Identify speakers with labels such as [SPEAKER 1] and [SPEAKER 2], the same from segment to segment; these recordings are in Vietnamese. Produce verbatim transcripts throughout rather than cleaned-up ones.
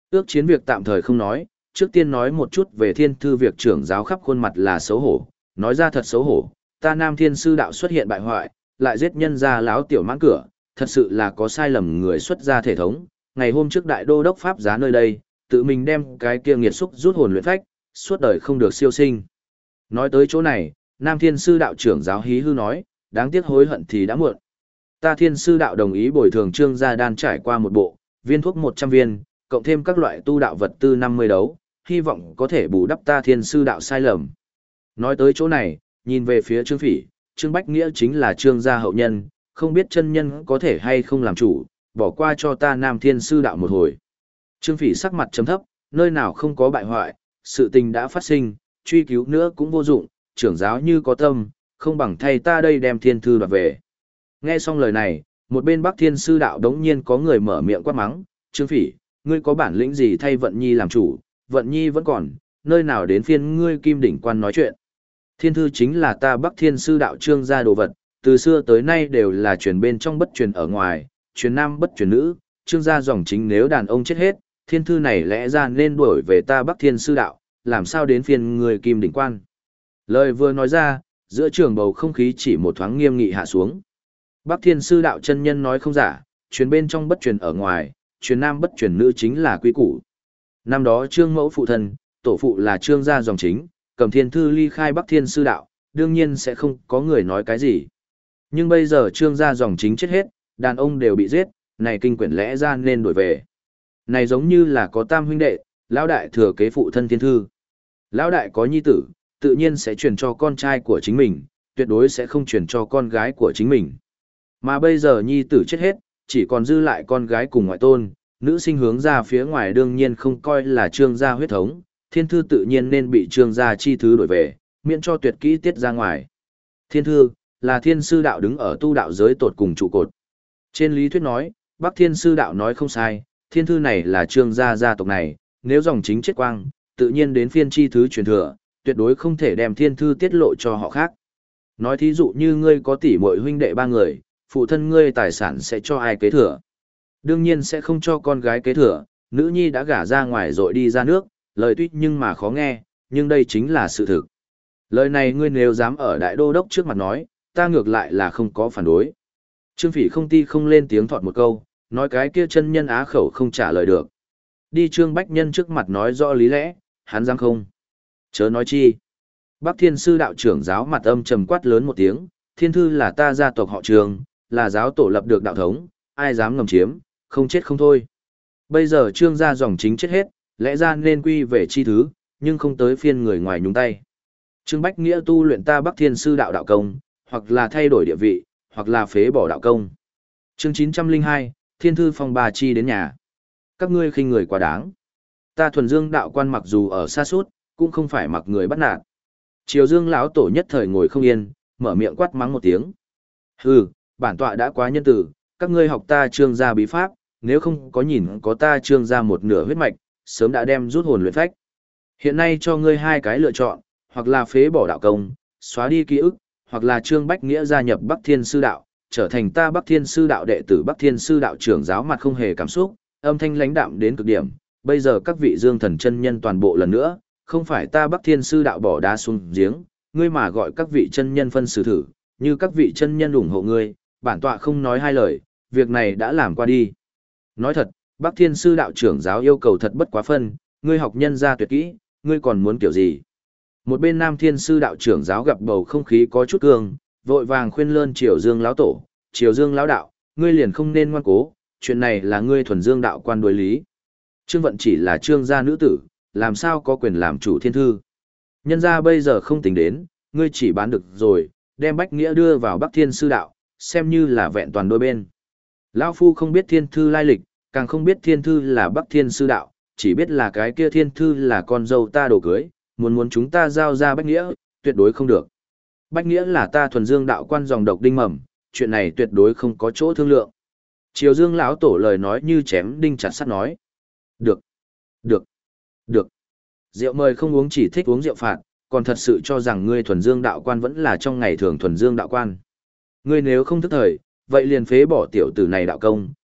[SPEAKER 1] Ước chiến việc tạm thời không nói, trước tiên nói một chút về thiên thư việc trưởng giáo khắp khuôn mặt là xấu hổ, nói ra thật xấu hổ, ta Nam Thiên Sư đạo xuất hiện bại hoại, lại giết nhân gia láo tiểu mãn cửa, thật sự là có sai lầm người xuất gia thể thống, ngày hôm trước đại đô đốc pháp giá nơi đây, tự mình đem cái kia nghiệt xúc rút hồn luyện phách, suốt đời không được siêu sinh. Nói tới chỗ này, Nam Thiên Sư đạo trưởng giáo hí hư nói, đáng tiếc hối hận thì đã muộn. Ta Thiên Sư đạo đồng ý bồi thường Trương gia đan trải qua một bộ, viên thuốc một trăm viên, cộng thêm các loại tu đạo vật tư năm mươi đấu, hy vọng có thể bù đắp ta Thiên Sư đạo sai lầm. Nói tới chỗ này, nhìn về phía Trương Phỉ, Trương Bách Nghĩa chính là Trương gia hậu nhân, không biết chân nhân có thể hay không làm chủ, bỏ qua cho ta Nam Thiên Sư đạo một hồi. Trương Phỉ sắc mặt trầm thấp, nơi nào không có bại hoại, sự tình đã phát sinh, truy cứu nữa cũng vô dụng, trưởng giáo như có tâm, không bằng thay ta đây đem thiên thư đoạt về. Nghe xong lời này, một bên Bắc Thiên Sư đạo đống nhiên có người mở miệng quát mắng, Trương Phỉ, ngươi có bản lĩnh gì thay Vận Nhi làm chủ, Vận Nhi vẫn còn, nơi nào đến phiên ngươi Kim Đỉnh Quan nói chuyện. Thiên thư chính là ta Bắc Thiên Sư đạo Trương gia đồ vật, từ xưa tới nay đều là truyền bên trong bất truyền ở ngoài, truyền nam bất truyền nữ, Trương gia dòng chính nếu đàn ông chết hết, thiên thư này lẽ ra nên đuổi về ta Bắc Thiên Sư đạo, làm sao đến phiên người Kim Đỉnh Quan. Lời vừa nói ra, giữa trường bầu không khí chỉ một thoáng nghiêm nghị hạ xuống. Bắc Thiên Sư đạo chân nhân nói không giả, truyền bên trong bất truyền ở ngoài, truyền nam bất truyền nữ chính là quy củ. Năm đó Trương mẫu phụ thân, tổ phụ là Trương gia dòng chính, cầm thiên thư ly khai Bắc Thiên Sư đạo, đương nhiên sẽ không có người nói cái gì. Nhưng bây giờ Trương gia dòng chính chết hết, đàn ông đều bị giết, này kinh quyển lẽ ra nên đổi về. Này giống như là có tam huynh đệ, lão đại thừa kế phụ thân thiên thư. Lão đại có nhi tử, tự nhiên sẽ truyền cho con trai của chính mình, tuyệt đối sẽ không truyền cho con gái của chính mình. Mà bây giờ nhi tử chết hết, chỉ còn dư lại con gái cùng ngoại tôn, nữ sinh hướng ra phía ngoài đương nhiên không coi là Trương gia huyết thống, thiên thư tự nhiên nên bị Trương gia chi thứ đổi về, miễn cho tuyệt kỹ tiết ra ngoài. Thiên thư, là thiên sư đạo đứng ở tu đạo giới tột cùng trụ cột. Trên lý thuyết nói, Bắc Thiên Sư đạo nói không sai, thiên thư này là Trương gia gia tộc này, nếu dòng chính chết quang, tự nhiên đến phiên chi thứ truyền thừa, tuyệt đối không thể đem thiên thư tiết lộ cho họ khác. Nói thí dụ như ngươi có tỷ muội huynh đệ ba người, phụ thân ngươi tài sản sẽ cho ai kế thừa? Đương nhiên sẽ không cho con gái kế thừa, nữ nhi đã gả ra ngoài rồi đi ra nước, lời tuy nhưng mà khó nghe, nhưng đây chính là sự thực. Lời này ngươi nếu dám ở đại đô đốc trước mặt nói, ta ngược lại là không có phản đối. Trương Phỉ không ti không lên tiếng thọt một câu, nói cái kia chân nhân á khẩu không trả lời được. Đi Trương Bách Nhân trước mặt nói rõ lý lẽ, hắn dám không? Chớ nói chi. Bắc Thiên Sư đạo trưởng giáo mặt âm trầm quát lớn một tiếng, thiên thư là ta gia tộc họ Trương, là giáo tổ lập được đạo thống, ai dám ngầm chiếm, không chết không thôi. Bây giờ Trương gia dòng chính chết hết, lẽ ra nên quy về chi thứ, nhưng không tới phiên người ngoài nhúng tay. Trương Bách Nghĩa tu luyện ta Bắc Thiên Sư đạo đạo công, hoặc là thay đổi địa vị, hoặc là phế bỏ đạo công. Chương chín trăm lẻ hai, Thiên thư phong ba chi đến nhà. Các ngươi khinh người quá đáng. Ta Thuần Dương đạo quan mặc dù ở xa suốt, cũng không phải mặc người bắt nạt. Triều Dương lão tổ nhất thời ngồi không yên, mở miệng quát mắng một tiếng. Hừ, bản tọa đã quá nhân tử, các ngươi học ta Trương gia bí pháp, nếu không có nhìn có ta Trương gia một nửa huyết mạch, sớm đã đem rút hồn luyện phách. Hiện nay cho ngươi hai cái lựa chọn, hoặc là phế bỏ đạo công, xóa đi ký ức, hoặc là Trương Bách Nghĩa gia nhập Bắc Thiên Sư đạo, trở thành ta Bắc Thiên Sư đạo đệ tử. Bắc Thiên Sư đạo trưởng giáo mặt không hề cảm xúc, âm thanh lãnh đạm đến cực điểm. Bây giờ các vị Dương Thần chân nhân toàn bộ lần nữa, không phải ta Bắc Thiên Sư đạo bỏ đá xuống giếng, ngươi mà gọi các vị chân nhân phân xử thử, như các vị chân nhân ủng hộ ngươi, bản tọa không nói hai lời, việc này đã làm qua đi. Nói thật, Bắc Thiên Sư đạo trưởng giáo yêu cầu thật bất quá phân, ngươi học nhân gia tuyệt kỹ, ngươi còn muốn kiểu gì? Một bên Nam Thiên Sư đạo trưởng giáo gặp bầu không khí có chút cường, vội vàng khuyên lơn Triều Dương lão tổ, Triều Dương lão đạo, ngươi liền không nên ngoan cố, chuyện này là ngươi Thuần Dương đạo quan đối lý. Trương Vận chỉ là Trương gia nữ tử, làm sao có quyền làm chủ thiên thư? Nhân gia bây giờ không tính đến, ngươi chỉ bán được rồi, đem Bách Nghĩa đưa vào Bắc Thiên Sư đạo, xem như là vẹn toàn đôi bên. Lão phu không biết thiên thư lai lịch, càng không biết thiên thư là Bắc Thiên Sư đạo, chỉ biết là cái kia thiên thư là con dâu ta đồ cưới, muốn muốn chúng ta giao ra Bách Nghĩa, tuyệt đối không được. Bách Nghĩa là ta Thuần Dương đạo quan dòng độc đinh mầm, chuyện này tuyệt đối không có chỗ thương lượng. Triều Dương lão tổ lời nói như chém đinh chặt sắt nói. Được, được, được. Rượu mời không uống chỉ thích uống rượu phạt, còn thật sự cho rằng ngươi Thuần Dương đạo quan vẫn là trong ngày thường Thuần Dương đạo quan. Ngươi nếu không thức thời, vậy liền phế bỏ tiểu tử này đạo công,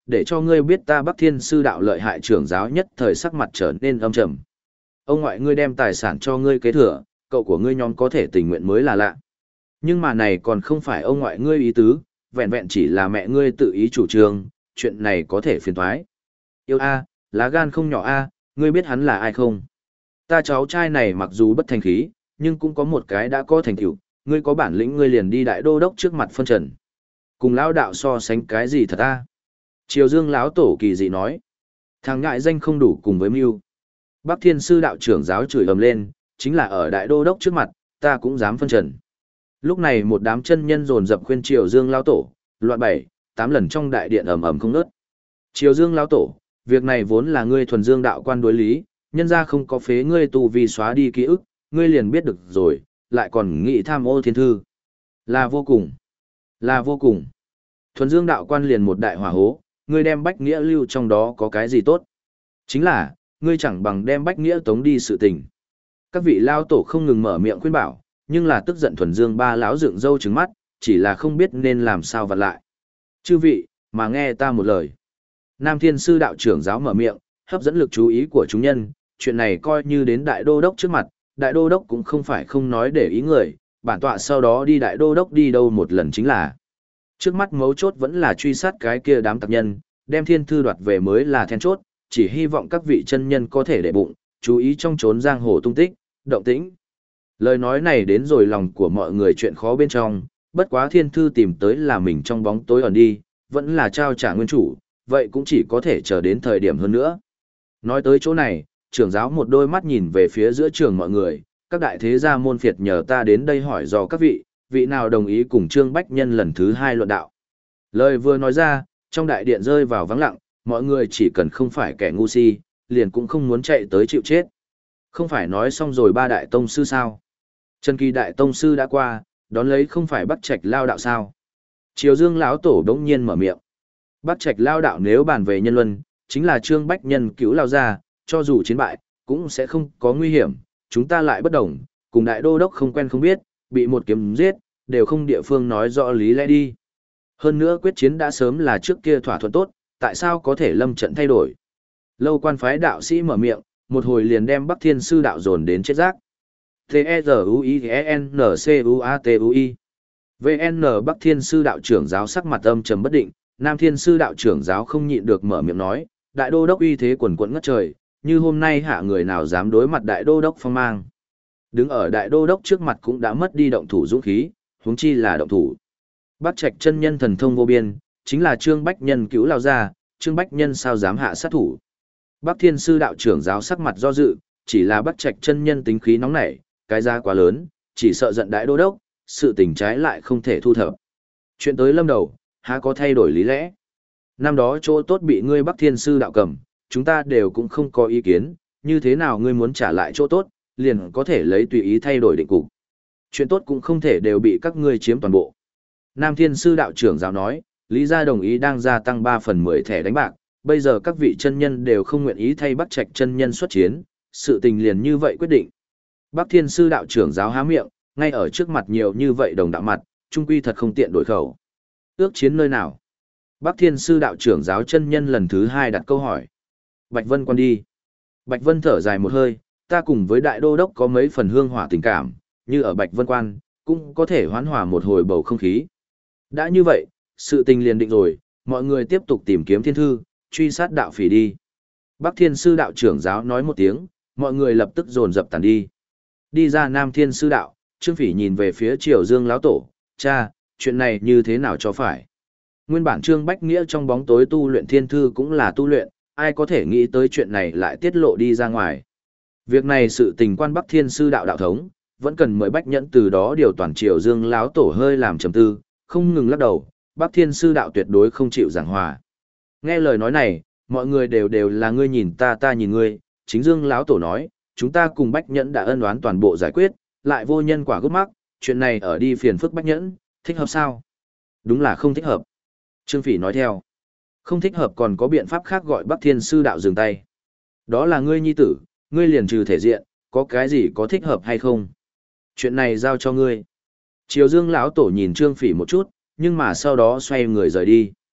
[SPEAKER 1] để cho ngươi biết ta Bắc Thiên sư đạo lợi hại trưởng giáo nhất thời sắc mặt trở nên âm trầm. Ông ngoại ngươi đem tài sản cho ngươi kế thừa, cậu của ngươi nhóm có thể tình nguyện mới là lạ. Nhưng mà này còn không phải ông ngoại ngươi ý tứ, vẹn vẹn chỉ là mẹ ngươi tự ý chủ trương, chuyện này có thể phiền toái. Yêu a, lá gan không nhỏ a, ngươi biết hắn là ai không? Ta cháu trai này mặc dù bất thành khí, nhưng cũng có một cái đã có thành tựu, ngươi có bản lĩnh ngươi liền đi đại đô đốc trước mặt phân trần. Cùng lão đạo so sánh cái gì thật a? Triều Dương lão tổ kỳ dị nói, thằng ngại danh không đủ cùng với mưu. Bắc Thiên sư đạo trưởng giáo chửi ầm lên, chính là ở đại đô đốc trước mặt, ta cũng dám phân trần. Lúc này một đám chân nhân dồn dập khuyên Triều Dương lão tổ, loạn bảy, tám lần trong đại điện ầm ầm không ngớt. Triều Dương lão tổ, việc này vốn là ngươi thuần dương đạo quan đối lý, nhân ra không có phế ngươi tu vì xóa đi ký ức, ngươi liền biết được rồi, lại còn nghĩ tham ô thiên thư. Là vô cùng, là vô cùng. Thuần dương đạo quan liền một đại hỏa hố, ngươi đem bách nghĩa lưu trong đó có cái gì tốt? Chính là, ngươi chẳng bằng đem bách nghĩa tống đi sự tình. Các vị lao tổ không ngừng mở miệng khuyên bảo, nhưng là tức giận thuần dương ba lão dựng râu trừng mắt, chỉ là không biết nên làm sao vặn lại. Chư vị, mà nghe ta một lời. Nam Thiên sư đạo trưởng giáo mở miệng, hấp dẫn lực chú ý của chúng nhân, chuyện này coi như đến đại đô đốc trước mặt, đại đô đốc cũng không phải không nói để ý người, bản tọa sau đó đi đại đô đốc đi đâu một lần chính là. Trước mắt mấu chốt vẫn là truy sát cái kia đám tặc nhân, đem thiên thư đoạt về mới là then chốt, chỉ hy vọng các vị chân nhân có thể để bụng, chú ý trong trốn giang hồ tung tích, động tĩnh. Lời nói này đến rồi lòng của mọi người chuyện khó bên trong, bất quá thiên thư tìm tới là mình trong bóng tối ẩn đi, vẫn là trao trả nguyên chủ, vậy cũng chỉ có thể chờ đến thời điểm hơn nữa. Nói tới chỗ này, trưởng giáo một đôi mắt nhìn về phía giữa trường mọi người, các đại thế gia môn phiệt nhờ ta đến đây hỏi do các vị, vị nào đồng ý cùng Trương Bách Nhân lần thứ hai luận đạo. Lời vừa nói ra, trong đại điện rơi vào vắng lặng, mọi người chỉ cần không phải kẻ ngu si, liền cũng không muốn chạy tới chịu chết. Không phải nói xong rồi ba đại tông sư sao? Trần Kỳ đại tông sư đã qua, đón lấy không phải Bắc Trạch lao đạo sao? Triều Dương lão tổ đống nhiên mở miệng. Bắc Trạch lao đạo nếu bàn về nhân luân, chính là Trương Bách Nhân cứu lao ra, cho dù chiến bại, cũng sẽ không có nguy hiểm, chúng ta lại bất đồng, cùng đại đô đốc không quen không biết, bị một kiếm giết, đều không địa phương nói rõ lý lẽ đi. Hơn nữa quyết chiến đã sớm là trước kia thỏa thuận tốt, tại sao có thể lâm trận thay đổi? Lâu quan phái đạo sĩ mở miệng, một hồi liền đem Bắc Thiên sư đạo dồn đến chết rác. T-E-Z-U-I-N-C-U-A-T-U-I vê en Bắc Thiên sư đạo trưởng giáo sắc mặt âm trầm bất định, Nam Thiên sư đạo trưởng giáo không nhịn được mở miệng nói, đại đô đốc uy thế quần quận ngất trời, như hôm nay hạ người nào dám đối mặt đại đô đốc phong mang. Đứng ở đại đô đốc trước mặt cũng đã mất đi động thủ dũng khí, huống chi là động thủ. Bắc Trạch chân nhân thần thông vô biên, chính là Trương Bách Nhân cứu lao ra, Trương Bách Nhân sao dám hạ sát thủ. Bắc Thiên sư đạo trưởng giáo sắc mặt do dự, chỉ là Bắc Trạch chân nhân tính khí nóng nảy, cái giá quá lớn, chỉ sợ giận đại đô đốc, sự tình trái lại không thể thu thập. Chuyện tới lâm đầu, há có thay đổi lý lẽ. Năm đó chỗ tốt bị ngươi Bắc Thiên sư đạo cầm, chúng ta đều cũng không có ý kiến, như thế nào ngươi muốn trả lại chỗ tốt, liền có thể lấy tùy ý thay đổi định cục. Chuyện tốt cũng không thể đều bị các ngươi chiếm toàn bộ. Nam Thiên sư đạo trưởng giáo nói, Lý gia đồng ý đang gia tăng ba phần mười thẻ đánh bạc, bây giờ các vị chân nhân đều không nguyện ý thay Bắc Trạch chân nhân xuất chiến, sự tình liền như vậy quyết định. Bắc Thiên sư đạo trưởng giáo há miệng, ngay ở trước mặt nhiều như vậy đồng đạo mặt, trung quy thật không tiện đổi khẩu. Ước chiến nơi nào? Bắc Thiên sư đạo trưởng giáo chân nhân lần thứ hai đặt câu hỏi. Bạch Vân quan đi. Bạch Vân thở dài một hơi, ta cùng với đại đô đốc có mấy phần hương hỏa tình cảm, như ở Bạch Vân quan, cũng có thể hoán hòa một hồi bầu không khí. Đã như vậy, sự tình liền định rồi, mọi người tiếp tục tìm kiếm thiên thư, truy sát đạo phỉ đi. Bắc Thiên sư đạo trưởng giáo nói một tiếng, mọi người lập tức dồn dập tàn đi. Đi ra Nam Thiên sư đạo, Trương Phỉ nhìn về phía Triều Dương lão tổ, cha, chuyện này như thế nào cho phải. Nguyên bản Trương Bách Nghĩa trong bóng tối tu luyện thiên thư cũng là tu luyện, ai có thể nghĩ tới chuyện này lại tiết lộ đi ra ngoài. Việc này sự tình quan Bắc Thiên sư đạo đạo thống, vẫn cần mời Bách Nhẫn từ đó điều toàn Triều Dương lão tổ hơi làm trầm tư, không ngừng lắc đầu, Bắc Thiên sư đạo tuyệt đối không chịu giảng hòa. Nghe lời nói này, mọi người đều đều là ngươi nhìn ta ta nhìn ngươi, chính Dương lão tổ nói, chúng ta cùng Bách Nhẫn đã ân oán toàn bộ giải quyết, lại vô nhân quả gốc mắc, chuyện này ở đi phiền phức Bách Nhẫn, thích hợp sao? Đúng là không thích hợp. Trương Phỉ nói theo, không thích hợp còn có biện pháp khác gọi Bắc Thiên sư đạo dừng tay. Đó là ngươi nhi tử, ngươi liền trừ thể diện, có cái gì có thích hợp hay không? Chuyện này giao cho ngươi. Triều Dương lão tổ nhìn Trương Phỉ một chút, nhưng mà sau đó xoay người rời đi.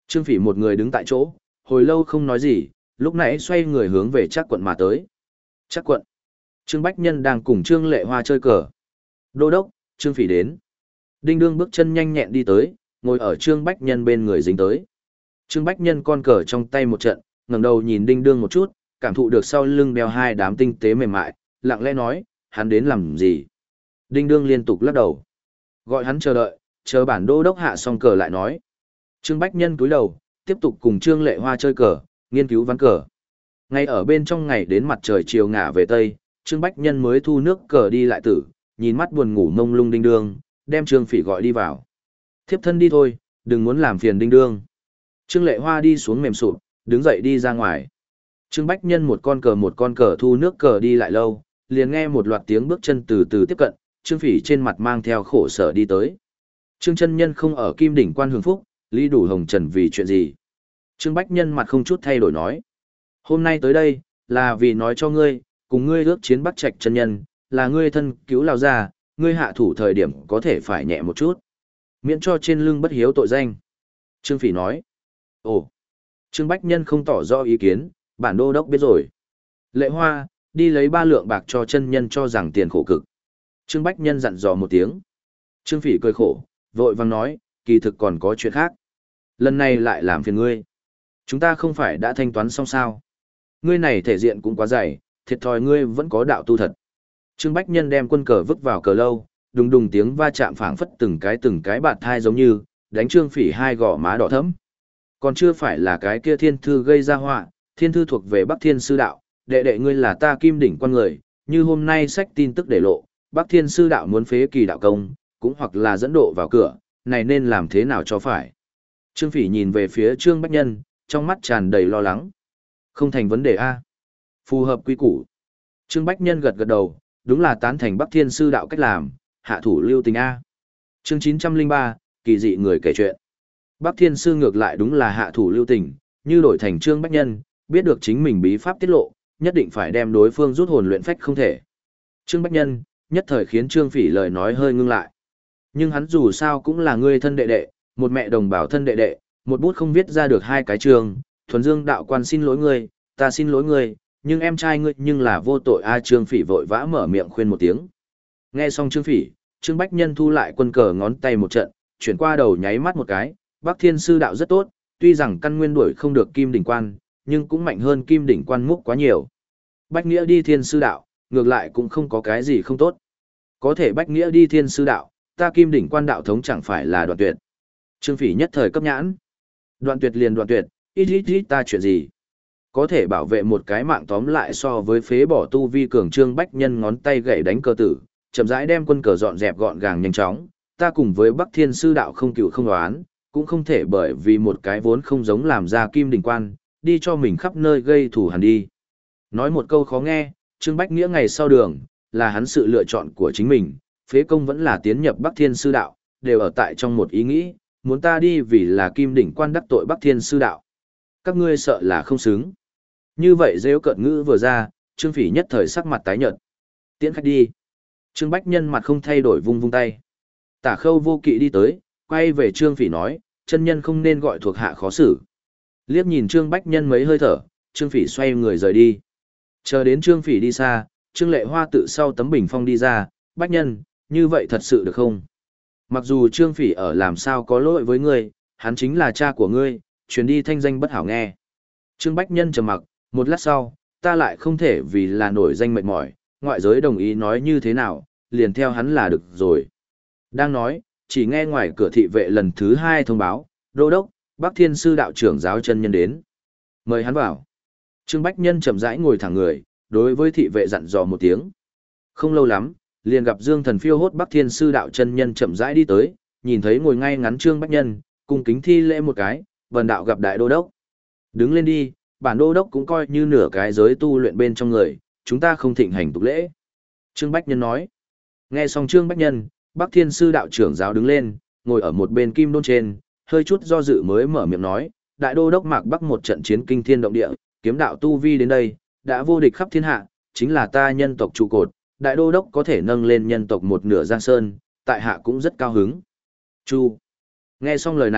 [SPEAKER 1] Trương Phỉ một người đứng tại chỗ, hồi lâu không nói gì, lúc nãy xoay người hướng về Trác quận mà tới. Trác quận. Trương Bách Nhân đang cùng Trương Lệ Hoa chơi cờ. Đô đốc, Trương Phỉ đến. Đinh Đương bước chân nhanh nhẹn đi tới, ngồi ở Trương Bách Nhân bên người dính tới. Trương Bách Nhân con cờ trong tay một trận, ngẩng đầu nhìn Đinh Đương một chút, cảm thụ được sau lưng đeo hai đám tinh tế mềm mại, lặng lẽ nói, hắn đến làm gì? Đinh Đương liên tục lắc đầu. Gọi hắn chờ đợi, chờ bản đô đốc hạ xong cờ lại nói. Trương Bách Nhân cúi đầu, tiếp tục cùng Trương Lệ Hoa chơi cờ, nghiên cứu ván cờ. Ngay ở bên trong ngày đến mặt trời chiều ngả về tây, Trương Bách Nhân mới thu nước cờ đi lại tử, nhìn mắt buồn ngủ mông lung Đinh Đương, đem Trương Phỉ gọi đi vào. Thiếp thân đi thôi, đừng muốn làm phiền Đinh Đương. Trương Lệ Hoa đi xuống mềm sụp, đứng dậy đi ra ngoài. Trương Bách Nhân một con cờ một con cờ thu nước cờ đi lại lâu, liền nghe một loạt tiếng bước chân từ từ tiếp cận, Trương Phỉ trên mặt mang theo khổ sở đi tới. Trương chân nhân không ở Kim Đỉnh Quan hưởng phúc, Lý đủ hồng trần vì chuyện gì? Trương Bách Nhân mặt không chút thay đổi nói. Hôm nay tới đây, là vì nói cho ngươi, cùng ngươi ước chiến Bắc Trạch chân nhân, là ngươi thân cứu lao ra, ngươi hạ thủ thời điểm có thể phải nhẹ một chút. Miễn cho trên lưng bất hiếu tội danh. Trương Phỉ nói. Ồ. Trương Bách Nhân không tỏ rõ ý kiến, bản đô đốc biết rồi. Lệ Hoa, đi lấy ba lượng bạc cho chân nhân cho rằng tiền khổ cực. Trương Bách Nhân dặn dò một tiếng. Trương Phỉ cười khổ, vội vàng nói, kỳ thực còn có chuyện khác. Lần này lại làm phiền ngươi. Chúng ta không phải đã thanh toán xong sao. Ngươi này thể diện cũng quá dày, thiệt thòi ngươi vẫn có đạo tu thật. Trương Bách Nhân đem quân cờ vứt vào cờ lâu, đùng đùng tiếng va chạm phảng phất từng cái từng cái bạt thai giống như, đánh Trương Phỉ hai gò má đỏ thẫm. Còn chưa phải là cái kia thiên thư gây ra họa, thiên thư thuộc về Bắc Thiên Sư Đạo, đệ đệ ngươi là ta Kim Đỉnh Quan người, như hôm nay sách tin tức để lộ, Bắc Thiên Sư Đạo muốn phế kỳ đạo công, cũng hoặc là dẫn độ vào cửa, này nên làm thế nào cho phải. Trương Phỉ nhìn về phía Trương Bách Nhân, trong mắt tràn đầy lo lắng. Không thành vấn đề a, phù hợp quy củ. Trương Bách Nhân gật gật đầu, đúng là tán thành Bắc Thiên Sư Đạo cách làm, hạ thủ lưu tình a. Chương chín trăm lẻ ba, kỳ dị người kể chuyện. Bắc Thiên Sư ngược lại đúng là hạ thủ lưu tình, như đổi thành Trương Bách Nhân, biết được chính mình bí pháp tiết lộ, nhất định phải đem đối phương rút hồn luyện phách không thể. Trương Bách Nhân, nhất thời khiến Trương Phỉ lời nói hơi ngưng lại. Nhưng hắn dù sao cũng là người thân đệ đệ, một mẹ đồng bào thân đệ đệ, một bút không viết ra được hai cái trường, thuần dương đạo quan xin lỗi ngươi, ta xin lỗi ngươi, nhưng em trai ngươi nhưng là vô tội a. Trương Phỉ vội vã mở miệng khuyên một tiếng. Nghe xong Trương Phỉ, Trương Bách Nhân thu lại quân cờ ngón tay một trận, chuyển qua đầu nháy mắt một cái, Bắc Thiên Sư Đạo rất tốt, tuy rằng căn nguyên đuổi không được Kim Đỉnh Quan, nhưng cũng mạnh hơn Kim Đỉnh Quan múc quá nhiều. Bách Nghĩa đi Thiên Sư Đạo, ngược lại cũng không có cái gì không tốt. Có thể Bách Nghĩa đi Thiên Sư Đạo, ta Kim Đỉnh Quan đạo thống chẳng phải là đoạn tuyệt. Trương Phỉ nhất thời cấp nhãn. Đoạn tuyệt liền đoạn tuyệt, ít ít ít ta chuyện gì. Có thể bảo vệ một cái mạng tóm lại so với phế bỏ tu vi cường. Trương Bách Nhân ngón tay gậy đánh cơ tử, chậm rãi đem quân cờ dọn dẹp gọn gàng nhanh chóng. Ta cùng với Bắc Thiên Sư Đạo không cựu không đoán, cũng không thể bởi vì một cái vốn không giống làm ra Kim Đỉnh Quan, đi cho mình khắp nơi gây thù hằn đi. Nói một câu khó nghe, Trương Bách Nghĩa ngày sau đường, là hắn sự lựa chọn của chính mình, phế công vẫn là tiến nhập Bắc Thiên Sư Đạo, đều ở tại trong một ý nghĩ, muốn ta đi vì là Kim Đỉnh Quan đắc tội Bắc Thiên Sư Đạo. Các ngươi sợ là không xứng. Như vậy rêu cợt ngữ vừa ra, Trương Phỉ nhất thời sắc mặt tái nhợt. Tiễn khách đi. Trương Bách Nhân mặt không thay đổi vung vung tay. Tả Khâu Vô Kỵ đi tới, quay về Trương Phỉ nói, chân nhân không nên gọi thuộc hạ khó xử. Liếc nhìn Trương Bách Nhân mấy hơi thở, Trương Phỉ xoay người rời đi. Chờ đến Trương Phỉ đi xa, Trương Lệ Hoa tự sau tấm bình phong đi ra, Bách Nhân, như vậy thật sự được không? Mặc dù Trương Phỉ ở làm sao có lỗi với ngươi, hắn chính là cha của ngươi, truyền đi thanh danh bất hảo nghe. Trương Bách Nhân trầm mặc, một lát sau, ta lại không thể vì là nổi danh mệt mỏi, ngoại giới đồng ý nói như thế nào, liền theo hắn là được rồi. Đang nói, chỉ nghe ngoài cửa thị vệ lần thứ hai thông báo, đô đốc, Bắc Thiên Sư Đạo trưởng giáo chân nhân đến. Mời hắn vào. Trương Bách Nhân chậm rãi ngồi thẳng người, đối với thị vệ dặn dò một tiếng. Không lâu lắm, liền gặp Dương Thần phiêu hốt Bắc Thiên Sư Đạo chân nhân chậm rãi đi tới, nhìn thấy ngồi ngay ngắn Trương Bách Nhân, cung kính thi lễ một cái, vần đạo gặp đại đô đốc. Đứng lên đi, bản đô đốc cũng coi như nửa cái giới tu luyện bên trong người, chúng ta không thịnh hành tục lễ. Trương Bách Nhân nói. Nghe xong Trương Bách Nhân, Bắc Thiên Sư Đạo trưởng giáo đứng lên, ngồi ở một bên kim đôn trên, hơi chút do dự mới mở miệng nói, đại đô đốc Mạc Bắc một trận chiến kinh thiên động địa, kiếm đạo tu vi đến đây, đã vô địch khắp thiên hạ, chính là ta nhân tộc trụ cột, đại đô đốc có thể nâng lên nhân tộc một nửa giang sơn, tại hạ cũng rất cao hứng. Chu. Nghe xong lời này,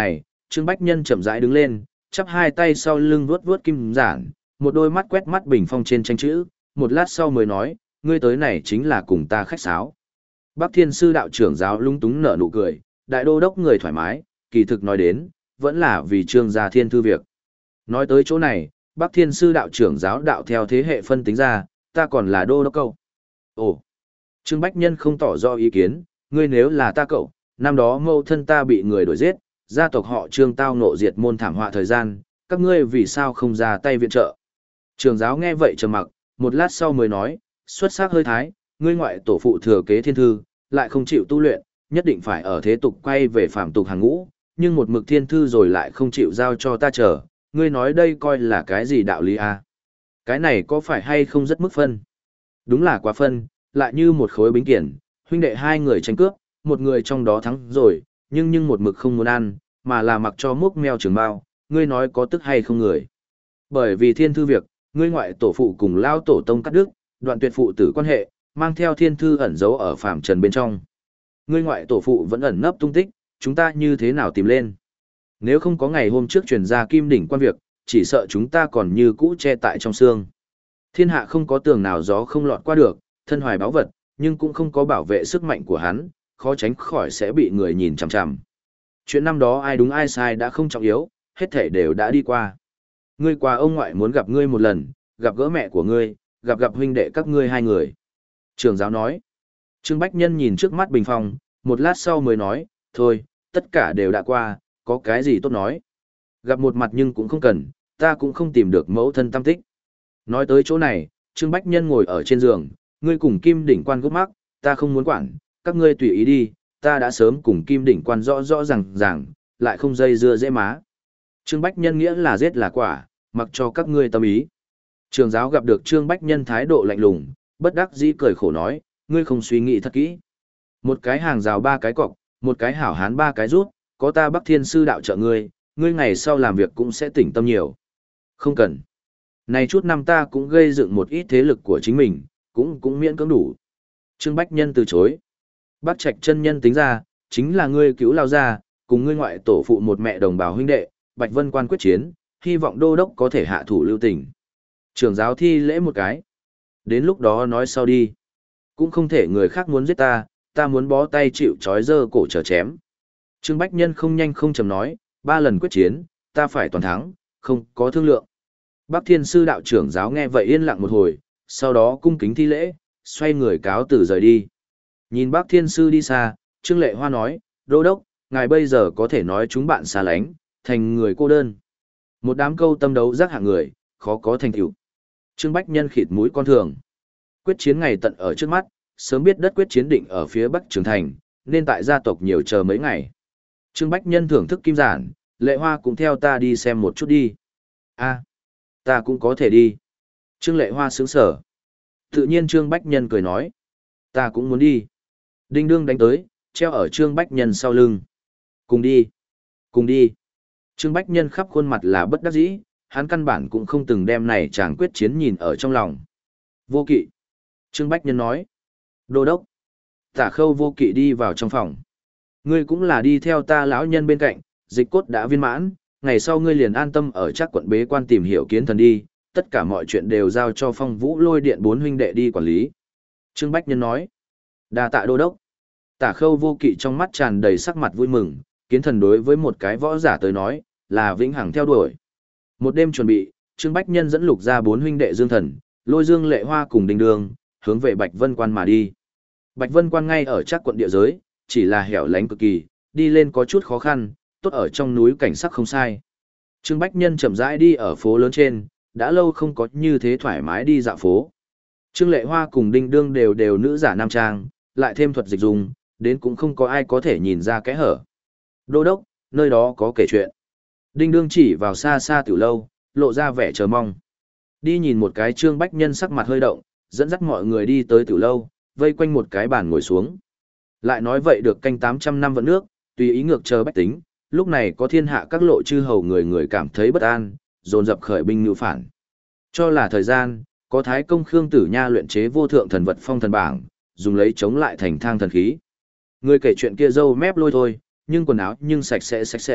[SPEAKER 1] Trương Bách Nhân chậm rãi đứng lên, chắp hai tay sau lưng vuốt vuốt kim giản, một đôi mắt quét mắt bình phong trên tranh chữ, một lát sau mới nói, ngươi tới này chính là cùng ta khách sáo. Bắc Thiên Sư đạo trưởng giáo lung túng nở nụ cười, đại đô đốc người thoải mái, kỳ thực nói đến, vẫn là vì Trương gia thiên thư việc. Nói tới chỗ này, Bắc Thiên Sư đạo trưởng giáo đạo theo thế hệ phân tính ra, ta còn là đô đốc câu. Ồ, Trương Bách Nhân không tỏ rõ ý kiến, ngươi nếu là ta cậu, năm đó mâu thân ta bị người đuổi giết, gia tộc họ Trương tao nộ diệt môn thảm họa thời gian, các ngươi vì sao không ra tay viện trợ. Trường giáo nghe vậy trầm mặc, một lát sau mới nói, xuất sắc hơi thái, ngươi ngoại tổ phụ thừa kế thiên thư, lại không chịu tu luyện, nhất định phải ở thế tục quay về phạm tục hàng ngũ, nhưng một mực thiên thư rồi lại không chịu giao cho ta chờ, ngươi nói đây coi là cái gì đạo lý à? Cái này có phải hay không rất mức phân? Đúng là quá phân, lại như một khối bính kiển, huynh đệ hai người tranh cướp, một người trong đó thắng rồi, nhưng nhưng một mực không muốn ăn, mà là mặc cho múc mèo trường bao, ngươi nói có tức hay không người. Bởi vì thiên thư việc, ngươi ngoại tổ phụ cùng lao tổ tông cắt đứt, đoạn tuyệt phụ tử quan hệ, mang theo thiên thư ẩn giấu ở phàm trần bên trong. Ngươi ngoại tổ phụ vẫn ẩn nấp tung tích, chúng ta như thế nào tìm lên? Nếu không có ngày hôm trước truyền ra kim đỉnh quan việc, chỉ sợ chúng ta còn như cũ che tại trong xương. Thiên hạ không có tường nào gió không lọt qua được, thân hoài báu vật, nhưng cũng không có bảo vệ sức mạnh của hắn, khó tránh khỏi sẽ bị người nhìn chằm chằm. Chuyện năm đó ai đúng ai sai đã không trọng yếu, hết thể đều đã đi qua. Ngươi qua ông ngoại muốn gặp ngươi một lần, gặp gỡ mẹ của ngươi, gặp gặp huynh đệ các ngươi hai người. Trường giáo nói. Trương Bách Nhân nhìn trước mắt bình phong, một lát sau mới nói, thôi, tất cả đều đã qua, có cái gì tốt nói. Gặp một mặt nhưng cũng không cần, ta cũng không tìm được mẫu thân tâm tích. Nói tới chỗ này, Trương Bách Nhân ngồi ở trên giường, ngươi cùng Kim Đỉnh Quan gốc mắc, ta không muốn quản, các ngươi tùy ý đi, ta đã sớm cùng Kim Đỉnh Quan rõ rõ ràng ràng, lại không dây dưa dễ má. Trương Bách Nhân nghĩa là giết là quả, mặc cho các ngươi tâm ý. Trường giáo gặp được Trương Bách Nhân thái độ lạnh lùng, bất đắc dĩ cười khổ nói, ngươi không suy nghĩ thật kỹ. Một cái hàng rào ba cái cọc, một cái hảo hán ba cái rút, có ta Bắc Thiên Sư đạo trợ ngươi, ngươi ngày sau làm việc cũng sẽ tỉnh tâm nhiều. Không cần. Này chút năm ta cũng gây dựng một ít thế lực của chính mình, cũng cũng miễn cưỡng đủ. Trương Bách Nhân từ chối. Bác Trạch chân nhân tính ra, chính là ngươi cứu lao ra, cùng ngươi ngoại tổ phụ một mẹ đồng bào huynh đệ, Bạch Vân Quan quyết chiến, hy vọng đô đốc có thể hạ thủ lưu tình. Trưởng giáo thi lễ một cái. Đến lúc đó nói sau đi. Cũng không thể người khác muốn giết ta, ta muốn bó tay chịu trói dơ cổ chờ chém. Trương Bách Nhân không nhanh không chậm nói, ba lần quyết chiến, ta phải toàn thắng, không có thương lượng. Bắc Thiên Sư đạo trưởng giáo nghe vậy yên lặng một hồi, sau đó cung kính thi lễ, xoay người cáo từ rời đi. Nhìn Bắc Thiên Sư đi xa, Trương Lệ Hoa nói, đô đốc, ngài bây giờ có thể nói chúng bạn xa lánh, thành người cô đơn. Một đám câu tâm đấu giác hạng người, khó có thành tựu. Trương Bách Nhân khịt mũi con thường. Quyết chiến ngày tận ở trước mắt, sớm biết đất quyết chiến định ở phía Bắc Trường Thành, nên tại gia tộc nhiều chờ mấy ngày. Trương Bách Nhân thưởng thức kim giản, Lệ Hoa cũng theo ta đi xem một chút đi. A, ta cũng có thể đi. Trương Lệ Hoa sướng sở. Tự nhiên Trương Bách Nhân cười nói, ta cũng muốn đi. Đinh đương đánh tới, treo ở Trương Bách Nhân sau lưng. Cùng đi, cùng đi. Trương Bách Nhân khắp khuôn mặt là bất đắc dĩ, hắn căn bản cũng không từng đem này chàng quyết chiến nhìn ở trong lòng. Vô Kỵ. Trương Bách Nhân nói, đô đốc. Tả Khâu Vô Kỵ đi vào trong phòng. Ngươi cũng là đi theo ta lão nhân bên cạnh, dịch cốt đã viên mãn, ngày sau ngươi liền an tâm ở chắc quận bế quan tìm hiểu kiến thần đi, tất cả mọi chuyện đều giao cho Phong Vũ Lôi Điện bốn huynh đệ đi quản lý. Trương Bách Nhân nói, đa tạ đô đốc. Tả Khâu Vô Kỵ trong mắt tràn đầy sắc mặt vui mừng, kiến thần đối với một cái võ giả tới nói, là vĩnh hằng theo đuổi. Một đêm chuẩn bị, Trương Bách Nhân dẫn lục ra bốn huynh đệ Dương Thần, Lôi Dương Lệ Hoa cùng Đinh Đường, hướng về Bạch Vân Quan mà đi. Bạch Vân Quan ngay ở chắc quận địa giới, chỉ là hẻo lánh cực kỳ, đi lên có chút khó khăn, tốt ở trong núi cảnh sắc không sai. Trương Bách Nhân chậm rãi đi ở phố lớn trên, đã lâu không có như thế thoải mái đi dạo phố. Trương Lệ Hoa cùng Đinh Đương đều đều nữ giả nam trang, lại thêm thuật dịch dùng, đến cũng không có ai có thể nhìn ra kẽ hở. Đô đốc, nơi đó có kể chuyện. Đinh Đương chỉ vào xa xa tiểu lâu, lộ ra vẻ chờ mong. Đi nhìn một cái Trương Bách Nhân sắc mặt hơi động, dẫn dắt mọi người đi tới tiểu lâu, vây quanh một cái bàn ngồi xuống. Lại nói vậy được canh tám trăm năm vận nước, tùy ý ngược chờ bách tính, lúc này có thiên hạ các lộ chư hầu người người cảm thấy bất an, dồn dập khởi binh ngự phản. Cho là thời gian, có Thái Công Khương Tử Nha luyện chế vô thượng thần vật phong thần bảng, dùng lấy chống lại thành thang thần khí. Người kể chuyện kia dâu mép lôi thôi, nhưng quần áo nhưng sạch sẽ sạch sẽ,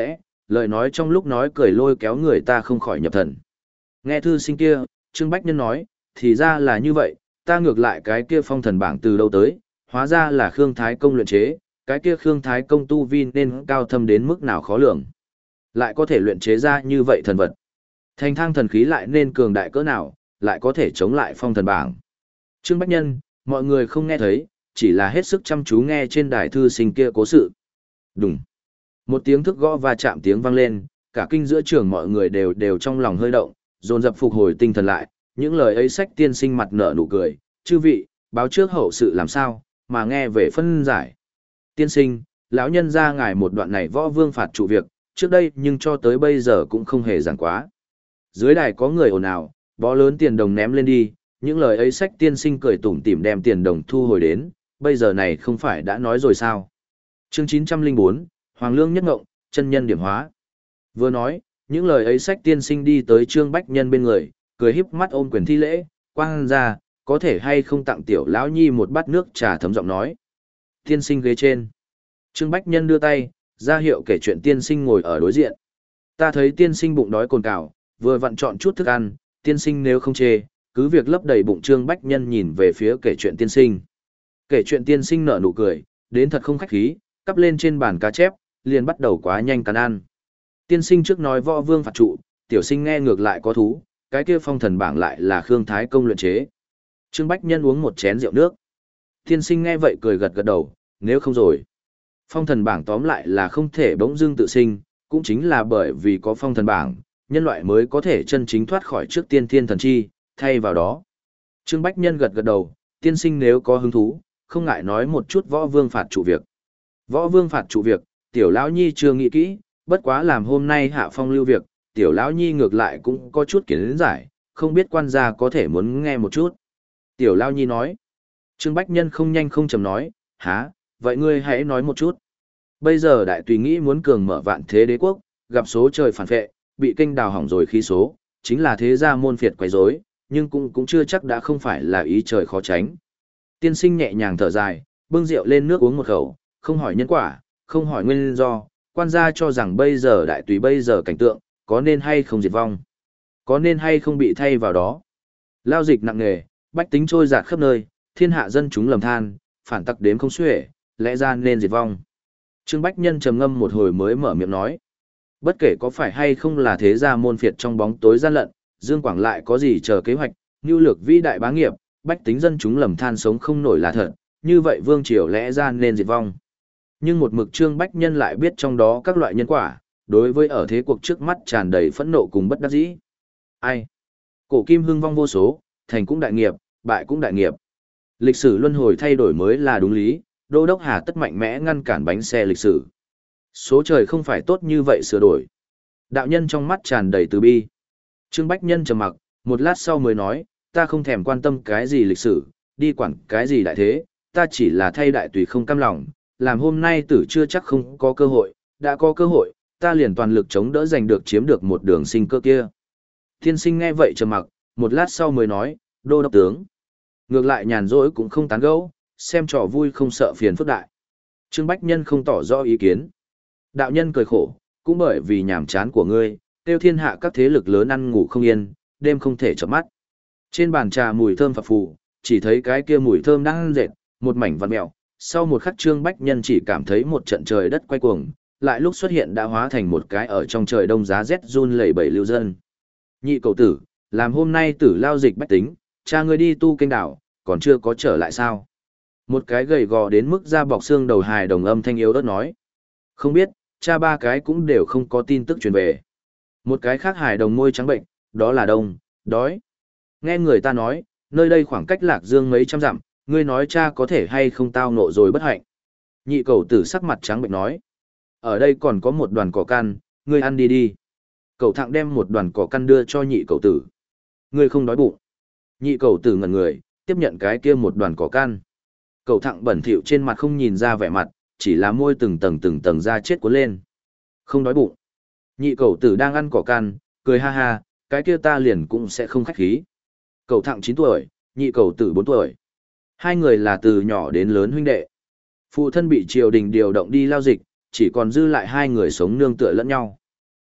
[SPEAKER 1] lời nói trong lúc nói cười lôi kéo người ta không khỏi nhập thần. Nghe thư sinh kia, Trương Bách Nhân nói, thì ra là như vậy, ta ngược lại cái kia phong thần bảng từ đâu tới, hóa ra là Khương Thái Công luyện chế, cái kia Khương Thái Công tu vi nên cao thâm đến mức nào khó lường. Lại có thể luyện chế ra như vậy thần vật. Thành thang thần khí lại nên cường đại cỡ nào, lại có thể chống lại phong thần bảng. Trương Bách Nhân, mọi người không nghe thấy, chỉ là hết sức chăm chú nghe trên đài thư sinh kia cố sự. Đùng. Một tiếng thức gõ và chạm tiếng vang lên, cả kinh giữa trường mọi người đều đều trong lòng hơi động, dồn dập phục hồi tinh thần lại, những lời ấy sách tiên sinh mặt nở nụ cười, chư vị, báo trước hậu sự làm sao, mà nghe về phân giải. Tiên sinh, lão nhân ra ngài một đoạn này võ vương phạt trụ việc, trước đây nhưng cho tới bây giờ cũng không hề giảng quá. Dưới đài có người ồn ào, bó lớn tiền đồng ném lên đi, những lời ấy sách tiên sinh cười tủm tỉm đem tiền đồng thu hồi đến, bây giờ này không phải đã nói rồi sao. Chương chín trăm lẻ bốn, Hoàng Lương nhất ngộng, chân nhân điểm hóa. Vừa nói, những lời ấy sách tiên sinh đi tới Trương Bách Nhân bên người, cười híp mắt ôm quyền thi lễ, quang ra, có thể hay không tặng tiểu lão nhi một bát nước trà, thấm giọng nói. Tiên sinh ghế trên. Trương Bách Nhân đưa tay, ra hiệu kể chuyện tiên sinh ngồi ở đối diện. Ta thấy tiên sinh bụng đói cồn cào, vừa vặn chọn chút thức ăn, tiên sinh nếu không chê, cứ việc lấp đầy bụng. Trương Bách Nhân nhìn về phía kể chuyện tiên sinh. Kể chuyện tiên sinh nở nụ cười, đến thật không khách khí, cắp lên trên bàn cá chép, liền bắt đầu quá nhanh cắn ăn. Tiên sinh trước nói võ vương phạt trụ, tiểu sinh nghe ngược lại có thú, cái kia phong thần bảng lại là Khương Thái Công luyện chế. Trương Bách Nhân uống một chén rượu nước. Tiên sinh nghe vậy cười gật gật đầu, nếu không rồi. Phong thần bảng tóm lại là không thể bỗng dưng tự sinh, cũng chính là bởi vì có phong thần bảng, nhân loại mới có thể chân chính thoát khỏi trước tiên thiên thần chi, thay vào đó. Trương Bách Nhân gật gật đầu, tiên sinh nếu có hứng thú, không ngại nói một chút võ vương phạt trụ việc. Võ vương phạt trụ việc, tiểu lão nhi chưa nghĩ kỹ, bất quá làm hôm nay hạ phong lưu việc, tiểu lão nhi ngược lại cũng có chút kiến giải, không biết quan gia có thể muốn nghe một chút. Tiểu lão nhi nói. Trương Bách Nhân không nhanh không chậm nói, há, vậy ngươi hãy nói một chút. Bây giờ đại tùy nghĩ muốn cường mở vạn thế đế quốc, gặp số trời phản vệ, bị kênh đào hỏng rồi khí số, chính là thế gia môn phiệt quấy rối, nhưng cũng cũng chưa chắc đã không phải là ý trời khó tránh. Tiên sinh nhẹ nhàng thở dài, bưng rượu lên nước uống một khẩu, không hỏi nhân quả, không hỏi nguyên do, quan gia cho rằng bây giờ đại tùy bây giờ cảnh tượng, có nên hay không diệt vong, có nên hay không bị thay vào đó. Lao dịch nặng nề, bách tính trôi dạt khắp nơi, thiên hạ dân chúng lầm than, phản tặc đếm không xuể, lẽ ra nên diệt vong. Trương Bách Nhân trầm ngâm một hồi mới mở miệng nói. Bất kể có phải hay không là thế gia môn phiệt trong bóng tối gian lận, Dương Quảng lại có gì chờ kế hoạch, nhu lược vĩ đại bá nghiệp, bách tính dân chúng lầm than sống không nổi là thật, như vậy vương triều lẽ ra nên diệt vong. Nhưng một mực Trương Bách Nhân lại biết trong đó các loại nhân quả, đối với ở thế cuộc trước mắt tràn đầy phẫn nộ cùng bất đắc dĩ. Ai? Cổ kim hưng vong vô số, thành cũng đại nghiệp, bại cũng đại nghiệp. Lịch sử luân hồi thay đổi mới là đúng lý, Đô đốc Hà tất mạnh mẽ ngăn cản bánh xe lịch sử. Số trời không phải tốt như vậy sửa đổi. Đạo nhân trong mắt tràn đầy từ bi. Trương Bách Nhân trầm mặc, một lát sau mới nói, ta không thèm quan tâm cái gì lịch sử, đi quản cái gì đại thế, ta chỉ là thay đại tùy không cam lòng, làm hôm nay tử chưa chắc không có cơ hội, đã có cơ hội, ta liền toàn lực chống đỡ giành được chiếm được một đường sinh cơ kia. Thiên sinh nghe vậy trầm mặc, một lát sau mới nói, đô đốc tướng. Ngược lại nhàn rỗi cũng không tán gẫu, xem trò vui không sợ phiền phức đại. Trương Bách Nhân không tỏ rõ ý kiến. Đạo nhân cười khổ, cũng bởi vì nhàm chán của ngươi, tiêu thiên hạ các thế lực lớn ăn ngủ không yên, đêm không thể chợp mắt. Trên bàn trà mùi thơm phập phù, chỉ thấy cái kia mùi thơm đang ăn dệt, một mảnh vằn mèo. Sau một khắc Trương Bách Nhân chỉ cảm thấy một trận trời đất quay cuồng, lại lúc xuất hiện đã hóa thành một cái ở trong trời đông giá rét run lẩy bẩy lưu dân. Nhị cậu tử, làm hôm nay tử lao dịch bách tính, cha ngươi đi tu kênh đảo, còn chưa có trở lại sao? Một cái gầy gò đến mức da bọc xương đầu hài đồng âm thanh yếu ớt nói. Không biết, cha ba cái cũng đều không có tin tức truyền về. Một cái khác hài đồng môi trắng bệnh, đó là đông, đói. Nghe người ta nói, nơi đây khoảng cách Lạc Dương mấy trăm dặm, ngươi nói cha có thể hay không tao nộ rồi bất hạnh. Nhị cầu tử sắc mặt trắng bệnh nói. Ở đây còn có một đoàn cỏ căn, ngươi ăn đi đi. Cậu thẳng đem một đoàn cỏ căn đưa cho nhị cầu tử. Ngươi không đói bụng. Nhị cầu tử ngẩn người, tiếp nhận cái kia một đoàn cỏ căn. Cậu thẳng bẩn thỉu trên mặt không nhìn ra vẻ mặt, chỉ là môi từng tầng từng tầng da chết cuốn lên. Không đói bụng. Nhị cầu tử đang ăn cỏ căn, cười ha ha, cái kia ta liền cũng sẽ không khách khí. Cậu thẳng chín tuổi, nhị cầu tử bốn tuổi. Hai người là từ nhỏ đến lớn huynh đệ. Phụ thân bị triều đình điều động đi lao dịch, chỉ còn dư lại hai người sống nương tựa lẫn nhau.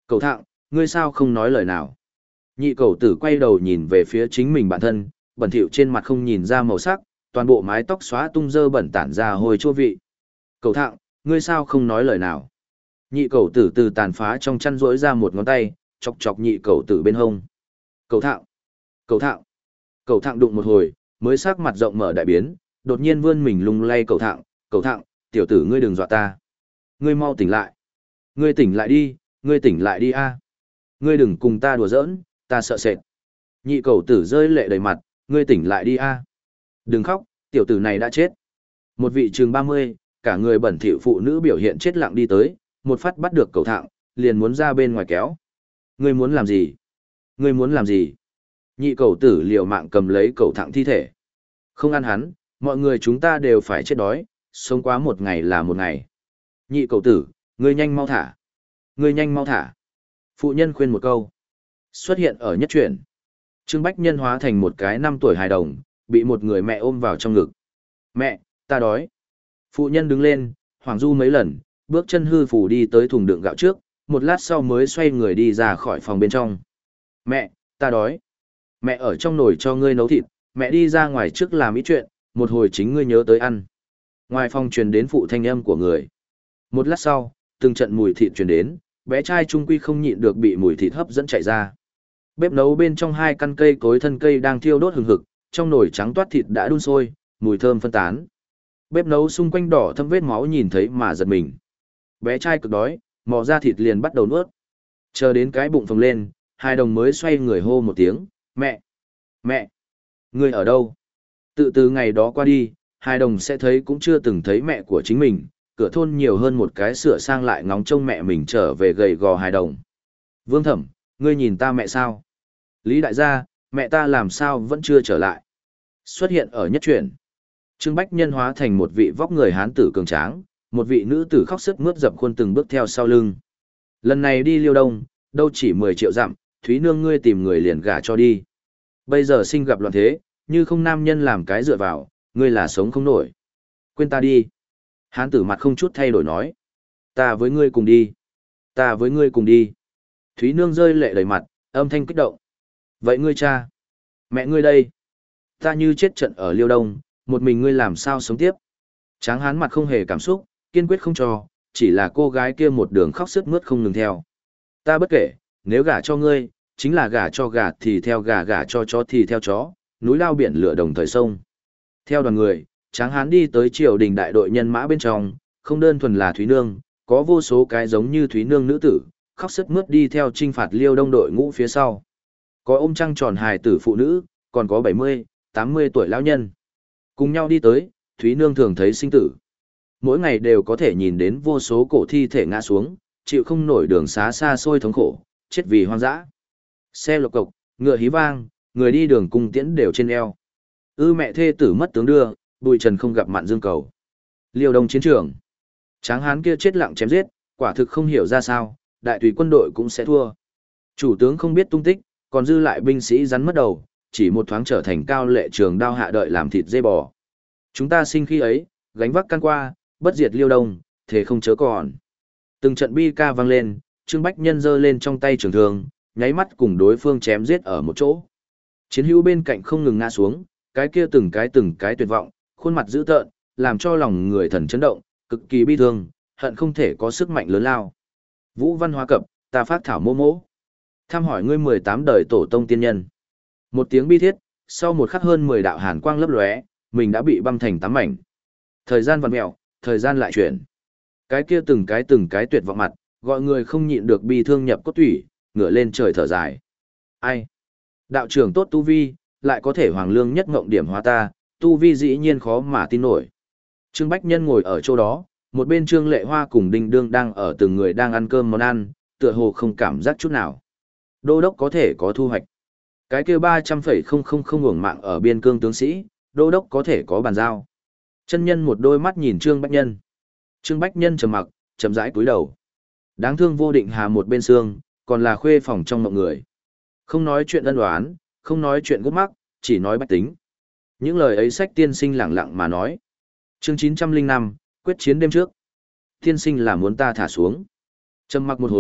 [SPEAKER 1] Cậu thạng, ngươi sao không nói lời nào? Nhị cầu tử quay đầu nhìn về phía chính mình bản thân, bẩn thỉu trên mặt không nhìn ra màu sắc, toàn bộ mái tóc xóa tung dơ bẩn tản ra hồi chua vị. Cậu thạng, ngươi sao không nói lời nào? Nhị cầu tử từ tàn phá trong chăn rỗi ra một ngón tay, chọc chọc nhị cầu tử bên hông. Cậu thạng, cậu thạng, cậu thạng đụng một hồi, mới sắc mặt rộng mở đại biến, đột nhiên vươn mình lung lay cậu thạng, cậu thạng, tiểu tử ngươi đừng dọa ta. Ngươi mau tỉnh lại. Ngươi tỉnh lại đi, ngươi tỉnh lại đi a. Ngươi đừng cùng ta đùa giỡn, ta sợ sệt. Nhị cầu tử rơi lệ đầy mặt, ngươi tỉnh lại đi a. Đừng khóc, tiểu tử này đã chết. Một vị trường ba mươi, cả người bẩn thỉu phụ nữ biểu hiện chết lặng đi tới, một phát bắt được cầu thạng, liền muốn ra bên ngoài kéo. Ngươi muốn làm gì? Ngươi muốn làm gì? Nhị cầu tử liều mạng cầm lấy cầu thạng thi thể. Không ăn hắn, mọi người chúng ta đều phải chết đói, sống quá một ngày là một ngày. Nhị cầu tử, ngươi nhanh mau thả. Ngươi nhanh mau thả. Phụ nhân khuyên một câu. Xuất hiện ở nhất truyện. Trương Bách Nhân hóa thành một cái năm tuổi hài đồng, bị một người mẹ ôm vào trong ngực. Mẹ, ta đói. Phụ nhân đứng lên, hoảng du mấy lần, bước chân hư phủ đi tới thùng đựng gạo trước, một lát sau mới xoay người đi ra khỏi phòng bên trong. Mẹ, ta đói. Mẹ ở trong nồi cho ngươi nấu thịt, mẹ đi ra ngoài trước làm ít chuyện, một hồi chính ngươi nhớ tới ăn. Ngoài phòng truyền đến phụ thanh âm của người. Một lát sau, từng trận mùi thịt truyền đến, bé trai trung quy không nhịn được bị mùi thịt hấp dẫn chạy ra. Bếp nấu bên trong hai căn cây cối thân cây đang thiêu đốt hừng hực, trong nồi trắng toát thịt đã đun sôi, mùi thơm phân tán. Bếp nấu xung quanh đỏ thâm vết máu nhìn thấy mà giật mình. Bé trai cực đói, mò ra thịt liền bắt đầu nuốt. Chờ đến cái bụng phồng lên, hai đồng mới xoay người hô một tiếng, mẹ, mẹ, ngươi ở đâu? Tự từ ngày đó qua đi, hai đồng sẽ thấy cũng chưa từng thấy mẹ của chính mình, cửa thôn nhiều hơn một cái sửa sang lại ngóng trông mẹ mình trở về gầy gò hài đồng. Vương Thẩm, ngươi nhìn ta mẹ sao? Lý đại gia, mẹ ta làm sao vẫn chưa trở lại? Xuất hiện ở nhất truyện. Trương Bách Nhân hóa thành một vị vóc người hán tử cường tráng, một vị nữ tử khóc sức mướt dập khuôn từng bước theo sau lưng. Lần này đi Liêu Đông, đâu chỉ mười triệu dặm, Thúy Nương ngươi tìm người liền gả cho đi. Bây giờ sinh gặp loạn thế, như không nam nhân làm cái dựa vào, ngươi là sống không nổi. Quên ta đi. Hán tử mặt không chút thay đổi nói. Ta với ngươi cùng đi. Ta với ngươi cùng đi. Thúy Nương rơi lệ đầy mặt, âm thanh kích động. Vậy ngươi cha? Mẹ ngươi đây? Ta như chết trận ở Liêu Đông, một mình ngươi làm sao sống tiếp? Tráng hán mặt không hề cảm xúc, kiên quyết không cho, chỉ là cô gái kia một đường khóc sướt mướt không ngừng theo. Ta bất kể, nếu gả cho ngươi, chính là gả cho gà thì theo gà, gả cho chó thì theo chó, núi lao biển lửa đồng thời sông. Theo đoàn người, Tráng hán đi tới triều đình đại đội nhân mã bên trong, không đơn thuần là Thúy Nương, có vô số cái giống như Thúy Nương nữ tử, khóc sướt mướt đi theo chinh phạt Liêu Đông đội ngũ phía sau. Có ôm trăng tròn hài tử phụ nữ, còn có bảy mươi, tám mươi tuổi lão nhân. Cùng nhau đi tới, Thúy Nương thường thấy sinh tử. Mỗi ngày đều có thể nhìn đến vô số cổ thi thể ngã xuống, chịu không nổi đường xá xa xôi thống khổ, chết vì hoang dã. Xe lộc cộc, ngựa hí vang, người đi đường cung tiễn đều trên eo. Ư mẹ thê tử mất tướng đưa, bụi trần không gặp mạn dương cầu. Liêu Đông chiến trường. Tráng hán kia chết lặng chém giết, quả thực không hiểu ra sao, đại tùy quân đội cũng sẽ thua. Chủ tướng không biết tung tích, còn dư lại binh sĩ rắn mất đầu, chỉ một thoáng trở thành cao lệ trường đao hạ đợi làm thịt dê bò. Chúng ta sinh khi ấy, gánh vác can qua, bất diệt Liêu Đông, thế không chớ còn. Từng trận bi ca vang lên, Trương Bách Nhân giơ lên trong tay trường thương, nháy mắt cùng đối phương chém giết ở một chỗ. Chiến hữu bên cạnh không ngừng ngã xuống, cái kia từng cái từng cái tuyệt vọng, khuôn mặt dữ tợn, làm cho lòng người thần chấn động, cực kỳ bi thương, hận không thể có sức mạnh lớn lao. Vũ Văn Hóa Cập, ta phát thảo mô mỗ. Thăm hỏi ngươi mười tám đời tổ tông tiên nhân. Một tiếng bi thiết, sau một khắc hơn mười đạo hàn quang lấp lóe, mình đã bị băm thành tám mảnh. Thời gian vặn mèo, thời gian lại chuyển. Cái kia từng cái từng cái tuyệt vọng mặt, gọi người không nhịn được bi thương nhập cốt tủy, ngửa lên trời thở dài. Ai? Đạo trưởng tốt tu vi, lại có thể hoàng lương nhất ngộng điểm hóa ta, tu vi dĩ nhiên khó mà tin nổi. Trương Bách Nhân ngồi ở chỗ đó, một bên Trương Lệ Hoa cùng Đinh Đương đang ở từng người đang ăn cơm món ăn, tựa hồ không cảm giác chút nào. Đô đốc có thể có thu hoạch. Cái kia ba trăm phẩy không không không uổng mạng ở biên cương tướng sĩ, đô đốc có thể có bàn giao. Chân nhân một đôi mắt nhìn Trương Bách Nhân. Trương Bách Nhân trầm mặc, chậm rãi cúi đầu. Đáng thương Vô Định Hà một bên xương, còn là khuê phòng trong mộng người. Không nói chuyện ân oán, không nói chuyện gút mắc, chỉ nói bách tính. Những lời ấy sách tiên sinh lẳng lặng mà nói. Chương chín trăm lẻ năm, quyết chiến đêm trước. Tiên sinh là muốn ta thả xuống. Trầm mặc một hồi,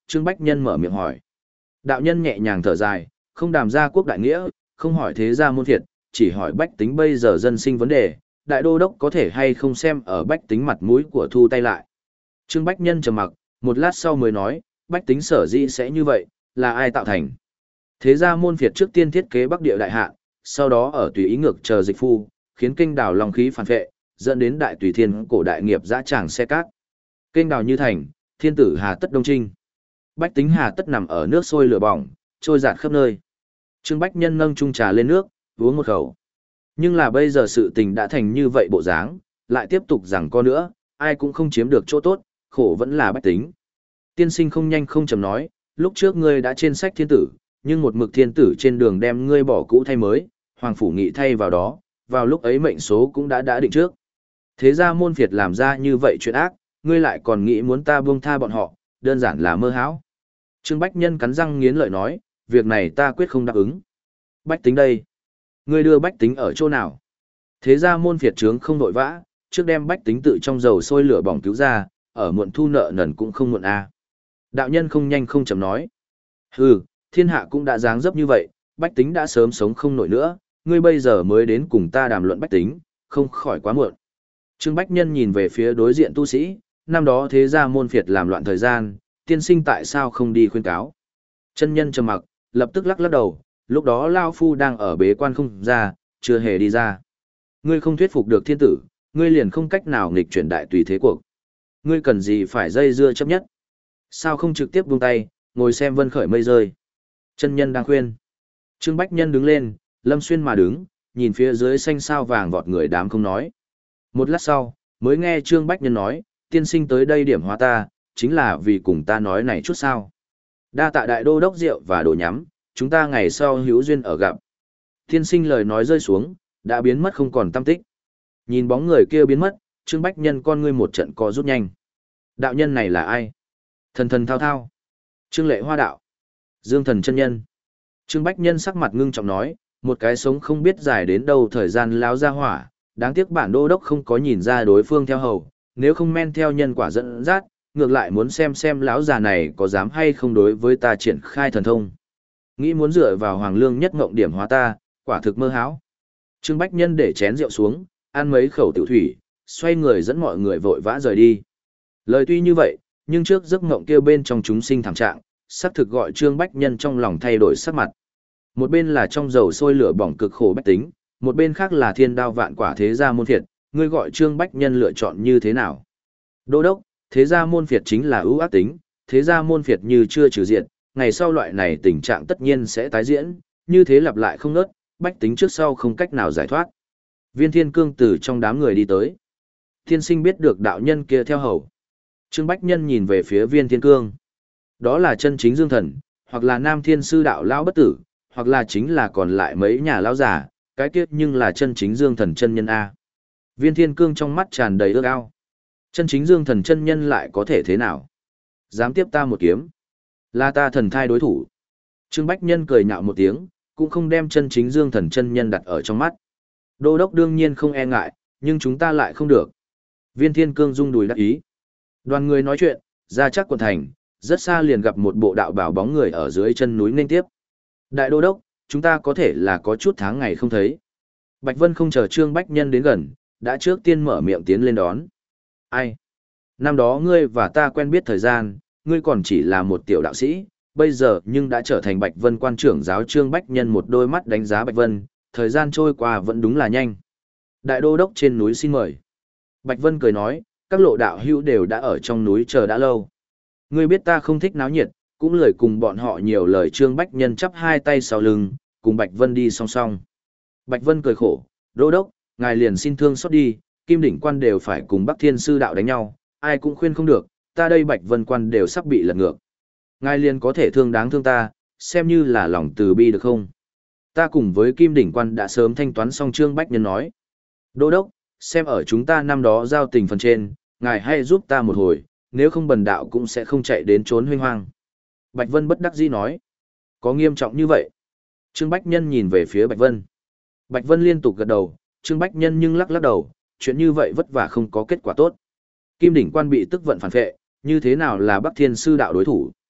[SPEAKER 1] Trương Bách Nhân mở miệng hỏi. Đạo nhân nhẹ nhàng thở dài, không đàm ra quốc đại nghĩa, không hỏi thế gia môn phiệt, chỉ hỏi bách tính bây giờ dân sinh vấn đề, đại đô đốc có thể hay không xem ở bách tính mặt mũi của thu tay lại. Trương Bách Nhân trầm mặc, một lát sau mới nói, bách tính sở dĩ sẽ như vậy, là ai tạo thành. Thế gia môn phiệt trước tiên thiết kế Bắc Địa đại hạ, sau đó ở tùy ý ngược chờ dịch phu, khiến kênh đào long khí phản vệ, dẫn đến đại tùy thiên cổ đại nghiệp dã tràng xe cát. Kênh đào như thành, thiên tử hà tất đông trinh. Bách tính hà tất nằm ở nước sôi lửa bỏng, trôi giạt khắp nơi. Trương Bách Nhân nâng chung trà lên nước, uống một khẩu. Nhưng là bây giờ sự tình đã thành như vậy bộ dáng, lại tiếp tục rằng co nữa, ai cũng không chiếm được chỗ tốt, khổ vẫn là bách tính. Tiên sinh không nhanh không chậm nói, lúc trước ngươi đã trên sách thiên tử, nhưng một mực thiên tử trên đường đem ngươi bỏ cũ thay mới, hoàng phủ nghị thay vào đó, vào lúc ấy mệnh số cũng đã đã định trước. Thế ra môn phiệt làm ra như vậy chuyện ác, ngươi lại còn nghĩ muốn ta buông tha bọn họ, đơn giản là mơ hão. Trương Bách Nhân cắn răng nghiến lợi nói, việc này ta quyết không đáp ứng. Bách tính đây. Ngươi đưa bách tính ở chỗ nào? Thế ra môn phiệt trướng không vội vã, trước đem bách tính tự trong dầu sôi lửa bỏng cứu ra, ở muộn thu nợ nần cũng không muộn a. Đạo nhân không nhanh không chậm nói. Hừ, thiên hạ cũng đã dáng dấp như vậy, bách tính đã sớm sống không nổi nữa, ngươi bây giờ mới đến cùng ta đàm luận bách tính, không khỏi quá muộn. Trương Bách Nhân nhìn về phía đối diện tu sĩ, năm đó thế gia môn phiệt làm loạn thời gian, tiên sinh tại sao không đi khuyên cáo. Chân nhân trầm mặc, lập tức lắc lắc đầu, lúc đó Lao Phu đang ở bế quan không ra, chưa hề đi ra. Ngươi không thuyết phục được thiên tử, ngươi liền không cách nào nghịch chuyển đại tùy thế cuộc. Ngươi cần gì phải dây dưa chấp nhất. Sao không trực tiếp buông tay, ngồi xem vân khởi mây rơi. Chân nhân đang khuyên. Trương Bách Nhân đứng lên, Lâm Xuyên mà đứng, nhìn phía dưới xanh sao vàng vọt người đám không nói. Một lát sau, mới nghe Trương Bách Nhân nói, tiên sinh tới đây điểm hóa ta, chính là vì cùng ta nói này chút sao. Đa tạ đại đô đốc rượu và đồ nhắm, chúng ta ngày sau hữu duyên ở gặp. Tiên sinh lời nói rơi xuống, đã biến mất không còn tâm tích. Nhìn bóng người kia biến mất, Trương Bách Nhân con ngươi một trận co rút nhanh. Đạo nhân này là ai? Thần thần thao thao. Trương Lệ Hoa đạo. Dương Thần chân nhân. Trương Bách Nhân sắc mặt ngưng trọng nói, một cái sống không biết dài đến đâu thời gian láo ra hỏa, đáng tiếc bản đô đốc không có nhìn ra đối phương theo hầu, nếu không men theo nhân quả dẫn dắt, ngược lại muốn xem xem lão già này có dám hay không đối với ta triển khai thần thông. Nghĩ muốn dựa vào hoàng lương nhất ngộng điểm hóa ta, quả thực mơ hão. Trương Bách Nhân để chén rượu xuống, ăn mấy khẩu tiểu thủy, xoay người dẫn mọi người vội vã rời đi. Lời tuy như vậy, nhưng trước giấc ngộng kia bên trong chúng sinh thảm trạng, sắc thực gọi Trương Bách Nhân trong lòng thay đổi sắc mặt. Một bên là trong dầu sôi lửa bỏng cực khổ bách tính, một bên khác là thiên đao vạn quả thế gia môn phiệt, ngươi gọi Trương Bách Nhân lựa chọn như thế nào? Đô đốc, thế gia môn phiệt chính là ưu ác tính, thế gia môn phiệt như chưa trừ diệt, ngày sau loại này tình trạng tất nhiên sẽ tái diễn, như thế lặp lại không ngớt, bách tính trước sau không cách nào giải thoát. Viên Thiên Cương từ trong đám người đi tới. Thiên sinh biết được đạo nhân kia theo hầu. Trương Bách Nhân nhìn về phía Viên Thiên Cương. Đó là chân chính Dương Thần, hoặc là Nam Thiên Sư đạo lão bất tử, hoặc là chính là còn lại mấy nhà lão giả, cái kiếp nhưng là chân chính Dương Thần chân nhân A. Viên Thiên Cương trong mắt tràn đầy ước ao. Chân chính Dương Thần chân nhân lại có thể thế nào? Dám tiếp ta một kiếm. Là ta thần thai đối thủ. Trương Bách Nhân cười nhạo một tiếng, cũng không đem chân chính Dương Thần chân nhân đặt ở trong mắt. Đô đốc đương nhiên không e ngại, nhưng chúng ta lại không được. Viên Thiên Cương rung đùi đắc ý. Đoàn người nói chuyện, ra chắc quận thành, rất xa liền gặp một bộ đạo bảo bóng người ở dưới chân núi nên tiếp. Đại đô đốc, chúng ta có thể là có chút tháng ngày không thấy. Bạch Vân không chờ Trương Bách Nhân đến gần, đã trước tiên mở miệng tiến lên đón. Ai? Năm đó ngươi và ta quen biết thời gian, ngươi còn chỉ là một tiểu đạo sĩ, bây giờ nhưng đã trở thành Bạch Vân quan trưởng giáo. Trương Bách Nhân một đôi mắt đánh giá Bạch Vân, thời gian trôi qua vẫn đúng là nhanh. Đại đô đốc trên núi xin mời. Bạch Vân cười nói, các lộ đạo hữu đều đã ở trong núi chờ đã lâu. Ngươi biết ta không thích náo nhiệt, cũng lười cùng bọn họ nhiều lời. Trương Bách Nhân chắp hai tay sau lưng, cùng Bạch Vân đi song song. Bạch Vân cười khổ, đô đốc, ngài liền xin thương xót đi, Kim Đỉnh quan đều phải cùng Bắc Thiên Sư đạo đánh nhau, ai cũng khuyên không được, ta đây Bạch Vân quan đều sắp bị lật ngược. Ngài liền có thể thương đáng thương ta, xem như là lòng từ bi được không? Ta cùng với Kim Đỉnh quan đã sớm thanh toán xong. Trương Bách Nhân nói. Đô đốc, xem ở chúng ta năm đó giao tình phần trên, ngài hãy giúp ta một hồi, nếu không bần đạo cũng sẽ không chạy đến trốn huynh hoang. Bạch Vân bất đắc dĩ nói. Có nghiêm trọng như vậy? Trương Bách Nhân nhìn về phía Bạch Vân. Bạch Vân liên tục gật đầu, Trương Bách Nhân nhưng lắc lắc đầu, chuyện như vậy vất vả không có kết quả tốt. Kim Đỉnh quan bị tức vận phản phệ, như thế nào là Bắc Thiên Sư đạo đối thủ?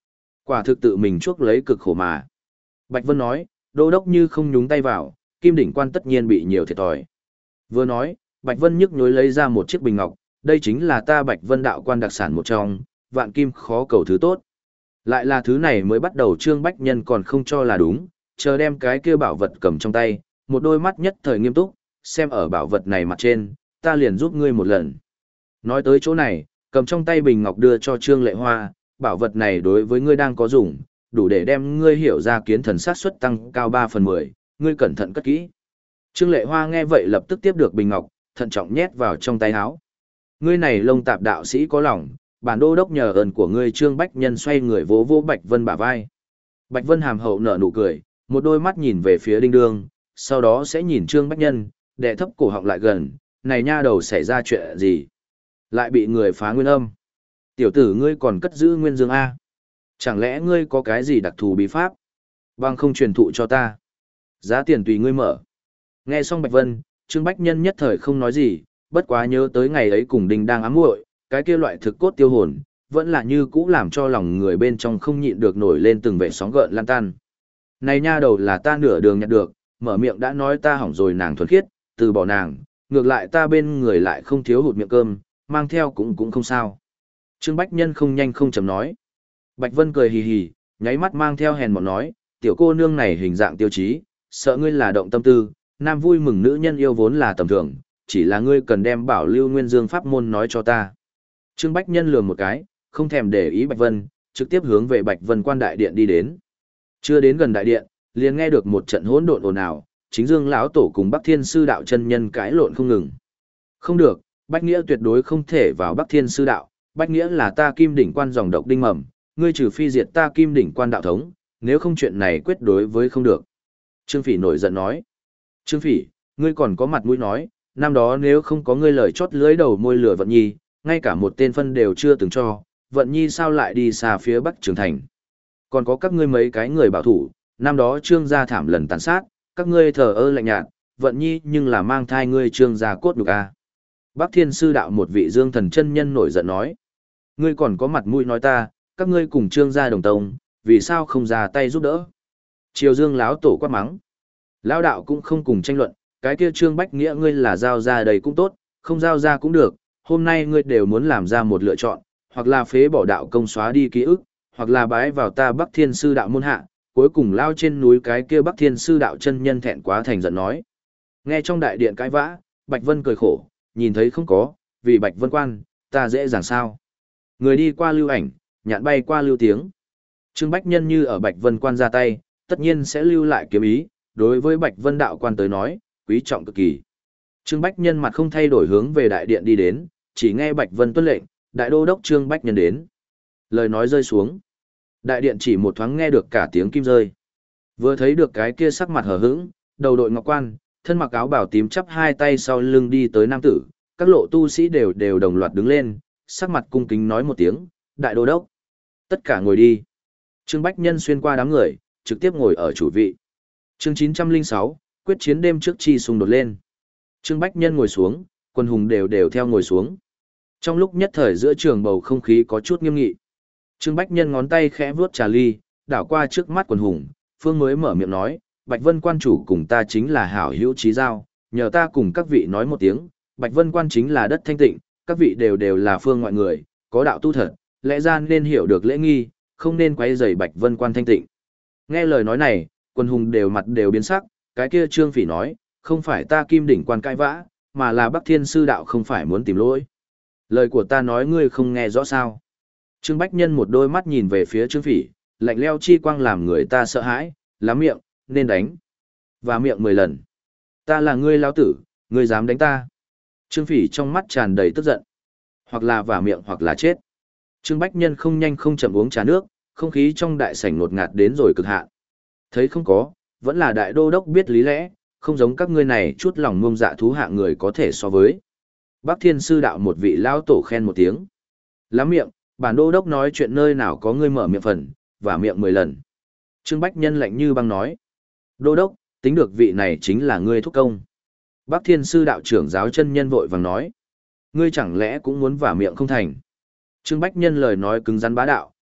[SPEAKER 1] Quả thực tự mình chuốc lấy cực khổ mà. Bạch Vân nói, đô đốc như không nhúng tay vào, kim đỉnh quan tất nhiên bị nhiều thiệt thòi. Vừa nói, Bạch Vân nhức nhối lấy ra một chiếc bình ngọc, đây chính là ta Bạch Vân đạo quan đặc sản một trong, vạn kim khó cầu thứ tốt. Lại là thứ này mới bắt đầu Trương Bách Nhân còn không cho là đúng, chờ đem cái kia bảo vật cầm trong tay, một đôi mắt nhất thời nghiêm túc, xem ở bảo vật này mặt trên, ta liền giúp ngươi một lần. Nói tới chỗ này, cầm trong tay bình ngọc đưa cho Trương Lệ Hoa, bảo vật này đối với ngươi đang có dùng, đủ để đem ngươi hiểu ra kiến thần sát suất tăng cao ba phần mười, ngươi cẩn thận cất kỹ. Trương Lệ Hoa nghe vậy lập tức tiếp được bình ngọc, thận trọng nhét vào trong tay áo. Ngươi này lông tạp đạo sĩ có lòng, bản đô đốc nhờ ơn của ngươi. Trương Bách Nhân xoay người vỗ vỗ Bạch Vân bả vai. Bạch Vân hàm hậu nở nụ cười, một đôi mắt nhìn về phía Đinh Đương, sau đó sẽ nhìn Trương Bách Nhân, đệ thấp cổ họng lại gần, này nha đầu xảy ra chuyện gì? Lại bị người phá nguyên âm. Tiểu tử ngươi còn cất giữ nguyên dương A. Chẳng lẽ ngươi có cái gì đặc thù bí pháp? Bằng không truyền thụ cho ta. Giá tiền tùy ngươi mở. Nghe xong Bạch Vân, Trương Bách Nhân nhất thời không nói gì, bất quá nhớ tới ngày ấy cùng Đinh đang ám muội, cái kia loại thực cốt tiêu hồn, vẫn là như cũ làm cho lòng người bên trong không nhịn được nổi lên từng vệ sóng gợn lan tan. Này nha đầu là ta nửa đường nhặt được, mở miệng đã nói ta hỏng rồi nàng thuần khiết, từ bỏ nàng, ngược lại ta bên người lại không thiếu hụt miệng cơm, mang theo cũng cũng không sao. Trương Bách Nhân không nhanh không chậm nói. Bạch Vân cười hì hì, nháy mắt mang theo hèn mọn nói, tiểu cô nương này hình dạng tiêu chí, sợ ngươi là động tâm tư, nam vui mừng nữ nhân yêu vốn là tầm thường, chỉ là ngươi cần đem bảo lưu nguyên dương pháp môn nói cho ta. Trương Bách Nhân lườm một cái, không thèm để ý Bạch Vân, trực tiếp hướng về Bạch Vân quan đại điện đi đến. Chưa đến gần đại điện, liền nghe được một trận hỗn độn ồn ào, chính Dương lão tổ cùng Bắc Thiên sư đạo chân nhân cãi lộn không ngừng. Không được, Bách Nghĩa tuyệt đối không thể vào Bắc Thiên sư đạo, Bách Nghĩa là ta Kim đỉnh quan dòng độc đinh mầm, ngươi trừ phi diệt ta Kim đỉnh quan đạo thống, nếu không chuyện này quyết đối với không được. Trương Phỉ nổi giận nói. Trương Phỉ, ngươi còn có mặt mũi nói, năm đó nếu không có ngươi lời chót lưới đầu môi lửa Vận Nhi, ngay cả một tên phân đều chưa từng cho, Vận Nhi sao lại đi xa phía Bắc Trường Thành. Còn có các ngươi mấy cái người bảo thủ, năm đó Trương gia thảm lần tàn sát, các ngươi thờ ơ lạnh nhạt, Vận Nhi nhưng là mang thai ngươi Trương gia cốt nhục a. Bắc Thiên sư đạo một vị Dương thần chân nhân nổi giận nói. Ngươi còn có mặt mũi nói ta, các ngươi cùng Trương gia đồng tông, vì sao không ra tay giúp đỡ? Triều Dương lão tổ quát mắng. Lão đạo cũng không cùng tranh luận, cái kia Trương Bách Nghĩa ngươi là giao ra đầy cũng tốt, không giao ra cũng được, hôm nay ngươi đều muốn làm ra một lựa chọn, hoặc là phế bỏ đạo công xóa đi ký ức, hoặc là bái vào ta Bắc Thiên sư đạo môn hạ, cuối cùng lao trên núi cái kia Bắc Thiên sư đạo chân nhân thẹn quá thành giận nói. Nghe trong đại điện cãi vã, Bạch Vân cười khổ, nhìn thấy không có, vì Bạch Vân quan, ta dễ dàng sao? Người đi qua lưu ảnh, nhạn bay qua lưu tiếng. Trương Bách Nhân như ở Bạch Vân quan ra tay, tất nhiên sẽ lưu lại kiếm ý, đối với Bạch Vân đạo quan tới nói, quý trọng cực kỳ. Trương Bách Nhân mặt không thay đổi hướng về đại điện đi đến, chỉ nghe Bạch Vân tuân lệnh, đại đô đốc Trương Bách Nhân đến. Lời nói rơi xuống. Đại điện chỉ một thoáng nghe được cả tiếng kim rơi. Vừa thấy được cái kia sắc mặt hờ hững, đầu đội ngọc quan, thân mặc áo bào tím chắp hai tay sau lưng đi tới nam tử, các lộ tu sĩ đều đều đồng loạt đứng lên, sắc mặt cung kính nói một tiếng, đại đô đốc. Tất cả ngồi đi. Trương Bách Nhân xuyên qua đám người, trực tiếp ngồi ở chủ vị. Chương chín trăm lẻ sáu, quyết chiến đêm trước chi xung đột lên. Trương Bách Nhân ngồi xuống, quân hùng đều đều theo ngồi xuống. Trong lúc nhất thời giữa trường bầu không khí có chút nghiêm nghị. Trương Bách Nhân ngón tay khẽ vuốt trà ly, đảo qua trước mắt quần hùng, Phương mới mở miệng nói, Bạch Vân quan chủ cùng ta chính là hảo hữu chí giao, nhờ ta cùng các vị nói một tiếng, Bạch Vân quan chính là đất thanh tịnh, các vị đều đều là phương ngoại người, có đạo tu thật, lẽ ra nên hiểu được lễ nghi, không nên quấy rầy Bạch Vân quan thanh tịnh. Nghe lời nói này, quần hùng đều mặt đều biến sắc, cái kia Trương Phỉ nói, không phải ta Kim đỉnh quan cãi vã, mà là Bắc Thiên sư đạo không phải muốn tìm lỗi. Lời của ta nói ngươi không nghe rõ sao? Trương Bách Nhân một đôi mắt nhìn về phía Trương Phỉ, lạnh leo chi quang làm người ta sợ hãi, lắm miệng, nên đánh. Và miệng mười lần. Ta là ngươi lão tử, ngươi dám đánh ta. Trương Phỉ trong mắt tràn đầy tức giận. Hoặc là vả miệng hoặc là chết. Trương Bách Nhân không nhanh không chậm uống trà nước, không khí trong đại sảnh ngột ngạt đến rồi cực hạn. Thấy không có, vẫn là đại đô đốc biết lý lẽ, không giống các ngươi này chút lòng ngông dạ thú hạng người có thể so với. Bắc Thiên sư đạo một vị lão tổ khen một tiếng. Lắm miệng, bản đô đốc nói chuyện nơi nào có ngươi mở miệng phần, và miệng mười lần. Trương Bách Nhân lạnh như băng nói. Đô đốc, tính được vị này chính là ngươi thúc công. Bắc Thiên sư đạo trưởng giáo chân nhân vội vàng nói. Ngươi chẳng lẽ cũng muốn vả miệng không thành. Trương Bách Nhân lời nói cứng rắn bá đạo,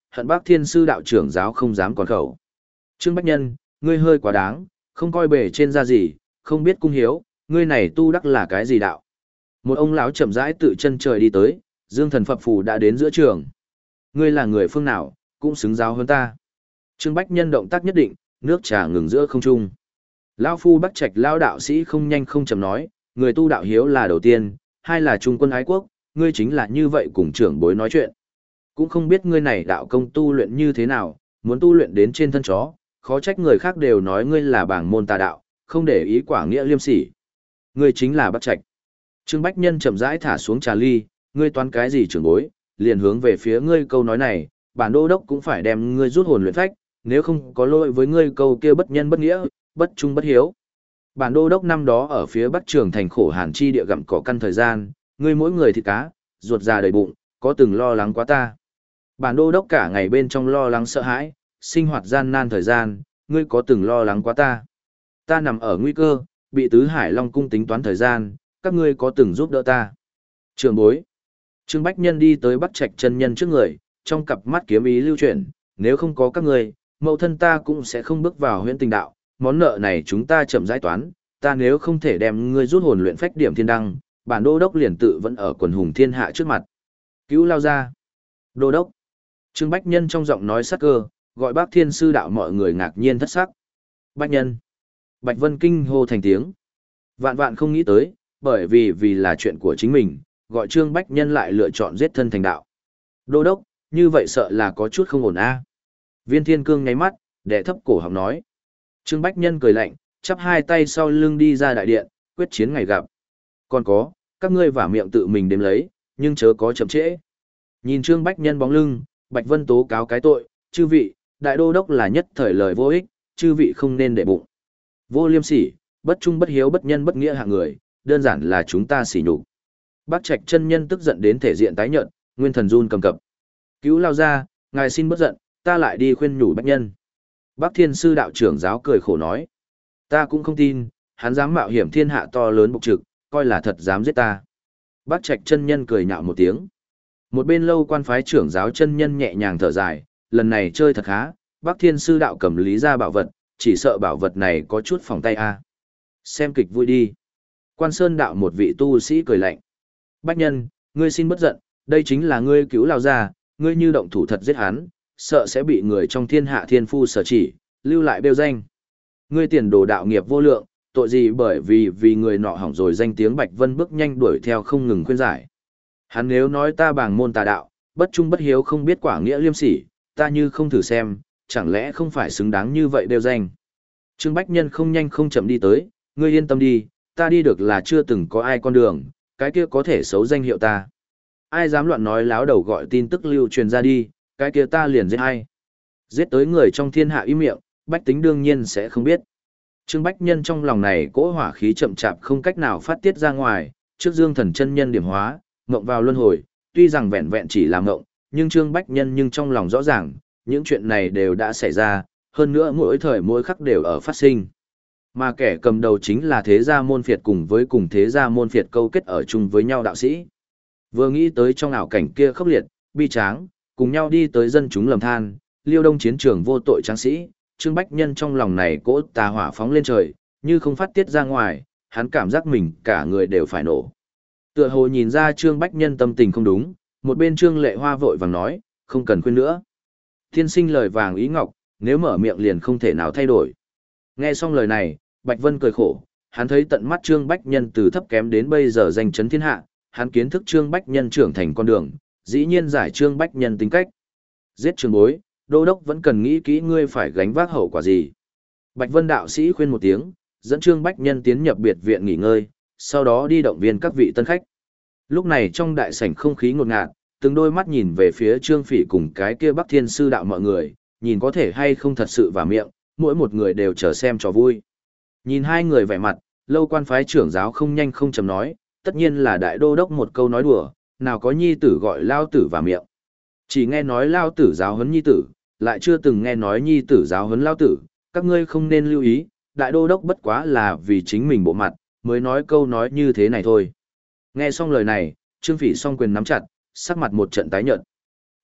[SPEAKER 1] hận Bác Thiên Sư đạo trưởng giáo không dám còn khẩu. Trương Bách Nhân, ngươi hơi quá đáng, không coi bề trên ra gì, không biết cung hiếu, ngươi này tu đắc là cái gì đạo. Một ông lão chậm rãi tự chân trời đi tới, Dương Thần Phập Phù đã đến giữa trường. Ngươi là người phương nào, cũng xứng giáo hơn ta. Trương Bách Nhân động tác nhất định, nước trà ngừng giữa không trung. Lão phu Bắc Trạch lão đạo sĩ không nhanh không chậm nói, người tu đạo hiếu là đầu tiên, hai là trung quân ái quốc, ngươi chính là như vậy cùng trưởng bối nói chuyện. Cũng không biết ngươi này đạo công tu luyện như thế nào, muốn tu luyện đến trên thân chó, khó trách người khác đều nói ngươi là bảng môn tà đạo, không để ý quả nghĩa liêm sỉ. Ngươi chính là Bắc Trạch. Trương Bách Nhân chậm rãi thả xuống trà ly, ngươi toán cái gì trưởng bối, liền hướng về phía ngươi câu nói này, bản đô đốc cũng phải đem ngươi rút hồn luyện phách, nếu không có lỗi với ngươi câu kia bất nhân bất nghĩa, bất trung bất hiếu. Bản đô đốc năm đó ở phía Bắc Trường thành khổ hàn chi địa gặm cỏ căn thời gian, ngươi mỗi người thịt cá, ruột già đầy bụng, có từng lo lắng quá ta. Bản đô đốc cả ngày bên trong lo lắng sợ hãi, sinh hoạt gian nan thời gian, ngươi có từng lo lắng quá ta. Ta nằm ở nguy cơ, bị tứ hải long cung tính toán thời gian, các ngươi có từng giúp đỡ ta. Trường bối. Trương Bách Nhân đi tới Bắc Trạch chân nhân trước người, trong cặp mắt kiếm ý lưu chuyển, nếu không có các ngươi, mẫu thân ta cũng sẽ không bước vào huyễn tình đạo, món nợ này chúng ta chậm giải toán, ta nếu không thể đem ngươi rút hồn luyện phách điểm thiên đăng, bản đô đốc liền tự vẫn ở quần hùng thiên hạ trước mặt. Cứu lao ra. Đô đốc. Trương Bách Nhân trong giọng nói sắc cơ, gọi Bác Thiên Sư đạo mọi người ngạc nhiên thất sắc. Bách Nhân. Bạch Vân kinh hô thành tiếng. Vạn vạn không nghĩ tới, bởi vì vì là chuyện của chính mình, gọi Trương Bách Nhân lại lựa chọn giết thân thành đạo. Đô đốc, như vậy sợ là có chút không ổn a. Viên Thiên Cương nháy mắt, đè thấp cổ họng nói. Trương Bách Nhân cười lạnh, chắp hai tay sau lưng đi ra đại điện, quyết chiến ngày gặp. Còn có, các ngươi vả miệng tự mình đếm lấy, nhưng chớ có chậm trễ. Nhìn Trương Bách Nhân bóng lưng, Bạch Vân tố cáo cái tội, chư vị, đại đô đốc là nhất thời lời vô ích, chư vị không nên để bụng. Vô liêm sỉ, bất trung bất hiếu bất nhân bất nghĩa hạng người, đơn giản là chúng ta sỉ nhục. Bác Trạch chân nhân tức giận đến thể diện tái nhợt, nguyên thần run cầm cập. Cứu lao ra, ngài xin bất giận, ta lại đi khuyên nhủ Bách Nhân. Bác Thiên Sư đạo trưởng giáo cười khổ nói. Ta cũng không tin, hắn dám mạo hiểm thiên hạ to lớn bộc trực, coi là thật dám giết ta. Bác Trạch chân nhân cười nhạo một tiếng. Một bên lâu quan phái trưởng giáo chân nhân nhẹ nhàng thở dài, lần này chơi thật khá, Bác Thiên Sư đạo cầm lý ra bảo vật, chỉ sợ bảo vật này có chút phòng tay a. Xem kịch vui đi. Quan Sơn đạo một vị tu sĩ cười lạnh. Bách Nhân, ngươi xin bất giận, đây chính là ngươi cứu lao ra, ngươi như động thủ thật giết hắn, sợ sẽ bị người trong thiên hạ thiên phu sở chỉ, lưu lại bêu danh. Ngươi tiền đồ đạo nghiệp vô lượng, tội gì bởi vì vì người nọ hỏng rồi danh tiếng Bạch Vân bước nhanh đuổi theo không ngừng khuyên giải. Hắn nếu nói ta bàng môn tà đạo, bất trung bất hiếu không biết quả nghĩa liêm sỉ, ta như không thử xem, chẳng lẽ không phải xứng đáng như vậy bêu danh. Trương Bách Nhân không nhanh không chậm đi tới, ngươi yên tâm đi, ta đi được là chưa từng có ai con đường, cái kia có thể xấu danh hiệu ta. Ai dám loạn nói láo đầu gọi tin tức lưu truyền ra đi, cái kia ta liền giết ai. Giết tới người trong thiên hạ im miệng, bách tính đương nhiên sẽ không biết. Trương Bách Nhân trong lòng này cỗ hỏa khí chậm chạp không cách nào phát tiết ra ngoài, trước Dương Thần chân nhân điểm hóa, ngộng vào luân hồi, tuy rằng vẹn vẹn chỉ là ngộng, nhưng Trương Bách Nhân nhưng trong lòng rõ ràng, những chuyện này đều đã xảy ra, hơn nữa mỗi thời mỗi khắc đều ở phát sinh. Mà kẻ cầm đầu chính là thế gia môn phiệt cùng với cùng thế gia môn phiệt câu kết ở chung với nhau đạo sĩ. Vừa nghĩ tới trong ảo cảnh kia khốc liệt, bi tráng, cùng nhau đi tới dân chúng lầm than, liêu đông chiến trường vô tội tráng sĩ, Trương Bách Nhân trong lòng này cỗ tà hỏa phóng lên trời, như không phát tiết ra ngoài, hắn cảm giác mình cả người đều phải nổ. Tựa hồ nhìn ra Trương Bách Nhân tâm tình không đúng, một bên Trương Lệ Hoa vội vàng nói, không cần khuyên nữa. Thiên sinh lời vàng ý ngọc, nếu mở miệng liền không thể nào thay đổi. Nghe xong lời này, Bạch Vân cười khổ, hắn thấy tận mắt Trương Bách Nhân từ thấp kém đến bây giờ danh chấn thiên hạ, hắn kiến thức Trương Bách Nhân trưởng thành con đường, dĩ nhiên giải Trương Bách Nhân tính cách. Giết Trương bối, đô đốc vẫn cần nghĩ kỹ ngươi phải gánh vác hậu quả gì. Bạch Vân đạo sĩ khuyên một tiếng, dẫn Trương Bách Nhân tiến nhập biệt viện nghỉ ngơi, sau đó đi động viên các vị tân khách. Lúc này trong đại sảnh không khí ngột ngạt, từng đôi mắt nhìn về phía Trương Phỉ cùng cái kia Bắc Thiên Sư đạo mọi người, nhìn có thể hay không thật sự vào miệng, mỗi một người đều chờ xem trò vui. Nhìn hai người vẻ mặt, lâu quan phái trưởng giáo không nhanh không chậm nói, tất nhiên là đại đô đốc một câu nói đùa, nào có nhi tử gọi lao tử vào miệng. Chỉ nghe nói lao tử giáo huấn nhi tử, lại chưa từng nghe nói nhi tử giáo huấn lao tử, các ngươi không nên lưu ý, đại đô đốc bất quá là vì chính mình bộ mặt, mới nói câu nói như thế này thôi. Nghe xong lời này, Trương Phỉ song quyền nắm chặt, sắc mặt một trận tái nhợt.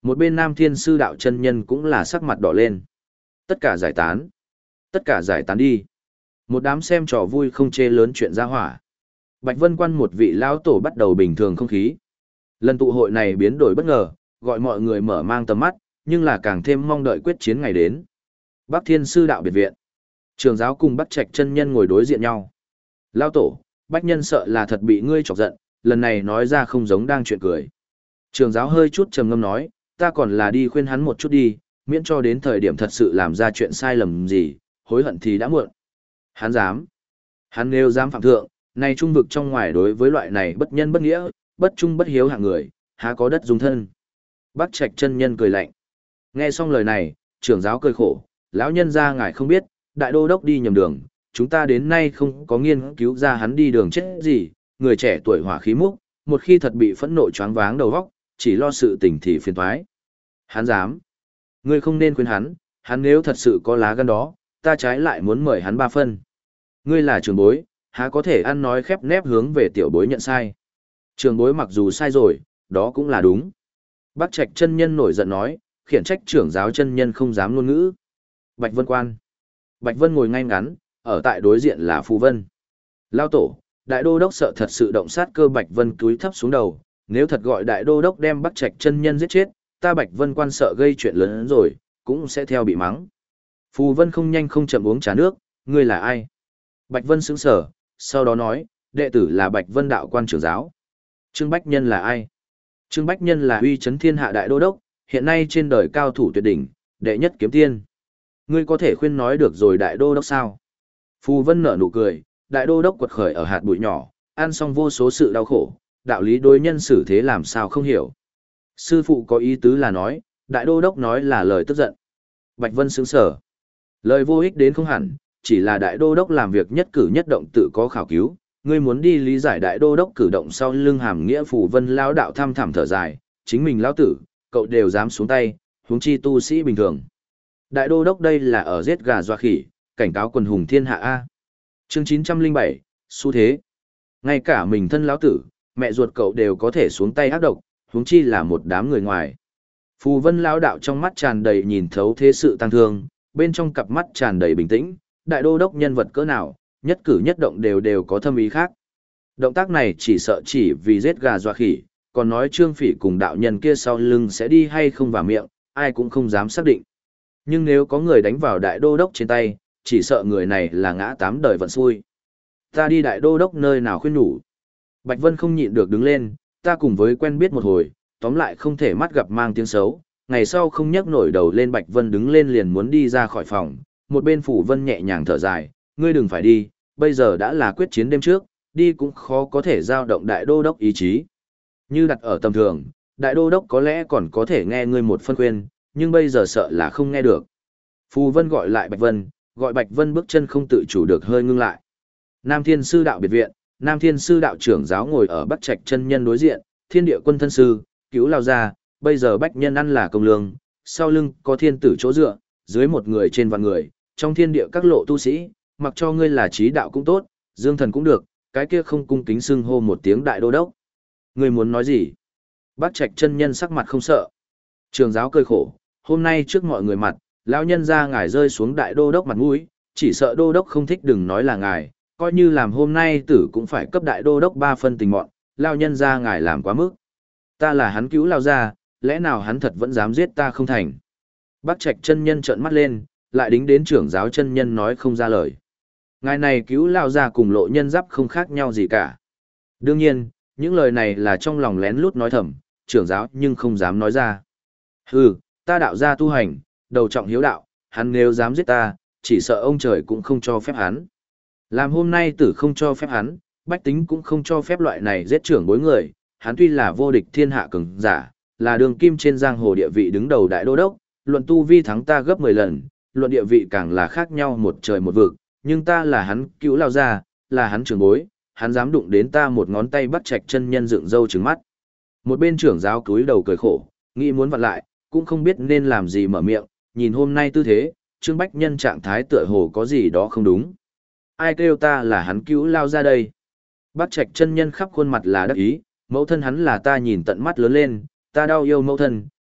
[SPEAKER 1] Một bên Nam Thiên Sư đạo chân nhân cũng là sắc mặt đỏ lên. Tất cả giải tán. Tất cả giải tán đi. Một đám xem trò vui không chê lớn chuyện ra hỏa. Bạch Vân Quan một vị lão tổ bắt đầu bình thường không khí. Lần tụ hội này biến đổi bất ngờ, gọi mọi người mở mang tầm mắt, nhưng là càng thêm mong đợi quyết chiến ngày đến. Bắc Thiên Sư đạo biệt viện. Trường giáo cùng Bắc Trạch chân nhân ngồi đối diện nhau. Lão tổ, Bách nhân sợ là thật bị ngươi chọc giận, lần này nói ra không giống đang chuyện cười. Trường giáo hơi chút trầm ngâm nói, ta còn là đi khuyên hắn một chút đi, miễn cho đến thời điểm thật sự làm ra chuyện sai lầm gì, hối hận thì đã muộn. Hắn dám. Hắn nếu dám phạm thượng, này trung vực trong ngoài đối với loại này bất nhân bất nghĩa, bất trung bất hiếu hạng người, há có đất dung thân. Bắc Trạch chân nhân cười lạnh. Nghe xong lời này, trưởng giáo cười khổ, lão nhân gia ngài không biết, đại đô đốc đi nhầm đường, chúng ta đến nay không có nghiên cứu ra hắn đi đường chết gì, người trẻ tuổi hỏa khí múc, một khi thật bị phẫn nộ choáng váng đầu óc, chỉ lo sự tình thì phiền toái. Hắn dám. Ngươi không nên khuyên hắn, hắn nếu thật sự có lá gan đó, ta trái lại muốn mời hắn ba phân. Ngươi là trưởng bối, há có thể ăn nói khép nép hướng về tiểu bối nhận sai. Trưởng bối mặc dù sai rồi, đó cũng là đúng. Bắc Trạch chân nhân nổi giận nói, khiển trách trưởng giáo chân nhân không dám ngôn ngữ. Bạch Vân Quan. Bạch Vân ngồi ngay ngắn, ở tại đối diện là Phù Vân. Lao tổ, đại đô đốc sợ thật sự động sát cơ. Bạch Vân cúi thấp xuống đầu, nếu thật gọi đại đô đốc đem Bắc Trạch chân nhân giết chết, ta Bạch Vân Quan sợ gây chuyện lớn hơn rồi, cũng sẽ theo bị mắng. Phù Vân không nhanh không chậm uống trà nước, ngươi là ai? Bạch Vân sững sờ, sau đó nói, đệ tử là Bạch Vân đạo quan trưởng giáo. Trương Bách Nhân là ai? Trương Bách Nhân là uy chấn thiên hạ đại đô đốc, hiện nay trên đời cao thủ tuyệt đỉnh, đệ nhất kiếm tiên. Ngươi có thể khuyên nói được rồi đại đô đốc sao? Phù Vân nở nụ cười, đại đô đốc quật khởi ở hạt bụi nhỏ, ăn xong vô số sự đau khổ, đạo lý đối nhân xử thế làm sao không hiểu. Sư phụ có ý tứ là nói, đại đô đốc nói là lời tức giận. Bạch Vân sững sờ. Lời vô ích đến không hẳn, chỉ là đại đô đốc làm việc nhất cử nhất động tự có khảo cứu, ngươi muốn đi lý giải đại đô đốc cử động sau lưng hàm nghĩa. Phù Vân lão đạo thăm thẳm thở dài, chính mình lão tử, cậu đều dám xuống tay, huống chi tu sĩ bình thường. Đại đô đốc đây là ở giết gà dọa khỉ, cảnh cáo quần hùng thiên hạ a. Chương chín trăm linh bảy, xu thế. Ngay cả mình thân lão tử, mẹ ruột cậu đều có thể xuống tay ác độc, huống chi là một đám người ngoài. Phù Vân lão đạo trong mắt tràn đầy nhìn thấu thế sự tăng thương, bên trong cặp mắt tràn đầy bình tĩnh, đại đô đốc nhân vật cỡ nào, nhất cử nhất động đều đều có thâm ý khác. Động tác này chỉ sợ chỉ vì giết gà dọa khỉ, còn nói Trương Phỉ cùng đạo nhân kia sau lưng sẽ đi hay không vào miệng, ai cũng không dám xác định. Nhưng nếu có người đánh vào đại đô đốc trên tay, chỉ sợ người này là ngã tám đời vận xui. Ta đi đại đô đốc nơi nào khuyên nhủ. Bạch Vân không nhịn được đứng lên, ta cùng với quen biết một hồi, tóm lại không thể mắt gặp mang tiếng xấu. Ngày sau không nhấc nổi đầu lên. Bạch Vân đứng lên liền muốn đi ra khỏi phòng, một bên Phủ Vân nhẹ nhàng thở dài, ngươi đừng phải đi, bây giờ đã là quyết chiến đêm trước, đi cũng khó có thể giao động đại đô đốc ý chí. Như đặt ở tầm thường, đại đô đốc có lẽ còn có thể nghe ngươi một phân khuyên, nhưng bây giờ sợ là không nghe được. Phù Vân gọi lại Bạch Vân, gọi Bạch Vân bước chân không tự chủ được hơi ngưng lại. Nam Thiên Sư đạo biệt viện, Nam Thiên Sư đạo trưởng giáo ngồi ở Bắc Trạch chân nhân đối diện, Thiên Địa quân thân sư, cứu lao ra, bây giờ bách nhân ăn là công lương, sau lưng có thiên tử chỗ dựa, dưới một người trên vạn người, trong thiên địa các lộ tu sĩ, mặc cho ngươi là trí đạo cũng tốt, dương thần cũng được, cái kia không cung kính xưng hô một tiếng đại đô đốc. Ngươi muốn nói gì? Bắc Trạch chân nhân sắc mặt không sợ. Trường giáo cười khổ, hôm nay trước mọi người mặt, lão nhân ra ngài rơi xuống đại đô đốc mặt mũi, chỉ sợ đô đốc không thích đừng nói là ngài, coi như làm hôm nay tử cũng phải cấp đại đô đốc ba phân tình mọn, lão nhân ra ngài làm quá mức. Ta là hắn cứu lao ra, lẽ nào hắn thật vẫn dám giết ta không thành? Bắc Trạch chân nhân trợn mắt lên, lại đính đến trưởng giáo chân nhân nói không ra lời. Ngài này cứu lao ra cùng lộ nhân giáp không khác nhau gì cả. Đương nhiên, những lời này là trong lòng lén lút nói thầm, trưởng giáo nhưng không dám nói ra. Hừ, ta đạo gia tu hành, đầu trọng hiếu đạo, hắn nếu dám giết ta, chỉ sợ ông trời cũng không cho phép hắn. Làm hôm nay tử không cho phép hắn, bách tính cũng không cho phép loại này giết trưởng bối người, hắn tuy là vô địch thiên hạ cường giả, là đường kim trên giang hồ địa vị đứng đầu đại đô đốc, luận tu vi thắng ta gấp mười lần, luận địa vị càng là khác nhau một trời một vực, nhưng ta là hắn cứu lao ra, là hắn trưởng bối, hắn dám đụng đến ta một ngón tay bắt Trạch chân nhân dựng râu trừng mắt. Một bên trưởng giáo cúi đầu cười khổ, nghĩ muốn vặn lại, cũng không biết nên làm gì mở miệng, nhìn hôm nay tư thế, Trương Bách Nhân trạng thái tựa hồ có gì đó không đúng. Ai kêu ta là hắn cứu lao ra đây? Bác Trạch chân nhân khắp khuôn mặt là đắc ý, mẫu thân hắn là ta nhìn tận mắt lớn lên, ta đau yêu mẫu thân,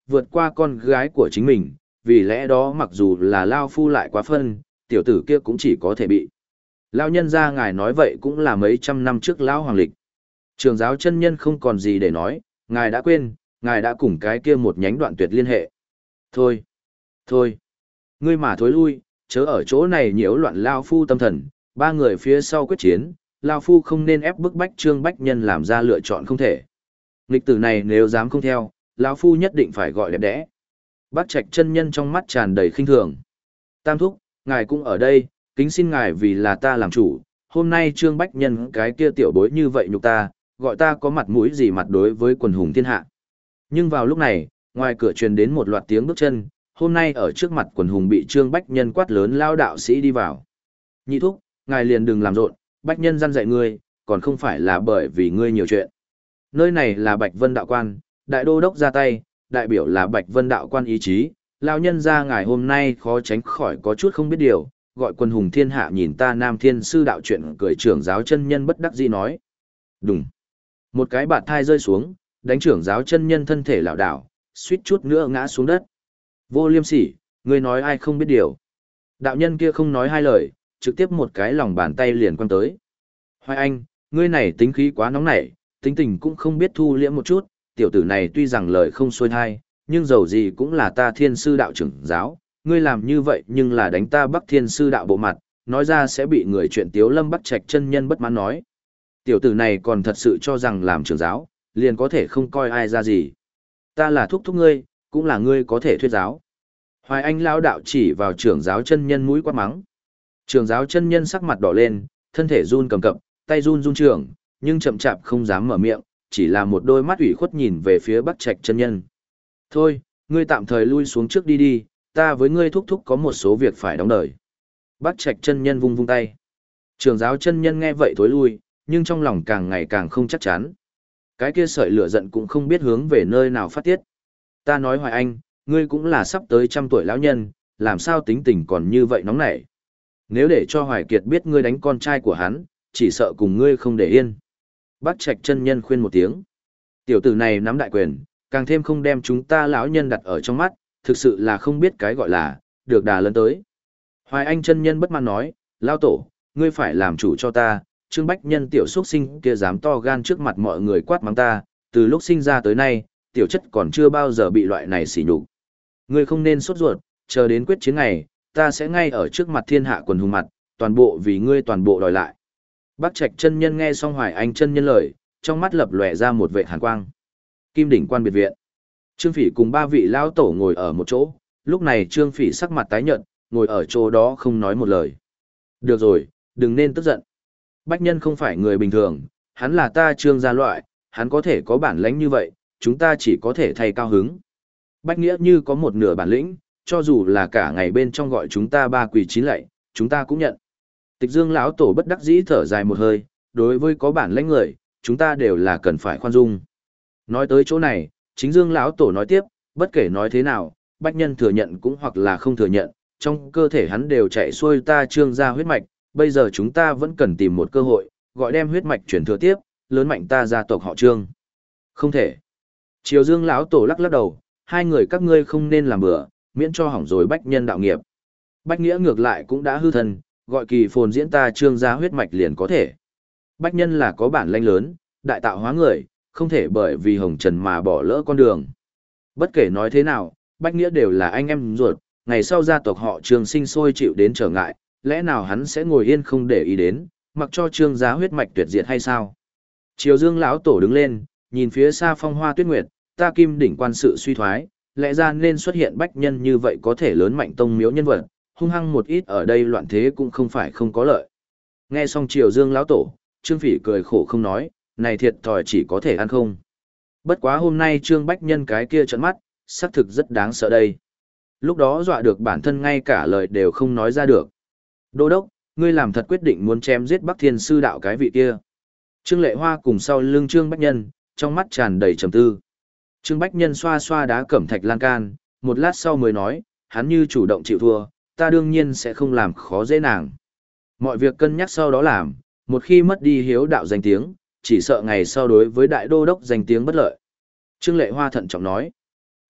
[SPEAKER 1] vượt qua con gái của chính mình, vì lẽ đó mặc dù là Lao Phu lại quá phân, tiểu tử kia cũng chỉ có thể bị. Lao nhân ra ngài nói vậy cũng là mấy trăm năm trước Lão Hoàng Lịch. Trường giáo chân nhân không còn gì để nói, ngài đã quên, ngài đã cùng cái kia một nhánh đoạn tuyệt liên hệ. Thôi, thôi, ngươi mà thối lui, chớ ở chỗ này nhiễu loạn Lao Phu tâm thần, ba người phía sau quyết chiến, Lao Phu không nên ép bức bách Trương Bách Nhân làm ra lựa chọn không thể. Nghịch tử này nếu dám không theo, Lão Phu nhất định phải gọi đẹp đẽ. Bác Trạch chân nhân trong mắt tràn đầy khinh thường. Tam thúc, ngài cũng ở đây, kính xin ngài vì là ta làm chủ, hôm nay Trương Bách Nhân cái kia tiểu bối như vậy nhục ta, gọi ta có mặt mũi gì mặt đối với quần hùng thiên hạ. Nhưng vào lúc này, ngoài cửa truyền đến một loạt tiếng bước chân, hôm nay ở trước mặt quần hùng bị Trương Bách Nhân quát lớn lao đạo sĩ đi vào. Nhị thúc, ngài liền đừng làm rộn, Bách Nhân răn dạy ngươi, còn không phải là bởi vì ngươi nhiều chuyện. Nơi này là Bạch Vân đạo quan, đại đô đốc ra tay, đại biểu là Bạch Vân đạo quan ý chí, lao nhân ra ngài hôm nay khó tránh khỏi có chút không biết điều, gọi quần hùng thiên hạ nhìn ta Nam Thiên sư đạo chuyện cười trưởng giáo chân nhân bất đắc dĩ nói. Đúng. Một cái bạt thai rơi xuống, đánh trưởng giáo chân nhân thân thể lảo đảo, suýt chút nữa ngã xuống đất. Vô liêm sỉ, ngươi nói ai không biết điều. Đạo nhân kia không nói hai lời, trực tiếp một cái lòng bàn tay liền quăng tới. Hoài Anh, ngươi này tính khí quá nóng nảy, tính tình cũng không biết thu liễm một chút, tiểu tử này tuy rằng lời không xuôi thai, nhưng dầu gì cũng là ta Thiên sư đạo trưởng giáo, ngươi làm như vậy nhưng là đánh ta Bắc Thiên sư đạo bộ mặt, nói ra sẽ bị người chuyện Tiếu Lâm Bắc Trạch chân nhân bất mãn nói. Tiểu tử này còn thật sự cho rằng làm trưởng giáo, liền có thể không coi ai ra gì. Ta là thúc thúc ngươi, cũng là ngươi có thể thuyết giáo. Hoài Anh lao đạo chỉ vào trưởng giáo chân nhân mũi quát mắng. Trưởng giáo chân nhân sắc mặt đỏ lên, thân thể run cầm cập, tay run run trưởng, nhưng chậm chạp không dám mở miệng, chỉ là một đôi mắt ủy khuất nhìn về phía Bắc Trạch chân nhân. Thôi, ngươi tạm thời lui xuống trước đi đi, ta với ngươi thúc thúc có một số việc phải đóng đời. Bắc Trạch chân nhân vung vung tay. Trưởng giáo chân nhân nghe vậy thối lui, nhưng trong lòng càng ngày càng không chắc chắn. Cái kia sợi lửa giận cũng không biết hướng về nơi nào phát tiết. Ta nói Hoài Anh, ngươi cũng là sắp tới trăm tuổi lão nhân, làm sao tính tình còn như vậy nóng nảy. Nếu để cho Hoài Kiệt biết ngươi đánh con trai của hắn, chỉ sợ cùng ngươi không để yên. Bác Trạch chân nhân khuyên một tiếng. Tiểu tử này nắm đại quyền, càng thêm không đem chúng ta lão nhân đặt ở trong mắt, thực sự là không biết cái gọi là, được đà lớn tới. Hoài Anh chân nhân bất mãn nói, lao tổ, ngươi phải làm chủ cho ta, Trương Bách Nhân tiểu xuất sinh kia dám to gan trước mặt mọi người quát mắng ta, từ lúc sinh ra tới nay, tiểu chất còn chưa bao giờ bị loại này sỉ nhục. Ngươi không nên sốt ruột, chờ đến quyết chiến ngày, ta sẽ ngay ở trước mặt thiên hạ quần hùng mặt, toàn bộ vì ngươi toàn bộ đòi lại. Bác Trạch chân nhân nghe xong Hoài Anh chân nhân lời, trong mắt lập lòe ra một vệ hàn quang. Kim đỉnh quan biệt viện. Trương Phỉ cùng ba vị lão tổ ngồi ở một chỗ, lúc này Trương Phỉ sắc mặt tái nhợt, ngồi ở chỗ đó không nói một lời. Được rồi, đừng nên tức giận. Bách Nhân không phải người bình thường, hắn là ta Trương gia loại, hắn có thể có bản lĩnh như vậy, chúng ta chỉ có thể thay cao hứng. Bách Nghĩa như có một nửa bản lĩnh, cho dù là cả ngày bên trong gọi chúng ta ba quỳ chín lạy, chúng ta cũng nhận. Tịch Dương lão tổ bất đắc dĩ thở dài một hơi, đối với có bản lĩnh người, chúng ta đều là cần phải khoan dung. Nói tới chỗ này, chính Dương lão tổ nói tiếp, bất kể nói thế nào, Bách Nhân thừa nhận cũng hoặc là không thừa nhận, trong cơ thể hắn đều chạy xuôi ta Trương gia huyết mạch, bây giờ chúng ta vẫn cần tìm một cơ hội, gọi đem huyết mạch chuyển thừa tiếp, lớn mạnh ta gia tộc họ Trương. Không thể. Triều Dương lão tổ lắc lắc đầu, hai người các ngươi không nên làm bừa, miễn cho hỏng rồi Bách Nhân đạo nghiệp. Bách Nghĩa ngược lại cũng đã hư thân, gọi kỳ phồn diễn ta Trương gia huyết mạch liền có thể. Bách Nhân là có bản lĩnh lớn, đại tạo hóa người, không thể bởi vì hồng trần mà bỏ lỡ con đường. Bất kể nói thế nào, Bách Nghĩa đều là anh em ruột, ngày sau gia tộc họ Trương sinh sôi chịu đến trở ngại, lẽ nào hắn sẽ ngồi yên không để ý đến, mặc cho Trương gia huyết mạch tuyệt diệt hay sao? Triều Dương lão tổ đứng lên, nhìn phía xa phong hoa tuyết nguyệt, ta Kim đỉnh quan sự suy thoái, lẽ ra nên xuất hiện Bách Nhân như vậy có thể lớn mạnh tông miếu nhân vật, hung hăng một ít ở đây loạn thế cũng không phải không có lợi. Nghe xong Triều Dương lão tổ, Trương Phỉ cười khổ không nói, này thiệt thòi chỉ có thể ăn không. Bất quá hôm nay Trương Bách Nhân cái kia trợn mắt, xác thực rất đáng sợ đây. Lúc đó dọa được bản thân ngay cả lời đều không nói ra được. Đô đốc, ngươi làm thật quyết định muốn chém giết Bắc Thiên sư đạo cái vị kia. Trương Lệ Hoa cùng sau lưng Trương Bách Nhân, trong mắt tràn đầy trầm tư. Trương Bách Nhân xoa xoa đá cẩm thạch lan can, một lát sau mới nói, hắn như chủ động chịu thua, ta đương nhiên sẽ không làm khó dễ nàng. Mọi việc cân nhắc sau đó làm, một khi mất đi hiếu đạo danh tiếng, chỉ sợ ngày sau đối với đại đô đốc danh tiếng bất lợi. Trương Lệ Hoa thận trọng nói,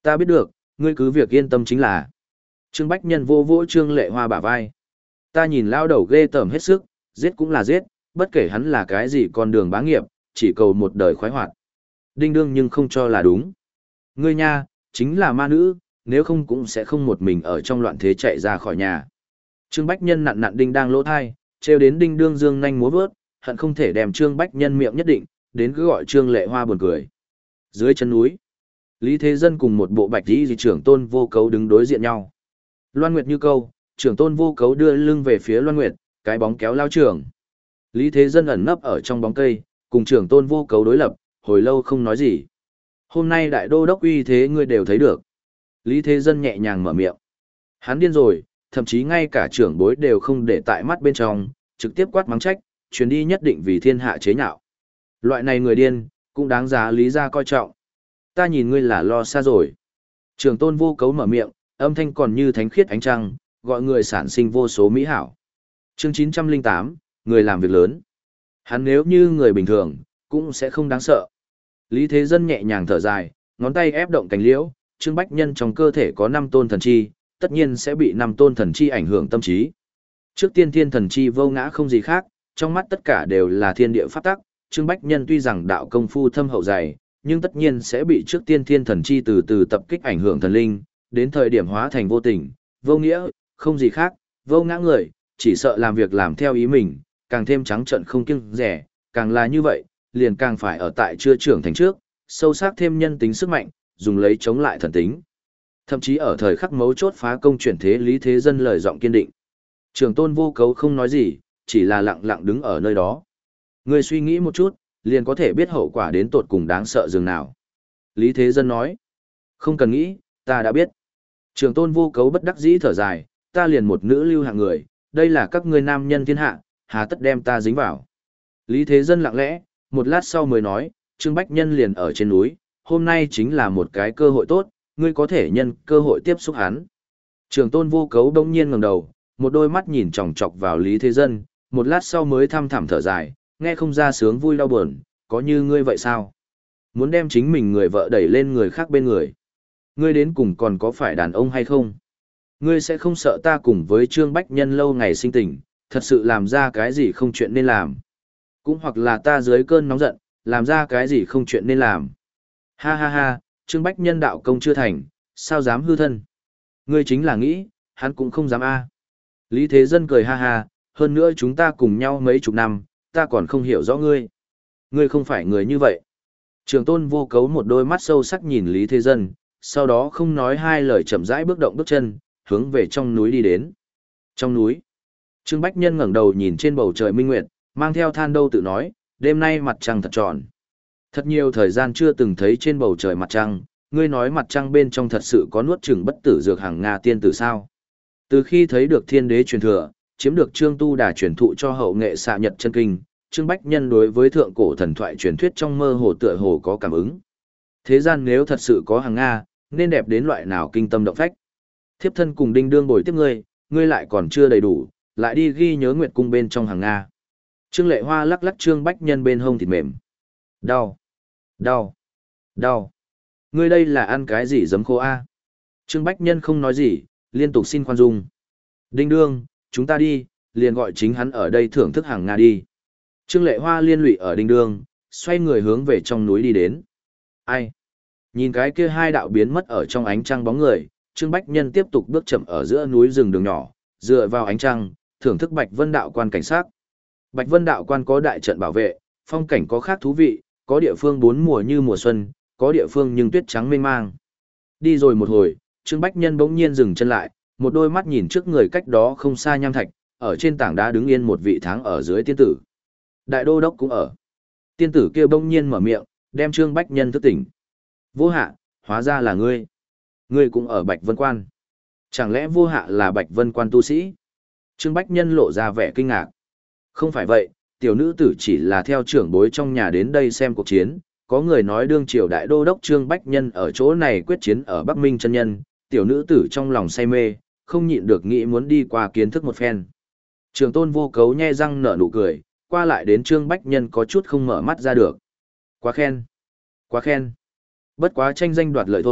[SPEAKER 1] Ta biết được, ngươi cứ việc yên tâm chính là. Trương Bách Nhân vô vỗ Trương Lệ Hoa bả vai. Ta nhìn lao đầu ghê tởm hết sức, giết cũng là giết, bất kể hắn là cái gì con đường bá nghiệp, chỉ cầu một đời khoái hoạt. Đinh đương nhưng không cho là đúng. Ngươi nha, chính là ma nữ, nếu không cũng sẽ không một mình ở trong loạn thế chạy ra khỏi nhà. Trương Bách Nhân nặn nặn đinh đang lỗ thai, trêu đến đinh đương dương nhanh múa vớt, hận không thể đem Trương Bách Nhân miệng nhất định, đến cứ gọi Trương Lệ Hoa buồn cười. Dưới chân núi, Lý Thế Dân cùng một bộ bạch y trưởng tôn vô cấu đứng đối diện nhau. Loan Nguyệt như câu, trưởng tôn vô cấu đưa lưng về phía Loan Nguyệt, cái bóng kéo lao trưởng. Lý Thế Dân ẩn nấp ở trong bóng cây, cùng trưởng tôn vô cấu đối lập, hồi lâu không nói gì. Hôm nay đại đô đốc uy thế ngươi đều thấy được. Lý Thế Dân nhẹ nhàng mở miệng. Hắn điên rồi, thậm chí ngay cả trưởng bối đều không để tại mắt bên trong, trực tiếp quát mắng trách, chuyến đi nhất định vì thiên hạ chế nhạo. Loại này người điên, cũng đáng giá Lý gia coi trọng. Ta nhìn ngươi là lo xa rồi. Trưởng tôn vô cấu mở miệng, âm thanh còn như thánh khiết ánh trăng, gọi người sản sinh vô số mỹ hảo. Chương chín trăm lẻ tám, người làm việc lớn. Hắn nếu như người bình thường, cũng sẽ không đáng sợ. Lý Thế Dân nhẹ nhàng thở dài, ngón tay ép động cánh liễu, Trương Bách Nhân trong cơ thể có năm tôn thần chi, tất nhiên sẽ bị năm tôn thần chi ảnh hưởng tâm trí. Trước tiên thiên thần chi vô ngã không gì khác, trong mắt tất cả đều là thiên địa pháp tắc, Trương Bách Nhân tuy rằng đạo công phu thâm hậu dày, nhưng tất nhiên sẽ bị trước tiên thiên thần chi từ từ tập kích ảnh hưởng thần linh, đến thời điểm hóa thành vô tình, vô nghĩa, không gì khác, vô ngã người, chỉ sợ làm việc làm theo ý mình, càng thêm trắng trợn không kiêng rẻ, càng là như vậy, liền càng phải ở tại chưa trưởng thành trước, sâu sắc thêm nhân tính sức mạnh, dùng lấy chống lại thần tính. Thậm chí ở thời khắc mấu chốt phá công chuyển thế Lý Thế Dân lời giọng kiên định. Trường tôn vô cấu không nói gì, chỉ là lặng lặng đứng ở nơi đó. Người suy nghĩ một chút, liền có thể biết hậu quả đến tột cùng đáng sợ dường nào. Lý Thế Dân nói, không cần nghĩ, ta đã biết. Trường tôn vô cấu bất đắc dĩ thở dài, ta liền một nữ lưu hạng người, đây là các ngươi nam nhân thiên hạ, hà tất đem ta dính vào. Lý Thế Dân lặng lẽ, một lát sau mới nói, Trương Bách Nhân liền ở trên núi, hôm nay chính là một cái cơ hội tốt, ngươi có thể nhân cơ hội tiếp xúc hắn. Trường tôn vô cấu đông nhiên ngẩng đầu, một đôi mắt nhìn chòng chọc vào Lý Thế Dân, một lát sau mới thăm thẳm thở dài, nghe không ra sướng vui đau buồn, có như ngươi vậy sao? Muốn đem chính mình người vợ đẩy lên người khác bên người. Ngươi đến cùng còn có phải đàn ông hay không? Ngươi sẽ không sợ ta cùng với Trương Bách Nhân lâu ngày sinh tình, thật sự làm ra cái gì không chuyện nên làm. Cũng hoặc là ta dưới cơn nóng giận, làm ra cái gì không chuyện nên làm. Ha ha ha, Trương Bách Nhân đạo công chưa thành, sao dám hư thân? Ngươi chính là nghĩ, hắn cũng không dám a. Lý Thế Dân cười ha ha, hơn nữa chúng ta cùng nhau mấy chục năm, ta còn không hiểu rõ ngươi. Ngươi không phải người như vậy. Trường tôn vô cấu một đôi mắt sâu sắc nhìn Lý Thế Dân, sau đó không nói hai lời chậm rãi bước động bước chân, hướng về trong núi đi đến. Trong núi, Trương Bách Nhân ngẩng đầu nhìn trên bầu trời minh nguyệt, mang theo than đâu tự nói, đêm nay mặt trăng thật tròn. Thật nhiều thời gian chưa từng thấy trên bầu trời mặt trăng, ngươi nói mặt trăng bên trong thật sự có nuốt chửng bất tử dược hàng Nga tiên tử sao. Từ khi thấy được thiên đế truyền thừa, chiếm được Trương Tu Đà truyền thụ cho hậu nghệ xạ nhật chân kinh, Trương Bách Nhân đối với thượng cổ thần thoại truyền thuyết trong mơ hồ tựa hồ có cảm ứng. Thế gian nếu thật sự có hàng Nga, nên đẹp đến loại nào kinh tâm động phách. Thiếp thân cùng đinh đương bồi tiếp ngươi, ngươi lại còn chưa đầy đủ, lại đi ghi nhớ nguyệt cung bên trong hàng Nga. Trương Lệ Hoa lắc lắc Trương Bách Nhân bên hông thịt mềm. Đau, đau, đau. Ngươi đây là ăn cái gì giấm khô a? Trương Bách Nhân không nói gì, liên tục xin khoan dung. Đinh đương, chúng ta đi, liền gọi chính hắn ở đây thưởng thức hàng Nga đi. Trương Lệ Hoa liên lụy ở đinh đương, xoay người hướng về trong núi đi đến. Ai? Nhìn cái kia hai đạo biến mất ở trong ánh trăng bóng người, Trương Bách Nhân tiếp tục bước chậm ở giữa núi rừng đường nhỏ, dựa vào ánh trăng, thưởng thức Bạch Vân Đạo quan cảnh sát. Bạch Vân Đạo quan có đại trận bảo vệ, phong cảnh có khác thú vị, có địa phương bốn mùa như mùa xuân, có địa phương nhưng tuyết trắng mênh mang. Đi rồi một hồi, Trương Bách Nhân bỗng nhiên dừng chân lại, một đôi mắt nhìn trước người cách đó không xa nham thạch, ở trên tảng đá đứng yên một vị tháng ở dưới tiên tử. Đại đô đốc cũng ở. Tiên tử kia bỗng nhiên mở miệng, đem Trương Bách Nhân thức tỉnh. Vô Hạ, hóa ra là ngươi. Ngươi cũng ở Bạch Vân Quan. Chẳng lẽ Vô Hạ là Bạch Vân Quan tu sĩ? Trương Bách Nhân lộ ra vẻ kinh ngạc. Không phải vậy, tiểu nữ tử chỉ là theo trưởng bối trong nhà đến đây xem cuộc chiến. Có người nói đương triều đại đô đốc Trương Bách Nhân ở chỗ này quyết chiến ở Bắc Minh chân nhân. Tiểu nữ tử trong lòng say mê, không nhịn được nghĩ muốn đi qua kiến thức một phen. Trường tôn vô cấu nhe răng nở nụ cười, qua lại đến Trương Bách Nhân có chút không mở mắt ra được. Quá khen. Quá khen. Bất quá tranh danh đoạt lợi thôi,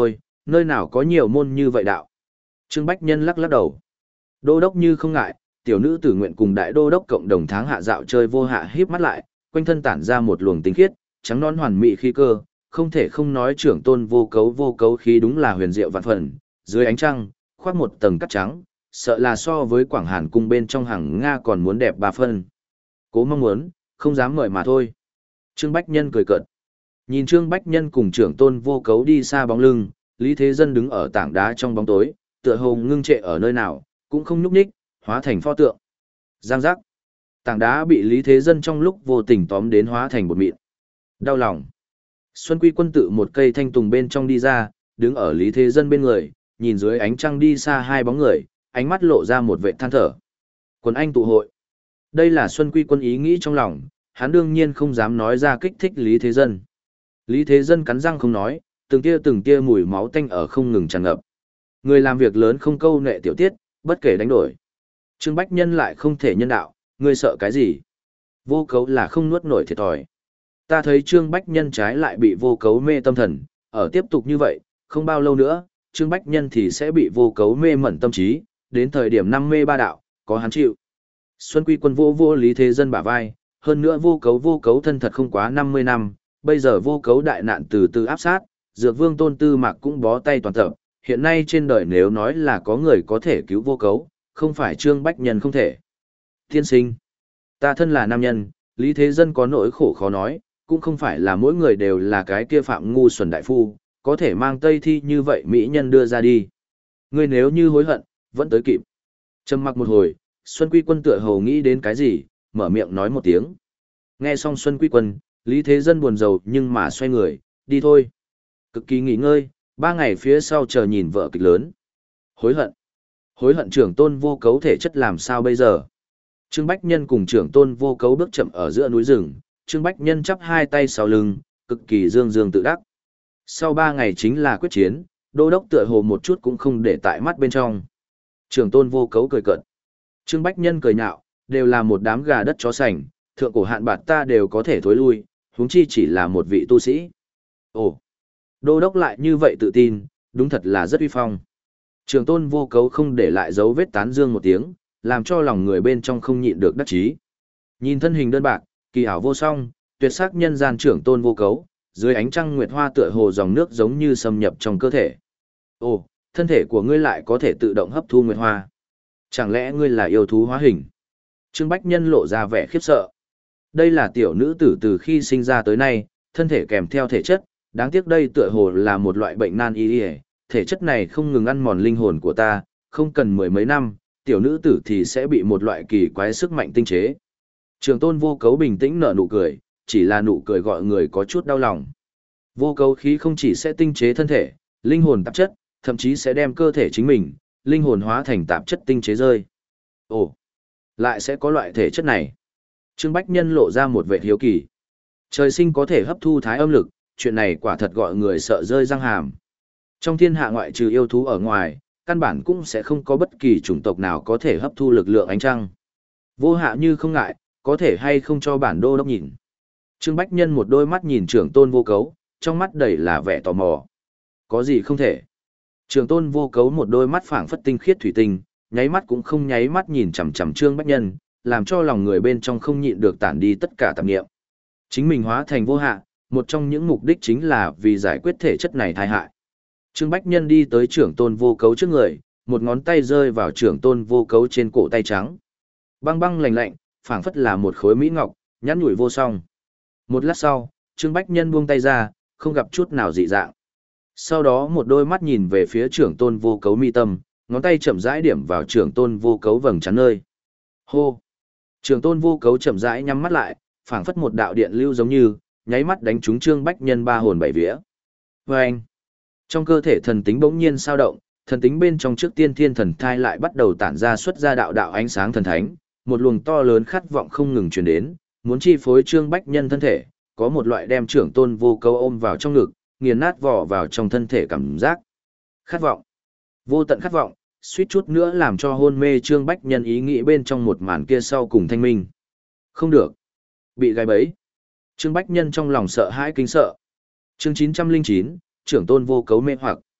[SPEAKER 1] nơi nào có nhiều môn như vậy đạo. Trương Bách Nhân lắc lắc đầu. Đô đốc như không ngại, tiểu nữ tử nguyện cùng đại đô đốc cộng đồng tháng hạ dạo chơi vô hạ híp mắt lại, quanh thân tản ra một luồng tinh khiết, trắng non hoàn mỹ khí cơ, không thể không nói trưởng tôn vô cấu vô cấu khí đúng là huyền diệu vạn phần, dưới ánh trăng, khoác một tầng cắt trắng, sợ là so với Quảng Hàn cung bên trong hàng Nga còn muốn đẹp ba phân. Cố mong muốn, không dám mời mà thôi. Trương Bách Nhân cười cợt. Nhìn Trương Bách Nhân cùng trưởng tôn vô cấu đi xa bóng lưng, Lý Thế Dân đứng ở tảng đá trong bóng tối, tựa hồ ngưng trệ ở nơi nào, cũng không nhúc nhích, hóa thành pho tượng. Giang giác. Tảng đá bị Lý Thế Dân trong lúc vô tình tóm đến hóa thành bột mịn. Đau lòng. Xuân Quy Quân tự một cây thanh tùng bên trong đi ra, đứng ở Lý Thế Dân bên người, nhìn dưới ánh trăng đi xa hai bóng người, ánh mắt lộ ra một vệ than thở. Quân anh tụ hội. Đây là Xuân Quy Quân ý nghĩ trong lòng, hắn đương nhiên không dám nói ra kích thích Lý Thế Dân. Lý Thế Dân cắn răng không nói, từng tia từng tia mùi máu tanh ở không ngừng tràn ngập. Người làm việc lớn không câu nệ tiểu tiết, bất kể đánh đổi. Trương Bách Nhân lại không thể nhân đạo, ngươi sợ cái gì? Vô cấu là không nuốt nổi thiệt thòi. Ta thấy Trương Bách Nhân trái lại bị vô cấu mê tâm thần, ở tiếp tục như vậy, không bao lâu nữa, Trương Bách Nhân thì sẽ bị vô cấu mê mẩn tâm trí, đến thời điểm năm mê ba đạo, có hắn chịu. Xuân Quy Quân vô vô Lý Thế Dân bả vai, hơn nữa vô cấu vô cấu thân thật không quá năm mươi năm, bây giờ vô cấu đại nạn từ từ áp sát, Dược Vương Tôn Tư Mạc cũng bó tay toàn tập, hiện nay trên đời nếu nói là có người có thể cứu vô cấu, không phải Trương Bách Nhân không thể. Tiên sinh, ta thân là nam nhân, Lý Thế Dân có nỗi khổ khó nói, cũng không phải là mỗi người đều là cái kia phạm ngu xuẩn đại phu, có thể mang tây thi như vậy mỹ nhân đưa ra đi. Ngươi nếu như hối hận, vẫn tới kịp. Trầm mặc một hồi, Xuân Quy Quân tựa hồ nghĩ đến cái gì, mở miệng nói một tiếng. Nghe xong Xuân Quy Quân, Lý Thế Dân buồn rầu nhưng mà xoay người, đi thôi. Cực kỳ nghỉ ngơi, ba ngày phía sau chờ nhìn vợ kịch lớn. Hối hận. Hối hận trưởng tôn vô cấu thể chất làm sao bây giờ? Trương Bách Nhân cùng trưởng tôn vô cấu bước chậm ở giữa núi rừng, Trương Bách Nhân chắp hai tay sau lưng, cực kỳ dương dương tự đắc. Sau ba ngày chính là quyết chiến, đô đốc tựa hồ một chút cũng không để tại mắt bên trong. Trưởng tôn vô cấu cười cợt. Trương Bách Nhân cười nhạo, đều là một đám gà đất chó sành, thượng cổ hạn bạt ta đều có thể thối lui, huống chi chỉ là một vị tu sĩ. Ồ, đô đốc lại như vậy tự tin, đúng thật là rất uy phong. Trường tôn vô cấu không để lại dấu vết tán dương một tiếng, làm cho lòng người bên trong không nhịn được đắc chí. Nhìn thân hình đơn bạc, kỳ ảo vô song, tuyệt sắc nhân gian trưởng tôn vô cấu, dưới ánh trăng nguyệt hoa tựa hồ dòng nước giống như xâm nhập trong cơ thể. Ồ, thân thể của ngươi lại có thể tự động hấp thu nguyệt hoa. Chẳng lẽ ngươi là yêu thú hóa hình? Trương Bách Nhân lộ ra vẻ khiếp sợ. Đây là tiểu nữ tử từ khi sinh ra tới nay, thân thể kèm theo thể chất, đáng tiếc đây tựa hồ là một loại bệnh nan y y, thể chất này không ngừng ăn mòn linh hồn của ta, không cần mười mấy năm, tiểu nữ tử thì sẽ bị một loại kỳ quái sức mạnh tinh chế. Trường tôn vô cấu bình tĩnh nở nụ cười, chỉ là nụ cười gọi người có chút đau lòng. Vô cấu khí không chỉ sẽ tinh chế thân thể, linh hồn tạp chất, thậm chí sẽ đem cơ thể chính mình, linh hồn hóa thành tạp chất tinh chế rơi. Ồ, lại sẽ có loại thể chất này. Trương Bách Nhân lộ ra một vẻ hiếu kỳ. Trời sinh có thể hấp thu thái âm lực, chuyện này quả thật gọi người sợ rơi răng hàm. Trong thiên hạ ngoại trừ yêu thú ở ngoài, căn bản cũng sẽ không có bất kỳ chủng tộc nào có thể hấp thu lực lượng ánh trăng. Vô hạ như không ngại, có thể hay không cho bản đô đốc nhìn. Trương Bách Nhân một đôi mắt nhìn trưởng tôn vô cấu, trong mắt đầy là vẻ tò mò. Có gì không thể. Trưởng tôn vô cấu một đôi mắt phảng phất tinh khiết thủy tinh, nháy mắt cũng không nháy mắt nhìn chằm chằm Trương Bách Nhân, làm cho lòng người bên trong không nhịn được tản đi tất cả tạp niệm. Chính mình hóa thành vô hạ, một trong những mục đích chính là vì giải quyết thể chất này tai hại. Trương Bách Nhân đi tới trưởng tôn vô cấu trước người, một ngón tay rơi vào trưởng tôn vô cấu trên cổ tay trắng. Băng băng lạnh lạnh, phảng phất là một khối mỹ ngọc, nhắn nhủi vô song. Một lát sau, Trương Bách Nhân buông tay ra, không gặp chút nào dị dạng. Sau đó một đôi mắt nhìn về phía trưởng tôn vô cấu mi tâm, ngón tay chậm rãi điểm vào trưởng tôn vô cấu vầng trán nơi. Hô! Trưởng tôn vô cấu chậm rãi nhắm mắt lại, phảng phất một đạo điện lưu giống như, nháy mắt đánh trúng Trương Bách Nhân ba hồn bảy vía. Vâng! Trong cơ thể thần tính bỗng nhiên sao động, thần tính bên trong trước tiên thiên thần thai lại bắt đầu tản ra xuất ra đạo đạo ánh sáng thần thánh, một luồng to lớn khát vọng không ngừng truyền đến, muốn chi phối Trương Bách Nhân thân thể, có một loại đem trưởng tôn vô cấu ôm vào trong ngực, nghiền nát vỏ vào trong thân thể cảm giác. Khát vọng, vô tận khát vọng, suýt chút nữa làm cho hôn mê Trương Bách Nhân ý nghĩ bên trong một màn kia sau cùng thanh minh. Không được, bị gai bẫy. Trương Bách Nhân trong lòng sợ hãi kinh sợ. Chương chín trăm linh chín, trưởng tôn vô cấu mê hoặc.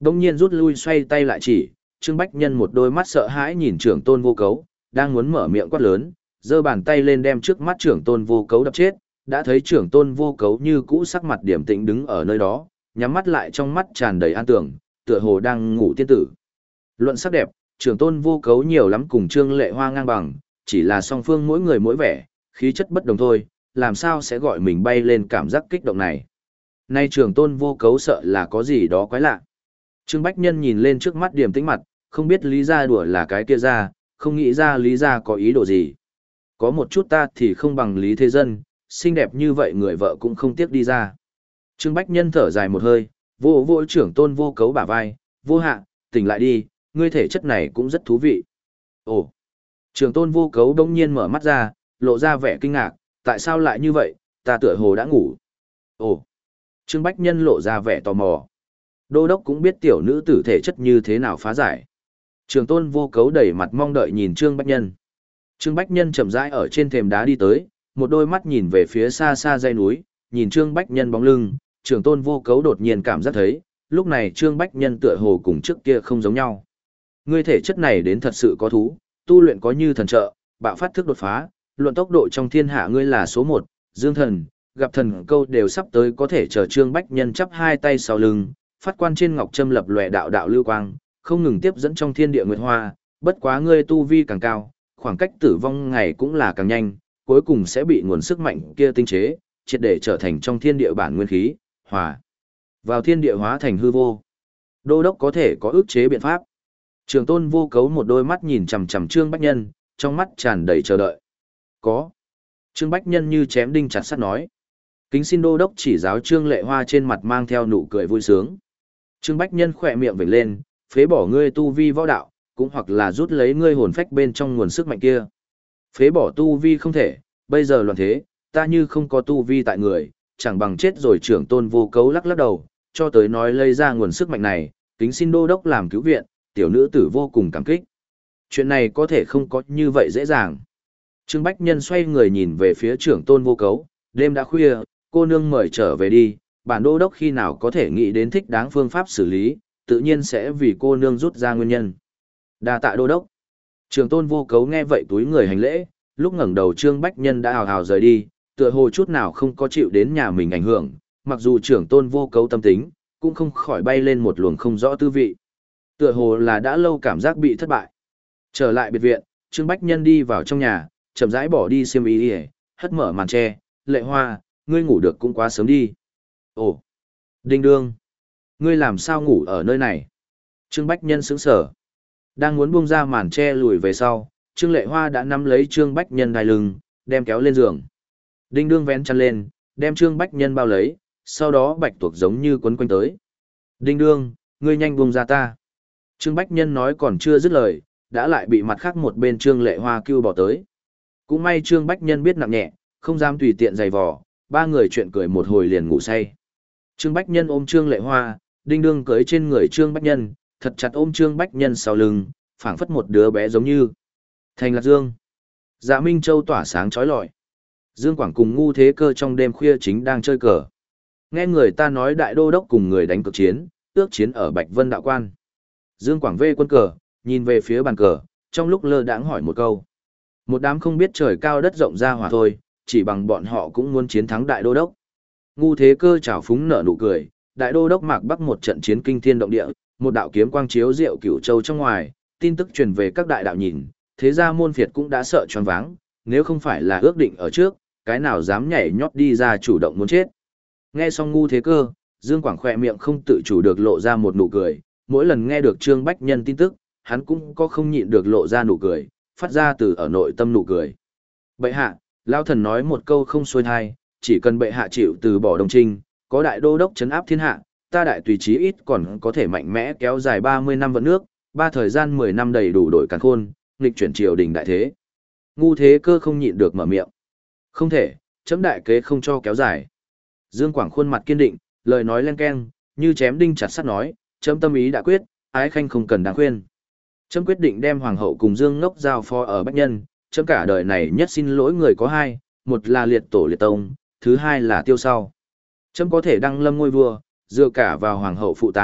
[SPEAKER 1] Đông nhiên rút lui xoay tay lại chỉ, Trương Bách Nhân một đôi mắt sợ hãi nhìn trưởng tôn vô cấu, đang muốn mở miệng quát lớn, giơ bàn tay lên đem trước mắt trưởng tôn vô cấu đập chết, đã thấy trưởng tôn vô cấu như cũ sắc mặt điềm tĩnh đứng ở nơi đó, nhắm mắt lại trong mắt tràn đầy an tưởng, tựa hồ đang ngủ tiên tử. Luận sắc đẹp, trưởng tôn vô cấu nhiều lắm cùng Trương Lệ Hoa ngang bằng, chỉ là song phương mỗi người mỗi vẻ, khí chất bất đồng thôi, làm sao sẽ gọi mình bay lên cảm giác kích động này. Nay trưởng tôn vô cấu sợ là có gì đó quái lạ. Trương Bách Nhân nhìn lên trước mắt điềm tĩnh mặt, không biết Lý Gia đùa là cái kia ra, không nghĩ ra Lý Gia có ý đồ gì. Có một chút ta thì không bằng Lý Thế Dân, xinh đẹp như vậy người vợ cũng không tiếc đi ra. Trương Bách Nhân thở dài một hơi, vô vô trưởng tôn vô cấu bả vai, vô hạ, tỉnh lại đi, ngươi thể chất này cũng rất thú vị. Ồ, trưởng tôn vô cấu đông nhiên mở mắt ra, lộ ra vẻ kinh ngạc, tại sao lại như vậy, ta tựa hồ đã ngủ. Ồ, Trương Bách Nhân lộ ra vẻ tò mò. Đô đốc cũng biết tiểu nữ tử thể chất như thế nào phá giải. Trường tôn vô cấu đẩy mặt mong đợi nhìn Trương Bách Nhân. Trương Bách Nhân chậm rãi ở trên thềm đá đi tới, một đôi mắt nhìn về phía xa xa dãy núi, nhìn Trương Bách Nhân bóng lưng, trường tôn vô cấu đột nhiên cảm giác thấy, lúc này Trương Bách Nhân tựa hồ cùng trước kia không giống nhau. Ngươi thể chất này đến thật sự có thú, tu luyện có như thần trợ, bạo phát thức đột phá, luận tốc độ trong thiên hạ ngươi là số một, dương thần, gặp thần câu đều sắp tới có thể chờ Trương Bách Nhân chắp hai tay sau lưng, phát quan trên ngọc châm lập lòe đạo đạo lưu quang, không ngừng tiếp dẫn trong thiên địa nguyệt hoa, bất quá ngươi tu vi càng cao, khoảng cách tử vong ngày cũng là càng nhanh, cuối cùng sẽ bị nguồn sức mạnh kia tinh chế, triệt để trở thành trong thiên địa bản nguyên khí, hòa vào thiên địa hóa thành hư vô. Đô đốc có thể có ức chế biện pháp. Trường tôn vô cấu một đôi mắt nhìn chằm chằm Trương Bách Nhân, trong mắt tràn đầy chờ đợi. Có. Trương Bách Nhân như chém đinh chặt sắt nói. Kính xin đô đốc chỉ giáo Trương Lệ Hoa trên mặt mang theo nụ cười vui sướng. Trương Bách Nhân khỏe miệng vểnh lên, phế bỏ ngươi tu vi võ đạo, cũng hoặc là rút lấy ngươi hồn phách bên trong nguồn sức mạnh kia. Phế bỏ tu vi không thể, bây giờ loạn thế, ta như không có tu vi tại người, chẳng bằng chết rồi. Trưởng tôn vô cấu lắc lắc đầu, cho tới nói lấy ra nguồn sức mạnh này, kính xin đô đốc làm cứu viện, tiểu nữ tử vô cùng cảm kích. Chuyện này có thể không có như vậy dễ dàng. Trương Bách Nhân xoay người nhìn về phía trưởng tôn vô cấu, đêm đã khuya, cô nương mời trở về đi, bản đô đốc khi nào có thể nghĩ đến thích đáng phương pháp xử lý, tự nhiên sẽ vì cô nương rút ra nguyên nhân. Đa tạ đô đốc. Trưởng tôn vô cấu nghe vậy túi người hành lễ, lúc ngẩng đầu Trương Bách Nhân đã hào hào rời đi, tựa hồ chút nào không có chịu đến nhà mình ảnh hưởng, mặc dù trưởng tôn vô cấu tâm tính, cũng không khỏi bay lên một luồng không rõ tư vị. Tựa hồ là đã lâu cảm giác bị thất bại. Trở lại biệt viện, Trương Bách Nhân đi vào trong nhà, chậm rãi bỏ đi xiêm y, hất mở màn tre, Lệ Hoa, ngươi ngủ được cũng quá sớm đi. Ồ, Đinh Đương, ngươi làm sao ngủ ở nơi này? Trương Bách Nhân sững sờ, đang muốn buông ra màn tre lùi về sau, Trương Lệ Hoa đã nắm lấy Trương Bách Nhân đai lưng, đem kéo lên giường. Đinh Đương vén chăn lên, đem Trương Bách Nhân bao lấy, sau đó bạch tuộc giống như quấn quanh tới. Đinh Đương, ngươi nhanh buông ra ta. Trương Bách Nhân nói còn chưa dứt lời, đã lại bị mặt khác một bên Trương Lệ Hoa kêu bỏ tới. Cũng may Trương Bách Nhân biết nặng nhẹ, không dám tùy tiện giày vò, ba người chuyện cười một hồi liền ngủ say. Trương Bách Nhân ôm Trương Lệ Hoa, Đinh Đương cưới trên người Trương Bách Nhân, thật chặt ôm Trương Bách Nhân sau lưng, phảng phất một đứa bé giống như. Thành Lạc Dương. Dạ Minh Châu tỏa sáng chói lọi. Dương Quảng cùng Ngu Thế Cơ trong đêm khuya chính đang chơi cờ. Nghe người ta nói đại đô đốc cùng người đánh cực chiến, ước chiến ở Bạch Vân Đạo Quan. Dương Quảng vê quân cờ, nhìn về phía bàn cờ, trong lúc lơ đãng hỏi một câu. Một đám không biết trời cao đất rộng ra hỏa thôi, chỉ bằng bọn họ cũng muốn chiến thắng đại đô đốc. Ngu Thế Cơ trào phúng nở nụ cười, đại đô đốc Mạc Bắc một trận chiến kinh thiên động địa, một đạo kiếm quang chiếu diệu cửu châu trong ngoài, tin tức truyền về các đại đạo nhìn, thế gia môn phiệt cũng đã sợ choáng váng, nếu không phải là ước định ở trước, cái nào dám nhảy nhót đi ra chủ động muốn chết. Nghe xong Ngu Thế Cơ, Dương Quảng khỏe miệng không tự chủ được lộ ra một nụ cười, mỗi lần nghe được Trương Bách Nhân tin tức, hắn cũng có không nhịn được lộ ra nụ cười, phát ra từ ở nội tâm nụ cười. Bệ hạ, Lão Thần nói một câu không xuôi thai, chỉ cần bệ hạ chịu từ bỏ Đông Trinh, có đại đô đốc trấn áp thiên hạ, ta đại tùy chí ít còn có thể mạnh mẽ kéo dài ba mươi năm vận nước, ba thời gian mười năm đầy đủ đổi càn khôn, nghịch chuyển triều đình đại thế. Ngu Thế Cơ không nhịn được mở miệng. Không thể, chấm đại kế không cho kéo dài. Dương Quảng khuôn mặt kiên định, lời nói len keng, như chém đinh chặt sắt nói, chấm tâm ý đã quyết, ái khanh không cần đáng khuyên. Chấm quyết định đem hoàng hậu cùng Dương Ngốc giao phó ở Bách Nhân, chấm cả đời này nhất xin lỗi người có hai, một là liệt tổ liệt tông, thứ hai là tiêu sau. Chấm có thể đăng lâm ngôi vua, dựa cả vào hoàng hậu phụ tá,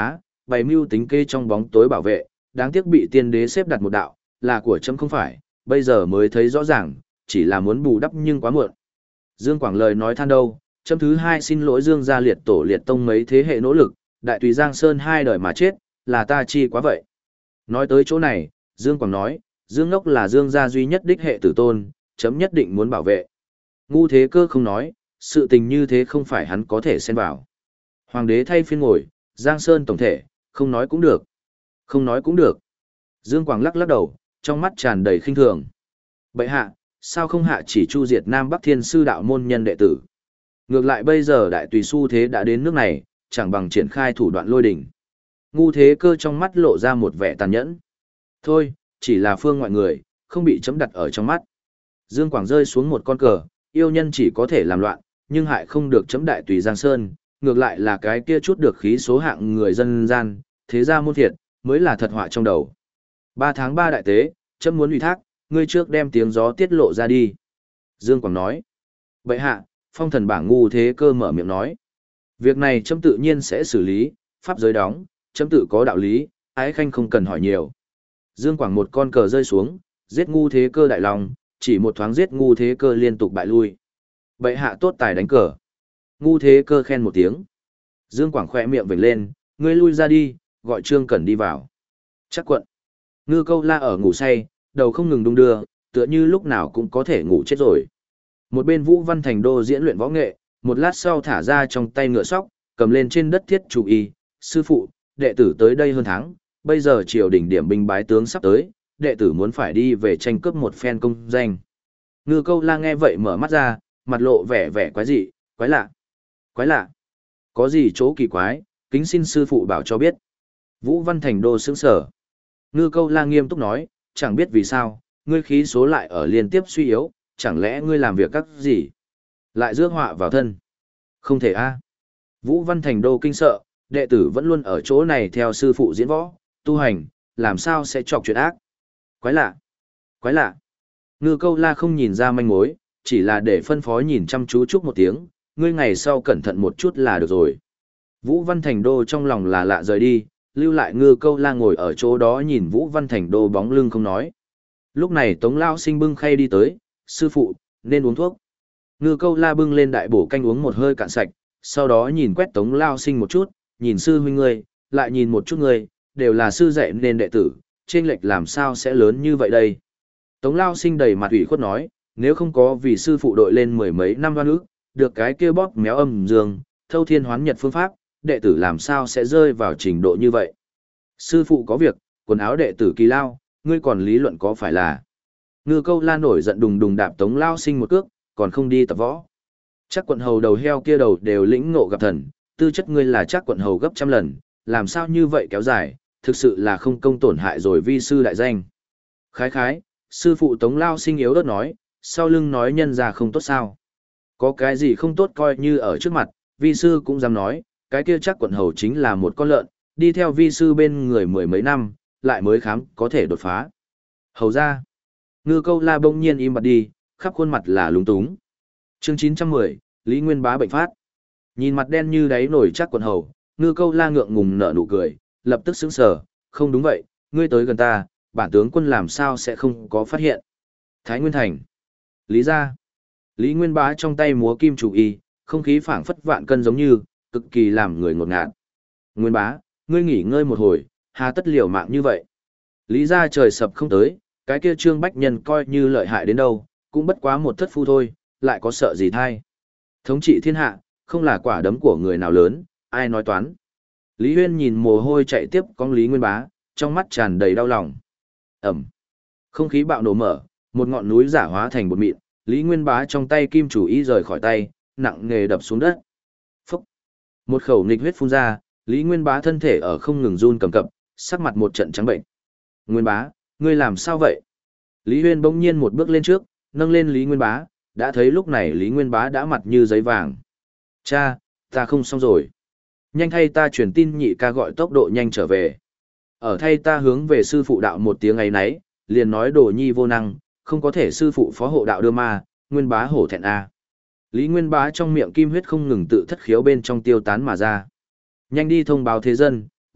[SPEAKER 1] bày mưu tính kê trong bóng tối bảo vệ, đáng tiếc bị tiên đế xếp đặt một đạo, là của chấm không phải, bây giờ mới thấy rõ ràng, chỉ là muốn bù đắp nhưng quá muộn. Dương Quảng lời nói than đâu, chấm thứ hai xin lỗi Dương gia liệt tổ liệt tông mấy thế hệ nỗ lực, đại tùy Giang Sơn hai đời mà chết, là ta chi quá vậy. Nói tới chỗ này, Dương Quảng nói, Dương Ngốc là Dương gia duy nhất đích hệ tử tôn, chấm nhất định muốn bảo vệ. Ngu Thế Cơ không nói, sự tình như thế không phải hắn có thể xen vào. Hoàng đế thay phiên ngồi, Giang Sơn tổng thể, không nói cũng được. Không nói cũng được. Dương Quảng lắc lắc đầu, trong mắt tràn đầy khinh thường. Bệ hạ, sao không hạ chỉ chu diệt Nam Bắc Thiên Sư đạo môn nhân đệ tử? Ngược lại bây giờ đại tùy xu thế đã đến nước này, chẳng bằng triển khai thủ đoạn lôi đỉnh. Ngu Thế Cơ trong mắt lộ ra một vẻ tàn nhẫn. Thôi, chỉ là phương ngoại người, không bị chấm đặt ở trong mắt. Dương Quảng rơi xuống một con cờ, yêu nhân chỉ có thể làm loạn, nhưng hại không được chấm đại tùy Giang Sơn, ngược lại là cái kia chút được khí số hạng người dân gian, thế ra môn thiệt, mới là thật họa trong đầu. Ba tháng ba đại tế, chấm muốn ủy thác, ngươi trước đem tiếng gió tiết lộ ra đi. Dương Quảng nói. Bệ hạ, phong thần bảng Ngu Thế Cơ mở miệng nói. Việc này chấm tự nhiên sẽ xử lý, pháp giới đóng, chấm tự có đạo lý, ái khanh không cần hỏi nhiều. Dương Quảng một con cờ rơi xuống, giết Ngu Thế Cơ đại lòng, chỉ một thoáng giết Ngu Thế Cơ liên tục bại lui. Bệ hạ tốt tài đánh cờ. Ngu Thế Cơ khen một tiếng. Dương Quảng khỏe miệng vểnh lên, ngươi lui ra đi, gọi Trương Cẩn đi vào. Chắc quận. Ngư Câu La ở ngủ say, đầu không ngừng đung đưa, tựa như lúc nào cũng có thể ngủ chết rồi. Một bên Vũ Văn Thành Đô diễn luyện võ nghệ, một lát sau thả ra trong tay ngựa sóc, cầm lên trên đất thiết chủ y, sư phụ, đệ tử tới đây hơn tháng, bây giờ triều đình điểm binh bái tướng sắp tới, đệ tử muốn phải đi về tranh cướp một phen công danh. Ngư Câu La nghe vậy mở mắt ra, mặt lộ vẻ vẻ quái dị, quái lạ, quái lạ. Có gì chỗ kỳ quái, kính xin sư phụ bảo cho biết. Vũ Văn Thành Đô sững sở. Ngư Câu La nghiêm túc nói, chẳng biết vì sao, ngươi khí số lại ở liên tiếp suy yếu, chẳng lẽ ngươi làm việc các gì? Lại rước họa vào thân. Không thể a. Vũ Văn Thành Đô kinh sợ, đệ tử vẫn luôn ở chỗ này theo sư phụ diễn võ, tu hành, làm sao sẽ chọc chuyện ác? Quái lạ, quái lạ. Ngư Câu La không nhìn ra manh mối, chỉ là để phân phó nhìn chăm chú chúc một tiếng, ngươi ngày sau cẩn thận một chút là được rồi. Vũ Văn Thành Đô trong lòng là lạ rời đi, lưu lại Ngư Câu La ngồi ở chỗ đó nhìn Vũ Văn Thành Đô bóng lưng không nói. Lúc này Tống Lao Sinh bưng khay đi tới, sư phụ, nên uống thuốc. Ngư Câu La bưng lên đại bổ canh uống một hơi cạn sạch, sau đó nhìn quét Tống Lao Sinh một chút, nhìn sư huynh ngươi, lại nhìn một chút ngươi, đều là sư dạy nên đệ tử, chênh lệch làm sao sẽ lớn như vậy đây. Tống Lao Sinh đầy mặt ủy khuất nói, nếu không có vì sư phụ đội lên mười mấy năm đoan ức, được cái kia bóp méo âm dương, thâu thiên hoán nhật phương pháp, đệ tử làm sao sẽ rơi vào trình độ như vậy. Sư phụ có việc, quần áo đệ tử kỳ lao, ngươi còn lý luận có phải là. Ngư Câu La nổi giận đùng đùng đạp Tống Lao Sinh một cước, còn không đi tập võ. Chắc quận hầu đầu heo kia đầu đều lĩnh ngộ gặp thần, tư chất ngươi là chắc quận hầu gấp trăm lần, làm sao như vậy kéo dài, thực sự là không công tổn hại rồi vi sư đại danh. Khái khái, sư phụ Tống Lao Sinh yếu ớt nói, sau lưng nói nhân ra không tốt sao. Có cái gì không tốt coi như ở trước mặt, vi sư cũng dám nói, cái kia chắc quận hầu chính là một con lợn, đi theo vi sư bên người mười mấy năm, lại mới khám có thể đột phá. Hầu ra, Ngư Câu La bỗng nhiên im bặt đi, khắp khuôn mặt là lúng túng. Chương chín trăm mười, Lý Nguyên Bá bệnh phát. Nhìn mặt đen như đáy nổi chắc quận hầu, Ngư Câu La ngượng ngùng nở nụ cười, lập tức sững sờ, không đúng vậy, ngươi tới gần ta, bản tướng quân làm sao sẽ không có phát hiện. Thái Nguyên Thành. Lý gia. Lý Nguyên Bá trong tay múa kim chủ y, không khí phảng phất vạn cân giống như, cực kỳ làm người ngột ngạt. Nguyên Bá, ngươi nghỉ ngơi một hồi, hà tất liều mạng như vậy. Lý gia trời sập không tới, cái kia Trương Bách Nhân coi như lợi hại đến đâu, cũng bất quá một thất phu thôi, lại có sợ gì thay. Thống trị thiên hạ, không là quả đấm của người nào lớn, ai nói toán. Lý Huyên nhìn mồ hôi chạy tiếp con Lý Nguyên Bá, trong mắt tràn đầy đau lòng. Ẩm. Không khí bạo nổ mở, một ngọn núi giả hóa thành bột mịn, Lý Nguyên Bá trong tay kim chủ ý rời khỏi tay, nặng nề đập xuống đất. Phúc. Một khẩu nghịch huyết phun ra, Lý Nguyên Bá thân thể ở không ngừng run cầm cập, sắc mặt một trận trắng bệnh. Nguyên Bá, ngươi làm sao vậy? Lý Huyên bỗng nhiên một bước lên trước, nâng lên Lý Nguyên Bá, đã thấy lúc này Lý Nguyên Bá đã mặt như giấy vàng. Cha, ta không xong rồi. Nhanh thay ta truyền tin nhị ca gọi tốc độ nhanh trở về. Ở thay ta hướng về sư phụ đạo một tiếng ấy nấy, liền nói đồ nhi vô năng, không có thể sư phụ phó hộ đạo đưa ma, Nguyên Bá hổ thẹn a. Lý Nguyên Bá trong miệng kim huyết không ngừng tự thất khiếu bên trong tiêu tán mà ra. Nhanh đi thông báo thế dân,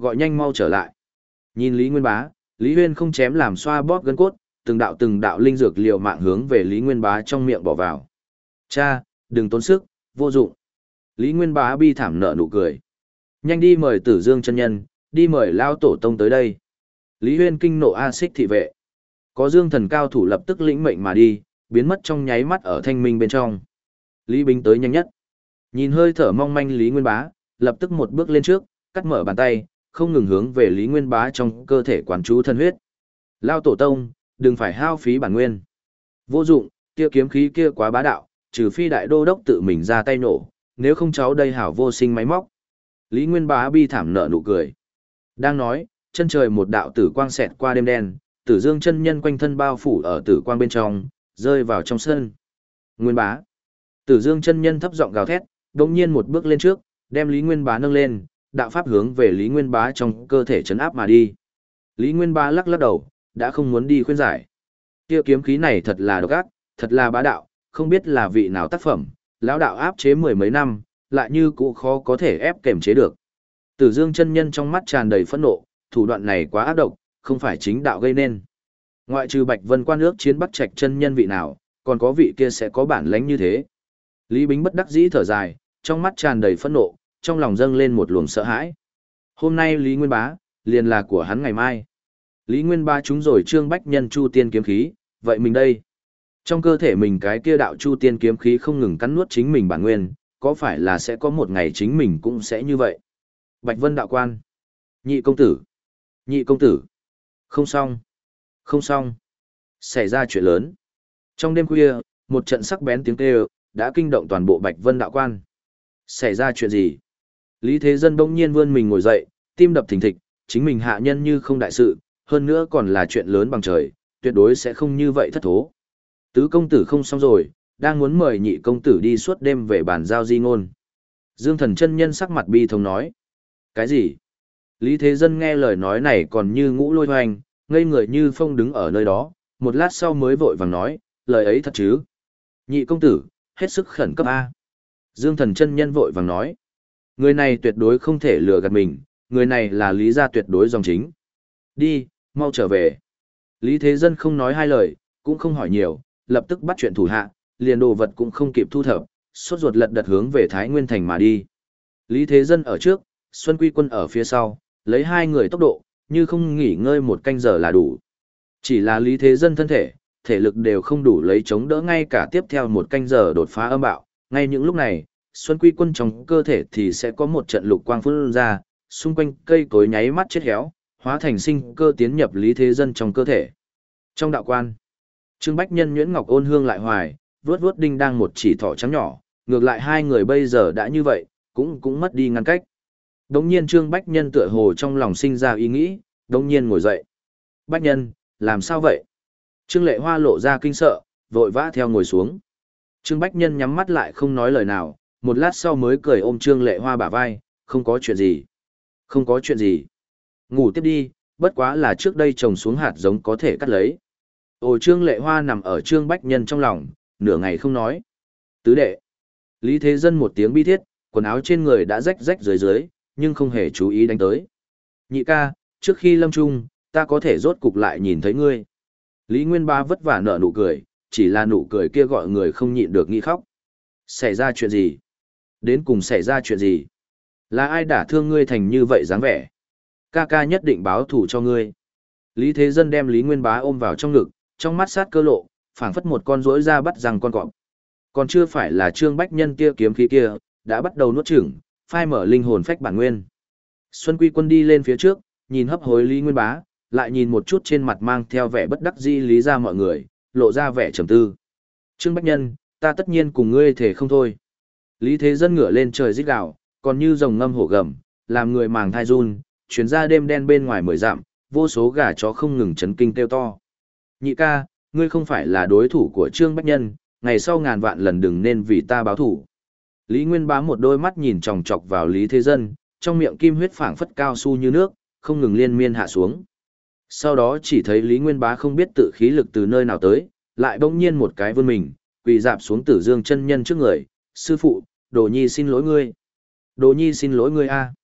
[SPEAKER 1] gọi nhanh mau trở lại. Nhìn Lý Nguyên Bá, Lý Huyên không chém làm xoa bóp gân cốt, từng đạo từng đạo linh dược liều mạng hướng về Lý Nguyên Bá trong miệng bỏ vào. Cha, đừng tốn sức, vô dụng. Lý Nguyên Bá bi thảm nở nụ cười. Nhanh đi mời Tử Dương chân nhân, đi mời Lao Tổ Tông tới đây. Lý Huyên kinh nộ a xích thị vệ. Có Dương thần cao thủ lập tức lĩnh mệnh mà đi, biến mất trong nháy mắt ở thanh minh bên trong. Lý Bính tới nhanh nhất. Nhìn hơi thở mong manh Lý Nguyên Bá, lập tức một bước lên trước, cắt mở bàn tay, không ngừng hướng về Lý Nguyên Bá trong cơ thể quán chú thân huyết. Lao Tổ Tông, đừng phải hao phí bản nguyên. Vô dụng, kia kiếm khí kia quá bá đạo, trừ phi đại đô đốc tự mình ra tay nổ, nếu không cháu đây hảo vô sinh máy móc. Lý Nguyên Bá bi thảm nở nụ cười. Đang nói, chân trời một đạo tử quang xẹt qua đêm đen, Tử Dương chân nhân quanh thân bao phủ ở tử quang bên trong, rơi vào trong sân. Nguyên Bá. Tử Dương chân nhân thấp giọng gào thét, đột nhiên một bước lên trước, đem Lý Nguyên Bá nâng lên, đạo pháp hướng về Lý Nguyên Bá trong cơ thể trấn áp mà đi. Lý Nguyên Bá lắc lắc đầu, đã không muốn đi khuyên giải. Kia kiếm khí này thật là độc ác, thật là bá đạo, không biết là vị nào tác phẩm, lão đạo áp chế mười mấy năm, lại như cũ khó có thể ép kềm chế được. Tử Dương chân nhân trong mắt tràn đầy phẫn nộ, thủ đoạn này quá ác độc, không phải chính đạo gây nên. Ngoại trừ Bạch Vân Quan ước chiến Bắc Trạch chân nhân vị nào, còn có vị kia sẽ có bản lãnh như thế. Lý Bính bất đắc dĩ thở dài, trong mắt tràn đầy phẫn nộ, trong lòng dâng lên một luồng sợ hãi. Hôm nay Lý Nguyên Bá, liền là của hắn ngày mai. Lý Nguyên Bá trúng rồi Trương Bách Nhân Chu Tiên kiếm khí, vậy mình đây? Trong cơ thể mình cái kia đạo Chu Tiên kiếm khí không ngừng cắn nuốt chính mình bản nguyên, có phải là sẽ có một ngày chính mình cũng sẽ như vậy? Bạch Vân đạo quan. Nhị công tử. Nhị công tử. Không xong. Không xong. Xảy ra chuyện lớn. Trong đêm khuya, một trận sắc bén tiếng kêu đã kinh động toàn bộ Bạch Vân đạo quan. Xảy ra chuyện gì? Lý Thế Dân bỗng nhiên vươn mình ngồi dậy, tim đập thình thịch, chính mình hạ nhân như không đại sự, hơn nữa còn là chuyện lớn bằng trời, tuyệt đối sẽ không như vậy thất thố. Tứ công tử không xong rồi, đang muốn mời nhị công tử đi suốt đêm về bàn giao di ngôn. Dương Thần chân nhân sắc mặt bi thống nói. Cái gì? Lý Thế Dân nghe lời nói này còn như ngũ lôi hoành, ngây người như phong đứng ở nơi đó, một lát sau mới vội vàng nói, lời ấy thật chứ? Nhị công tử, hết sức khẩn cấp a. Dương Thần chân nhân vội vàng nói, người này tuyệt đối không thể lừa gạt mình, người này là Lý gia tuyệt đối dòng chính. Đi, mau trở về. Lý Thế Dân không nói hai lời, cũng không hỏi nhiều, lập tức bắt chuyện thủ hạ, liền đồ vật cũng không kịp thu thập, sốt ruột lật đật hướng về Thái Nguyên Thành mà đi. Lý Thế Dân ở trước, Xuân Quy Quân ở phía sau, lấy hai người tốc độ, như không nghỉ ngơi một canh giờ là đủ. Chỉ là Lý Thế Dân thân thể, thể lực đều không đủ lấy chống đỡ ngay cả tiếp theo một canh giờ đột phá âm bạo. Ngay những lúc này, Xuân Quy Quân trong cơ thể thì sẽ có một trận lục quang phun ra, xung quanh cây cối nháy mắt chết héo, hóa thành sinh cơ tiến nhập Lý Thế Dân trong cơ thể. Trong đạo quan, Trương Bách Nhân nhuyễn ngọc ôn hương lại hoài, vướt vướt đinh đang một chỉ thỏ trắng nhỏ, ngược lại hai người bây giờ đã như vậy, cũng cũng mất đi ngăn cách. Đống nhiên Trương Bách Nhân tựa hồ trong lòng sinh ra ý nghĩ, đống nhiên ngồi dậy. Bách Nhân, làm sao vậy? Trương Lệ Hoa lộ ra kinh sợ, vội vã theo ngồi xuống. Trương Bách Nhân nhắm mắt lại không nói lời nào, một lát sau mới cười ôm Trương Lệ Hoa bả vai, không có chuyện gì. Không có chuyện gì. Ngủ tiếp đi, bất quá là trước đây trồng xuống hạt giống có thể cắt lấy. Ồ Trương Lệ Hoa nằm ở Trương Bách Nhân trong lòng, nửa ngày không nói. Tứ đệ. Lý Thế Dân một tiếng bi thiết, quần áo trên người đã rách rách dưới dưới, nhưng không hề chú ý đánh tới. Nhị ca, trước khi lâm trung, ta có thể rốt cục lại nhìn thấy ngươi. Lý Nguyên Bá vất vả nở nụ cười, chỉ là nụ cười kia gọi người không nhịn được nghĩ khóc. Xảy ra chuyện gì? Đến cùng xảy ra chuyện gì? Là ai đả thương ngươi thành như vậy dáng vẻ? Ca ca nhất định báo thù cho ngươi. Lý Thế Dân đem Lý Nguyên Bá ôm vào trong ngực, trong mắt sát cơ lộ, phảng phất một con rỗi ra bắt răng con cọp. Còn chưa phải là Trương Bách Nhân kia kiếm khí kia, đã bắt đầu nuốt chửng, phai mở linh hồn phách bản nguyên. Xuân Quy Quân đi lên phía trước, nhìn hấp hối Lý Nguyên Bá, lại nhìn một chút trên mặt mang theo vẻ bất đắc dĩ lý ra mọi người, lộ ra vẻ trầm tư. Trương Bách Nhân, ta tất nhiên cùng ngươi thể không thôi. Lý Thế Dân ngửa lên trời rít gào, còn như rồng ngâm hổ gầm, làm người màng thai run, chuyển ra đêm đen bên ngoài mười dặm, vô số gà chó không ngừng chấn kinh kêu to. Nhị ca, ngươi không phải là đối thủ của Trương Bách Nhân, ngày sau ngàn vạn lần đừng nên vì ta báo thủ. Lý Nguyên Bá một đôi mắt nhìn chòng chọc vào Lý Thế Dân, trong miệng kim huyết phảng phất cao su như nước, không ngừng liên miên hạ xuống. Sau đó chỉ thấy Lý Nguyên Bá không biết tự khí lực từ nơi nào tới, lại bỗng nhiên một cái vươn mình, quỳ dạp xuống Tử Dương chân nhân trước người, sư phụ, Đồ Nhi xin lỗi ngươi. Đồ Nhi xin lỗi ngươi a.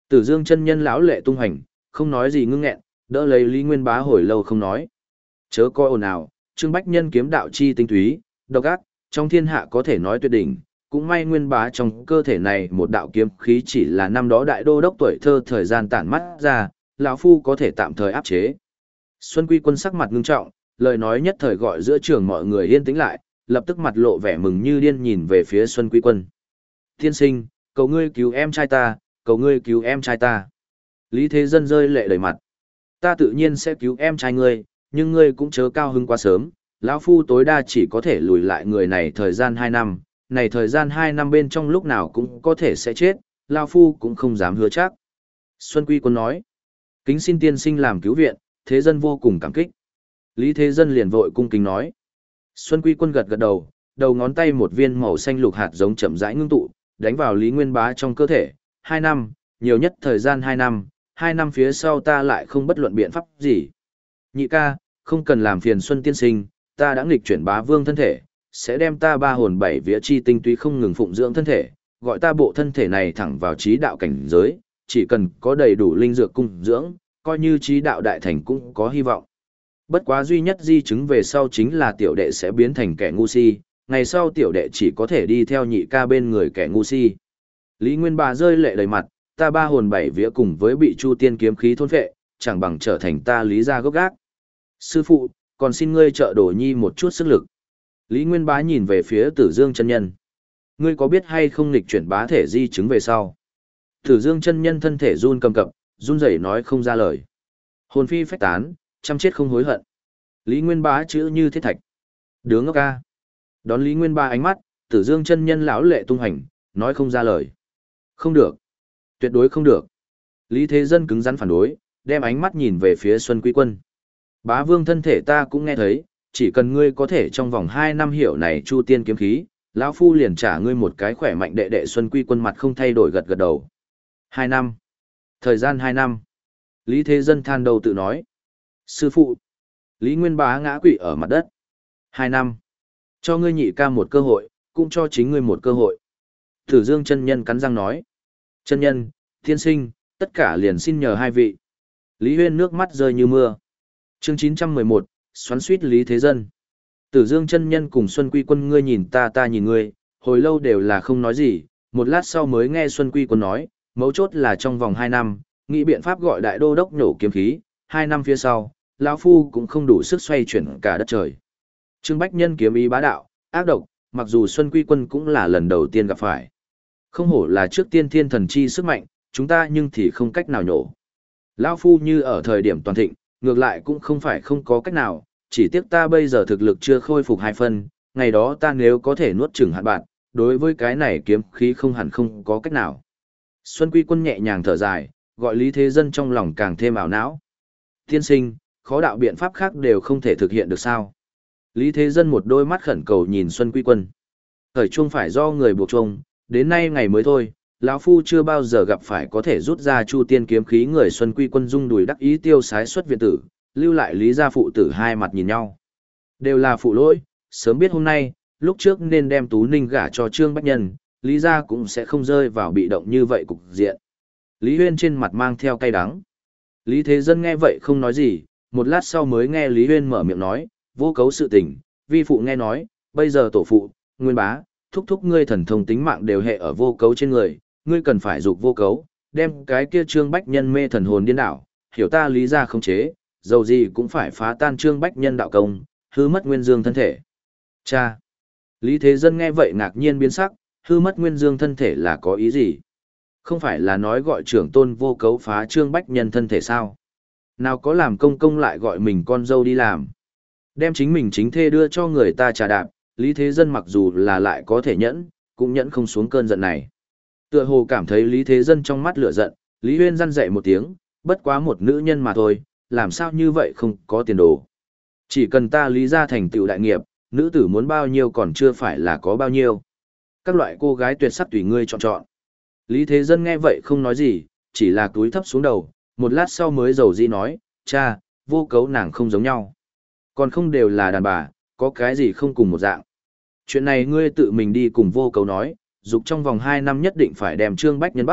[SPEAKER 1] Tử Dương chân nhân lão lệ tung hành, không nói gì ngưng nghẹn, đỡ lấy Lý Nguyên Bá hồi lâu không nói. Chớ coi ồn ào, Trương Bách Nhân kiếm đạo chi tinh túy, độc ác, trong thiên hạ có thể nói tuyệt đỉnh, cũng may Nguyên Bá trong cơ thể này một đạo kiếm khí chỉ là năm đó đại đô đốc tuổi thơ thời gian tản mắt ra, lão phu có thể tạm thời áp chế. Xuân Quy Quân sắc mặt ngưng trọng, lời nói nhất thời gọi giữa trường mọi người yên tĩnh lại, lập tức mặt lộ vẻ mừng như điên nhìn về phía Xuân Quy Quân. Tiên sinh, cầu ngươi cứu em trai ta, cầu ngươi cứu em trai ta. Lý Thế Dân rơi lệ đầy mặt. Ta tự nhiên sẽ cứu em trai ngươi, nhưng ngươi cũng chớ cao hứng quá sớm, lão phu tối đa chỉ có thể lùi lại người này thời gian hai năm, này thời gian hai năm bên trong lúc nào cũng có thể sẽ chết, lão phu cũng không dám hứa chắc. Xuân Quy Quân nói, kính xin tiên sinh làm cứu viện, Thế Dân vô cùng cảm kích. Lý Thế Dân liền vội cung kính nói. Xuân Quy Quân gật gật đầu, đầu ngón tay một viên màu xanh lục hạt giống chậm rãi ngưng tụ, đánh vào Lý Nguyên Bá trong cơ thể. Hai năm, nhiều nhất thời gian hai năm, hai năm phía sau ta lại không bất luận biện pháp gì. Nhị ca, không cần làm phiền Xuân tiên sinh, ta đã nghịch chuyển Bá Vương thân thể, sẽ đem ta ba hồn bảy vía chi tinh túy không ngừng phụng dưỡng thân thể, gọi ta bộ thân thể này thẳng vào trí đạo cảnh giới, chỉ cần có đầy đủ linh dược cung dưỡng, coi như trí đạo đại thành cũng có hy vọng. Bất quá duy nhất di chứng về sau chính là tiểu đệ sẽ biến thành kẻ ngu si, ngày sau tiểu đệ chỉ có thể đi theo nhị ca bên người kẻ ngu si. Lý Nguyên Bá rơi lệ đầy mặt, ta ba hồn bảy vía cùng với bị Chu Tiên kiếm khí thôn phệ, chẳng bằng trở thành ta Lý gia gốc gác. Sư phụ, còn xin ngươi trợ Đồ Nhi một chút sức lực. Lý Nguyên Bá nhìn về phía Tử Dương chân nhân. Ngươi có biết hay không nghịch chuyển bá thể di chứng về sau? Tử Dương chân nhân thân thể run cầm cập, run rẩy nói không ra lời. Hồn phi phách tán, chăm chết không hối hận. Lý Nguyên Bá chữ như thiết thạch. Đứa ngốc ca. Đón Lý Nguyên Bá ánh mắt, Tử Dương chân nhân lão lệ tung hành, nói không ra lời. Không được. Tuyệt đối không được. Lý Thế Dân cứng rắn phản đối, đem ánh mắt nhìn về phía Xuân Quy Quân. Bá Vương thân thể ta cũng nghe thấy, chỉ cần ngươi có thể trong vòng hai năm hiểu này Chu Tiên kiếm khí, lão phu liền trả ngươi một cái khỏe mạnh. Đệ đệ Xuân Quy Quân mặt không thay đổi gật gật đầu. Hai năm. Thời gian hai năm. Lý Thế Dân than đầu tự nói. Sư phụ. Lý Nguyên Bá ngã quỵ ở mặt đất. Hai năm. Cho ngươi nhị ca một cơ hội, cũng cho chính ngươi một cơ hội. Tử Dương chân nhân cắn răng nói. Chân nhân, tiên sinh, tất cả liền xin nhờ hai vị. Lý Huyên nước mắt rơi như mưa. Chương chín trăm mười một, xoắn suýt Lý Thế Dân. Tử Dương chân nhân cùng Xuân Quy Quân ngươi nhìn ta ta nhìn ngươi, hồi lâu đều là không nói gì, một lát sau mới nghe Xuân Quy Quân nói, mấu chốt là trong vòng hai năm, nghĩ biện pháp gọi đại đô đốc nổ kiếm khí, hai năm phía sau, lão phu cũng không đủ sức xoay chuyển cả đất trời. Trương Bách Nhân kiếm ý bá đạo, ác độc, mặc dù Xuân Quy Quân cũng là lần đầu tiên gặp phải. Không hổ là trước tiên thiên thần chi sức mạnh, chúng ta nhưng thì không cách nào nhổ. Lão phu như ở thời điểm toàn thịnh, ngược lại cũng không phải không có cách nào, chỉ tiếc ta bây giờ thực lực chưa khôi phục hai phân, ngày đó ta nếu có thể nuốt chửng hạn bạn, đối với cái này kiếm khí không hẳn không có cách nào. Xuân Quy Quân nhẹ nhàng thở dài, gọi Lý Thế Dân trong lòng càng thêm ảo não. Tiên sinh, khó đạo biện pháp khác đều không thể thực hiện được sao? Lý Thế Dân một đôi mắt khẩn cầu nhìn Xuân Quy Quân. Thời chuông phải do người buộc chuông, đến nay ngày mới thôi, lão phu chưa bao giờ gặp phải có thể rút ra Chu Tiên kiếm khí. Người Xuân Quy Quân rung đùi đắc ý tiêu sái xuất viện tử, lưu lại Lý gia phụ tử hai mặt nhìn nhau. Đều là phụ lỗi, sớm biết hôm nay, lúc trước nên đem Tú Ninh gả cho Trương Bách Nhân, Lý gia cũng sẽ không rơi vào bị động như vậy cục diện. Lý Huyên trên mặt mang theo cay đắng. Lý Thế Dân nghe vậy không nói gì, một lát sau mới nghe Lý Huyên mở miệng nói, vô cấu sự tình, vi phụ nghe nói, bây giờ tổ phụ, Nguyên Bá, thúc thúc ngươi thần thông tính mạng đều hệ ở vô cấu trên người, ngươi cần phải dục vô cấu, đem cái kia Trương Bách Nhân mê thần hồn điên đảo, hiểu ta Lý gia không chế, dầu gì cũng phải phá tan Trương Bách Nhân đạo công, hư mất nguyên dương thân thể. Cha! Lý Thế Dân nghe vậy ngạc nhiên biến sắc, hư mất nguyên dương thân thể là có ý gì? Không phải là nói gọi trưởng tôn vô cấu phá Trương Bách Nhân thân thể sao? Nào có làm công công lại gọi mình con dâu đi làm? Đem chính mình chính thê đưa cho người ta trà đạp, Lý Thế Dân mặc dù là lại có thể nhẫn, cũng nhẫn không xuống cơn giận này. Tựa hồ cảm thấy Lý Thế Dân trong mắt lửa giận, Lý Huyên răn dạy một tiếng, bất quá một nữ nhân mà thôi, làm sao như vậy không có tiền đồ. Chỉ cần ta Lý gia thành tựu đại nghiệp, nữ tử muốn bao nhiêu còn chưa phải là có bao nhiêu. Các loại cô gái tuyệt sắc tùy ngươi chọn chọn. Lý Thế Dân nghe vậy không nói gì, chỉ là túi thấp xuống đầu, một lát sau mới dầu dĩ nói, cha, vô cấu nàng không giống nhau. Còn không đều là đàn bà, có cái gì không cùng một dạng. Chuyện này ngươi tự mình đi cùng vô cấu nói, dục trong vòng hai năm nhất định phải đem Trương Bách Nhân bắt,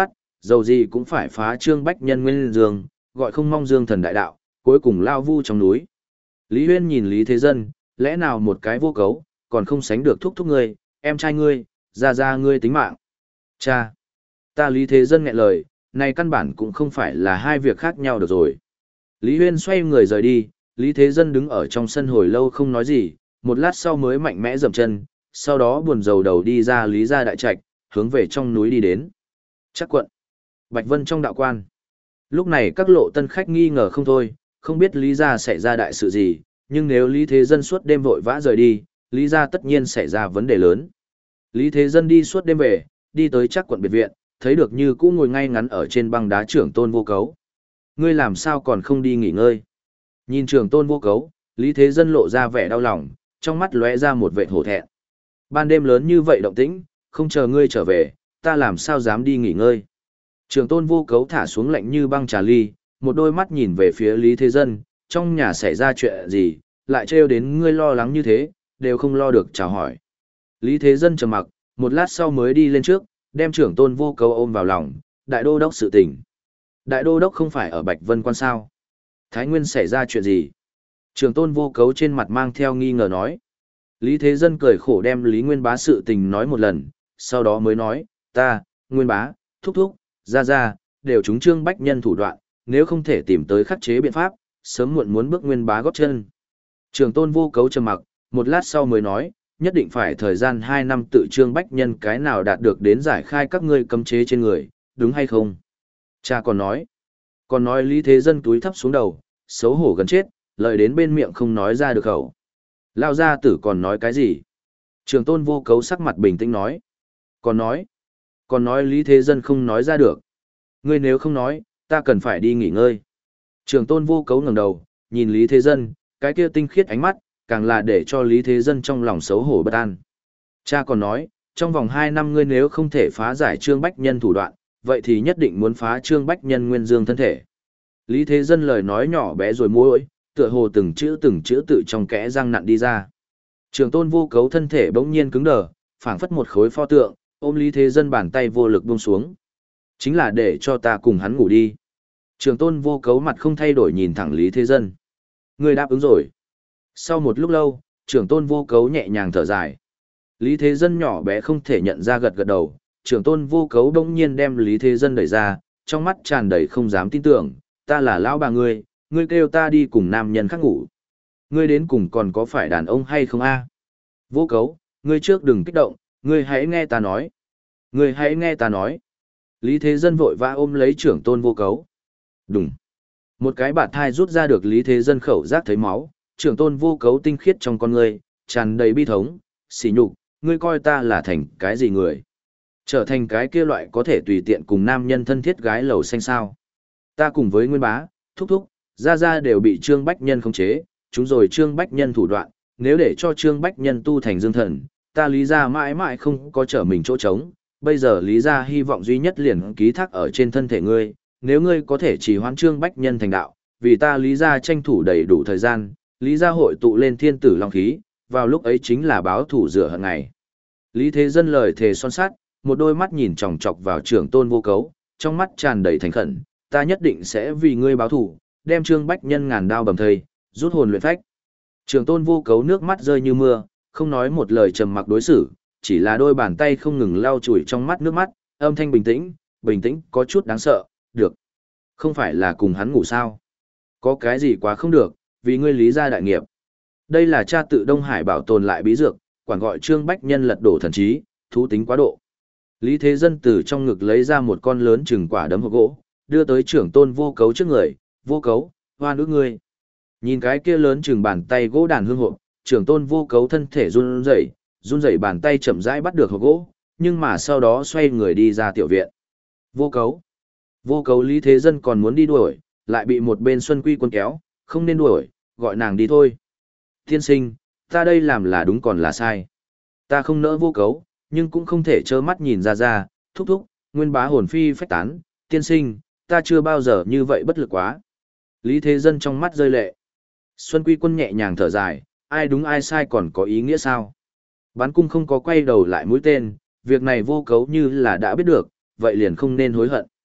[SPEAKER 1] Dầu gì cũng phải phá Trương Bách Nhân nguyên dương, gọi không mong dương thần đại đạo, cuối cùng lao vu trong núi. Lý Huyên nhìn Lý Thế Dân, lẽ nào một cái vô cấu, còn không sánh được thúc thúc ngươi, em trai ngươi, ra ra ngươi tính mạng. Cha! Ta Lý Thế Dân nghẹn lời, này căn bản cũng không phải là hai việc khác nhau được rồi. Lý Huyên xoay người rời đi, Lý Thế Dân đứng ở trong sân hồi lâu không nói gì, một lát sau mới mạnh mẽ dậm chân, sau đó buồn rầu đầu đi ra Lý gia đại trạch, hướng về trong núi đi đến. Chắc quận. Bạch Vân trong đạo quan. Lúc này các lộ tân khách nghi ngờ không thôi, không biết Lý gia xảy ra đại sự gì, nhưng nếu Lý Thế Dân suốt đêm vội vã rời đi, Lý gia tất nhiên xảy ra vấn đề lớn. Lý Thế Dân đi suốt đêm về, đi tới chắc quận biệt viện, thấy được Như cũ ngồi ngay ngắn ở trên băng đá trưởng tôn vô cấu. Ngươi làm sao còn không đi nghỉ ngơi? Nhìn trưởng tôn vô cấu, Lý Thế Dân lộ ra vẻ đau lòng, trong mắt lóe ra một vệt hổ thẹn. Ban đêm lớn như vậy động tĩnh, không chờ ngươi trở về, ta làm sao dám đi nghỉ ngơi? Trưởng tôn vô cấu thả xuống lạnh như băng trà ly, một đôi mắt nhìn về phía Lý Thế Dân, trong nhà xảy ra chuyện gì, lại trêu đến ngươi lo lắng như thế, đều không lo được chào hỏi. Lý Thế Dân trầm mặc, một lát sau mới đi lên trước, đem trưởng tôn vô cấu ôm vào lòng, đại đô đốc sự tình. Đại đô đốc không phải ở Bạch Vân quan sao? Thái Nguyên xảy ra chuyện gì? Trưởng tôn vô cấu trên mặt mang theo nghi ngờ nói. Lý Thế Dân cười khổ đem Lý Nguyên Bá sự tình nói một lần, sau đó mới nói, ta, Nguyên Bá, thúc thúc, ra ra, đều chúng Trương Bách Nhân thủ đoạn, nếu không thể tìm tới khắc chế biện pháp, sớm muộn muốn bước Nguyên Bá góp chân. Trưởng tôn vô cấu trầm mặc, một lát sau mới nói, nhất định phải thời gian hai năm tự Trương Bách Nhân cái nào đạt được đến giải khai các ngươi cấm chế trên người, đúng hay không? Cha còn nói, còn nói Lý Thế Dân túi thấp xuống đầu, xấu hổ gần chết, lời đến bên miệng không nói ra được khẩu. Lao gia tử còn nói cái gì? Trường tôn vô cấu sắc mặt bình tĩnh nói. Còn nói, còn nói Lý Thế Dân không nói ra được. Ngươi nếu không nói, ta cần phải đi nghỉ ngơi. Trường tôn vô cấu ngẩng đầu, nhìn Lý Thế Dân, cái kia tinh khiết ánh mắt, càng là để cho Lý Thế Dân trong lòng xấu hổ bất an. Cha còn nói, trong vòng hai năm ngươi nếu không thể phá giải Trương Bách Nhân thủ đoạn, vậy thì nhất định muốn phá Trương Bách Nhân nguyên dương thân thể. Lý Thế Dân lời nói nhỏ bé rồi môi, tựa hồ từng chữ từng chữ tự trong kẽ răng nặn đi ra. Trường tôn vô cấu thân thể bỗng nhiên cứng đờ, phảng phất một khối pho tượng, ôm Lý Thế Dân bàn tay vô lực buông xuống. Chính là để cho ta cùng hắn ngủ đi. Trường tôn vô cấu mặt không thay đổi nhìn thẳng Lý Thế Dân. Ngươi đáp ứng rồi. Sau một lúc lâu, trường tôn vô cấu nhẹ nhàng thở dài. Lý Thế Dân nhỏ bé không thể nhận ra gật gật đầu, trường tôn vô cấu bỗng nhiên đem Lý Thế Dân đẩy ra, trong mắt tràn đầy không dám tin tưởng, ta là lão bà ngươi, ngươi kêu ta đi cùng nam nhân khác ngủ. Ngươi đến cùng còn có phải đàn ông hay không a? Vô cấu, ngươi trước đừng kích động, ngươi hãy nghe ta nói. Ngươi hãy nghe ta nói. Lý Thế Dân vội vã ôm lấy trưởng tôn vô cấu. Đùng. Một cái bạt thai rút ra được Lý Thế Dân khẩu giác thấy máu, trưởng tôn vô cấu tinh khiết trong con ngươi, tràn đầy bi thống, sỉ nhục, ngươi coi ta là thành cái gì người? Trở thành cái kia loại có thể tùy tiện cùng nam nhân thân thiết gái lầu xanh sao? Ta cùng với Nguyên Bá, thúc thúc, ra ra đều bị Trương Bách Nhân khống chế, chúng rồi Trương Bách Nhân thủ đoạn, nếu để cho Trương Bách Nhân tu thành dương thần, ta Lý gia mãi mãi không có trở mình chỗ trống, bây giờ Lý gia hy vọng duy nhất liền ký thác ở trên thân thể ngươi, nếu ngươi có thể chỉ hoãn Trương Bách Nhân thành đạo, vì ta Lý gia tranh thủ đầy đủ thời gian, Lý gia hội tụ lên thiên tử long khí, vào lúc ấy chính là báo thủ rửa hận ngày. Lý Thế Dân lời thề son sắt, một đôi mắt nhìn chòng chọc vào trưởng tôn vô cấu, trong mắt tràn đầy thành khẩn, ta nhất định sẽ vì ngươi báo thủ, đem Trương Bách Nhân ngàn đao bầm thây, rút hồn luyện phách. Trưởng tôn vô cấu nước mắt rơi như mưa, không nói một lời trầm mặc đối xử, chỉ là đôi bàn tay không ngừng lau chùi trong mắt nước mắt, âm thanh bình tĩnh, bình tĩnh có chút đáng sợ, được. Không phải là cùng hắn ngủ sao? Có cái gì quá không được, vì ngươi Lý gia đại nghiệp. Đây là cha tự Đông Hải bảo tồn lại bí dược, quản gọi Trương Bách Nhân lật đổ thần trí, thú tính quá độ. Lý Thế Dân từ trong ngực lấy ra một con lớn chừng quả đấm hộp gỗ, đưa tới trưởng tôn vô cấu trước người, vô cấu, hoa nước ngươi. Nhìn cái kia lớn chừng bàn tay gỗ đàn hương hộp, trưởng tôn vô cấu thân thể run rẩy, run rẩy bàn tay chậm rãi bắt được hộp gỗ, nhưng mà sau đó xoay người đi ra tiểu viện. Vô cấu. Vô cấu Lý Thế Dân còn muốn đi đuổi, lại bị một bên Xuân Quy quân kéo, không nên đuổi, gọi nàng đi thôi. Tiên sinh, ta đây làm là đúng còn là sai. Ta không nỡ vô cấu, nhưng cũng không thể trơ mắt nhìn ra ra, thúc thúc, Nguyên Bá hồn phi phách tán, tiên sinh, ta chưa bao giờ như vậy bất lực quá. Lý Thế Dân trong mắt rơi lệ. Xuân Quy quân nhẹ nhàng thở dài, ai đúng ai sai còn có ý nghĩa sao? Bắn cung không có quay đầu lại mũi tên, việc này vô cấu như là đã biết được, vậy liền không nên hối hận.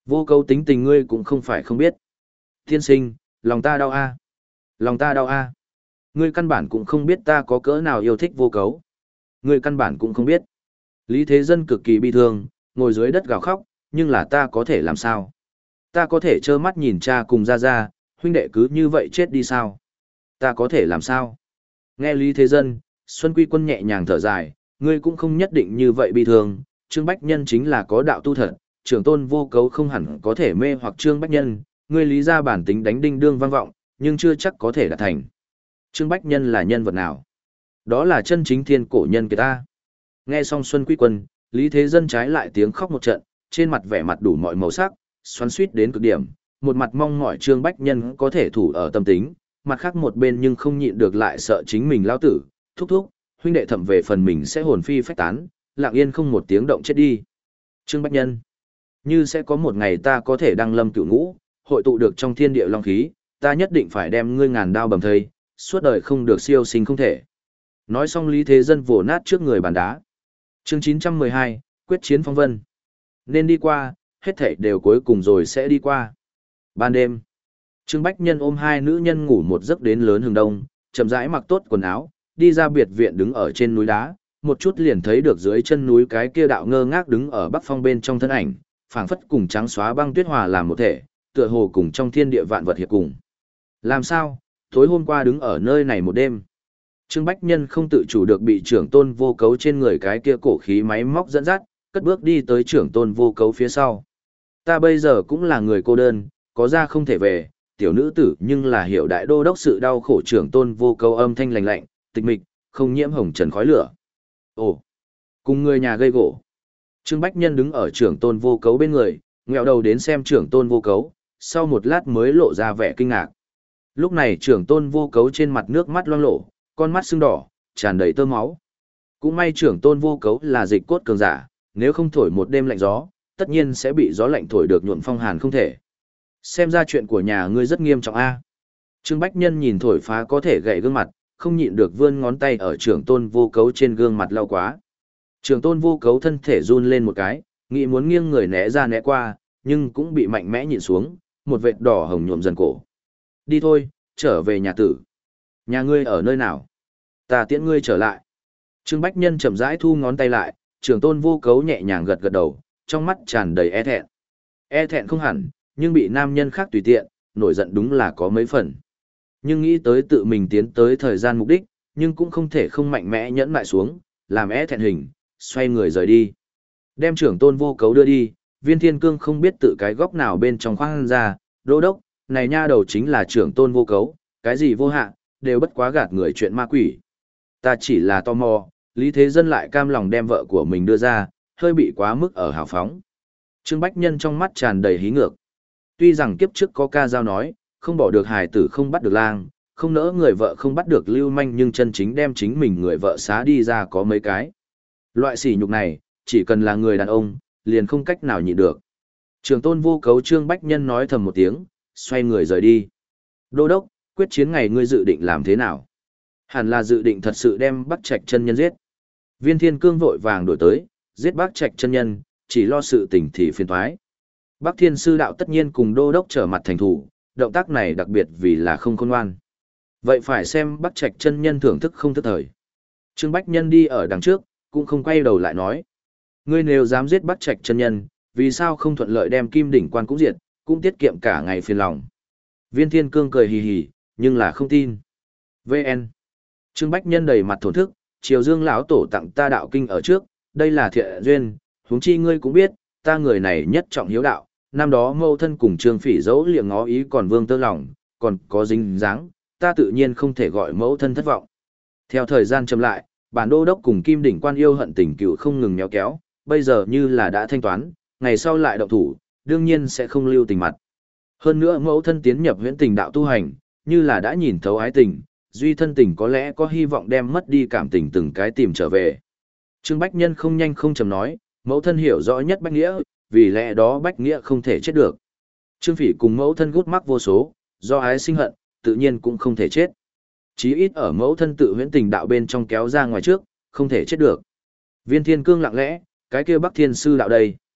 [SPEAKER 1] Vô cấu tính tình ngươi cũng không phải không biết. Tiên sinh, lòng ta đau a. Lòng ta đau a. Ngươi căn bản cũng không biết ta có cỡ nào yêu thích vô cấu. Ngươi căn bản cũng không biết. Lý Thế Dân cực kỳ bi thương, ngồi dưới đất gào khóc, nhưng là ta có thể làm sao? Ta có thể trơ mắt nhìn cha cùng ra ra, huynh đệ cứ như vậy chết đi sao? Ta có thể làm sao? Nghe Lý Thế Dân, Xuân Quy Quân nhẹ nhàng thở dài, ngươi cũng không nhất định như vậy bi thương, Trương Bách Nhân chính là có đạo tu thật, trưởng tôn vô cấu không hẳn có thể mê hoặc Trương Bách Nhân, ngươi lý ra bản tính đánh đinh đương vang vọng, nhưng chưa chắc có thể đạt thành. Trương Bách Nhân là nhân vật nào? Đó là chân chính thiên cổ nhân kiệt ta. Nghe xong Xuân Quy Quân, Lý Thế Dân trái lại tiếng khóc một trận, trên mặt vẻ mặt đủ mọi màu sắc, xoắn xuýt đến cực điểm, một mặt mong mỏi Trương Bách Nhân có thể thủ ở tâm tính, mặt khác một bên nhưng không nhịn được lại sợ chính mình lao tử, thúc thúc, huynh đệ thẩm về phần mình sẽ hồn phi phách tán, lặng yên không một tiếng động chết đi. Trương Bách Nhân, như sẽ có một ngày ta có thể đăng lâm cửu ngũ, hội tụ được trong thiên địa long khí, ta nhất định phải đem ngươi ngàn đao bầm thây, suốt đời không được siêu sinh không thể. Nói xong Lý Thế Dân vồ nát trước người bàn đá. Chương chín trăm mười hai, quyết chiến phong vân. Nên đi qua, hết thảy đều cuối cùng rồi sẽ đi qua. Ban đêm, Trương Bách Nhân ôm hai nữ nhân ngủ một giấc đến lớn hừng đông, chậm rãi mặc tốt quần áo, đi ra biệt viện đứng ở trên núi đá, một chút liền thấy được dưới chân núi cái kia đạo ngơ ngác đứng ở bắc phong bên trong thân ảnh, phảng phất cùng trắng xóa băng tuyết hòa làm một thể, tựa hồ cùng trong thiên địa vạn vật hiệp cùng. Làm sao, tối hôm qua đứng ở nơi này một đêm. Trương Bách Nhân không tự chủ được bị trưởng tôn vô cấu trên người cái kia cổ khí máy móc dẫn dắt, cất bước đi tới trưởng tôn vô cấu phía sau. Ta bây giờ cũng là người cô đơn, có ra không thể về, tiểu nữ tử nhưng là hiểu đại đô đốc sự đau khổ trưởng tôn vô cấu âm thanh lành lạnh, tịch mịch, không nhiễm hồng trần khói lửa. Ồ, cùng người nhà gây gỗ. Trương Bách Nhân đứng ở trưởng tôn vô cấu bên người, ngẹo đầu đến xem trưởng tôn vô cấu, sau một lát mới lộ ra vẻ kinh ngạc. Lúc này trưởng tôn vô cấu trên mặt nước mắt loang lổ, con mắt sưng đỏ, tràn đầy tơ máu. Cũng may trưởng tôn vô cấu là dịch cốt cường giả, nếu không thổi một đêm lạnh gió, tất nhiên sẽ bị gió lạnh thổi được nhuộm phong hàn không thể. Xem ra chuyện của nhà ngươi rất nghiêm trọng a. Trương Bách Nhân nhìn thổi phá có thể gãy gương mặt, không nhịn được vươn ngón tay ở trưởng tôn vô cấu trên gương mặt lau quá. Trưởng tôn vô cấu thân thể run lên một cái, nghĩ muốn nghiêng người né ra né qua, nhưng cũng bị mạnh mẽ nhịn xuống, một vệt đỏ hồng nhuộm dần cổ. Đi thôi, trở về nhà tử. Nhà ngươi ở nơi nào? Ta tiễn ngươi trở lại. Trương Bách Nhân chậm rãi thu ngón tay lại, trưởng tôn vô cấu nhẹ nhàng gật gật đầu, trong mắt tràn đầy e thẹn. E thẹn không hẳn, nhưng bị nam nhân khác tùy tiện, nổi giận đúng là có mấy phần. Nhưng nghĩ tới tự mình tiến tới thời gian mục đích, nhưng cũng không thể không mạnh mẽ nhẫn lại xuống, làm e thẹn hình, xoay người rời đi. Đem trưởng tôn vô cấu đưa đi, Viên Thiên Cương không biết tự cái góc nào bên trong khoang ra, đô đốc, này nha đầu chính là trưởng tôn vô cấu, cái gì vô hạ, đều bất quá gạt người chuyện ma quỷ. Ta chỉ là tò mò, Lý Thế Dân lại cam lòng đem vợ của mình đưa ra, hơi bị quá mức ở hào phóng. Trương Bách Nhân trong mắt tràn đầy hí ngược. Tuy rằng kiếp trước có ca dao nói, không bỏ được hài tử không bắt được lang, không nỡ người vợ không bắt được lưu manh, nhưng chân chính đem chính mình người vợ xá đi ra có mấy cái. Loại sỉ nhục này, chỉ cần là người đàn ông, liền không cách nào nhịn được. Trường tôn vô cấu Trương Bách Nhân nói thầm một tiếng, xoay người rời đi. Đô đốc, quyết chiến ngày ngươi dự định làm thế nào? Hẳn là dự định thật sự đem Bắc Trạch chân nhân giết. Viên Thiên Cương vội vàng đổi tới, giết Bắc Trạch chân nhân, chỉ lo sự tình thì phiền toái. Bắc Thiên sư đạo tất nhiên cùng đô đốc trở mặt thành thủ, động tác này đặc biệt vì là không khôn ngoan. Vậy phải xem Bắc Trạch chân nhân thưởng thức không thức thời. Trương Bách Nhân đi ở đằng trước, cũng không quay đầu lại nói: ngươi nếu dám giết Bắc Trạch chân nhân, vì sao không thuận lợi đem Kim đỉnh quan cũng diệt, cũng tiết kiệm cả ngày phiền lòng. Viên Thiên Cương cười hì hì, nhưng là không tin. vê en Trương Bách Nhân đầy mặt thổn thức, Triều Dương lão tổ tặng ta đạo kinh ở trước, đây là thiện duyên, huống chi ngươi cũng biết, ta người này nhất trọng hiếu đạo, năm đó mâu thân cùng Trương Phỉ dẫu liệng ngó ý còn vương tơ lòng, còn có dính dáng, ta tự nhiên không thể gọi mẫu thân thất vọng. Theo thời gian chậm lại, bản đô đốc cùng Kim đỉnh quan yêu hận tình cựu không ngừng méo kéo, bây giờ như là đã thanh toán, ngày sau lại động thủ, đương nhiên sẽ không lưu tình mặt. Hơn nữa mẫu thân tiến nhập huyễn tình đạo tu hành, như là đã nhìn thấu ái tình, duy thân tình có lẽ có hy vọng đem mất đi cảm tình từng cái tìm trở về. Trương Bách Nhân không nhanh không chậm nói, mẫu thân hiểu rõ nhất Bách Nghĩa, vì lẽ đó Bách Nghĩa không thể chết được. Trương Phỉ cùng mẫu thân gút mắc vô số, do ái sinh hận, tự nhiên cũng không thể chết. Chí ít ở mẫu thân tự huyễn tình đạo bên trong kéo ra ngoài trước, không thể chết được. Viên Thiên Cương lặng lẽ, cái kia Bắc Thiên sư đạo đây.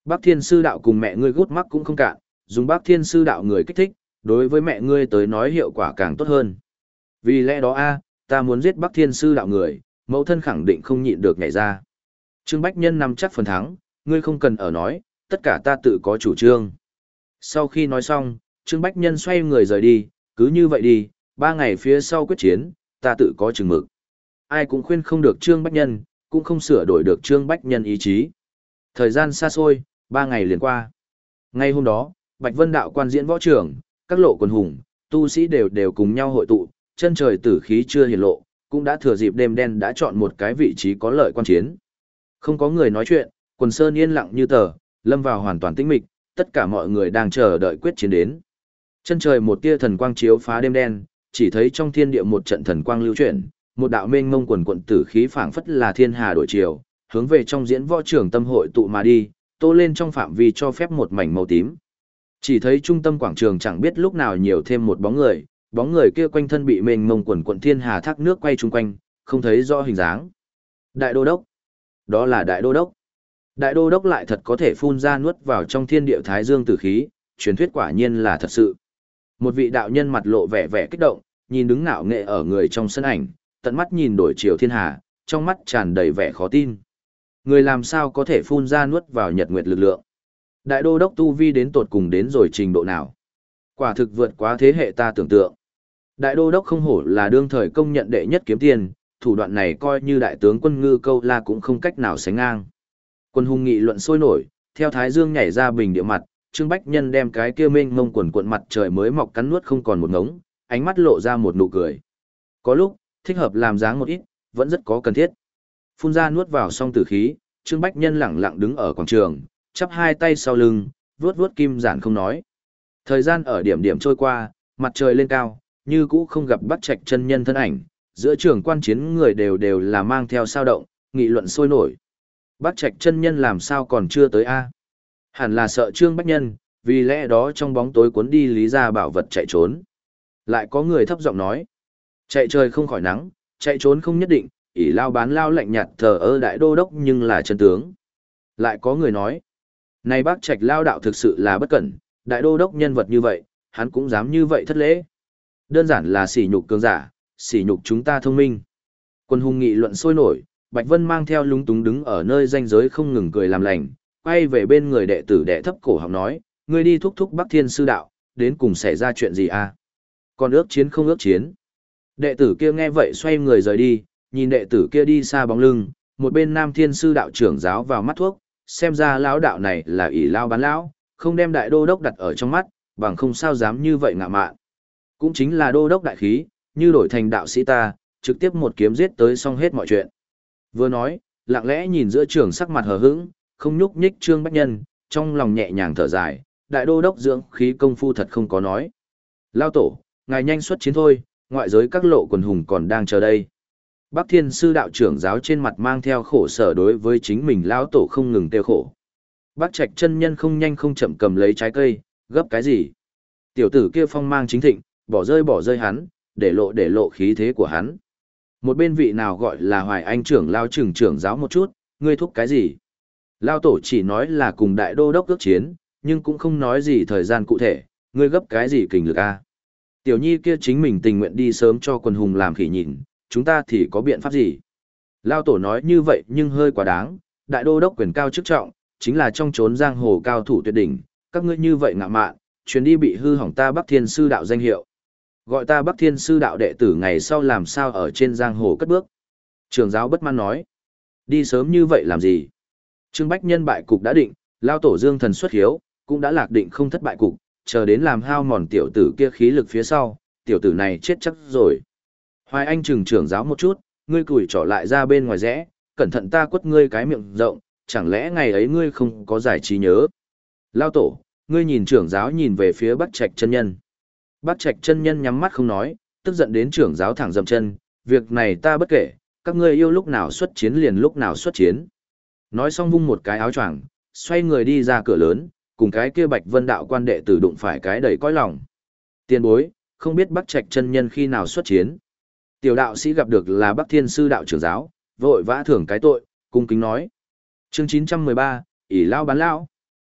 [SPEAKER 1] Bác Thiên Sư Đạo cùng mẹ ngươi gút mắc cũng không cạn, dùng Bác Thiên Sư Đạo người kích thích, đối với mẹ ngươi tới nói hiệu quả càng tốt hơn. Vì lẽ đó a, ta muốn giết Bác Thiên Sư Đạo người, mẫu thân khẳng định không nhịn được nhảy ra. Trương Bách Nhân nắm chắc phần thắng, ngươi không cần ở nói, tất cả ta tự có chủ trương. Sau khi nói xong, Trương Bách Nhân xoay người rời đi, cứ như vậy đi, ba ngày phía sau quyết chiến, ta tự có chừng mực. Ai cũng khuyên không được Trương Bách Nhân, cũng không sửa đổi được Trương Bách Nhân ý chí. Thời gian xa xôi, ba ngày liền qua. Ngay hôm đó, Bạch Vân Đạo quan diễn võ trường, các lộ quần hùng, tu sĩ đều đều cùng nhau hội tụ, chân trời tử khí chưa hiển lộ, cũng đã thừa dịp đêm đen đã chọn một cái vị trí có lợi quan chiến. Không có người nói chuyện, quần sơn yên lặng như tờ, lâm vào hoàn toàn tĩnh mịch, tất cả mọi người đang chờ đợi quyết chiến đến. Chân trời một tia thần quang chiếu phá đêm đen, chỉ thấy trong thiên địa một trận thần quang lưu chuyển, một đạo mênh mông quần quận tử khí phảng phất là thiên hà đổi chiều, hướng về trong diễn võ trường tâm hội tụ mà đi, tô lên trong phạm vi cho phép một mảnh màu tím. Chỉ thấy trung tâm quảng trường chẳng biết lúc nào nhiều thêm một bóng người, bóng người kia quanh thân bị mênh mông quần quận thiên hà thác nước quay chung quanh, không thấy rõ hình dáng. Đại đô đốc. Đó là đại đô đốc. Đại đô đốc lại thật có thể phun ra nuốt vào trong thiên địa thái dương tử khí, truyền thuyết quả nhiên là thật sự. Một vị đạo nhân mặt lộ vẻ vẻ kích động, nhìn đứng ngạo nghệ ở người trong sân ảnh, tận mắt nhìn đổi chiều thiên hà, trong mắt tràn đầy vẻ khó tin. Người làm sao có thể phun ra nuốt vào nhật nguyệt lực lượng? Đại đô đốc tu vi đến tột cùng đến rồi trình độ nào? Quả thực vượt quá thế hệ ta tưởng tượng. Đại đô đốc không hổ là đương thời công nhận đệ nhất kiếm tiền, thủ đoạn này coi như đại tướng quân Ngư Câu La cũng không cách nào sánh ngang. Quân hùng nghị luận sôi nổi, theo thái dương nhảy ra bình địa mặt, Trương Bách Nhân đem cái kia mênh mông quần cuộn mặt trời mới mọc cắn nuốt không còn một ngống, ánh mắt lộ ra một nụ cười. Có lúc, thích hợp làm dáng một ít, vẫn rất có cần thiết. Phun ra nuốt vào xong tử khí, Trương Bách Nhân lẳng lặng đứng ở quảng trường, chắp hai tay sau lưng, vuốt vuốt kim giản không nói. Thời gian ở điểm điểm trôi qua, mặt trời lên cao, như cũ không gặp Bắc Trạch chân nhân thân ảnh, giữa trường quan chiến người đều đều là mang theo sao động, nghị luận sôi nổi. Bắc Trạch chân nhân làm sao còn chưa tới a? Hẳn là sợ Trương Bách Nhân, vì lẽ đó trong bóng tối cuốn đi Lý Gia Bảo vật chạy trốn. Lại có người thấp giọng nói, chạy trời không khỏi nắng, chạy trốn không nhất định, ỷ lao bán lao lạnh nhạt thờ ơ đại đô đốc nhưng là chân tướng. Lại có người nói, này Bắc Trạch lao đạo thực sự là bất cẩn, đại đô đốc nhân vật như vậy, hắn cũng dám như vậy thất lễ. Đơn giản là sỉ nhục cường giả, sỉ nhục chúng ta thông minh. Quân hùng nghị luận sôi nổi, Bạch Vân mang theo lúng túng đứng ở nơi ranh giới không ngừng cười làm lành, quay về bên người đệ tử đệ thấp cổ họng nói, ngươi đi thúc thúc Bắc Thiên Sư Đạo, đến cùng xảy ra chuyện gì à? Còn ước chiến không ước chiến. Đệ tử kia nghe vậy xoay người rời đi, nhìn đệ tử kia đi xa bóng lưng, một bên Nam Thiên Sư Đạo trưởng giáo vào mắt thuốc, xem ra lão đạo này là ỷ lao bán lão, không đem đại đô đốc đặt ở trong mắt, bằng không sao dám như vậy ngạ mạn. Cũng chính là đô đốc đại khí, như đổi thành đạo sĩ ta, trực tiếp một kiếm giết tới xong hết mọi chuyện. Vừa nói, lặng lẽ nhìn giữa trường sắc mặt hờ hững, không nhúc nhích Trương Bách Nhân, trong lòng nhẹ nhàng thở dài, đại đô đốc dưỡng khí công phu thật không có nói. Lao tổ, ngài nhanh xuất chiến thôi, ngoại giới các lộ quần hùng còn đang chờ đây. Bắc Thiên Sư Đạo trưởng giáo trên mặt mang theo khổ sở đối với chính mình lão tổ không ngừng tiêu khổ. Bắc Trạch chân nhân không nhanh không chậm cầm lấy trái cây, gấp cái gì? Tiểu tử kia phong mang chính thịnh, bỏ rơi bỏ rơi hắn, để lộ để lộ khí thế của hắn. Một bên vị nào gọi là Hoài Anh trưởng lao trưởng trưởng giáo một chút, ngươi thúc cái gì? Lao tổ chỉ nói là cùng đại đô đốc ước chiến, nhưng cũng không nói gì thời gian cụ thể, ngươi gấp cái gì kình lực a? Tiểu nhi kia chính mình tình nguyện đi sớm cho quần hùng làm khỉ nhìn, chúng ta thì có biện pháp gì? Lao tổ nói như vậy nhưng hơi quá đáng, đại đô đốc quyền cao chức trọng, chính là trong chốn giang hồ cao thủ tuyệt đỉnh, các ngươi như vậy ngạ mạn, chuyến đi bị hư hỏng ta Bắc Thiên Sư Đạo danh hiệu. Gọi ta Bắc Thiên Sư Đạo đệ tử ngày sau làm sao ở trên giang hồ cất bước. Trường giáo bất mãn nói, đi sớm như vậy làm gì? Trương Bách Nhân bại cục đã định, lao tổ dương thần xuất hiếu, cũng đã lạc định không thất bại cục, chờ đến làm hao mòn tiểu tử kia khí lực phía sau, tiểu tử này chết chắc rồi. Hoài Anh trừng trưởng giáo một chút, ngươi cùi trỏ lại ra bên ngoài rẽ, cẩn thận ta quất ngươi cái miệng rộng, chẳng lẽ ngày ấy ngươi không có giải trí nhớ. Lao tổ, ngươi nhìn trưởng giáo nhìn về phía Bắc Trạch chân nhân. Bắc Trạch chân nhân nhắm mắt không nói, tức giận đến trưởng giáo thẳng dậm chân, việc này ta bất kể, các ngươi yêu lúc nào xuất chiến liền lúc nào xuất chiến. Nói xong vung một cái áo choàng, xoay người đi ra cửa lớn, cùng cái kia Bạch Vân đạo quan đệ tử đụng phải cái đầy cõi lòng. Tiền bối, không biết Bắc Trạch chân nhân khi nào xuất chiến. Tiểu đạo sĩ gặp được là Bắc Thiên Sư Đạo trưởng giáo, vội vã thưởng cái tội, cung kính nói. Chương chín trăm mười ba, ỷ lao bán lão.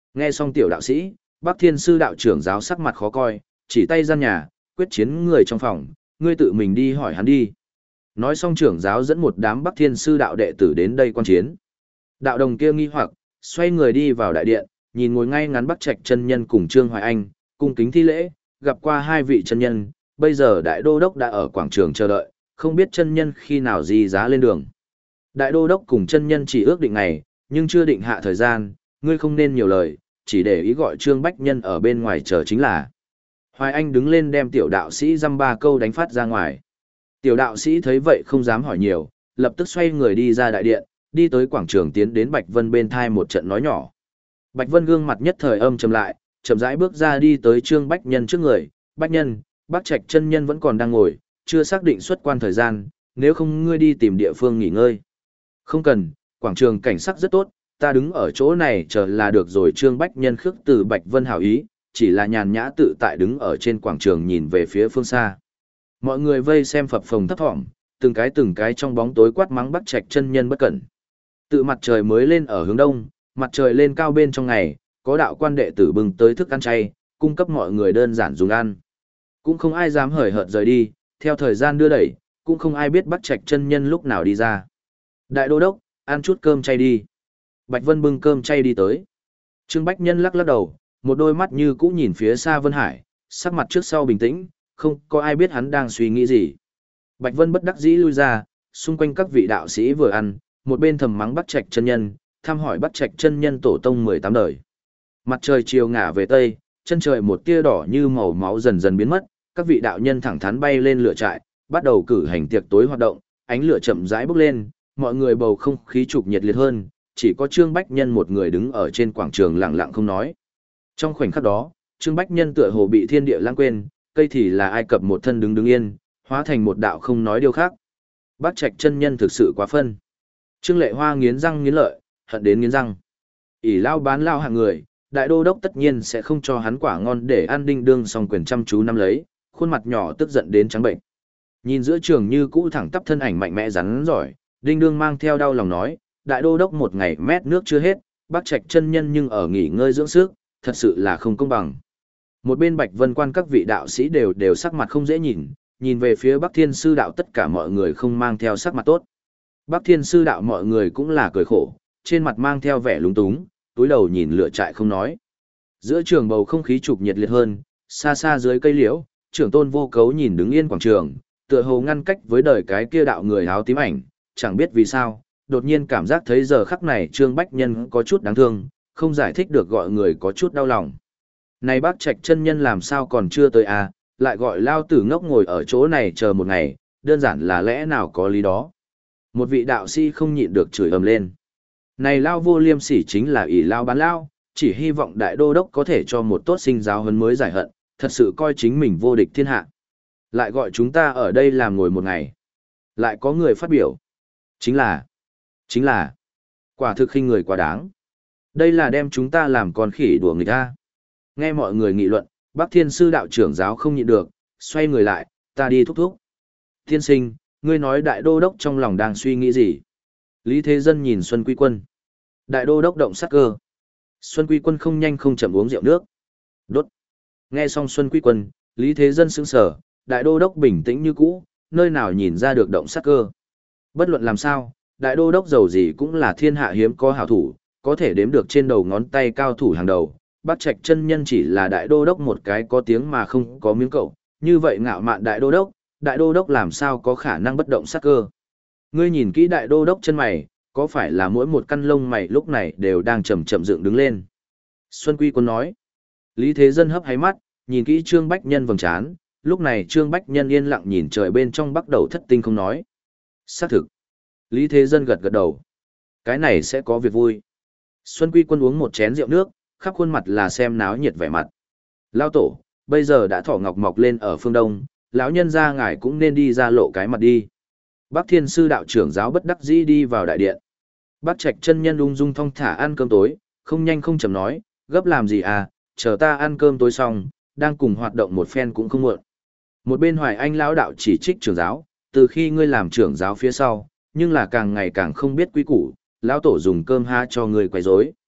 [SPEAKER 1] Nghe xong tiểu đạo sĩ, Bắc Thiên sư đạo trưởng giáo sắc mặt khó coi, chỉ tay gian nhà, quyết chiến người trong phòng, ngươi tự mình đi hỏi hắn đi. Nói xong trưởng giáo dẫn một đám Bắc Thiên sư đạo đệ tử đến đây quan chiến. Đạo đồng kia nghi hoặc, xoay người đi vào đại điện, nhìn ngồi ngay ngắn Bắc Trạch chân nhân cùng Trương Hoài Anh, cung kính thi lễ, gặp qua hai vị chân nhân, bây giờ đại đô đốc đã ở quảng trường chờ đợi, không biết chân nhân khi nào di giá lên đường. Đại đô đốc cùng chân nhân chỉ ước định ngày, nhưng chưa định hạ thời gian, ngươi không nên nhiều lời, chỉ để ý gọi Trương Bách Nhân ở bên ngoài chờ chính là. Hoài Anh đứng lên đem tiểu đạo sĩ dăm ba câu đánh phát ra ngoài. Tiểu đạo sĩ thấy vậy không dám hỏi nhiều, lập tức xoay người đi ra đại điện, đi tới quảng trường tiến đến Bạch Vân bên thai một trận nói nhỏ. Bạch Vân gương mặt nhất thời âm trầm lại, chậm rãi bước ra đi tới Trương Bách Nhân trước người. Bách Nhân, Bắc Trạch chân nhân vẫn còn đang ngồi, chưa xác định xuất quan thời gian, nếu không ngươi đi tìm địa phương nghỉ ngơi. Không cần, quảng trường cảnh sắc rất tốt, ta đứng ở chỗ này chờ là được rồi. Trương Bách Nhân khước từ Bạch Vân hảo ý, chỉ là nhàn nhã tự tại đứng ở trên quảng trường nhìn về phía phương xa. Mọi người vây xem phập phồng thấp thỏm, từng cái từng cái trong bóng tối quát mắng Bắc Trạch chân nhân bất cẩn. Tự mặt trời mới lên ở hướng đông, mặt trời lên cao bên trong ngày, có đạo quan đệ tử bưng tới thức ăn chay, cung cấp mọi người đơn giản dùng ăn. Cũng không ai dám hời hợt rời đi, theo thời gian đưa đẩy, cũng không ai biết Bắc Trạch chân nhân lúc nào đi ra. Đại đô đốc, ăn chút cơm chay đi. Bạch Vân bưng cơm chay đi tới. Trương Bách Nhân lắc lắc đầu, một đôi mắt như cũ nhìn phía xa Vân Hải, sắc mặt trước sau bình tĩnh, không có ai biết hắn đang suy nghĩ gì. Bạch Vân bất đắc dĩ lui ra, xung quanh các vị đạo sĩ vừa ăn, một bên thầm mắng Bắc Trạch chân nhân, thăm hỏi Bắc Trạch chân nhân tổ tông mười tám đời. Mặt trời chiều ngả về tây, chân trời một tia đỏ như màu máu dần dần biến mất, các vị đạo nhân thẳng thắn bay lên lửa trại, bắt đầu cử hành tiệc tối hoạt động, ánh lửa chậm rãi bốc lên, mọi người bầu không khí trục nhiệt liệt hơn, chỉ có Trương Bách Nhân một người đứng ở trên quảng trường lặng lặng không nói. Trong khoảnh khắc đó, Trương Bách Nhân tựa hồ bị thiên địa lãng quên, cây thì là Ai Cập một thân đứng đứng yên, hóa thành một đạo không nói điều khác. Bắc Trạch chân nhân thực sự quá phân. Trương Lệ Hoa nghiến răng nghiến lợi, hận đến nghiến răng. ỷ lao bán lao hạng người, đại đô đốc tất nhiên sẽ không cho hắn quả ngon để ăn. Đinh đương song quyền chăm chú nắm lấy, khuôn mặt nhỏ tức giận đến trắng bệnh. Nhìn giữa trường như cũ thẳng tắp thân ảnh mạnh mẽ rắn giỏi, Đinh đương mang theo đau lòng nói, đại đô đốc một ngày mét nước chưa hết, Bắc Trạch chân nhân nhưng ở nghỉ ngơi dưỡng sức, thật sự là không công bằng. Một bên Bạch Vân quan các vị đạo sĩ đều đều sắc mặt không dễ nhìn, nhìn về phía Bắc Thiên sư đạo tất cả mọi người không mang theo sắc mặt tốt. Bắc Thiên sư đạo mọi người cũng là cười khổ, trên mặt mang theo vẻ lúng túng, túi đầu nhìn lửa trại không nói. Giữa trường bầu không khí trục nhiệt liệt hơn, xa xa dưới cây liễu, trưởng tôn vô cấu nhìn đứng yên quảng trường, tựa hồ ngăn cách với đời cái kia đạo người áo tím ảnh, chẳng biết vì sao, đột nhiên cảm giác thấy giờ khắc này Trương Bách Nhân có chút đáng thương, không giải thích được gọi người có chút đau lòng. Này bác Trạch chân nhân làm sao còn chưa tới à, lại gọi lao tử ngốc ngồi ở chỗ này chờ một ngày, đơn giản là lẽ nào có lý đó. Một vị đạo sĩ không nhịn được chửi ầm lên. Này lao vô liêm sỉ chính là ỷ lao bán lao, chỉ hy vọng đại đô đốc có thể cho một tốt sinh giáo huấn mới giải hận, thật sự coi chính mình vô địch thiên hạ. Lại gọi chúng ta ở đây làm ngồi một ngày. Lại có người phát biểu. Chính là, chính là, quả thực khinh người quá đáng. Đây là đem chúng ta làm con khỉ đùa người ta. Nghe mọi người nghị luận, Bắc Thiên sư đạo trưởng giáo không nhịn được, xoay người lại, ta đi thúc thúc. Tiên sinh, ngươi nói đại đô đốc trong lòng đang suy nghĩ gì? Lý Thế Dân nhìn Xuân Quy Quân. Đại đô đốc động sát cơ. Xuân Quy Quân không nhanh không chậm uống rượu nước. Đốt. Nghe xong Xuân Quy Quân, Lý Thế Dân sững sờ, đại đô đốc bình tĩnh như cũ, nơi nào nhìn ra được động sát cơ. Bất luận làm sao, đại đô đốc giàu gì cũng là thiên hạ hiếm có hảo thủ, có thể đếm được trên đầu ngón tay cao thủ hàng đầu. Bắc Trạch chân nhân chỉ là đại đô đốc một cái có tiếng mà không có miếng cậu, như vậy ngạo mạn đại đô đốc, đại đô đốc làm sao có khả năng bất động sát cơ. Ngươi nhìn kỹ đại đô đốc chân mày, có phải là mỗi một căn lông mày lúc này đều đang chậm chậm dựng đứng lên? Xuân Quy Quân nói. Lý Thế Dân hấp háy mắt, nhìn kỹ Trương Bách Nhân vầng trán, lúc này Trương Bách Nhân yên lặng nhìn trời bên trong bắt đầu thất tinh không nói. Xác thực. Lý Thế Dân gật gật đầu. Cái này sẽ có việc vui. Xuân Quy Quân uống một chén rượu nước, khắp khuôn mặt là xem náo nhiệt vẻ mặt. Lao tổ, bây giờ đã thỏ ngọc mọc lên ở phương đông, lão nhân gia ngài cũng nên đi ra lộ cái mặt đi. Bắc Thiên sư đạo trưởng giáo bất đắc dĩ đi vào đại điện. Bắc Trạch chân nhân ung dung thong thả ăn cơm tối, không nhanh không chậm nói, gấp làm gì à, chờ ta ăn cơm tối xong, đang cùng hoạt động một phen cũng không muộn. Một bên Hoài Anh lão đạo chỉ trích trưởng giáo, từ khi ngươi làm trưởng giáo phía sau, nhưng là càng ngày càng không biết quý củ, lão tổ dùng cơm ha cho ngươi quấy rối.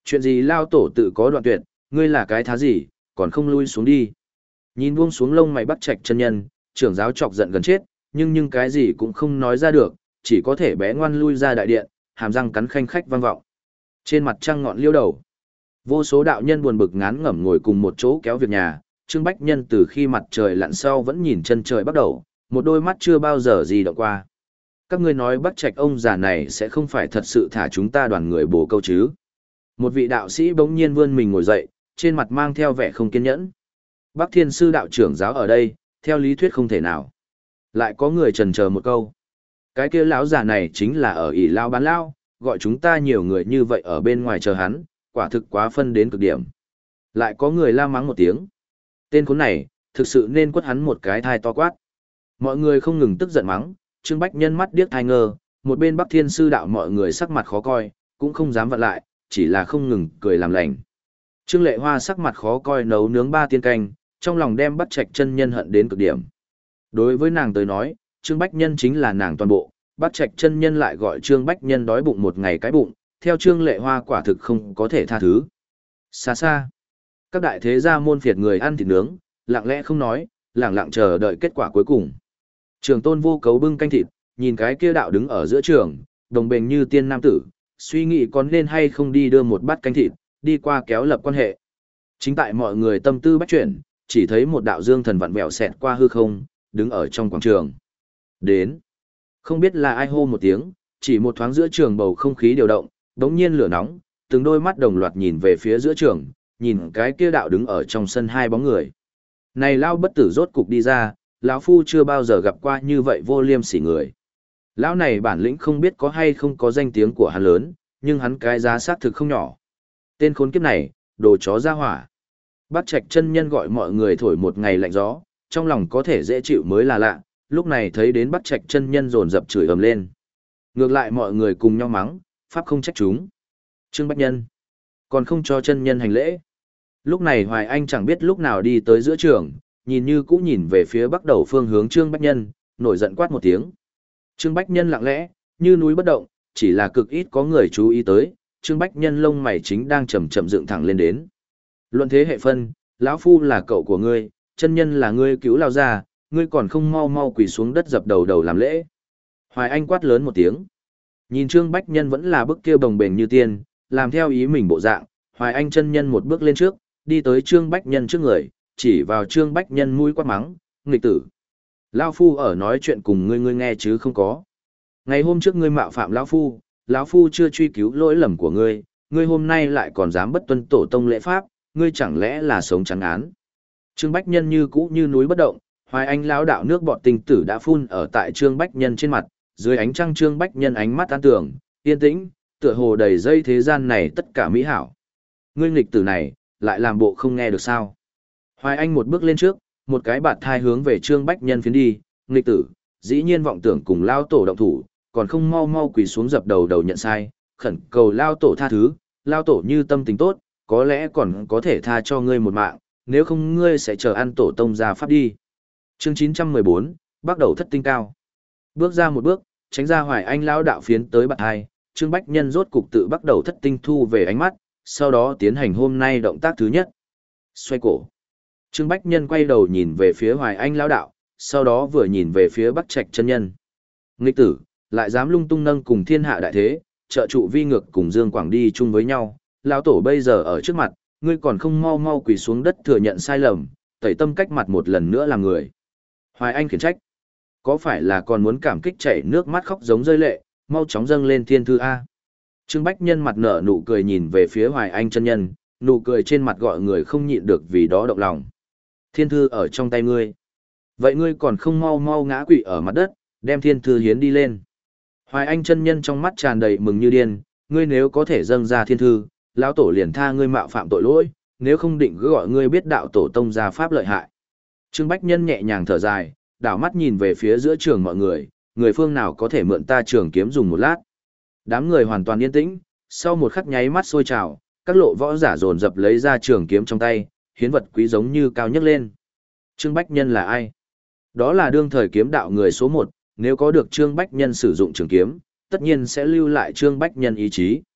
[SPEAKER 1] Chuyện gì lao tổ tự có đoạn tuyệt, ngươi là cái thá gì, còn không lui xuống đi. Nhìn buông xuống lông mày Bắc Trạch chân nhân, trưởng giáo chọc giận gần chết, nhưng nhưng cái gì cũng không nói ra được, chỉ có thể bé ngoan lui ra đại điện, hàm răng cắn khanh khách vang vọng. Trên mặt trăng ngọn liêu đầu, vô số đạo nhân buồn bực ngán ngẩm ngồi cùng một chỗ kéo việc nhà, Trương Bách Nhân từ khi mặt trời lặn sau vẫn nhìn chân trời bắt đầu, một đôi mắt chưa bao giờ gì động qua. Các ngươi nói Bắc Trạch ông già này sẽ không phải thật sự thả chúng ta đoàn người bồ câu chứ? Một vị đạo sĩ bỗng nhiên vươn mình ngồi dậy, trên mặt mang theo vẻ không kiên nhẫn. Bắc Thiên sư đạo trưởng giáo ở đây, theo lý thuyết không thể nào. Lại có người chần chờ một câu. Cái kia lão già này chính là ở ỷ lao bán lao, gọi chúng ta nhiều người như vậy ở bên ngoài chờ hắn, quả thực quá phân đến cực điểm. Lại có người la mắng một tiếng. Tên khốn này, thực sự nên quất hắn một cái thai to quát. Mọi người không ngừng tức giận mắng, Trương Bách Nhân mắt điếc thai ngơ, một bên Bắc Thiên sư đạo mọi người sắc mặt khó coi, cũng không dám vặn lại, chỉ là không ngừng cười làm lành. Trương Lệ Hoa sắc mặt khó coi nấu nướng ba tiên canh, trong lòng đem Bắc Trạch chân nhân hận đến cực điểm. Đối với nàng tới nói, Trương Bách Nhân chính là nàng toàn bộ, Bắc Trạch chân nhân lại gọi Trương Bách Nhân đói bụng một ngày cái bụng, theo Trương Lệ Hoa quả thực không có thể tha thứ. Xa xa, các đại thế gia môn phiệt người ăn thịt nướng, lặng lẽ không nói, lặng lặng chờ đợi kết quả cuối cùng. Trường Tôn Vô Cấu bưng canh thịt, nhìn cái kia đạo đứng ở giữa trường, đồng bền như tiên nam tử, suy nghĩ có nên hay không đi đưa một bát canh thịt, đi qua kéo lập quan hệ. Chính tại mọi người tâm tư bách chuyển, chỉ thấy một đạo dương thần vặn vẹo xẹt qua hư không, đứng ở trong quảng trường. Đến. Không biết là ai hô một tiếng, chỉ một thoáng giữa trường bầu không khí điều động, đống nhiên lửa nóng, từng đôi mắt đồng loạt nhìn về phía giữa trường, nhìn cái kia đạo đứng ở trong sân hai bóng người. Này lao bất tử rốt cục đi ra, lão phu chưa bao giờ gặp qua như vậy vô liêm sỉ người. Lão này bản lĩnh không biết có hay không có danh tiếng của hắn lớn, nhưng hắn cái giá xác thực không nhỏ. Tên khốn kiếp này, đồ chó ra hỏa. Bắc Trạch chân nhân gọi mọi người thổi một ngày lạnh gió, trong lòng có thể dễ chịu mới là lạ, lúc này thấy đến Bắc Trạch chân nhân dồn dập chửi ầm lên. Ngược lại mọi người cùng nhau mắng, pháp không trách chúng. Trương Bách Nhân, còn không cho chân nhân hành lễ. Lúc này Hoài Anh chẳng biết lúc nào đi tới giữa trường, nhìn như cũ nhìn về phía bắc đầu phương hướng Trương Bách Nhân, nổi giận quát một tiếng. Trương Bách Nhân lặng lẽ, như núi bất động, chỉ là cực ít có người chú ý tới, Trương Bách Nhân lông mày chính đang chậm chậm dựng thẳng lên đến. Luận thế hệ phân, lão phu là cậu của ngươi, chân nhân là ngươi cứu lao ra, ngươi còn không mau mau quỳ xuống đất dập đầu đầu làm lễ. Hoài Anh quát lớn một tiếng. Nhìn Trương Bách Nhân vẫn là bức kia bồng bềnh như tiên, làm theo ý mình bộ dạng, Hoài Anh chân nhân một bước lên trước, đi tới Trương Bách Nhân trước người, chỉ vào Trương Bách Nhân mũi quát mắng, nghịch tử. Lão phu ở nói chuyện cùng ngươi ngươi nghe chứ không có. Ngày hôm trước ngươi mạo phạm lão phu, lão phu chưa truy cứu lỗi lầm của ngươi, ngươi hôm nay lại còn dám bất tuân tổ tông lễ pháp, ngươi chẳng lẽ là sống trắng án. Trương Bách Nhân như cũ như núi bất động, Hoài Anh lão đạo nước bọt tinh tử đã phun ở tại Trương Bách Nhân trên mặt, dưới ánh trăng Trương Bách Nhân ánh mắt an tưởng, yên tĩnh, tựa hồ đầy dây thế gian này tất cả mỹ hảo. Ngươi nghịch tử này, lại làm bộ không nghe được sao? Hoài Anh một bước lên trước, một cái bạt thai hướng về Trương Bách Nhân phiến đi, nghịch tử, dĩ nhiên vọng tưởng cùng lao tổ động thủ, còn không mau mau quỳ xuống dập đầu đầu nhận sai, khẩn cầu lao tổ tha thứ, lao tổ như tâm tình tốt, có lẽ còn có thể tha cho ngươi một mạng, nếu không ngươi sẽ chờ ăn tổ tông ra pháp đi. Chương chín trăm mười bốn, bắt đầu thất tinh cao. Bước ra một bước, tránh ra Hoài Anh lão đạo phiến tới bạt hai, Trương Bách Nhân rốt cục tự bắt đầu thất tinh thu về ánh mắt, sau đó tiến hành hôm nay động tác thứ nhất. Xoay cổ. Trương Bách Nhân quay đầu nhìn về phía Hoài Anh lão đạo, sau đó vừa nhìn về phía Bắc Trạch chân nhân. Nghịch tử, lại dám lung tung nâng cùng thiên hạ đại thế, trợ trụ vi ngược cùng Dương Quảng đi chung với nhau, lão tổ bây giờ ở trước mặt, ngươi còn không mau mau quỳ xuống đất thừa nhận sai lầm, tẩy tâm cách mặt một lần nữa làm người. Hoài Anh khiển trách, có phải là còn muốn cảm kích chảy nước mắt khóc giống rơi lệ, mau chóng dâng lên thiên thư a. Trương Bách Nhân mặt nở nụ cười nhìn về phía Hoài Anh chân nhân, nụ cười trên mặt gọi người không nhịn được vì đó động lòng. Thiên thư ở trong tay ngươi. Vậy ngươi còn không mau mau ngã quỵ ở mặt đất, đem thiên thư hiến đi lên. Hoài Anh chân nhân trong mắt tràn đầy mừng như điên, ngươi nếu có thể dâng ra thiên thư, lão tổ liền tha ngươi mạo phạm tội lỗi, nếu không định cứ gọi ngươi biết đạo tổ tông gia pháp lợi hại. Trương Bách Nhân nhẹ nhàng thở dài, đảo mắt nhìn về phía giữa trường mọi người, người phương nào có thể mượn ta trường kiếm dùng một lát. Đám người hoàn toàn yên tĩnh, sau một khắc nháy mắt sôi trào, các lộ võ giả dồn dập lấy ra trường kiếm trong tay, hiến vật quý giống như cao nhất lên. Trương Bách Nhân là ai? Đó là đương thời kiếm đạo người số một, nếu có được Trương Bách Nhân sử dụng trường kiếm, tất nhiên sẽ lưu lại Trương Bách Nhân ý chí.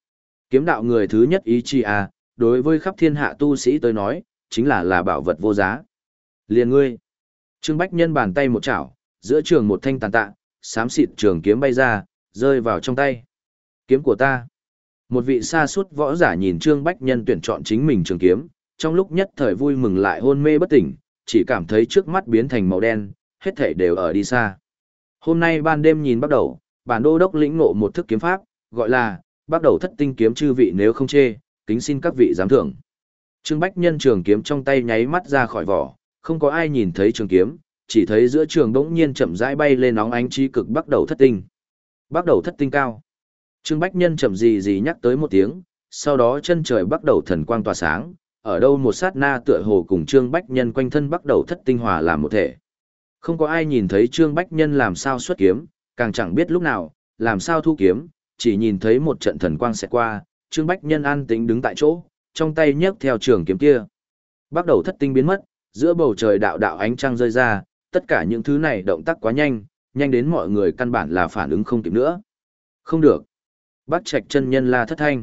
[SPEAKER 1] Kiếm đạo người thứ nhất ý chi à, đối với khắp thiên hạ tu sĩ tới nói, chính là là bảo vật vô giá. Liền ngươi. Trương Bách Nhân bàn tay một chảo, giữa trường một thanh tàn tạ, xám xịt trường kiếm bay ra, rơi vào trong tay. Kiếm của ta. Một vị sa sút võ giả nhìn Trương Bách Nhân tuyển chọn chính mình trường kiếm, trong lúc nhất thời vui mừng lại hôn mê bất tỉnh, chỉ cảm thấy trước mắt biến thành màu đen, hết thảy đều ở đi xa. Hôm nay ban đêm nhìn bắt đầu, bản đô đốc lĩnh ngộ một thức kiếm pháp, gọi là bắt đầu thất tinh kiếm, chư vị nếu không chê, kính xin các vị giám thưởng. Trương Bách Nhân trường kiếm trong tay nháy mắt ra khỏi vỏ, không có ai nhìn thấy trường kiếm, chỉ thấy giữa trường đống nhiên chậm rãi bay lên nóng ánh trí cực bắt đầu thất tinh. Bắt đầu thất tinh cao. Trương Bách Nhân chậm gì gì nhắc tới một tiếng, sau đó chân trời bắt đầu thần quang tỏa sáng, ở đâu một sát na tựa hồ cùng Trương Bách Nhân quanh thân bắt đầu thất tinh hòa làm một thể. Không có ai nhìn thấy Trương Bách Nhân làm sao xuất kiếm, càng chẳng biết lúc nào, làm sao thu kiếm, chỉ nhìn thấy một trận thần quang xẹt qua, Trương Bách Nhân an tĩnh đứng tại chỗ, trong tay nhấc theo trường kiếm kia. Bắt đầu thất tinh biến mất, giữa bầu trời đạo đạo ánh trăng rơi ra, tất cả những thứ này động tác quá nhanh, nhanh đến mọi người căn bản là phản ứng không kịp nữa. Không được. Bắc Trạch chân nhân la thất thanh.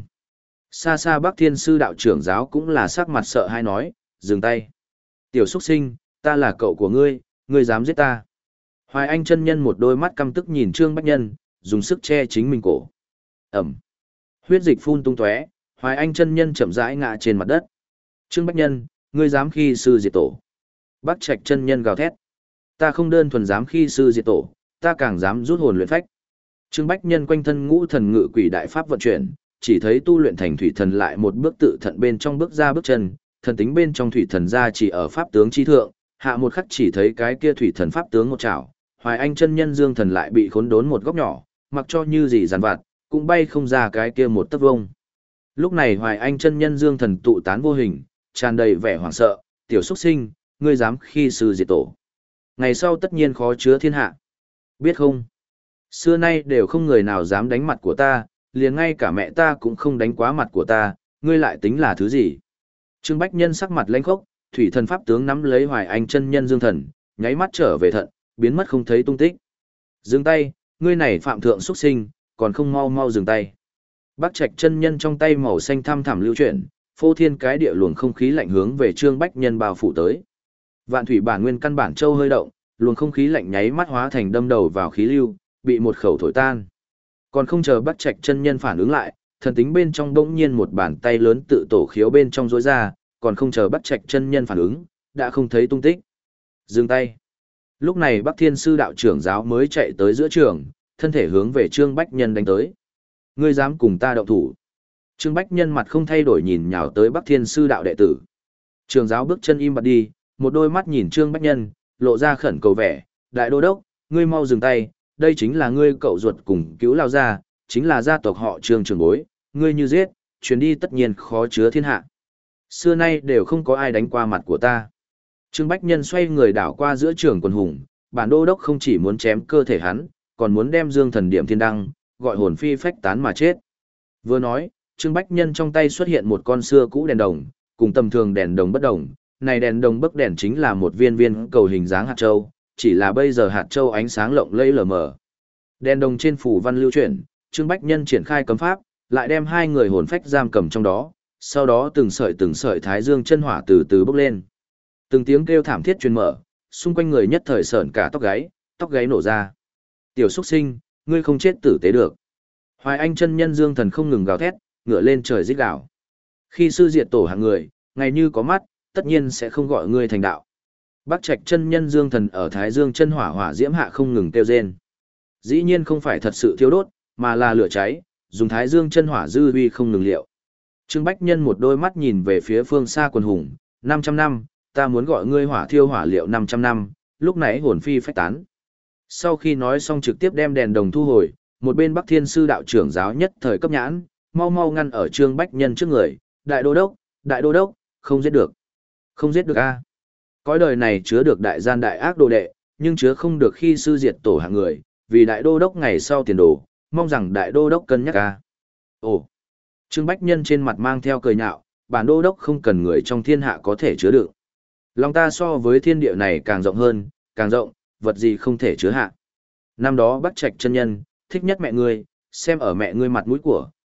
[SPEAKER 1] Xa xa Bắc Thiên sư đạo trưởng giáo cũng là sắc mặt sợ hãi nói, dừng tay. Tiểu xuất sinh, ta là cậu của ngươi, ngươi dám giết ta. Hoài Anh chân nhân một đôi mắt căm tức nhìn Trương Bách Nhân, dùng sức che chính mình cổ. Ẩm. Huyết dịch phun tung tóe, Hoài Anh chân nhân chậm rãi ngã trên mặt đất. Trương Bách Nhân, ngươi dám khi sư diệt tổ. Bắc Trạch chân nhân gào thét. Ta không đơn thuần dám khi sư diệt tổ, ta càng dám rút hồn luyện phách. Trương Bách Nhân quanh thân ngũ thần ngự quỷ đại pháp vận chuyển, chỉ thấy tu luyện thành thủy thần lại một bước tự thận bên trong bước ra bước chân, thần tính bên trong thủy thần ra chỉ ở pháp tướng chi thượng, hạ một khắc chỉ thấy cái kia thủy thần pháp tướng một chảo, Hoài Anh chân nhân dương thần lại bị khốn đốn một góc nhỏ, mặc cho như gì giàn vặt, cũng bay không ra cái kia một tấc vông. Lúc này Hoài Anh chân nhân dương thần tụ tán vô hình, tràn đầy vẻ hoảng sợ, tiểu xuất sinh, ngươi dám khi sư diệt tổ. Ngày sau tất nhiên khó chứa thiên hạ. Biết không? Xưa nay đều không người nào dám đánh mặt của ta, liền ngay cả mẹ ta cũng không đánh quá mặt của ta, ngươi lại tính là thứ gì? Trương Bách Nhân sắc mặt lãnh khốc, thủy thần pháp tướng nắm lấy Hoài Anh chân nhân dương thần, nháy mắt trở về thận, biến mất không thấy tung tích. Dừng tay, ngươi này phạm thượng xuất sinh, còn không mau mau dừng tay. Bắc Trạch chân nhân trong tay màu xanh thăm thẳm lưu chuyển, phô thiên cái địa luồng không khí lạnh hướng về Trương Bách Nhân bao phủ tới. Vạn thủy bản nguyên căn bản châu hơi động, luồng không khí lạnh nháy mắt hóa thành đâm đầu vào khí lưu, bị một khẩu thổi tan. Còn không chờ Bắc Trạch chân nhân phản ứng lại, thần tính bên trong bỗng nhiên một bàn tay lớn tự tổ khiếu bên trong rối ra, còn không chờ Bắc Trạch chân nhân phản ứng, đã không thấy tung tích. Dừng tay. Lúc này Bắc Thiên sư đạo trưởng giáo mới chạy tới giữa trường, thân thể hướng về Trương Bách Nhân đánh tới. Ngươi dám cùng ta động thủ? Trương Bách Nhân mặt không thay đổi nhìn nhào tới Bắc Thiên sư đạo đệ tử. Trường giáo bước chân im bặt đi, một đôi mắt nhìn Trương Bách Nhân, lộ ra khẩn cầu vẻ, đại đô đốc, ngươi mau dừng tay, đây chính là ngươi cậu ruột cùng cứu lao gia, chính là gia tộc họ Trương trường bối, ngươi như giết, chuyến đi tất nhiên khó chứa thiên hạ. Xưa nay đều không có ai đánh qua mặt của ta. Trương Bách Nhân xoay người đảo qua giữa trường quần hùng, bản đô đốc không chỉ muốn chém cơ thể hắn, còn muốn đem dương thần điểm thiên đăng, gọi hồn phi phách tán mà chết. Vừa nói, Trương Bách Nhân trong tay xuất hiện một con xưa cũ đèn đồng, cùng tầm thường đèn đồng bất đồng, này đèn đồng bấc đèn chính là một viên viên cầu hình dáng hạt châu, chỉ là bây giờ hạt châu ánh sáng lộng lẫy lờ mờ. Đèn đồng trên phủ văn lưu chuyển, Trương Bách Nhân triển khai cấm pháp, lại đem hai người hồn phách giam cầm trong đó, sau đó từng sợi từng sợi thái dương chân hỏa từ từ bốc lên. Từng tiếng kêu thảm thiết truyền mở, xung quanh người nhất thời sởn cả tóc gáy, tóc gáy nổ ra. Tiểu xuất sinh, ngươi không chết tử tế được. Hoài Anh chân nhân dương thần không ngừng gào thét, ngửa lên trời rít gào. Khi sư diệt tổ hạng người, ngày như có mắt, tất nhiên sẽ không gọi ngươi thành đạo. Bắc Trạch chân nhân dương thần ở thái dương chân hỏa hỏa diễm hạ không ngừng kêu rên. Dĩ nhiên không phải thật sự thiêu đốt, mà là lửa cháy, dùng thái dương chân hỏa dư uy không ngừng liệu. Trương Bách Nhân một đôi mắt nhìn về phía phương xa quần hùng, năm trăm năm, ta muốn gọi ngươi hỏa thiêu hỏa liệu năm trăm năm, lúc nãy hồn phi phách tán. Sau khi nói xong trực tiếp đem đèn đồng thu hồi, một bên Bắc Thiên sư đạo trưởng giáo nhất thời cấp nhãn, mau mau ngăn ở Trương Bách Nhân trước người, đại đô đốc, đại đô đốc, không giết được. Không giết được a. Cõi đời này chứa được đại gian đại ác đồ đệ, nhưng chứa không được khi sư diệt tổ hạng người, vì đại đô đốc ngày sau tiền đồ, mong rằng đại đô đốc cân nhắc a. Ồ. Trương Bách Nhân trên mặt mang theo cười nhạo, bản đô đốc không cần người trong thiên hạ có thể chứa đựng. Lòng ta so với thiên địa này càng rộng hơn, càng rộng, vật gì không thể chứa hạ. Năm đó Bắc Trạch chân nhân, thích nhất mẹ ngươi, xem ở mẹ ngươi mặt mũi của,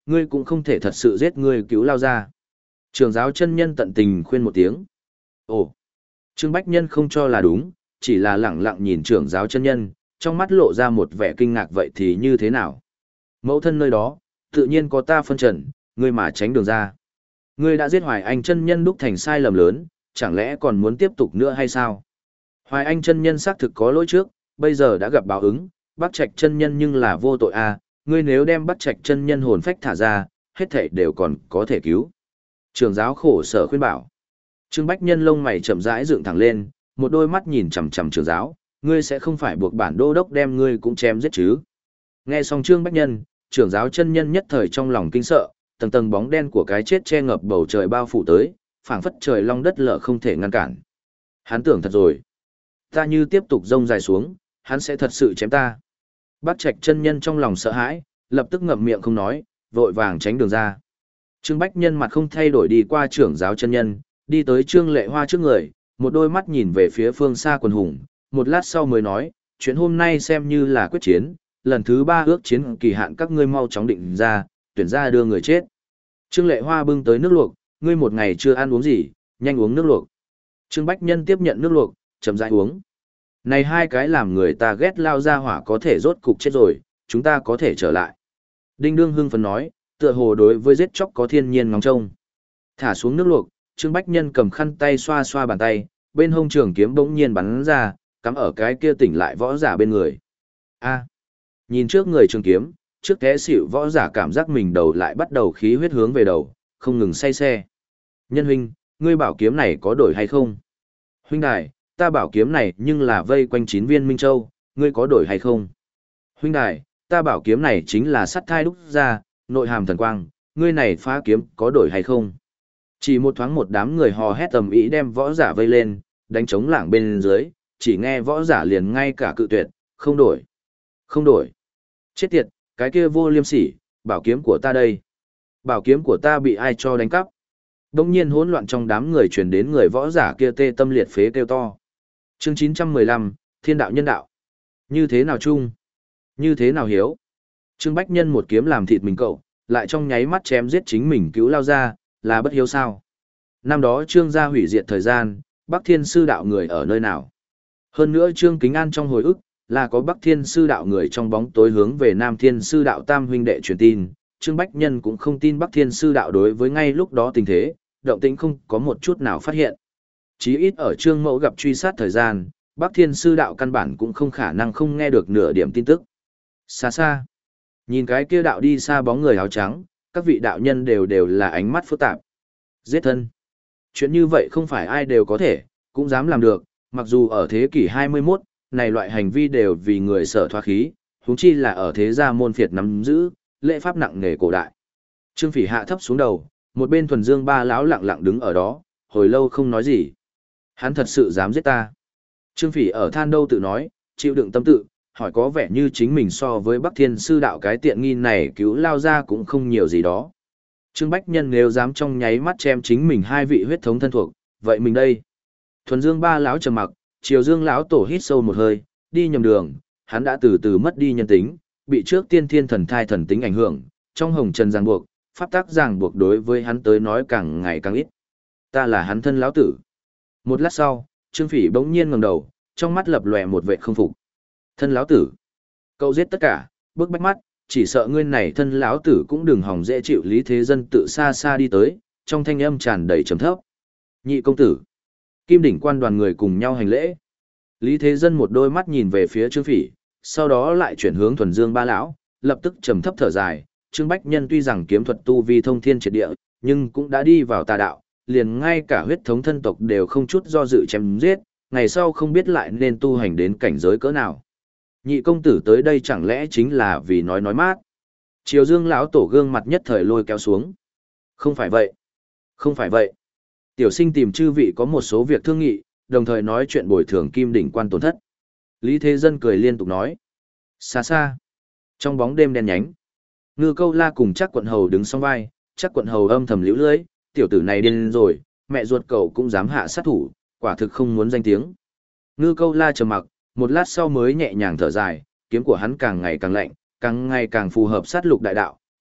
[SPEAKER 1] ngươi cũng không thể thật sự giết ngươi cứu lao ra. Trưởng giáo chân nhân tận tình khuyên một tiếng. Ồ, Trương Bách Nhân không cho là đúng, chỉ là lẳng lặng nhìn trưởng giáo chân nhân, trong mắt lộ ra một vẻ kinh ngạc vậy thì như thế nào? Mẫu thân nơi đó, tự nhiên có ta phân trần, ngươi mà tránh đường ra. Ngươi đã giết Hoài Anh chân nhân đúc thành sai lầm lớn, chẳng lẽ còn muốn tiếp tục nữa hay sao? Hoài Anh chân nhân xác thực có lỗi trước, bây giờ đã gặp báo ứng, Bắc Trạch chân nhân nhưng là vô tội à, ngươi nếu đem Bắc Trạch chân nhân hồn phách thả ra, hết thảy đều còn có thể cứu. Trưởng giáo khổ sở khuyên bảo. Trương Bách Nhân lông mày chậm rãi dựng thẳng lên, một đôi mắt nhìn chằm chằm trưởng giáo, ngươi sẽ không phải buộc bản đô đốc đem ngươi cũng chém giết chứ? Nghe xong Trương Bách Nhân, trưởng giáo chân nhân nhất thời trong lòng kinh sợ, tầng tầng bóng đen của cái chết che ngập bầu trời bao phủ tới, phảng phất trời long đất lở không thể ngăn cản. Hắn tưởng thật rồi, ta như tiếp tục rông dài xuống, hắn sẽ thật sự chém ta. Bác Trạch chân nhân trong lòng sợ hãi, lập tức ngậm miệng không nói, vội vàng tránh đường ra. Trương Bách Nhân mặt không thay đổi đi qua trưởng giáo chân nhân, đi tới Trương Lệ Hoa trước người, một đôi mắt nhìn về phía phương xa quần hùng, một lát sau mới nói, chuyện hôm nay xem như là quyết chiến, lần thứ ba ước chiến kỳ hạn các ngươi mau chóng định ra, tuyển ra đưa người chết. Trương Lệ Hoa bưng tới nước luộc, ngươi một ngày chưa ăn uống gì, nhanh uống nước luộc. Trương Bách Nhân tiếp nhận nước luộc, chậm rãi uống. Này hai cái làm người ta ghét lao ra hỏa có thể rốt cục chết rồi, chúng ta có thể trở lại. Đinh Đương hưng phấn nói, tựa hồ đối với giết chóc có thiên nhiên ngóng trông. Thả xuống nước luộc, Trương Bách Nhân cầm khăn tay xoa xoa bàn tay, bên hông trường kiếm bỗng nhiên bắn ra, cắm ở cái kia tỉnh lại võ giả bên người. A. Nhìn trước người trường kiếm, trước té xỉu võ giả cảm giác mình đầu lại bắt đầu khí huyết hướng về đầu, không ngừng say xe. Nhân huynh, ngươi bảo kiếm này có đổi hay không? Huynh đài, ta bảo kiếm này nhưng là vây quanh chín viên Minh Châu, ngươi có đổi hay không? Huynh đài, ta bảo kiếm này chính là sắt thai đúc ra, nội hàm thần quang, ngươi này phá kiếm có đổi hay không? Chỉ một thoáng một đám người hò hét tầm ý đem võ giả vây lên, đánh chống lảng bên dưới, chỉ nghe võ giả liền ngay cả cự tuyệt, không đổi, không đổi. Chết tiệt, cái kia vô liêm sỉ, bảo kiếm của ta đây. Bảo kiếm của ta bị ai cho đánh cắp? Đông nhiên hỗn loạn trong đám người truyền đến người võ giả kia tê tâm liệt phế kêu to. Chương chín trăm mười lăm, Thiên đạo nhân đạo. Như thế nào chung? Như thế nào hiếu? Trương Bách Nhân một kiếm làm thịt mình cậu, lại trong nháy mắt chém giết chính mình cứu lao ra, là bất hiếu sao? Năm đó Trương gia hủy diệt thời gian, Bắc Thiên sư đạo người ở nơi nào? Hơn nữa Trương Kính An trong hồi ức, là có Bắc Thiên sư đạo người trong bóng tối hướng về Nam Thiên sư đạo tam huynh đệ truyền tin, Trương Bách Nhân cũng không tin Bắc Thiên sư đạo đối với ngay lúc đó tình thế, động tĩnh không có một chút nào phát hiện. Chí ít ở Trương Mẫu gặp truy sát thời gian, Bắc Thiên sư đạo căn bản cũng không khả năng không nghe được nửa điểm tin tức. Xa xa, nhìn cái kia đạo đi xa bóng người áo trắng, các vị đạo nhân đều đều là ánh mắt phức tạp. Giết thân. Chuyện như vậy không phải ai đều có thể, cũng dám làm được, mặc dù ở thế kỷ hai mươi mốt, này loại hành vi đều vì người sở thoát khí, huống chi là ở thế gia môn phiệt nắm giữ, lễ pháp nặng nề cổ đại. Trương Phỉ hạ thấp xuống đầu, một bên thuần dương ba lão lặng lặng đứng ở đó, hồi lâu không nói gì. Hắn thật sự dám giết ta. Trương Phỉ ở than đâu tự nói, chịu đựng tâm tự, hỏi có vẻ như chính mình so với Bắc Thiên sư đạo cái tiện nghi này cứu lao ra cũng không nhiều gì đó. Trương Bách Nhân nếu dám trong nháy mắt chém chính mình hai vị huyết thống thân thuộc, vậy mình đây. Thuần dương ba lão trầm mặc, Triều Dương lão tổ hít sâu một hơi, đi nhầm đường, hắn đã từ từ mất đi nhân tính, bị trước tiên thiên thần thai thần tính ảnh hưởng, trong hồng trần ràng buộc, pháp tắc ràng buộc đối với hắn tới nói càng ngày càng ít. Ta là hắn thân lão tử. Một lát sau, Trương Phỉ bỗng nhiên ngẩng đầu, trong mắt lập lòe một vẻ không phục. Thân lão tử, cậu giết tất cả, bước bách mắt, chỉ sợ ngươi này thân lão tử cũng đừng hòng dễ chịu. Lý Thế Dân tự xa xa đi tới, trong thanh âm tràn đầy trầm thấp. Nhị công tử. Kim đỉnh quan đoàn người cùng nhau hành lễ. Lý Thế Dân một đôi mắt nhìn về phía Trương Phỉ, sau đó lại chuyển hướng thuần dương ba lão, lập tức trầm thấp thở dài. Trương Bách Nhân tuy rằng kiếm thuật tu vi thông thiên triệt địa, nhưng cũng đã đi vào tà đạo, liền ngay cả huyết thống thân tộc đều không chút do dự chém giết, ngày sau không biết lại nên tu hành đến cảnh giới cỡ nào. Nhị công tử tới đây chẳng lẽ chính là vì nói nói mát. Triều Dương lão tổ gương mặt nhất thời lôi kéo xuống. Không phải vậy. Không phải vậy. Tiểu sinh tìm chư vị có một số việc thương nghị, đồng thời nói chuyện bồi thường kim đỉnh quan tổn thất. Lý Thế Dân cười liên tục nói. Xa xa. Trong bóng đêm đen nhánh. Ngư Câu La cùng Chắc Quận Hầu đứng song vai, Chắc Quận Hầu âm thầm liễu lưỡi, tiểu tử này điên rồi, mẹ ruột cậu cũng dám hạ sát thủ, quả thực không muốn danh tiếng. Ngư Câu La trầm mặc, một lát sau mới nhẹ nhàng thở dài, kiếm của hắn càng ngày càng lạnh, càng ngày càng phù hợp sát lục đại đạo,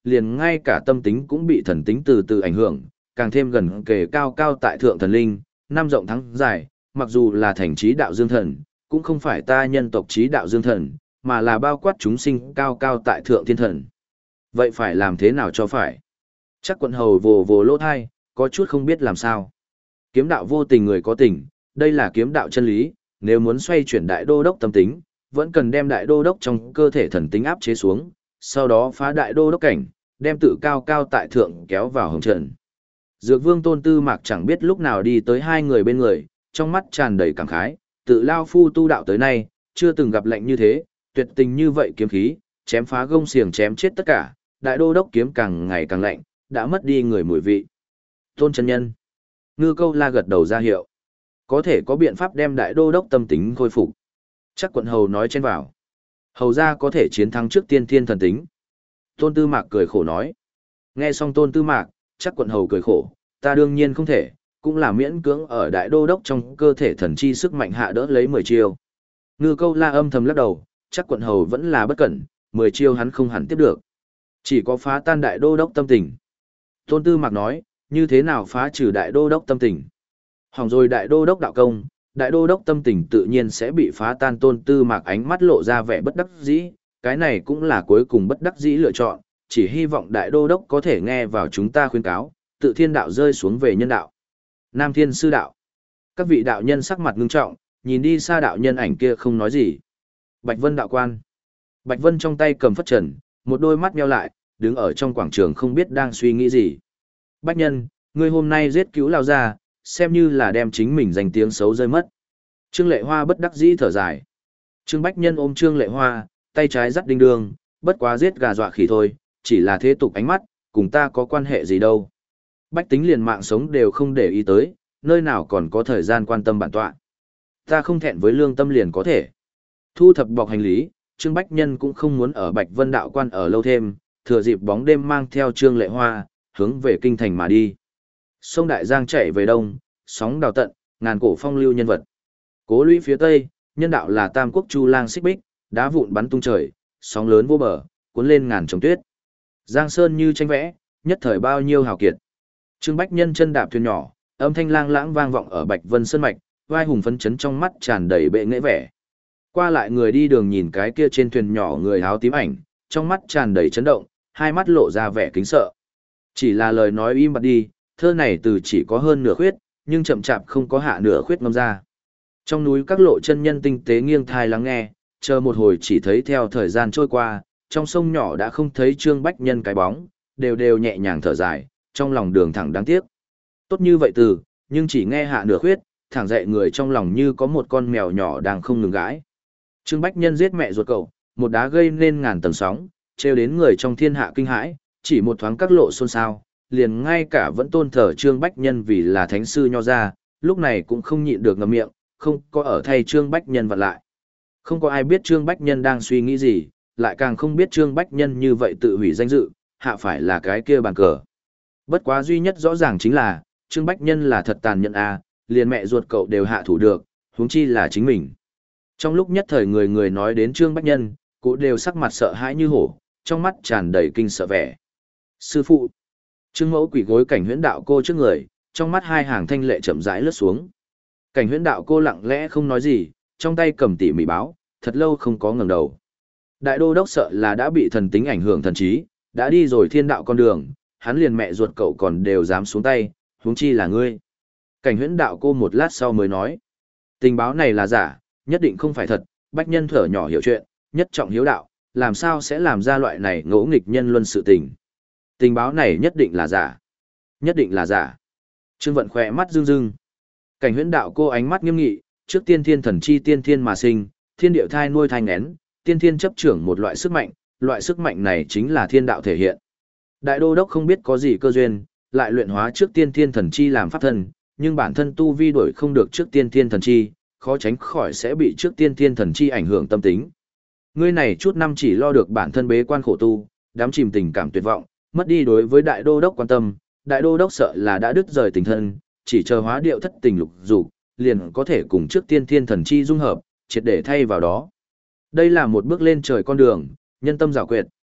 [SPEAKER 1] liền ngay cả tâm tính cũng bị thần tính từ từ ảnh hưởng, càng thêm gần kề cao cao tại thượng thần linh, năm rộng thắng dài, mặc dù là thành trí đạo dương thần, cũng không phải ta nhân tộc trí đạo dương thần, mà là bao quát chúng sinh cao cao tại thượng thiên thần. Vậy phải làm thế nào cho phải? Chắc quận hầu vồ vồ lỗ thai, có chút không biết làm sao. Kiếm đạo vô tình người có tình, đây là kiếm đạo chân lý, nếu muốn xoay chuyển đại đô đốc tâm tính, vẫn cần đem đại đô đốc trong cơ thể thần tính áp chế xuống, sau đó phá đại đô đốc cảnh, đem tự cao cao tại thượng kéo vào hồng trần. Dược vương Tôn Tư Mạc chẳng biết lúc nào đi tới hai người bên người, trong mắt tràn đầy cảm khái, tự lao phu tu đạo tới nay, chưa từng gặp lệnh như thế, tuyệt tình như vậy kiếm khí, chém phá gông xiềng chém chết tất cả, đại đô đốc kiếm càng ngày càng lạnh, đã mất đi người mùi vị. Tôn chân nhân. Ngư Câu La gật đầu ra hiệu. Có thể có biện pháp đem đại đô đốc tâm tính khôi phục. Chắc quận hầu nói chen vào. Hầu ra có thể chiến thắng trước tiên thiên thần tính. Tôn Tư Mạc cười khổ nói. Nghe xong Tôn Tư Mạc, chắc quận hầu cười khổ, ta đương nhiên không thể, cũng là miễn cưỡng ở đại đô đốc trong cơ thể thần chi sức mạnh hạ đỡ lấy mười chiêu. Ngư Câu La âm thầm lắc đầu, chắc quận hầu vẫn là bất cẩn, mười chiêu hắn không hẳn tiếp được. Chỉ có phá tan đại đô đốc tâm tình. Tôn Tư Mạc nói, như thế nào phá trừ đại đô đốc tâm tình? Hỏng rồi đại đô đốc đạo công, đại đô đốc tâm tình tự nhiên sẽ bị phá tan. Tôn Tư Mạc ánh mắt lộ ra vẻ bất đắc dĩ, cái này cũng là cuối cùng bất đắc dĩ lựa chọn, chỉ hy vọng đại đô đốc có thể nghe vào chúng ta khuyên cáo, tự thiên đạo rơi xuống về nhân đạo. Nam Thiên Sư Đạo. Các vị đạo nhân sắc mặt ngưng trọng, nhìn đi xa đạo nhân ảnh kia không nói gì. Bạch Vân đạo quan. Bạch Vân trong tay cầm phất trần, một đôi mắt nheo lại, đứng ở trong quảng trường không biết đang suy nghĩ gì. Bách nhân, ngươi hôm nay giết cứu lao ra, xem như là đem chính mình danh tiếng xấu rơi mất. Trương Lệ Hoa bất đắc dĩ thở dài. Trương Bách nhân ôm Trương Lệ Hoa, tay trái dắt đinh đường, bất quá giết gà dọa khỉ thôi, chỉ là thế tục ánh mắt, cùng ta có quan hệ gì đâu. Bách tính liền mạng sống đều không để ý tới, nơi nào còn có thời gian quan tâm bản tọa. Ta không thẹn với lương tâm liền có thể. Thu thập bọc hành lý, Trương Bách Nhân cũng không muốn ở Bạch Vân đạo quan ở lâu thêm, thừa dịp bóng đêm mang theo Trương Lệ Hoa, hướng về kinh thành mà đi. Sông Đại Giang chảy về đông, sóng đào tận, ngàn cổ phong lưu nhân vật. Cố lũy phía tây, nhân đạo là Tam Quốc Chu Lang xích bích, đá vụn bắn tung trời, sóng lớn vô bờ, cuốn lên ngàn trồng tuyết. Giang sơn như tranh vẽ, nhất thời bao nhiêu hào kiệt. Trương Bách Nhân chân đạp thuyền nhỏ, âm thanh lang lãng vang vọng ở Bạch Vân sơn mạch, vai hùng phấn chấn trong mắt tràn đầy bệ nghệ vẻ. Qua lại người đi đường nhìn cái kia trên thuyền nhỏ người áo tím ảnh, trong mắt tràn đầy chấn động, hai mắt lộ ra vẻ kính sợ. Chỉ là lời nói im bặt đi, thơ này từ chỉ có hơn nửa khuyết, nhưng chậm chạp không có hạ nửa khuyết ngâm ra. Trong núi các lộ chân nhân tinh tế nghiêng thai lắng nghe, chờ một hồi chỉ thấy theo thời gian trôi qua, trong sông nhỏ đã không thấy Trương Bách Nhân cái bóng, đều đều nhẹ nhàng thở dài, trong lòng đường thẳng đáng tiếc. Tốt như vậy từ, nhưng chỉ nghe hạ nửa khuyết, thẳng dậy người trong lòng như có một con mèo nhỏ đang không ngừng gãi. Trương Bách Nhân giết mẹ ruột cậu, một đá gây nên ngàn tầng sóng, trêu đến người trong thiên hạ kinh hãi, chỉ một thoáng các lộ xôn xao, liền ngay cả vẫn tôn thờ Trương Bách Nhân vì là thánh sư nho ra, lúc này cũng không nhịn được ngậm miệng, không có ở thay Trương Bách Nhân vặn lại. Không có ai biết Trương Bách Nhân đang suy nghĩ gì, lại càng không biết Trương Bách Nhân như vậy tự hủy danh dự, hạ phải là cái kia bàn cờ. Bất quá duy nhất rõ ràng chính là, Trương Bách Nhân là thật tàn nhẫn a, liền mẹ ruột cậu đều hạ thủ được, huống chi là chính mình. Trong lúc nhất thời người người nói đến Trương Bách Nhân, cụ đều sắc mặt sợ hãi như hổ, trong mắt tràn đầy kinh sợ vẻ. Sư phụ! Trương Mẫu quỳ gối Cảnh Huyễn Đạo Cô trước người, trong mắt hai hàng thanh lệ chậm rãi lướt xuống. Cảnh Huyễn Đạo Cô lặng lẽ không nói gì, trong tay cầm tỉ mỉ báo, thật lâu không có ngẩng đầu. Đại đô đốc sợ là đã bị thần tính ảnh hưởng thần trí, đã đi rồi thiên đạo con đường, hắn liền mẹ ruột cậu còn đều dám xuống tay, huống chi là ngươi. Cảnh Huyễn Đạo Cô một lát sau mới nói, tình báo này là giả, nhất định không phải thật, Bách Nhân thở nhỏ hiểu chuyện, nhất trọng hiếu đạo, làm sao sẽ làm ra loại này ngỗ nghịch nhân luân sự tình. Tình báo này nhất định là giả. Nhất định là giả. Trương Vận khỏe mắt rưng rưng. Cảnh Huyễn Đạo Cô ánh mắt nghiêm nghị, trước tiên thiên thần chi tiên thiên mà sinh, thiên điệu thai nuôi thai nghén, tiên thiên chấp trưởng một loại sức mạnh, loại sức mạnh này chính là thiên đạo thể hiện. Đại đô đốc không biết có gì cơ duyên, lại luyện hóa trước tiên thiên thần chi làm pháp thân, nhưng bản thân tu vi đổi không được trước tiên thiên thần chi, khó tránh khỏi sẽ bị trước tiên thiên thần chi ảnh hưởng tâm tính. Ngươi này chút năm chỉ lo được bản thân bế quan khổ tu, đắm chìm tình cảm tuyệt vọng, mất đi đối với đại đô đốc quan tâm, đại đô đốc sợ là đã đứt rời tình thân, chỉ chờ hóa điệu thất tình lục dục, liền có thể cùng trước tiên thiên thần chi dung hợp, triệt để thay vào đó. Đây là một bước lên trời con đường, nhân tâm giảo quyệt,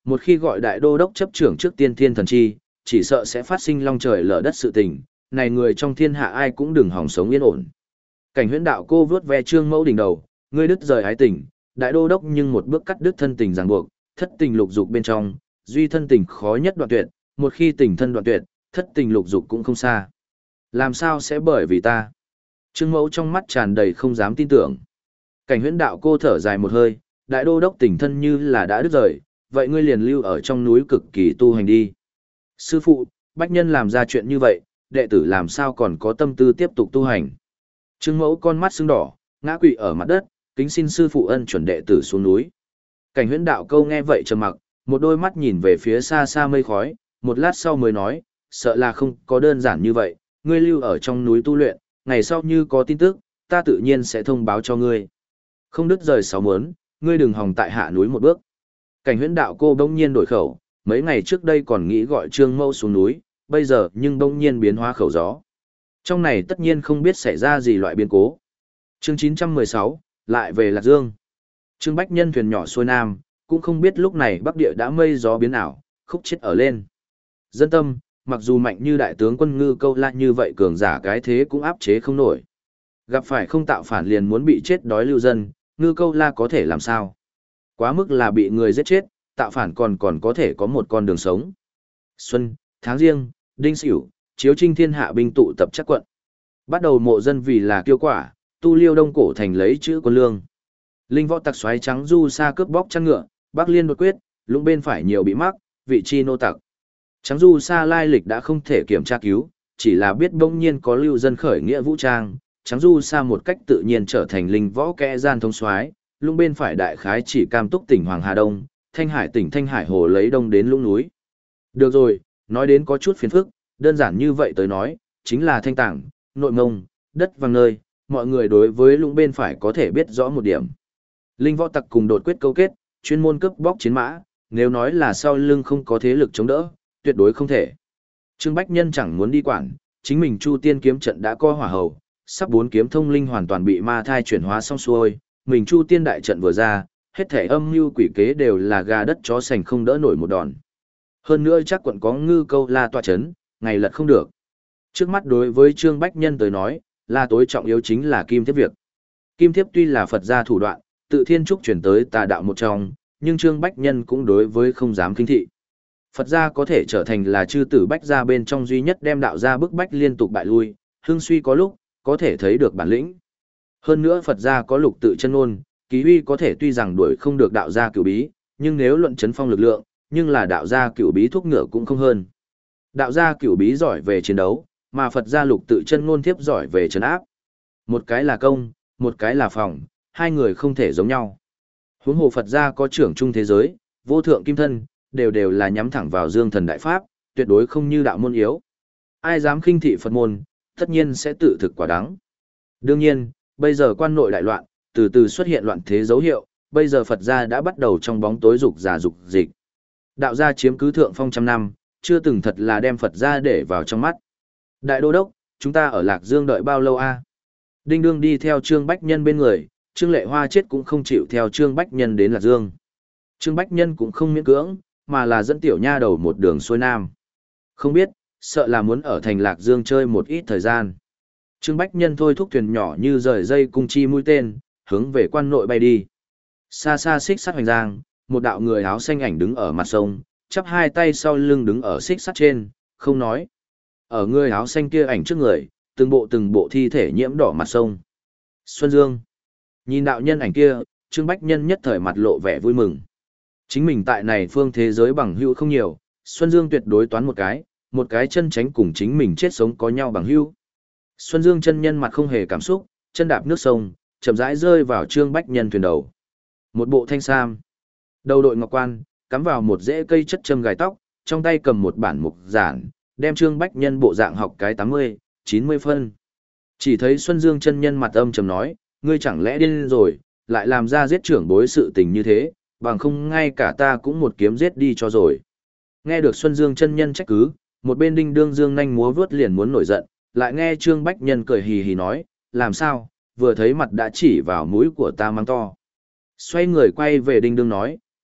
[SPEAKER 1] Một khi gọi đại đô đốc chấp trưởng trước tiên thiên thần chi, chỉ sợ sẽ phát sinh long trời lở đất sự tình, này người trong thiên hạ ai cũng đừng hòng sống yên ổn. Cảnh huyễn đạo cô vướt ve trương mẫu đỉnh đầu, ngươi đứt rời ái tình, đại đô đốc nhưng một bước cắt đứt thân tình ràng buộc, thất tình lục dục bên trong, duy thân tình khó nhất đoạn tuyệt, một khi tình thân đoạn tuyệt, thất tình lục dục cũng không xa. Làm sao sẽ bởi vì ta? Trương mẫu trong mắt tràn đầy không dám tin tưởng. Cảnh huyễn đạo cô thở dài một hơi, đại đô đốc tình thân như là đã đứt rời, vậy ngươi liền lưu ở trong núi cực kỳ tu hành đi. Sư phụ, bách nhân làm ra chuyện như vậy, đệ tử làm sao còn có tâm tư tiếp tục tu hành. Trương mẫu con mắt sưng đỏ, ngã quỵ ở mặt đất, kính xin sư phụ ân chuẩn đệ tử xuống núi. Cảnh huyễn đạo câu nghe vậy trầm mặc, một đôi mắt nhìn về phía xa xa mây khói, một lát sau mới nói, sợ là không có đơn giản như vậy, ngươi lưu ở trong núi tu luyện, ngày sau như có tin tức, ta tự nhiên sẽ thông báo cho ngươi. Không đứt rời sáu muốn, ngươi đừng hòng tại hạ núi một bước. Cảnh huyễn đạo cô bỗng nhiên đổi khẩu, mấy ngày trước đây còn nghĩ gọi Trương Mẫu xuống núi, bây giờ nhưng bỗng nhiên biến hóa khẩu gió. Trong này tất nhiên không biết xảy ra gì loại biến cố. Chương chín trăm mười sáu, lại về Lạc Dương. Trương Bách Nhân thuyền nhỏ xuôi nam, cũng không biết lúc này Bắc Địa đã mây gió biến ảo, khúc chết ở lên. Dân tâm, mặc dù mạnh như đại tướng quân Ngư Câu La như vậy cường giả cái thế cũng áp chế không nổi. Gặp phải không tạo phản liền muốn bị chết đói lưu dân, Ngư Câu La có thể làm sao? Quá mức là bị người giết chết, tạo phản còn còn có thể có một con đường sống. Xuân, tháng riêng, đinh sửu, chiếu trinh thiên hạ binh tụ tập chắc quận. Bắt đầu mộ dân vì là kiêu quả, tu liêu đông cổ thành lấy chữ quân lương. Linh võ tặc xoáy trắng du xa cướp bóc chăn ngựa, Bắc Liên đột quyết, lũng bên phải nhiều bị mắc, vị chi nô tặc. Trắng du xa lai lịch đã không thể kiểm tra cứu, chỉ là biết bỗng nhiên có lưu dân khởi nghĩa vũ trang, trắng du xa một cách tự nhiên trở thành linh võ kẽ gian thống soái, lũng bên phải đại khái chỉ cam túc tỉnh Hoàng Hà Đông, Thanh Hải tỉnh Thanh Hải Hồ lấy đông đến lũng núi. Được rồi, nói đến có chút phiền phức, đơn giản như vậy tới nói, chính là Thanh Tảng, Nội Mông, đất vàng nơi, mọi người đối với lũng bên phải có thể biết rõ một điểm. Linh võ tặc cùng đột quyết câu kết, chuyên môn cướp bóc chiến mã, nếu nói là sau lưng không có thế lực chống đỡ, tuyệt đối không thể. Trương Bách Nhân chẳng muốn đi quản, chính mình Chu Tiên kiếm trận đã co hỏa hầu, sắp bốn kiếm thông linh hoàn toàn bị ma thai chuyển hóa xong xuôi, mình Chu Tiên đại trận vừa ra, hết thể âm mưu quỷ kế đều là gà đất chó sành không đỡ nổi một đòn. Hơn nữa chắc quận có Ngư Câu La tọa chấn, ngày lật không được. Trước mắt đối với Trương Bách Nhân tới nói, là tối trọng yếu chính là kim thiếp việc. Kim thiếp tuy là Phật gia thủ đoạn, tự thiên trúc chuyển tới tà đạo một trong, nhưng Trương Bách Nhân cũng đối với không dám kinh thị. Phật gia có thể trở thành là chư tử bách gia bên trong duy nhất đem đạo gia bức bách liên tục bại lui, hưng suy có lúc, có thể thấy được bản lĩnh. Hơn nữa Phật gia có lục tự chân ngôn, ký huy có thể tuy rằng đuổi không được đạo gia cửu bí, nhưng nếu luận chấn phong lực lượng, nhưng là đạo gia cửu bí thuốc ngựa cũng không hơn. Đạo gia cửu bí giỏi về chiến đấu, mà Phật gia lục tự chân ngôn thiếp giỏi về trấn áp. Một cái là công, một cái là phòng, hai người không thể giống nhau. Huống hồ Phật gia có trưởng trung thế giới, vô thượng kim thân, đều đều là nhắm thẳng vào dương thần đại pháp, tuyệt đối không như đạo môn yếu. Ai dám khinh thị Phật môn, tất nhiên sẽ tự thực quả đắng. Đương nhiên, bây giờ quan nội đại loạn, từ từ xuất hiện loạn thế dấu hiệu, bây giờ Phật gia đã bắt đầu trong bóng tối dục giả dục dịch. Đạo gia chiếm cứ thượng phong trăm năm, chưa từng thật là đem Phật gia để vào trong mắt. Đại đô đốc, chúng ta ở Lạc Dương đợi bao lâu a? Đinh Đương đi theo Trương Bách Nhân bên người, Trương Lệ Hoa chết cũng không chịu theo Trương Bách Nhân đến Lạc Dương. Trương Bách Nhân cũng không miễn cưỡng, mà là dẫn tiểu nha đầu một đường xuôi nam. Không biết, sợ là muốn ở thành Lạc Dương chơi một ít thời gian. Trương Bách Nhân thôi thúc thuyền nhỏ như rời dây cung chi mũi tên, hướng về quan nội bay đi. Xa xa xích sắt hoành giang, một đạo người áo xanh ảnh đứng ở mặt sông, chắp hai tay sau lưng đứng ở xích sắt trên, không nói. Ở người áo xanh kia ảnh trước người, từng bộ từng bộ thi thể nhiễm đỏ mặt sông. Xuân Dương. Nhìn đạo nhân ảnh kia, Trương Bách Nhân nhất thời mặt lộ vẻ vui mừng. Chính mình tại này phương thế giới bằng hữu không nhiều, Xuân Dương tuyệt đối toán một cái, một cái chân tránh cùng chính mình chết sống có nhau bằng hữu. Xuân Dương chân nhân mặt không hề cảm xúc, chân đạp nước sông, chậm rãi rơi vào Trương Bách Nhân thuyền đầu. Một bộ thanh sam, đầu đội ngọc quan, cắm vào một rễ cây chất châm gài tóc, trong tay cầm một bản mục giản, đem Trương Bách Nhân bộ dạng học cái tám mươi, chín mươi phân. Chỉ thấy Xuân Dương chân nhân mặt âm trầm nói, ngươi chẳng lẽ điên rồi, lại làm ra giết trưởng bối sự tình như thế, bằng không ngay cả ta cũng một kiếm giết đi cho rồi. Nghe được Xuân Dương chân nhân trách cứ, một bên Đinh Đương dương nhanh múa vớt liền muốn nổi giận, lại nghe Trương Bách Nhân cười hì hì nói, làm sao, vừa thấy mặt đã chỉ vào mũi của ta mang to. Xoay người quay về Đinh Đương nói,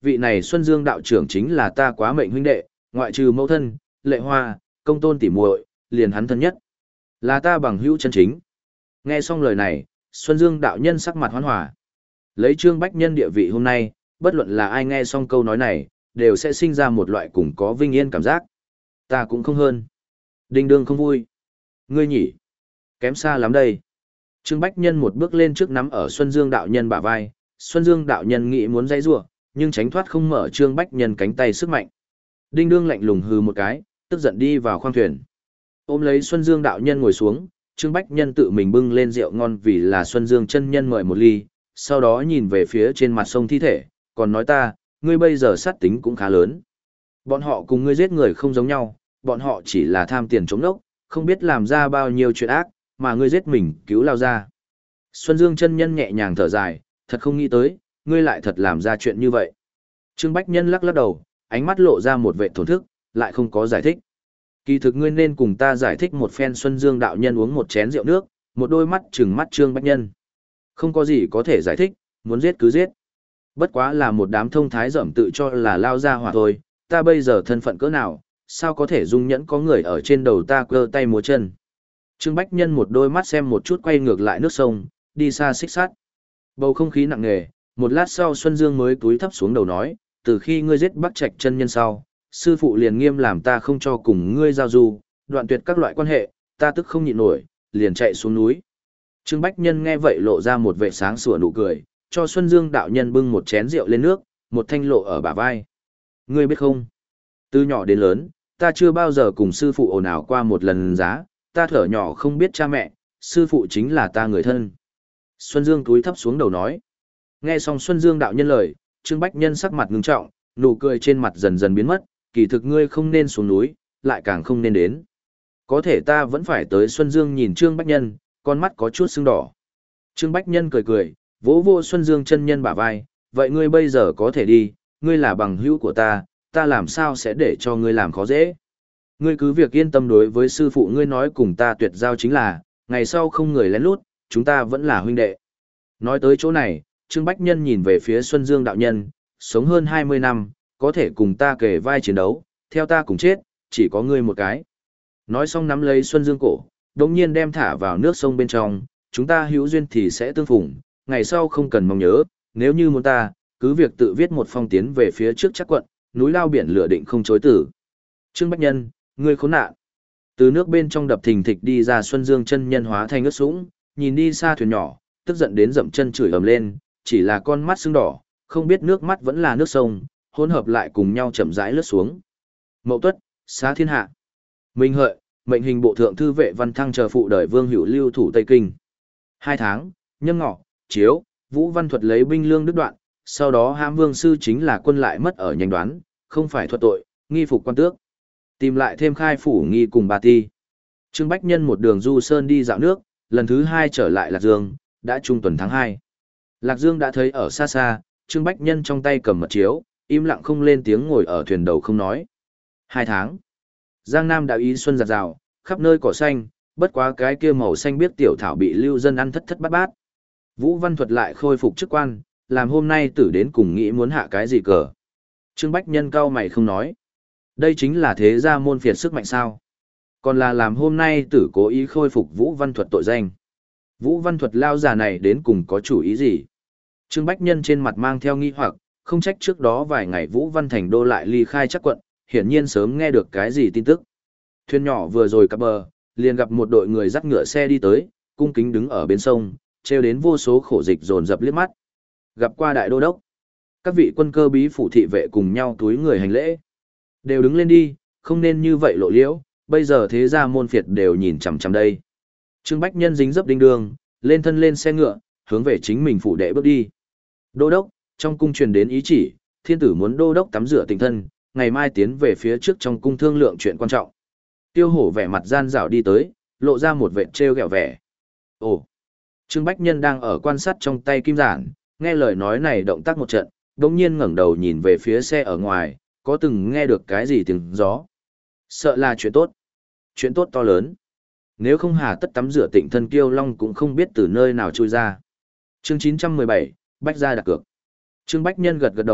[SPEAKER 1] vị này Xuân Dương đạo trưởng chính là ta quá mệnh huynh đệ, ngoại trừ mẫu thân, Lệ Hoa, công tôn tỉ muội, liền hắn thân nhất. Là ta bằng hữu chân chính. Nghe xong lời này, Xuân Dương đạo nhân sắc mặt hoán hòa. Lấy Trương Bách Nhân địa vị hôm nay, bất luận là ai nghe xong câu nói này, đều sẽ sinh ra một loại cùng có vinh yên cảm giác. Ta cũng không hơn. Đinh đương không vui. Ngươi nhỉ? Kém xa lắm đây. Trương Bách Nhân một bước lên trước nắm ở Xuân Dương đạo nhân bả vai, Xuân Dương đạo nhân nghĩ muốn dãy rủa, nhưng tránh thoát không mở Trương Bách Nhân cánh tay sức mạnh. Đinh đương lạnh lùng hừ một cái, tức giận đi vào khoang thuyền. Ôm lấy Xuân Dương đạo nhân ngồi xuống, Trương Bách Nhân tự mình bưng lên rượu ngon vì là Xuân Dương chân nhân mời một ly, sau đó nhìn về phía trên mặt sông thi thể, còn nói ta, ngươi bây giờ sát tính cũng khá lớn. Bọn họ cùng ngươi giết người không giống nhau, bọn họ chỉ là tham tiền chống đốc, không biết làm ra bao nhiêu chuyện ác, mà ngươi giết mình cứu lao ra. Xuân Dương chân nhân nhẹ nhàng thở dài, thật không nghĩ tới, ngươi lại thật làm ra chuyện như vậy. Trương Bách Nhân lắc lắc đầu, ánh mắt lộ ra một vẻ thổn thức, lại không có giải thích. Kỳ thực ngươi nên cùng ta giải thích một phen. Xuân Dương đạo nhân uống một chén rượu nước, một đôi mắt trừng mắt Trương Bách Nhân. Không có gì có thể giải thích, muốn giết cứ giết. Bất quá là một đám thông thái dởm tự cho là lao ra hỏa thôi, ta bây giờ thân phận cỡ nào, sao có thể dung nhẫn có người ở trên đầu ta cơ tay múa chân. Trương Bách Nhân một đôi mắt xem một chút quay ngược lại nước sông, đi xa xích sát. Bầu không khí nặng nề, một lát sau Xuân Dương mới túi thấp xuống đầu nói, từ khi ngươi giết Bắc Trạch chân nhân sau, sư phụ liền nghiêm làm ta không cho cùng ngươi giao du, đoạn tuyệt các loại quan hệ, ta tức không nhịn nổi, liền chạy xuống núi. Trương Bách Nhân nghe vậy lộ ra một vẻ sáng sủa nụ cười, cho Xuân Dương đạo nhân bưng một chén rượu lên nước, một thanh lộ ở bả vai. Ngươi biết không, từ nhỏ đến lớn, ta chưa bao giờ cùng sư phụ ồn ào qua một lần giá, ta thở nhỏ không biết cha mẹ, sư phụ chính là ta người thân. Xuân Dương túi thấp xuống đầu nói. Nghe xong Xuân Dương đạo nhân lời, Trương Bách Nhân sắc mặt ngưng trọng, nụ cười trên mặt dần dần biến mất, kỳ thực ngươi không nên xuống núi, lại càng không nên đến. Có thể ta vẫn phải tới. Xuân Dương nhìn Trương Bách Nhân, con mắt có chút sưng đỏ. Trương Bách Nhân cười cười, vỗ vô Xuân Dương chân nhân bả vai, vậy ngươi bây giờ có thể đi, ngươi là bằng hữu của ta, ta làm sao sẽ để cho ngươi làm khó dễ. Ngươi cứ việc yên tâm, đối với sư phụ ngươi nói cùng ta tuyệt giao chính là, ngày sau không người lén lút, chúng ta vẫn là huynh đệ. Nói tới chỗ này, Trương Bách Nhân nhìn về phía Xuân Dương đạo nhân, sống hơn hai mươi năm, có thể cùng ta kề vai chiến đấu, theo ta cùng chết, chỉ có ngươi một cái. Nói xong nắm lấy Xuân Dương cổ, đồng nhiên đem thả vào nước sông bên trong, chúng ta hữu duyên thì sẽ tương phùng, ngày sau không cần mong nhớ, nếu như muốn ta, cứ việc tự viết một phong tiến về phía trước chắc quận, núi lao biển lửa định không chối tử. Trương Bách Nhân, ngươi khốn nạn. Từ nước bên trong đập thình thịch đi ra Xuân Dương chân nhân hóa thành ướt sũng, nhìn đi xa thuyền nhỏ, tức giận đến dậm chân chửi ầm lên, chỉ là con mắt sưng đỏ, không biết nước mắt vẫn là nước sông, hỗn hợp lại cùng nhau chậm rãi lướt xuống. Mậu Tuất, xá thiên hạ. Minh Hợi, mệnh hình bộ thượng thư vệ Văn Thăng chờ phụ đời Vương Hữu lưu thủ Tây Kinh. Hai tháng, Nhâm Ngọ, Chiếu, Vũ Văn Thuật lấy binh lương đứt đoạn, sau đó hãm Vương sư chính là quân lại mất ở nhanh đoán, không phải thuật tội, nghi phục quan tước. Tìm lại thêm khai phủ nghi cùng bà ti. Trương Bách Nhân một đường du sơn đi dạo nước, lần thứ hai trở lại Lạc Dương, đã trung tuần tháng hai. Lạc Dương đã thấy ở xa xa, Trương Bách Nhân trong tay cầm mật chiếu, im lặng không lên tiếng ngồi ở thuyền đầu không nói. Hai tháng. Giang Nam đã ý xuân giặt rào, khắp nơi cỏ xanh, bất quá cái kia màu xanh biết tiểu thảo bị lưu dân ăn thất thất bát bát. Vũ Văn Thuật lại khôi phục chức quan, làm hôm nay tử đến cùng nghĩ muốn hạ cái gì cờ. Trương Bách Nhân cau mày không nói. Đây chính là thế gia môn phiệt sức mạnh sao. Còn là làm hôm nay tử cố ý khôi phục Vũ Văn Thuật tội danh. Vũ Văn Thuật lao già này đến cùng có chủ ý gì? Trương Bách Nhân trên mặt mang theo nghi hoặc, không trách trước đó vài ngày Vũ Văn Thành đô lại ly khai chắc quận, hiển nhiên sớm nghe được cái gì tin tức. Thuyền nhỏ vừa rồi cập bờ, liền gặp một đội người dắt ngựa xe đi tới, cung kính đứng ở bên sông, treo đến vô số khổ dịch dồn dập liếc mắt. Gặp qua đại đô đốc, các vị quân cơ bí phủ thị vệ cùng nhau túi người hành lễ. Đều đứng lên đi, không nên như vậy lộ liễu, bây giờ thế gia môn phiệt đều nhìn chằm chằm đây. Trương Bách Nhân dính dấp đinh đường, lên thân lên xe ngựa, hướng về chính mình phủ đệ bước đi. Đô đốc, trong cung truyền đến ý chỉ, thiên tử muốn đô đốc tắm rửa tình thân, ngày mai tiến về phía trước trong cung thương lượng chuyện quan trọng. Tiêu Hổ vẻ mặt gian dảo đi tới, lộ ra một vệt trêu ghẹo vẻ. Ồ, Trương Bách Nhân đang ở quan sát trong tay kim giản, nghe lời nói này động tác một trận, đống nhiên ngẩng đầu nhìn về phía xe ở ngoài, có từng nghe được cái gì tiếng gió. Sợ là chuyện tốt. Chuyện tốt to lớn. Nếu không hà tất tắm rửa tịnh thân Kiêu Long cũng không biết từ nơi nào trôi ra. Chương chín trăm mười bảy, Bách gia đặt cược. Trương Bách Nhân gật gật đầu,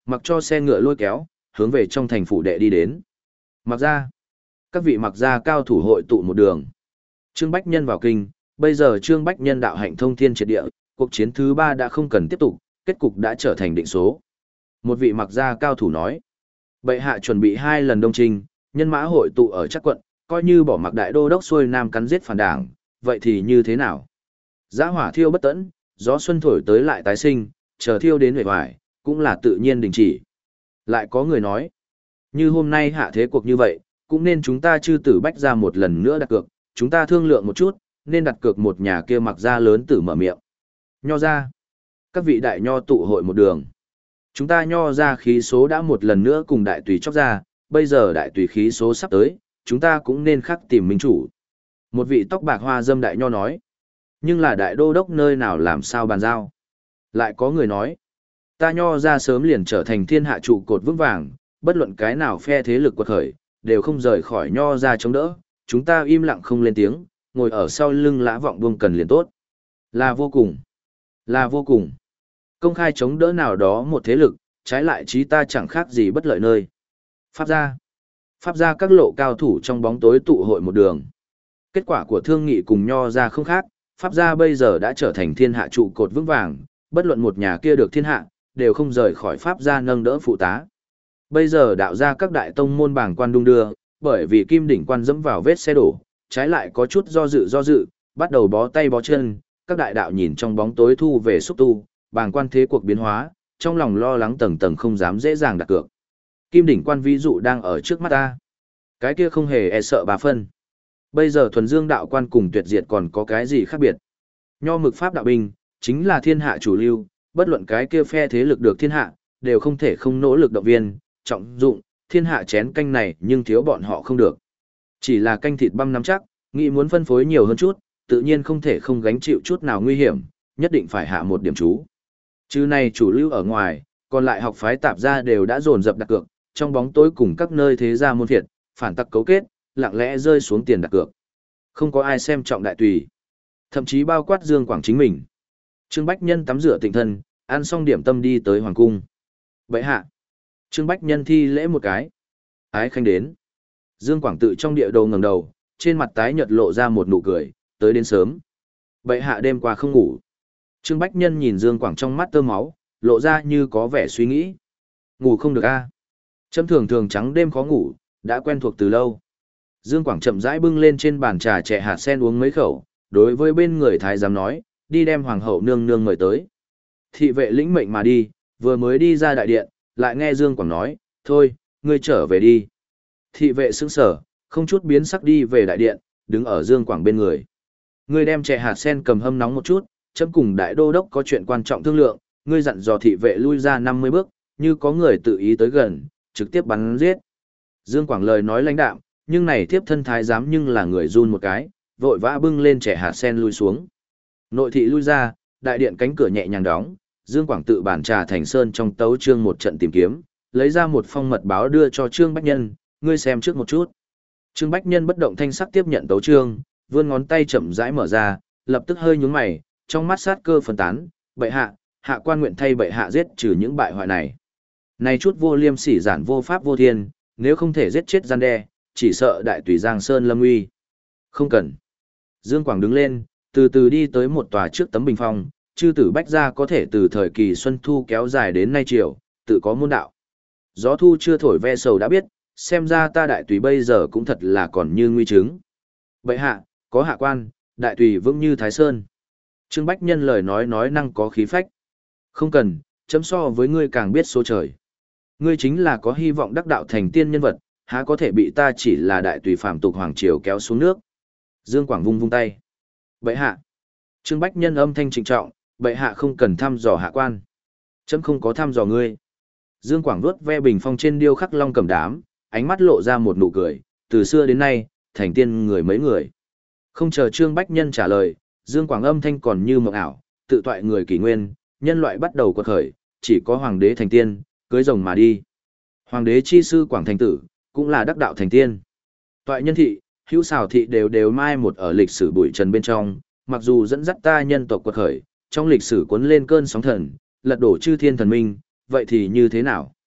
[SPEAKER 1] Mặc cho xe ngựa lôi kéo, hướng về trong thành phủ đệ đi đến. Mặc ra, các vị mặc gia cao thủ hội tụ một đường. Trương Bách Nhân vào kinh, bây giờ Trương Bách Nhân đạo hạnh thông thiên triệt địa, cuộc chiến thứ ba đã không cần tiếp tục, kết cục đã trở thành định số. Một vị mặc gia cao thủ nói, bệ hạ chuẩn bị hai lần đông trinh, nhân mã hội tụ ở chắc quận, coi như bỏ mặc đại đô đốc xuôi nam cắn giết phản đảng, vậy thì như thế nào? Giã hỏa thiêu bất tẫn, gió xuân thổi tới lại tái sinh, chờ thiêu đến huệ hoài, cũng là tự nhiên đình chỉ. Lại có người nói, như hôm nay hạ thế cuộc như vậy, cũng nên chúng ta chư tử bách ra một lần nữa đặt cược, chúng ta thương lượng một chút, nên đặt cược một nhà kia mặc ra lớn tử mở miệng. Nho ra, các vị đại nho tụ hội một đường. Chúng ta nho ra khí số đã một lần nữa cùng đại tùy chóc ra, bây giờ đại tùy khí số sắp tới, chúng ta cũng nên khắc tìm minh chủ. Một vị tóc bạc hoa dâm đại nho nói, nhưng là đại đô đốc nơi nào làm sao bàn giao. Lại có người nói, ta nho ra sớm liền trở thành thiên hạ trụ cột vững vàng, bất luận cái nào phe thế lực quật khởi, đều không rời khỏi nho ra chống đỡ, chúng ta im lặng không lên tiếng, ngồi ở sau lưng lã vọng buông cần liền tốt. Là vô cùng, là vô cùng. Công khai chống đỡ nào đó một thế lực, trái lại chí ta chẳng khác gì bất lợi nơi. Pháp gia, Pháp gia các lộ cao thủ trong bóng tối tụ hội một đường. Kết quả của thương nghị cùng nho ra không khác, Pháp gia bây giờ đã trở thành thiên hạ trụ cột vững vàng, bất luận một nhà kia được thiên hạ, đều không rời khỏi Pháp gia nâng đỡ phụ tá. Bây giờ đạo ra các đại tông môn bảng quan đung đưa, bởi vì kim đỉnh quan dẫm vào vết xe đổ, trái lại có chút do dự do dự, bắt đầu bó tay bó chân, các đại đạo nhìn trong bóng tối thu về xúc tu, bảng quan thế cuộc biến hóa, trong lòng lo lắng tầng tầng không dám dễ dàng đặt cược. Kim đỉnh quan ví dụ đang ở trước mắt ta. Cái kia không hề e sợ bà phân. Bây giờ thuần dương đạo quan cùng tuyệt diệt còn có cái gì khác biệt? Nho mực pháp đạo binh, chính là thiên hạ chủ lưu, bất luận cái kia phe thế lực được thiên hạ, đều không thể không nỗ lực động viên, trọng dụng, thiên hạ chén canh này nhưng thiếu bọn họ không được. Chỉ là canh thịt băm nắm chắc, nghĩ muốn phân phối nhiều hơn chút, tự nhiên không thể không gánh chịu chút nào nguy hiểm, nhất định phải hạ một điểm chú. Chứ này chủ lưu ở ngoài, còn lại học phái tạp gia đều đã dồn dập đặt cược, trong bóng tối cùng các nơi thế gia môn phiệt, phản tặc cấu kết, lặng lẽ rơi xuống tiền đặt cược. Không có ai xem trọng đại tùy, thậm chí bao quát Dương Quảng chính mình. Trương Bách Nhân tắm rửa tịnh thân, ăn xong điểm tâm đi tới hoàng cung. Bệ hạ. Trương Bách Nhân thi lễ một cái. Ái khanh đến. Dương Quảng tự trong địa đầu ngẩng đầu, trên mặt tái nhợt lộ ra một nụ cười, tới đến sớm. Bệ hạ đêm qua không ngủ. Trương Bách Nhân nhìn Dương Quảng trong mắt tơ máu, lộ ra như có vẻ suy nghĩ. Ngủ không được a? À? Chấm thường thường trắng đêm khó ngủ, đã quen thuộc từ lâu. Dương Quảng chậm rãi bưng lên trên bàn trà chè hạt sen uống mấy khẩu, đối với bên người thái giám nói, đi đem hoàng hậu nương nương mời tới. Thị vệ lĩnh mệnh mà đi, vừa mới đi ra đại điện, lại nghe Dương Quảng nói, thôi, ngươi trở về đi. Thị vệ sững sở, không chút biến sắc đi về đại điện, đứng ở Dương Quảng bên người. Ngươi đem chè hạt sen cầm hâm nóng một chút, chấm cùng đại đô đốc có chuyện quan trọng thương lượng, ngươi dặn dò thị vệ lui ra năm mươi bước, như có người tự ý tới gần, trực tiếp bắn giết. Dương Quảng lời nói lãnh đạm, nhưng này tiếp thân thái giám nhưng là người run một cái, vội vã bưng lên chè hạt sen lui xuống. Nội thị lui ra, đại điện cánh cửa nhẹ nhàng đóng, Dương Quảng tự bản trà thành sơn trong tấu chương một trận tìm kiếm, lấy ra một phong mật báo đưa cho Trương Bách Nhân, ngươi xem trước một chút. Trương Bách Nhân bất động thanh sắc tiếp nhận tấu chương, vươn ngón tay chậm rãi mở ra, lập tức hơi nhướng mày, trong mắt sát cơ phân tán, bệ hạ, hạ quan nguyện thay bệ hạ giết trừ những bại hoại này. Này chút vô liêm sỉ giản vô pháp vô thiên, nếu không thể giết chết gian đe, chỉ sợ đại tùy Giang Sơn lâm uy. Không cần. Dương Quảng đứng lên, từ từ đi tới một tòa trước tấm bình phong, chư tử bách gia có thể từ thời kỳ xuân thu kéo dài đến nay triều, tự có môn đạo. Gió thu chưa thổi ve sầu đã biết, xem ra ta đại tùy bây giờ cũng thật là còn như nguy chứng. Bệ hạ, có hạ quan, đại tùy vững như Thái Sơn. Trương Bách Nhân lời nói nói năng có khí phách. Không cần, chấm so với ngươi càng biết số trời. Ngươi chính là có hy vọng đắc đạo thành tiên nhân vật, há có thể bị ta chỉ là đại tùy phàm tục hoàng triều kéo xuống nước. Dương Quảng vung vung tay. Bệ hạ. Trương Bách Nhân âm thanh trịnh trọng, bệ hạ không cần thăm dò hạ quan. Chấm không có thăm dò ngươi. Dương Quảng vuốt ve bình phong trên điêu khắc long cầm đám, ánh mắt lộ ra một nụ cười, từ xưa đến nay, thành tiên người mấy người. Không chờ Trương Bách Nhân trả lời, Dương Quảng âm thanh còn như mộng ảo, tự toại người kỷ nguyên, nhân loại bắt đầu quật khởi, chỉ có hoàng đế thành tiên, cưới rồng mà đi. Hoàng đế chi sư Quảng thành tử, cũng là đắc đạo thành tiên. Toại nhân thị, hữu xào thị đều đều mai một ở lịch sử bụi trần bên trong, mặc dù dẫn dắt ta nhân tộc quật khởi, trong lịch sử cuốn lên cơn sóng thần, lật đổ chư thiên thần minh, vậy thì như thế nào?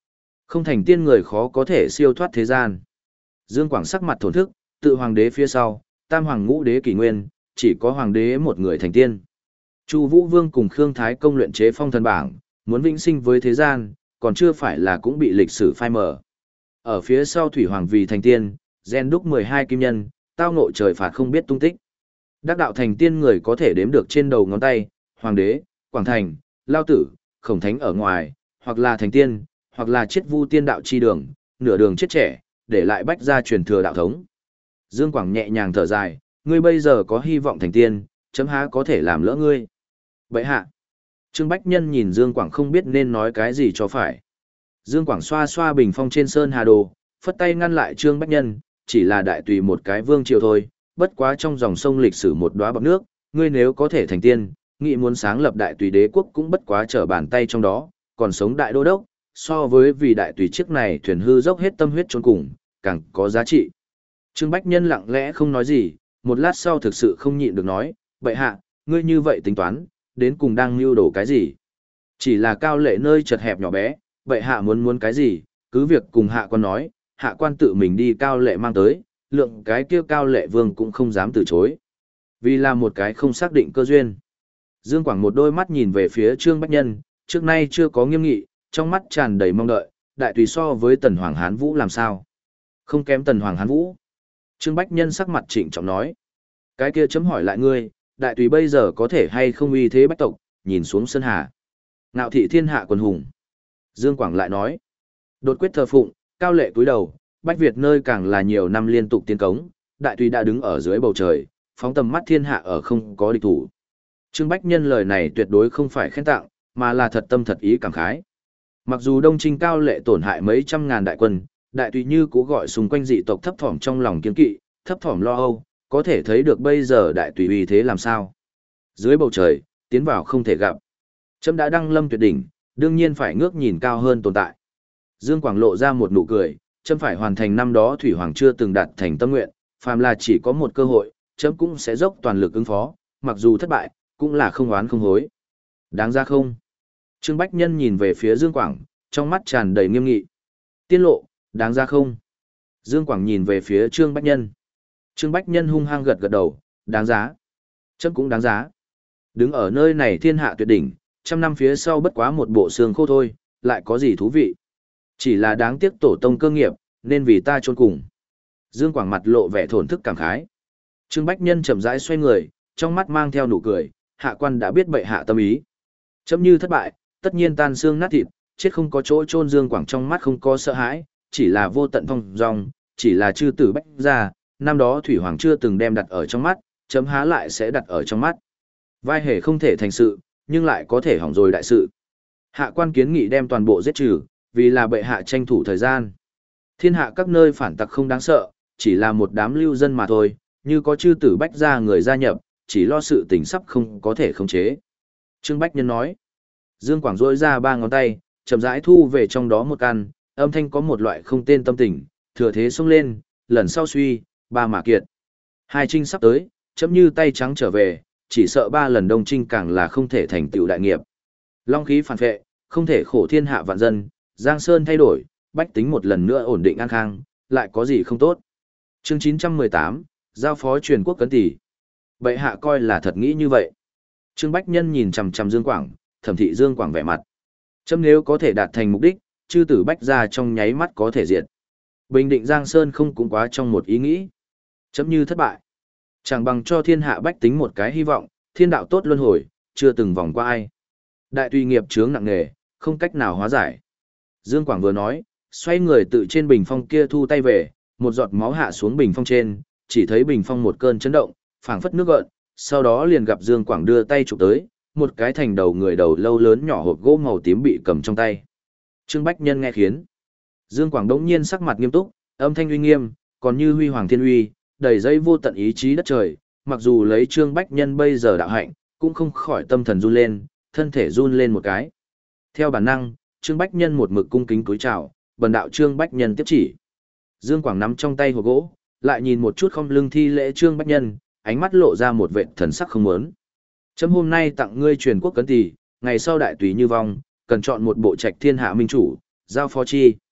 [SPEAKER 1] Không thành tiên người khó có thể siêu thoát thế gian. Dương Quảng sắc mặt thổn thức, tự hoàng đế phía sau, tam hoàng ngũ đế kỷ nguyên, chỉ có hoàng đế một người thành tiên. Chu Vũ Vương cùng Khương Thái Công luyện chế phong thần bảng, muốn vĩnh sinh với thế gian, còn chưa phải là cũng bị lịch sử phai mờ. Ở phía sau Thủy Hoàng vì thành tiên, gen đúc mười hai kim nhân, tao ngộ trời phạt không biết tung tích. Đắc đạo thành tiên người có thể đếm được trên đầu ngón tay, Hoàng đế, Quảng Thành, Lao Tử, Khổng Thánh ở ngoài, hoặc là thành tiên, hoặc là chết vu tiên đạo chi đường, nửa đường chết trẻ, để lại bách gia truyền thừa đạo thống. Dương Quảng nhẹ nhàng thở dài, ngươi bây giờ có hy vọng thành tiên, chấm há có thể làm lỡ ngươi. Vậy hạ, Trương Bách Nhân nhìn Dương Quảng không biết nên nói cái gì cho phải. Dương Quảng xoa xoa bình phong trên sơn hà đồ, phất tay ngăn lại Trương Bách Nhân, chỉ là đại tùy một cái vương triều thôi, bất quá trong dòng sông lịch sử một đóa bọt nước, ngươi nếu có thể thành tiên, nghĩ muốn sáng lập đại tùy đế quốc cũng bất quá trở bàn tay trong đó, còn sống đại đô đốc, so với vì đại tùy chiếc này thuyền hư dốc hết tâm huyết chôn cùng, càng có giá trị. Trương Bách Nhân lặng lẽ không nói gì, một lát sau thực sự không nhịn được nói, vậy hạ, ngươi như vậy tính toán, đến cùng đang mưu đồ cái gì? Chỉ là cao lệ nơi chật hẹp nhỏ bé, vậy hạ muốn muốn cái gì, cứ việc cùng hạ quan nói, hạ quan tự mình đi cao lệ mang tới, lượng cái kia cao lệ vương cũng không dám từ chối. Vì là một cái không xác định cơ duyên. Dương Quảng một đôi mắt nhìn về phía Trương Bách Nhân, trước nay chưa có nghiêm nghị, trong mắt tràn đầy mong đợi, đại tùy so với Tần Hoàng Hán Vũ làm sao? Không kém Tần Hoàng Hán Vũ. Trương Bách Nhân sắc mặt trịnh trọng nói. Cái kia chấm hỏi lại ngươi, đại tùy bây giờ có thể hay không uy thế bách tộc, nhìn xuống Sơn Hà. Ngạo thị thiên hạ quần hùng. Dương Quảng lại nói. Đột quyết thờ phụng, cao lệ cúi đầu, Bách Việt nơi càng là nhiều năm liên tục tiến cống, đại tùy đã đứng ở dưới bầu trời, phóng tầm mắt thiên hạ ở không có địch thủ. Trương Bách Nhân lời này tuyệt đối không phải khen tặng, mà là thật tâm thật ý cảm khái. Mặc dù Đông Trinh cao lệ tổn hại mấy trăm ngàn đại quân, đại tùy như cũ gọi xung quanh dị tộc thấp thỏm trong lòng kiên kỵ, thấp thỏm lo âu, có thể thấy được bây giờ đại tùy uy thế làm sao. Dưới bầu trời, tiến vào không thể gặp. Trẫm đã đăng lâm tuyệt đỉnh, đương nhiên phải ngước nhìn cao hơn tồn tại. Dương Quảng lộ ra một nụ cười, trẫm phải hoàn thành năm đó Thủy Hoàng chưa từng đạt thành tâm nguyện, phàm là chỉ có một cơ hội, trẫm cũng sẽ dốc toàn lực ứng phó, mặc dù thất bại, cũng là không oán không hối. Đáng ra không? Trương Bách Nhân nhìn về phía Dương Quảng, trong mắt tràn đầy nghiêm nghị. Tiên lộ, đáng ra không? Dương Quảng nhìn về phía Trương Bách Nhân. Trương Bách Nhân hung hăng gật gật đầu, đáng giá. Chấm cũng đáng giá. Đứng ở nơi này thiên hạ tuyệt đỉnh, trăm năm phía sau bất quá một bộ xương khô thôi, lại có gì thú vị. Chỉ là đáng tiếc tổ tông cơ nghiệp, nên vì ta chôn cùng. Dương Quảng mặt lộ vẻ thổn thức cảm khái. Trương Bách Nhân chậm rãi xoay người, trong mắt mang theo nụ cười, hạ quan đã biết bệ hạ tâm ý. Chấm như thất bại, tất nhiên tan xương nát thịt, chết không có chỗ chôn. Dương Quảng trong mắt không có sợ hãi, chỉ là vô tận thong dong, chỉ là chư tử bách gia, năm đó Thủy Hoàng chưa từng đem đặt ở trong mắt, chấm há lại sẽ đặt ở trong mắt. Vai hề không thể thành sự, nhưng lại có thể hỏng rồi đại sự. Hạ quan kiến nghị đem toàn bộ giết trừ, vì là bệ hạ tranh thủ thời gian. Thiên hạ các nơi phản tặc không đáng sợ, chỉ là một đám lưu dân mà thôi, như có chư tử bách gia người gia nhập, chỉ lo sự tình sắp không có thể khống chế. Trương Bách Nhân nói. Dương Quảng rỗi ra ba ngón tay, chậm rãi thu về trong đó một căn, âm thanh có một loại không tên tâm tình, thừa thế xông lên, lần sau suy, ba mà kiệt. Hai trinh sắp tới, chấm như tay trắng trở về, chỉ sợ ba lần đông trinh càng là không thể thành tựu đại nghiệp. Long khí phản vệ, không thể khổ thiên hạ vạn dân, Giang Sơn thay đổi, bách tính một lần nữa ổn định an khang, lại có gì không tốt. Chương chín trăm mười tám, giao phó truyền quốc cấn tỷ. Bệ hạ coi là thật nghĩ như vậy. Trương Bách Nhân nhìn chằm chằm Dương Quảng, thẩm thị Dương Quảng vẻ mặt. Chấm nếu có thể đạt thành mục đích, chư tử bách gia trong nháy mắt có thể diệt. Bình định Giang Sơn không cũng quá trong một ý nghĩ. Chấm như thất bại. Chẳng bằng cho thiên hạ bách tính một cái hy vọng, thiên đạo tốt luân hồi, chưa từng vòng qua ai. Đại tùy nghiệp chướng nặng nề, không cách nào hóa giải. Dương Quảng vừa nói, xoay người tự trên bình phong kia thu tay về, một giọt máu hạ xuống bình phong trên, chỉ thấy bình phong một cơn chấn động, phảng phất nước gợn, sau đó liền gặp Dương Quảng đưa tay chụp tới, một cái thành đầu người đầu lâu lớn nhỏ hộp gỗ màu tím bị cầm trong tay. Trương Bách Nhân nghe khiến. Dương Quảng đống nhiên sắc mặt nghiêm túc, âm thanh uy nghiêm, còn như huy hoàng thiên uy, đầy dây vô tận ý chí đất trời, mặc dù lấy Trương Bách Nhân bây giờ đạo hạnh, cũng không khỏi tâm thần run lên, thân thể run lên một cái. Theo bản năng, Trương Bách Nhân một mực cung kính cúi chào, bần đạo Trương Bách Nhân tiếp chỉ. Dương Quảng nắm trong tay hộp gỗ, lại nhìn một chút không lưng thi lễ Trương Bách Nhân, ánh mắt lộ ra một vệt thần sắc không muốn. Chấm hôm nay tặng ngươi truyền quốc cấn tỷ, ngày sau đại tùy như vong, cần chọn một bộ trạch thiên hạ minh chủ, giao phó chi.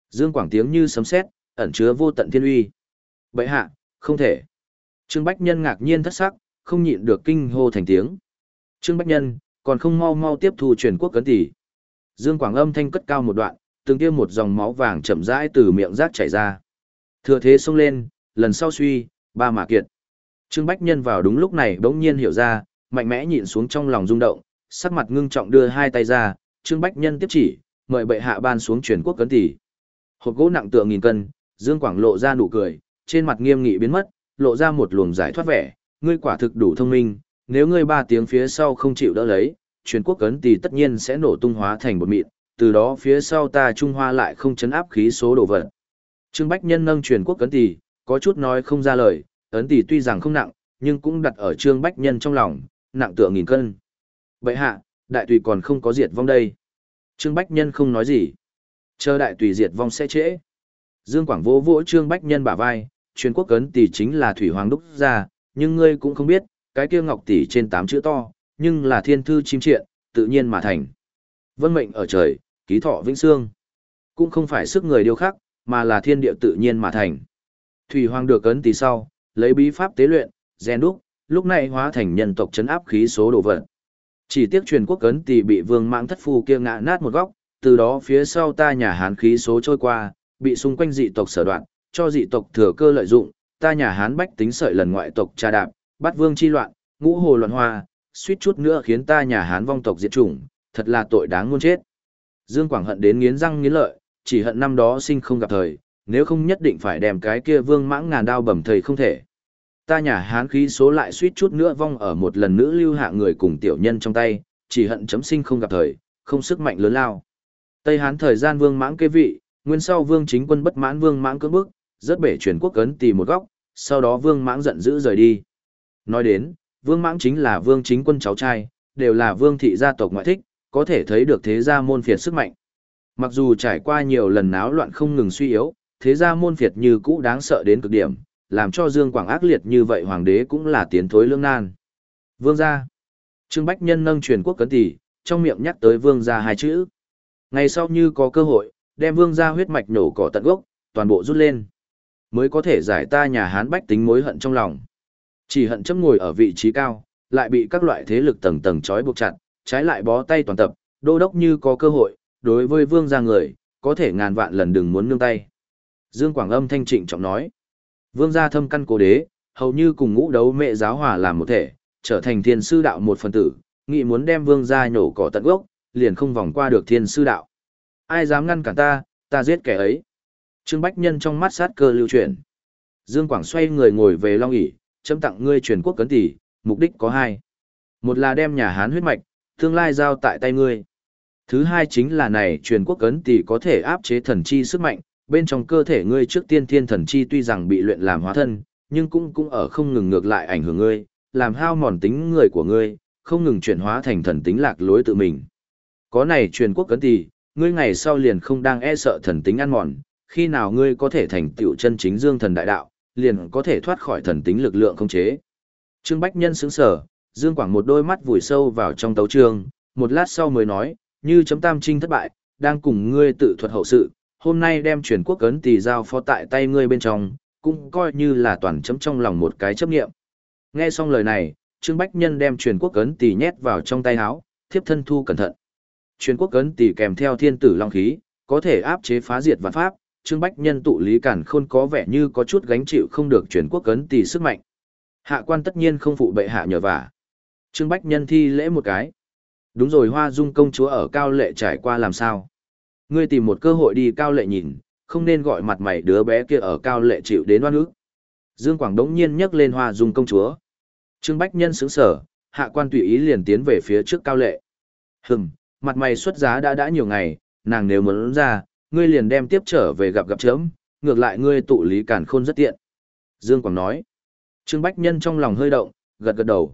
[SPEAKER 1] Dương Quảng tiếng như sấm sét, ẩn chứa vô tận thiên uy. Bệ hạ, không thể. Trương Bách Nhân ngạc nhiên thất sắc, không nhịn được kinh hô thành tiếng. Trương Bách Nhân, còn không mau mau tiếp thu truyền quốc cấn tỷ. Dương Quảng âm thanh cất cao một đoạn, từng tiêm một dòng máu vàng chậm rãi từ miệng rác chảy ra. Thừa thế xông lên, lần sau suy, ba mà kiệt. Trương Bách Nhân vào đúng lúc này bỗng nhiên hiểu ra, mạnh mẽ nhịn xuống trong lòng rung động, sắc mặt ngưng trọng đưa hai tay ra, Trương Bách Nhân tiếp chỉ, mời bệ hạ ban xuống truyền quốc cấn tỷ. Hộp gỗ nặng tựa nghìn cân, Dương Quảng lộ ra nụ cười, trên mặt nghiêm nghị biến mất, lộ ra một luồng giải thoát vẻ, ngươi quả thực đủ thông minh, nếu ngươi ba tiếng phía sau không chịu đỡ lấy, truyền quốc cấn tỷ tất nhiên sẽ nổ tung hóa thành bột mịn, từ đó phía sau ta Trung Hoa lại không chấn áp khí số đồ vật. Trương Bách Nhân nâng truyền quốc cấn tỷ, có chút nói không ra lời, ấn tỷ tuy rằng không nặng, nhưng cũng đặt ở Trương Bách Nhân trong lòng, nặng tựa nghìn cân. Bệ hạ, đại tùy còn không có diệt vong đây. Trương Bách Nhân không nói gì. Chờ đại tùy diệt vong sẽ trễ. Dương Quảng vỗ vỗ Trương Bách Nhân bả vai, truyền quốc cấn tỷ chính là thủy hoàng đúc ra, nhưng ngươi cũng không biết, cái kia ngọc tỷ trên tám chữ to, nhưng là thiên thư chim triện, tự nhiên mà thành. Vân mệnh ở trời, ký thọ vĩnh xương. Cũng không phải sức người điêu khắc, mà là thiên địa tự nhiên mà thành. Thủy hoàng được cấn tỷ sau, lấy bí pháp tế luyện, rèn đúc, lúc này hóa thành nhân tộc chấn áp khí số đồ vật. Chỉ tiếc truyền quốc cấn tỷ bị Vương Mãng thất phu kia ngã nát một góc, từ đó phía sau ta nhà Hán khí số trôi qua, bị xung quanh dị tộc sở đoạn, cho dị tộc thừa cơ lợi dụng, ta nhà Hán bách tính sợi lần ngoại tộc trà đạp, bắt vương chi loạn, ngũ hồ loạn hoa, suýt chút nữa khiến ta nhà Hán vong tộc diệt chủng, thật là tội đáng muôn chết. Dương Quảng hận đến nghiến răng nghiến lợi, chỉ hận năm đó sinh không gặp thời, nếu không nhất định phải đem cái kia Vương Mãng ngàn đao bầm thầy không thể. Ta nhà Hán khí số lại suýt chút nữa vong ở một lần nữ lưu hạ người cùng tiểu nhân trong tay, chỉ hận chấm sinh không gặp thời, không sức mạnh lớn lao. Tây Hán thời gian Vương Mãng kế vị, nguyên sau Vương Chính Quân bất mãn Vương Mãng cưỡng bức, rất bể truyền quốc cấn tỷ một góc, sau đó Vương Mãng giận dữ rời đi. Nói đến, Vương Mãng chính là Vương Chính Quân cháu trai, đều là Vương thị gia tộc ngoại thích, có thể thấy được thế gia môn phiệt sức mạnh. Mặc dù trải qua nhiều lần náo loạn không ngừng suy yếu, thế gia môn phiệt như cũ đáng sợ đến cực điểm, làm cho Dương Quảng ác liệt như vậy hoàng đế cũng là tiến thối lưỡng nan. Vương gia. Trương Bách Nhân nâng truyền quốc cấn tỷ, trong miệng nhắc tới vương gia hai chữ. Ngày sau như có cơ hội, đem vương gia huyết mạch nổ cỏ tận gốc, toàn bộ rút lên, mới có thể giải ta nhà Hán bách tính mối hận trong lòng. Chỉ hận chấm ngồi ở vị trí cao, lại bị các loại thế lực tầng tầng trói buộc chặt, trái lại bó tay toàn tập, đô đốc như có cơ hội, đối với vương gia người, có thể ngàn vạn lần đừng muốn nương tay. Dương Quảng âm thanh trịnh trọng nói. Vương gia thâm căn cố đế, hầu như cùng ngũ đấu mẹ giáo hòa làm một thể, trở thành thiên sư đạo một phần tử, nghị muốn đem vương gia nhổ cỏ tận gốc, liền không vòng qua được thiên sư đạo. Ai dám ngăn cản ta, ta giết kẻ ấy. Trương Bách Nhân trong mắt sát cơ lưu chuyển. Dương Quảng xoay người ngồi về long ỷ, chấm tặng ngươi truyền quốc cấn tỷ, mục đích có hai. Một là đem nhà Hán huyết mạch, tương lai giao tại tay ngươi. Thứ hai chính là này truyền quốc cấn tỷ có thể áp chế thần chi sức mạnh, bên trong cơ thể ngươi trước tiên thiên thần chi tuy rằng bị luyện làm hóa thân, nhưng cũng cũng ở không ngừng ngược lại ảnh hưởng ngươi, làm hao mòn tính người của ngươi, không ngừng chuyển hóa thành thần tính lạc lối tự mình. Có này truyền quốc cấn tỷ, ngươi ngày sau liền không đang e sợ thần tính ăn mòn, khi nào ngươi có thể thành tựu chân chính dương thần đại đạo, liền có thể thoát khỏi thần tính lực lượng khống chế. Trương Bách Nhân sững sờ, Dương Quảng một đôi mắt vùi sâu vào trong tấu chương, một lát sau mới nói, như chấm tam trinh thất bại, đang cùng ngươi tự thuật hậu sự, hôm nay đem truyền quốc cấn tỷ giao phó tại tay ngươi bên trong, cũng coi như là toàn chấm trong lòng một cái chấp niệm. Nghe xong lời này, Trương Bách Nhân đem truyền quốc cấn tỷ nhét vào trong tay áo, thiếp thân thu cẩn thận. Truyền quốc cấn tỷ kèm theo thiên tử long khí, có thể áp chế phá diệt vạn pháp, Trương Bách Nhân tụ lý cản khôn có vẻ như có chút gánh chịu không được truyền quốc cấn tỷ sức mạnh. Hạ quan tất nhiên không phụ bệ hạ nhờ vả. Trương Bách Nhân thi lễ một cái. Đúng rồi, Hoa Dung công chúa ở Cao Lệ trải qua làm sao? Ngươi tìm một cơ hội đi Cao Lệ nhìn, không nên gọi mặt mày đứa bé kia ở Cao Lệ chịu đến oan ức. Dương Quảng đống nhiên nhắc lên Hoa Dung công chúa. Trương Bách Nhân sững sờ, hạ quan tùy ý liền tiến về phía trước Cao Lệ. Hừm, mặt mày xuất giá đã đã nhiều ngày, nàng nếu muốn ra, ngươi liền đem tiếp trở về gặp gặp chớm, ngược lại ngươi tụ lý cản khôn rất tiện. Dương Quảng nói. Trương Bách Nhân trong lòng hơi động, gật gật đầu.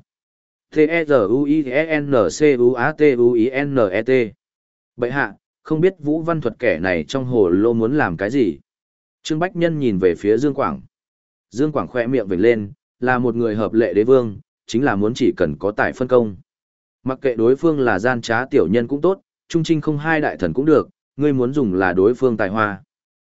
[SPEAKER 1] T-E-Z-U-I-N-C-U-A-T-U-I-N-E-T. Bậy hạ, không biết Vũ Văn Thuật kẻ này trong hồ lô muốn làm cái gì? Trương Bách Nhân nhìn về phía Dương Quảng. Dương Quảng khẽ miệng vểnh lên, là một người hợp lệ đế vương, chính là muốn chỉ cần có tài phân công. Mặc kệ đối phương là gian trá tiểu nhân cũng tốt, trung trinh không hai đại thần cũng được, ngươi muốn dùng là đối phương tài hoa.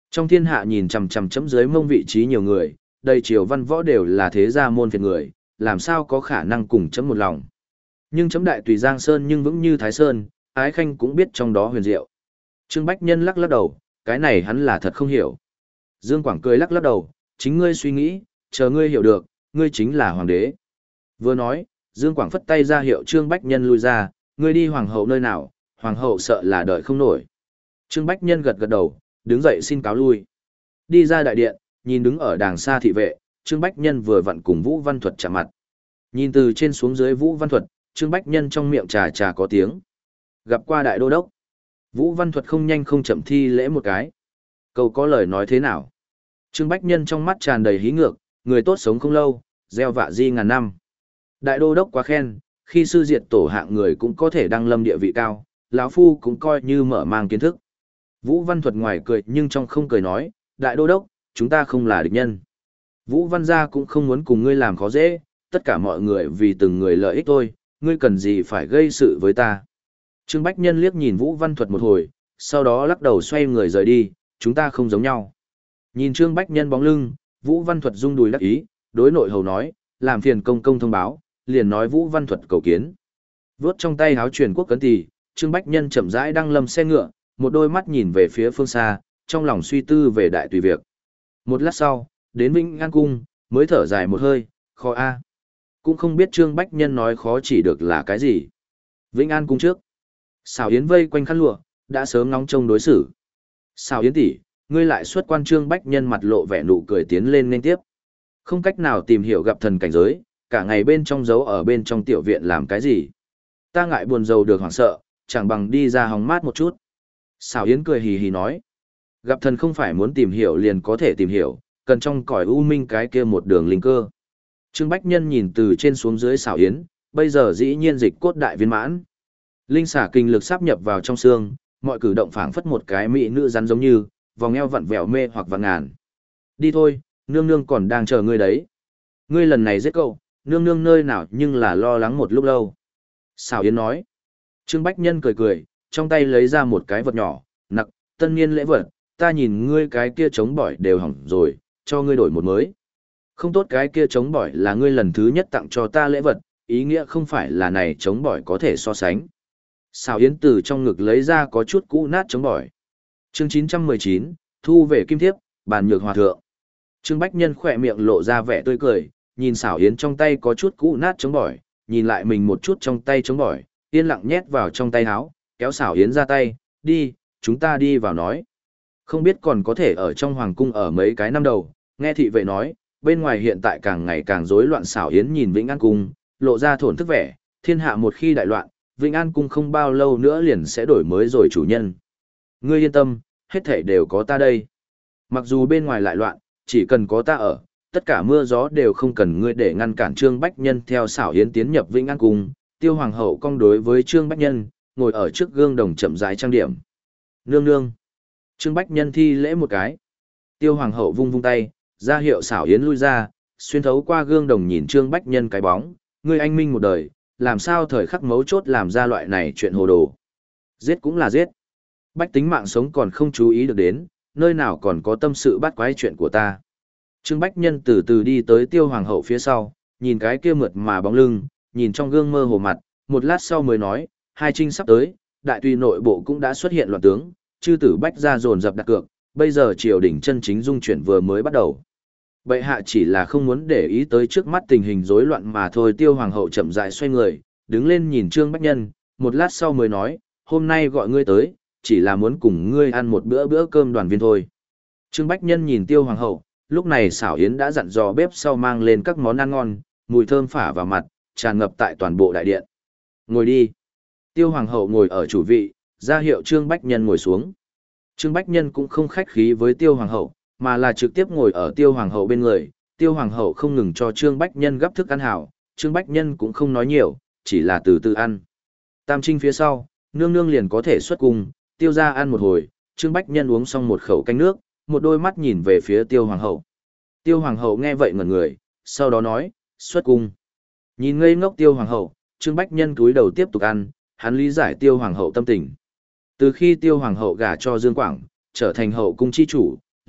[SPEAKER 1] Trong thiên hạ nhìn chằm chằm chấm dưới mông vị trí nhiều người, đầy triều văn võ đều là thế gia môn phiệt người, làm sao có khả năng cùng chấm một lòng. Nhưng chấm đại tùy Giang Sơn nhưng vững như Thái Sơn, Ái Khanh cũng biết trong đó huyền diệu. Trương Bách Nhân lắc lắc đầu, cái này hắn là thật không hiểu. Dương Quảng cười lắc lắc đầu, chính ngươi suy nghĩ, chờ ngươi hiểu được, ngươi chính là hoàng đế. Vừa nói, Dương Quảng phất tay ra hiệu Trương Bách Nhân lui ra, ngươi đi hoàng hậu nơi nào, hoàng hậu sợ là đợi không nổi. Trương Bách Nhân gật gật đầu, đứng dậy xin cáo lui. Đi ra đại điện, nhìn đứng ở đàng xa thị vệ, Trương Bách Nhân vừa vặn cùng Vũ Văn Thuật chạm mặt. Nhìn từ trên xuống dưới Vũ Văn Thuật, Trương Bách Nhân trong miệng trà trà có tiếng. Gặp qua đại đô đốc. Vũ Văn Thuật không nhanh không chậm thi lễ một cái. Câu có lời nói thế nào? Trương Bách Nhân trong mắt tràn đầy hí ngược, người tốt sống không lâu, gieo vạ di ngàn năm. Đại đô đốc quá khen, khi sư diệt tổ hạng người cũng có thể đăng lâm địa vị cao, lão phu cũng coi như mở mang kiến thức. Vũ Văn Thuật ngoài cười nhưng trong không cười nói, đại đô đốc, chúng ta không là địch nhân. Vũ Văn gia cũng không muốn cùng ngươi làm khó dễ, tất cả mọi người vì từng người lợi ích thôi, ngươi cần gì phải gây sự với ta. Trương Bách Nhân liếc nhìn Vũ Văn Thuật một hồi, sau đó lắc đầu xoay người rời đi, chúng ta không giống nhau. Nhìn Trương Bách Nhân bóng lưng, Vũ Văn Thuật rung đùi đắc ý, đối nội hầu nói, làm phiền công công thông báo, liền nói Vũ Văn Thuật cầu kiến. Vốt trong tay háo truyền quốc cấn tỷ, Trương Bách Nhân chậm rãi đăng lâm xe ngựa, một đôi mắt nhìn về phía phương xa, trong lòng suy tư về đại tùy việc. Một lát sau, đến Vĩnh An Cung, mới thở dài một hơi, khó a. Cũng không biết Trương Bách Nhân nói khó chỉ được là cái gì. Vĩnh An Cung trước. Xào Yến vây quanh khăn lụa, đã sớm ngóng trông đối xử. Xào Yến tỷ, ngươi lại xuất quan. Trương Bách Nhân mặt lộ vẻ nụ cười tiến lên nên tiếp. Không cách nào tìm hiểu gặp thần cảnh giới, cả ngày bên trong giấu ở bên trong tiểu viện làm cái gì. Ta ngại buồn rầu được hoảng sợ, chẳng bằng đi ra hóng mát một chút. Xào Yến cười hì hì nói. Gặp thần không phải muốn tìm hiểu liền có thể tìm hiểu, cần trong cõi u minh cái kia một đường linh cơ. Trương Bách Nhân nhìn từ trên xuống dưới Xào Yến, bây giờ dĩ nhiên dịch cốt đại viên mãn. Linh xả kinh lực sáp nhập vào trong xương, mọi cử động phảng phất một cái mỹ nữ rắn giống như, vòng eo vặn vẹo mê hoặc vạn ngàn. Đi thôi, nương nương còn đang chờ ngươi đấy. Ngươi lần này giết cậu, nương nương nơi nào nhưng là lo lắng một lúc lâu. Xảo Yến nói. Trương Bách Nhân cười cười, trong tay lấy ra một cái vật nhỏ, nặc, tân niên lễ vật, ta nhìn ngươi cái kia chống bỏi đều hỏng rồi, cho ngươi đổi một mới. Không tốt, cái kia chống bỏi là ngươi lần thứ nhất tặng cho ta lễ vật, ý nghĩa không phải là này chống bỏi có thể so sánh. Xào Yến từ trong ngực lấy ra có chút cũ nát chống bỏi. Chương chín trăm mười chín, thu về kim thiếp, bàn nhược hòa thượng. Trương Bách Nhân khỏe miệng lộ ra vẻ tươi cười, nhìn Xảo Yến trong tay có chút cũ nát chống bỏi, nhìn lại mình một chút trong tay chống bỏi, yên lặng nhét vào trong tay áo, kéo Xảo Yến ra tay, đi, chúng ta đi vào nói. Không biết còn có thể ở trong hoàng cung ở mấy cái năm đầu, nghe thị vệ nói, bên ngoài hiện tại càng ngày càng rối loạn. Xảo Yến nhìn Vĩnh An Cung, lộ ra thổn thức vẻ, thiên hạ một khi đại loạn, Vĩnh An Cung không bao lâu nữa liền sẽ đổi mới rồi chủ nhân. Ngươi yên tâm, hết thảy đều có ta đây. Mặc dù bên ngoài lại loạn, chỉ cần có ta ở, tất cả mưa gió đều không cần ngươi để ngăn cản. Trương Bách Nhân theo Xảo Yến tiến nhập Vĩnh An Cung, Tiêu Hoàng hậu cong đối với Trương Bách Nhân, ngồi ở trước gương đồng chậm rãi trang điểm. Nương nương. Trương Bách Nhân thi lễ một cái. Tiêu Hoàng hậu vung vung tay, ra hiệu Xảo Yến lui ra, xuyên thấu qua gương đồng nhìn Trương Bách Nhân cái bóng, ngươi anh minh một đời, làm sao thời khắc mấu chốt làm ra loại này chuyện hồ đồ. Giết cũng là giết. Bách tính mạng sống còn không chú ý được đến, nơi nào còn có tâm sự bắt quái chuyện của ta. Trương Bách Nhân từ từ đi tới Tiêu Hoàng hậu phía sau, nhìn cái kia mượt mà bóng lưng, nhìn trong gương mơ hồ mặt, một lát sau mới nói, hai trinh sắp tới, đại tùy nội bộ cũng đã xuất hiện loạn tướng, chư tử Bách gia dồn dập đặt cược, bây giờ triều đình chân chính dung chuyển vừa mới bắt đầu. Bệ hạ chỉ là không muốn để ý tới trước mắt tình hình rối loạn mà thôi. Tiêu Hoàng hậu chậm rãi xoay người, đứng lên nhìn Trương Bách Nhân, một lát sau mới nói, hôm nay gọi ngươi tới, chỉ là muốn cùng ngươi ăn một bữa bữa cơm đoàn viên thôi. Trương Bách Nhân nhìn Tiêu Hoàng hậu, lúc này Xảo Yến đã dặn dò bếp sau mang lên các món ăn ngon, mùi thơm phả vào mặt, tràn ngập tại toàn bộ đại điện. Ngồi đi. Tiêu Hoàng hậu ngồi ở chủ vị, ra hiệu Trương Bách Nhân ngồi xuống. Trương Bách Nhân cũng không khách khí với Tiêu Hoàng hậu, mà là trực tiếp ngồi ở Tiêu Hoàng hậu bên người. Tiêu Hoàng hậu không ngừng cho Trương Bách Nhân gấp thức ăn hảo, Trương Bách Nhân cũng không nói nhiều, chỉ là từ từ ăn. Tam trinh phía sau, nương nương liền có thể xuất cung, Tiêu ra ăn một hồi, Trương Bách Nhân uống xong một khẩu canh nước, một đôi mắt nhìn về phía Tiêu Hoàng hậu. Tiêu Hoàng hậu nghe vậy ngẩn người, sau đó nói, xuất cung. Nhìn ngây ngốc Tiêu Hoàng hậu, Trương Bách Nhân cúi đầu tiếp tục ăn, hắn lý giải Tiêu Hoàng hậu tâm tình. Từ khi Tiêu Hoàng hậu gả cho Dương Quảng, trở thành hậu cung chi chủ,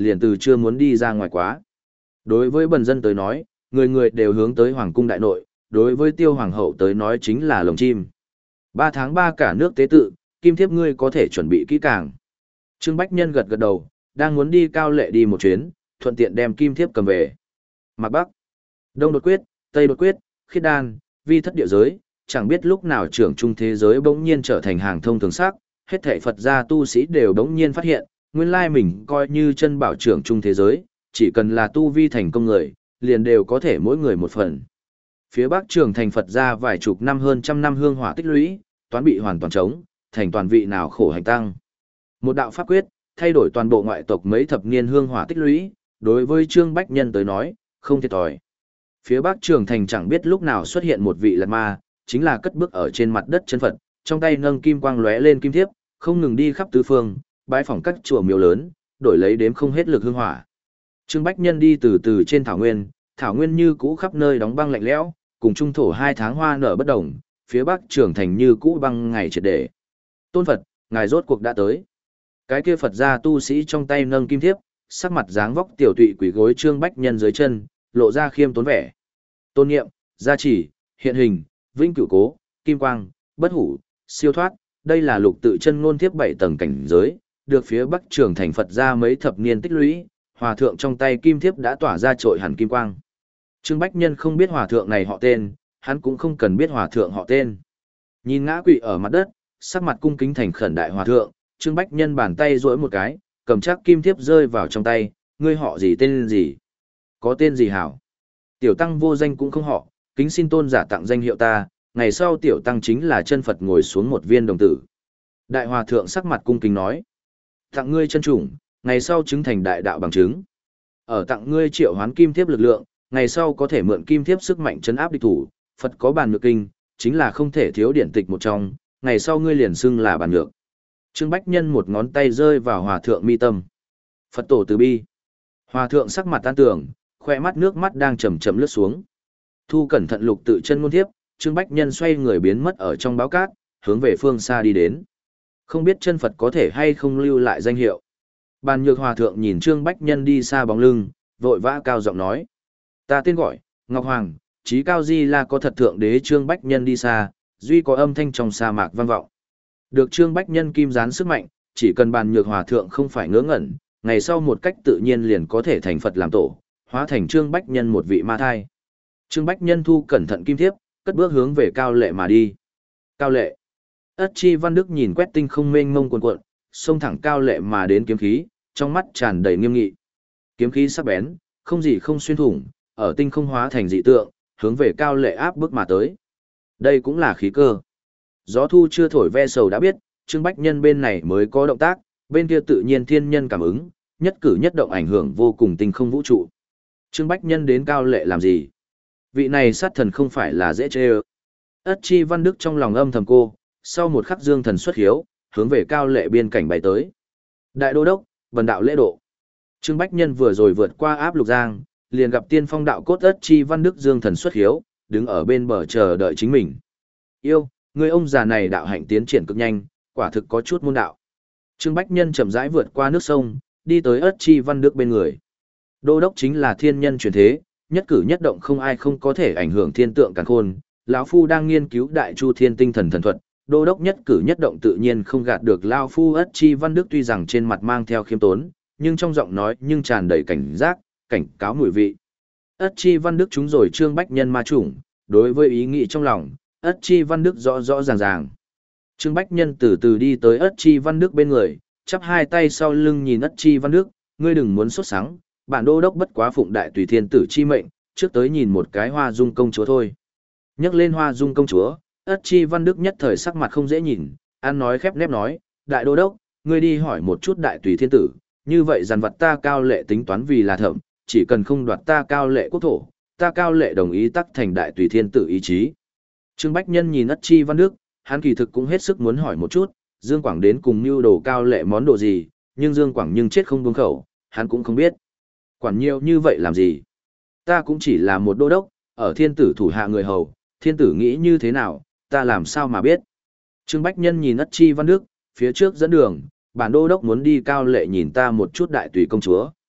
[SPEAKER 1] liền từ chưa muốn đi ra ngoài quá. Đối với bần dân tới nói, người người đều hướng tới hoàng cung đại nội, đối với tiêu hoàng hậu tới nói chính là lồng chim. Ba tháng ba cả nước tế tự, kim thiếp ngươi có thể chuẩn bị kỹ càng. Trương Bách Nhân gật gật đầu, đang muốn đi Cao Lệ đi một chuyến, thuận tiện đem kim thiếp cầm về. Mạc Bắc, Đông đột quyết, Tây đột quyết, khiết đan, vi thất địa giới, chẳng biết lúc nào trưởng trung thế giới bỗng nhiên trở thành hàng thông thường sắc, hết thảy Phật gia tu sĩ đều bỗng nhiên phát hiện, nguyên lai mình coi như chân bảo trưởng trung thế giới, chỉ cần là tu vi thành công người, liền đều có thể mỗi người một phần. Phía Bắc trường thành Phật gia vài chục năm hơn trăm năm hương hỏa tích lũy, toán bị hoàn toàn trống, thành toàn vị nào khổ hành tăng. Một đạo pháp quyết, thay đổi toàn bộ ngoại tộc mấy thập niên hương hỏa tích lũy, đối với Trương Bách Nhân tới nói, không thiệt thòi. Phía Bắc trường thành chẳng biết lúc nào xuất hiện một vị lạt ma, chính là cất bước ở trên mặt đất chân Phật, trong tay nâng kim quang lóe lên kim thiếp, không ngừng đi khắp tứ phương, bái phỏng các chùa miếu lớn, đổi lấy đếm không hết lực hương hỏa. Trương Bách Nhân đi từ từ trên thảo nguyên, thảo nguyên như cũ khắp nơi đóng băng lạnh lẽo, cùng trung thổ hai tháng hoa nở bất đồng, phía Bắc trường thành như cũ băng ngày triệt để. Tôn Phật, ngài rốt cuộc đã tới. Cái kia Phật gia tu sĩ trong tay nâng kim thiếp, sắc mặt dáng vóc tiểu tụy quỷ gối Trương Bách Nhân dưới chân, lộ ra khiêm tốn vẻ. Tôn niệm, gia chỉ, hiện hình, vĩnh cửu cố, kim quang, bất hủ, siêu thoát, đây là lục tự chân ngôn thiếp bảy tầng cảnh giới, được phía Bắc trường thành Phật gia mấy thập niên tích lũy, hòa thượng trong tay kim thiếp đã tỏa ra trội hẳn kim quang. Trương Bách Nhân không biết hòa thượng này họ tên, hắn cũng không cần biết hòa thượng họ tên. Nhìn ngã quỵ ở mặt đất, sắc mặt cung kính thành khẩn đại hòa thượng, Trương Bách Nhân bàn tay duỗi một cái, cầm chắc kim thiếp rơi vào trong tay, ngươi họ gì tên gì? Có tên gì hảo? Tiểu tăng vô danh cũng không họ, kính xin tôn giả tặng danh hiệu ta, ngày sau tiểu tăng chính là chân Phật ngồi xuống một viên đồng tử. Đại hòa thượng sắc mặt cung kính nói, tặng ngươi chân chủng, ngày sau chứng thành đại đạo bằng chứng. Ở tặng ngươi triệu hoán kim thiếp lực lượng, ngày sau có thể mượn kim thiếp sức mạnh chấn áp địch thủ, Phật có bàn nhược kinh, chính là không thể thiếu điển tịch một trong, ngày sau ngươi liền xưng là bàn nhược. Trương Bách Nhân một ngón tay rơi vào hòa thượng mi tâm. Phật tổ từ bi. Hòa thượng sắc mặt tan tưởng, khoe mắt nước mắt đang chậm chậm lướt xuống. Thu cẩn thận lục tự chân ngôn thiếp, Trương Bách Nhân xoay người biến mất ở trong báo cát, hướng về phương xa đi đến. Không biết chân Phật có thể hay không lưu lại danh hiệu. Bàn nhược hòa thượng nhìn Trương Bách Nhân đi xa bóng lưng, vội vã cao giọng nói. Ta tên gọi, Ngọc Hoàng, trí cao di là có thật thượng đế. Trương Bách Nhân đi xa, duy có âm thanh trong sa mạc vang vọng. Được Trương Bách Nhân kim gián sức mạnh, chỉ cần bàn nhược hòa thượng không phải ngớ ngẩn, ngày sau một cách tự nhiên liền có thể thành Phật làm tổ, hóa thành Trương Bách Nhân một vị ma thai. Trương Bách Nhân thu cẩn thận kim thiếp, cất bước hướng về Cao Lệ mà đi. Cao Lệ. Ất Chi Văn Đức nhìn quét tinh không mênh mông cuồn cuộn, xông thẳng Cao Lệ mà đến kiếm khí, trong mắt tràn đầy nghiêm nghị. Kiếm khí sắc bén, không gì không xuyên thủng, ở tinh không hóa thành dị tượng, hướng về Cao Lệ áp bước mà tới. Đây cũng là khí cơ. Gió thu chưa thổi ve sầu đã biết, Trương Bách Nhân bên này mới có động tác, bên kia tự nhiên thiên nhân cảm ứng, nhất cử nhất động ảnh hưởng vô cùng tinh không vũ trụ. Trương Bách Nhân đến Cao Lệ làm gì? Vị này sát thần không phải là dễ chê ơ. Ất Chi Văn Đức trong lòng âm thầm cô, sau một khắc dương thần xuất hiếu, hướng về Cao Lệ biên cảnh bay tới. Đại đô đốc, vần đạo lễ độ. Trương Bách Nhân vừa rồi vượt qua áp lục giang, liền gặp tiên phong đạo cốt Ất Chi Văn Đức dương thần xuất hiếu, đứng ở bên bờ chờ đợi chính mình. Yêu, người ông già này đạo hạnh tiến triển cực nhanh, quả thực có chút môn đạo. Trương Bách Nhân chậm rãi vượt qua nước sông, đi tới Ất Chi Văn Đức bên người. Đô đốc chính là thiên nhân truyền thế, nhất cử nhất động không ai không có thể ảnh hưởng thiên tượng càn khôn. Lão phu đang nghiên cứu Đại Chu Thiên Tinh Thần thần thuật, đô đốc nhất cử nhất động tự nhiên không gạt được lão phu. Ất Chi Văn Đức tuy rằng trên mặt mang theo khiêm tốn, nhưng trong giọng nói nhưng tràn đầy cảnh giác, cảnh cáo mùi vị. Ất Chi Văn Đức chúng rồi Trương Bách Nhân ma chủng, đối với ý nghĩ trong lòng, Ất Chi Văn Đức rõ rõ ràng ràng. Trương Bách Nhân từ từ đi tới Ất Chi Văn Đức bên người, chắp hai tay sau lưng nhìn Ất Chi Văn Đức, ngươi đừng muốn sốt sắng, bản đô đốc bất quá phụng đại tùy thiên tử chi mệnh, trước tới nhìn một cái Hoa Dung công chúa thôi. Nhắc lên Hoa Dung công chúa, Ất Chi Văn Đức nhất thời sắc mặt không dễ nhìn, ăn nói khép nép nói, đại đô đốc, ngươi đi hỏi một chút đại tùy thiên tử, như vậy dàn vật ta Cao Lệ tính toán vì là thẩm, chỉ cần không đoạt ta Cao Lệ quốc thổ, ta Cao Lệ đồng ý tắc thành đại tùy thiên tử ý chí. Trương Bách Nhân nhìn Ất Chi Văn Đức, hắn kỳ thực cũng hết sức muốn hỏi một chút, Dương Quảng đến cùng mưu đồ Cao Lệ món đồ gì, nhưng Dương Quảng nhưng chết không buông khẩu, hắn cũng không biết. Quản nhiều như vậy làm gì? Ta cũng chỉ là một đô đốc, ở thiên tử thủ hạ người hầu, thiên tử nghĩ như thế nào, ta làm sao mà biết? Trương Bách Nhân nhìn Ất Chi Văn Đức, phía trước dẫn đường, bản đô đốc muốn đi Cao Lệ nhìn ta một chút đại tùy công chúa.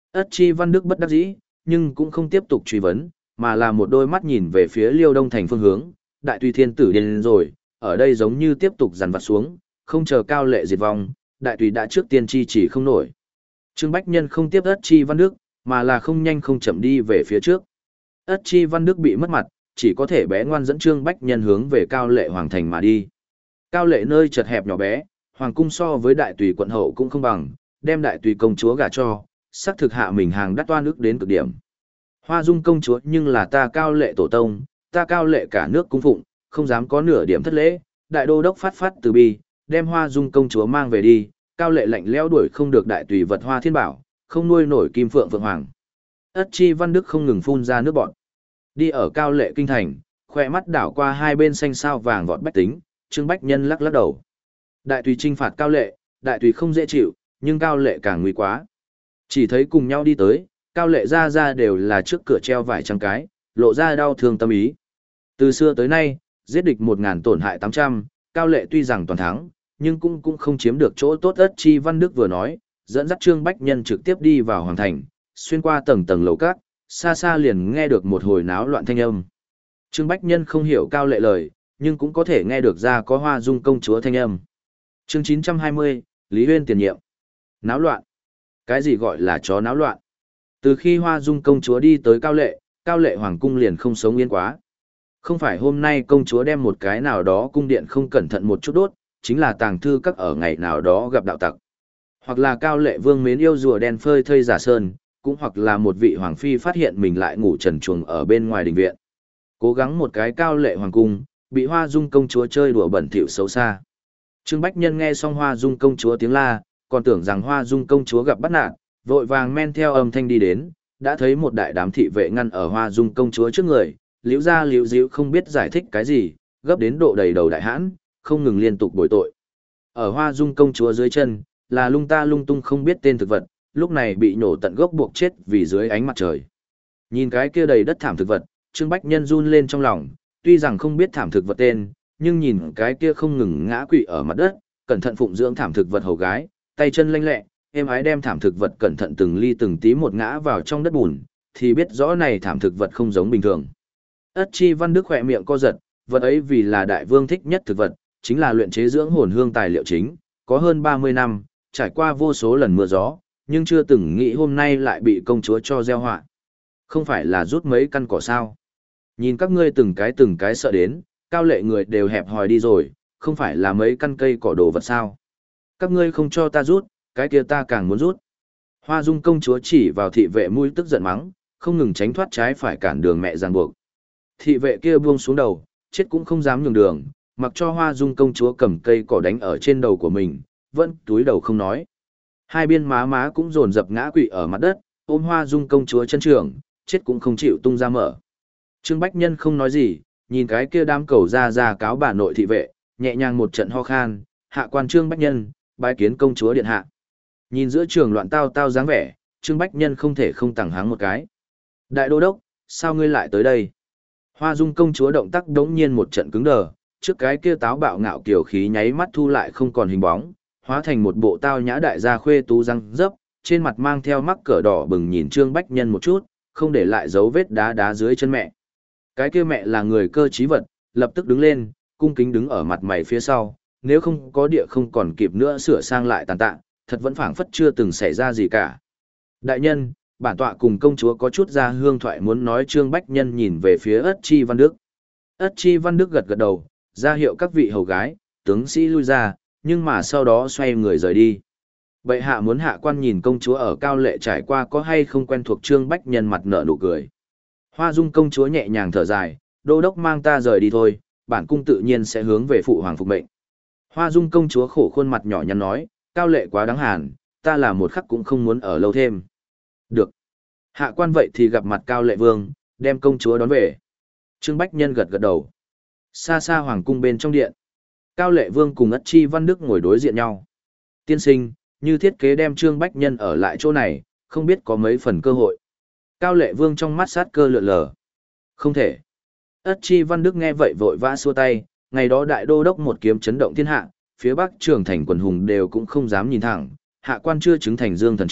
[SPEAKER 1] Ất Chi Văn Đức bất đắc dĩ, nhưng cũng không tiếp tục truy vấn, mà là một đôi mắt nhìn về phía Liêu Đông Thành phương hướng, đại tùy thiên tử điên rồi, ở đây giống như tiếp tục dằn vặt xuống, không chờ Cao Lệ diệt vong, đại tùy đã trước tiên chi chỉ không nổi. Trương Bách Nhân không tiếp Ất Chi Văn Đức, mà là không nhanh không chậm đi về phía trước. Ất Chi Văn Đức bị mất mặt, chỉ có thể bé ngoan dẫn Trương Bách Nhân hướng về Cao Lệ Hoàng Thành mà đi. Cao Lệ nơi chật hẹp nhỏ bé, Hoàng cung so với đại tùy quận hậu cũng không bằng, đem đại tùy công chúa gả cho, sắc thực hạ mình hàng đắt toan ức đến cực điểm. Hoa Dung công chúa nhưng là ta Cao Lệ tổ tông, ta Cao Lệ cả nước cung phụng, không dám có nửa điểm thất lễ, đại đô đốc phát phát từ bi, đem Hoa Dung công chúa mang về đi, Cao Lệ lạnh lẽo đuổi không được đại tùy vật Hoa Thiên Bảo, không nuôi nổi kim phượng phượng hoàng. Ất Chi Văn Đức không ngừng phun ra nước bọt. Đi ở Cao Lệ kinh thành, khoe mắt đảo qua hai bên xanh sao vàng vọt bách tính, Trương Bách Nhân lắc lắc đầu. Đại tùy trinh phạt Cao Lệ, đại tùy không dễ chịu, nhưng Cao Lệ càng nguy quá. Chỉ thấy cùng nhau đi tới, Cao Lệ ra ra đều là trước cửa treo vải trắng cái, lộ ra đau thương tâm ý. Từ xưa tới nay, giết địch một ngàn tổn hại tám trăm, Cao Lệ tuy rằng toàn thắng, nhưng cũng cũng không chiếm được chỗ tốt. Ất Chi Văn Đức vừa nói, dẫn dắt Trương Bách Nhân trực tiếp đi vào hoàng thành, xuyên qua tầng tầng lầu các, xa xa liền nghe được một hồi náo loạn thanh âm. Trương Bách Nhân không hiểu Cao Lệ lời, nhưng cũng có thể nghe được ra có Hoa Dung công chúa thanh âm. Chương chín trăm hai mươi, Lý Huyên tiền nhiệm. Náo loạn. Cái gì gọi là chó náo loạn? Từ khi Hoa Dung công chúa đi tới Cao Lệ, Cao Lệ hoàng cung liền không sống yên quá. Không phải hôm nay công chúa đem một cái nào đó cung điện không cẩn thận một chút đốt, chính là tàng thư các ở ngày nào đó gặp đạo tặc. Hoặc là Cao Lệ vương mến yêu rùa đen phơi thây giả sơn, cũng hoặc là một vị hoàng phi phát hiện mình lại ngủ trần truồng ở bên ngoài đình viện. Cố gắng một cái Cao Lệ hoàng cung, bị Hoa Dung công chúa chơi đùa bẩn thỉu xấu xa. Trương Bách Nhân nghe xong Hoa Dung công chúa tiếng la, còn tưởng rằng Hoa Dung công chúa gặp bắt nạn, vội vàng men theo âm thanh đi đến, đã thấy một đại đám thị vệ ngăn ở Hoa Dung công chúa trước người, liễu ra liễu díu không biết giải thích cái gì, gấp đến độ đầy đầu đại hãn, không ngừng liên tục bồi tội. Ở Hoa Dung công chúa dưới chân, là lung ta lung tung không biết tên thực vật, lúc này bị nổ tận gốc buộc chết vì dưới ánh mặt trời. Nhìn cái kia đầy đất thảm thực vật, Trương Bách Nhân run lên trong lòng, tuy rằng không biết thảm thực vật tên, nhưng nhìn cái kia không ngừng ngã quỵ ở mặt đất, cẩn thận phụng dưỡng thảm thực vật hầu gái, tay chân lanh lẹ, êm ái đem thảm thực vật cẩn thận từng ly từng tí một ngã vào trong đất bùn, thì biết rõ này thảm thực vật không giống bình thường. Ất Chi Văn Đức khỏe miệng co giật, vật ấy vì là đại vương thích nhất thực vật, chính là luyện chế dưỡng hồn hương tài liệu chính, có hơn ba mươi năm, trải qua vô số lần mưa gió, nhưng chưa từng nghĩ hôm nay lại bị công chúa cho gieo họa. Không phải là rút mấy căn cỏ sao? Nhìn các ngươi từng cái từng cái sợ đến, Cao Lệ người đều hẹp hòi đi rồi, không phải là mấy căn cây cỏ đồ vật sao? Các ngươi không cho ta rút, cái kia ta càng muốn rút. Hoa Dung công chúa chỉ vào thị vệ mũi tức giận mắng, không ngừng tránh thoát trái phải cản đường mẹ ràng buộc. Thị vệ kia buông xuống đầu, chết cũng không dám nhường đường, mặc cho Hoa Dung công chúa cầm cây cỏ đánh ở trên đầu của mình, vẫn túi đầu không nói. Hai bên má má cũng dồn dập ngã quỵ ở mặt đất, ôm Hoa Dung công chúa chân trường, chết cũng không chịu tung ra mở. Trương Bách Nhân không nói gì, nhìn cái kia đám cầu ra ra cáo bà nội thị vệ, nhẹ nhàng một trận ho khan, hạ quan Trương Bách Nhân, bái kiến công chúa điện hạ. Nhìn giữa trường loạn tao tao dáng vẻ, Trương Bách Nhân không thể không tẳng háng một cái. Đại đô đốc, sao ngươi lại tới đây? Hoa Dung công chúa động tác đống nhiên một trận cứng đờ, trước cái kia táo bạo ngạo kiều khí nháy mắt thu lại không còn hình bóng, hóa thành một bộ tao nhã đại gia khuê tú răng dấp, trên mặt mang theo mắc cỡ đỏ bừng nhìn Trương Bách Nhân một chút, không để lại dấu vết đá đá dưới chân mẹ. Cái kia mẹ là người cơ trí vật, lập tức đứng lên, cung kính đứng ở mặt mày phía sau, nếu không có địa không còn kịp nữa sửa sang lại tàn tạ, thật vẫn phảng phất chưa từng xảy ra gì cả. Đại nhân, bản tọa cùng công chúa có chút ra hương thoại muốn nói. Trương Bách Nhân nhìn về phía Ất Chi Văn Đức. Ất Chi Văn Đức gật gật đầu, ra hiệu các vị hầu gái, tướng sĩ lui ra, nhưng mà sau đó xoay người rời đi. Bệ hạ muốn hạ quan nhìn công chúa ở Cao Lệ trải qua có hay không quen thuộc. Trương Bách Nhân mặt nở nụ cười. Hoa Dung công chúa nhẹ nhàng thở dài, đô đốc mang ta rời đi thôi, bản cung tự nhiên sẽ hướng về phụ hoàng phục mệnh. Hoa Dung công chúa khổ khuôn mặt nhỏ nhắn nói, Cao Lệ quá đáng hàn, ta là một khắc cũng không muốn ở lâu thêm. Được. Hạ quan vậy thì gặp mặt Cao Lệ vương, đem công chúa đón về. Trương Bách Nhân gật gật đầu. Xa xa hoàng cung bên trong điện, Cao Lệ vương cùng Ất Chi Văn Đức ngồi đối diện nhau. Tiên sinh, như thiết kế đem Trương Bách Nhân ở lại chỗ này, không biết có mấy phần cơ hội. Cao Lệ vương trong mắt sát cơ lượn lờ. Không thể. Ất Chi Văn Đức nghe vậy vội vã xua tay, ngày đó đại đô đốc một kiếm chấn động thiên hạ, phía bắc trường thành quần hùng đều cũng không dám nhìn thẳng, hạ quan chưa chứng thành dương thần trước,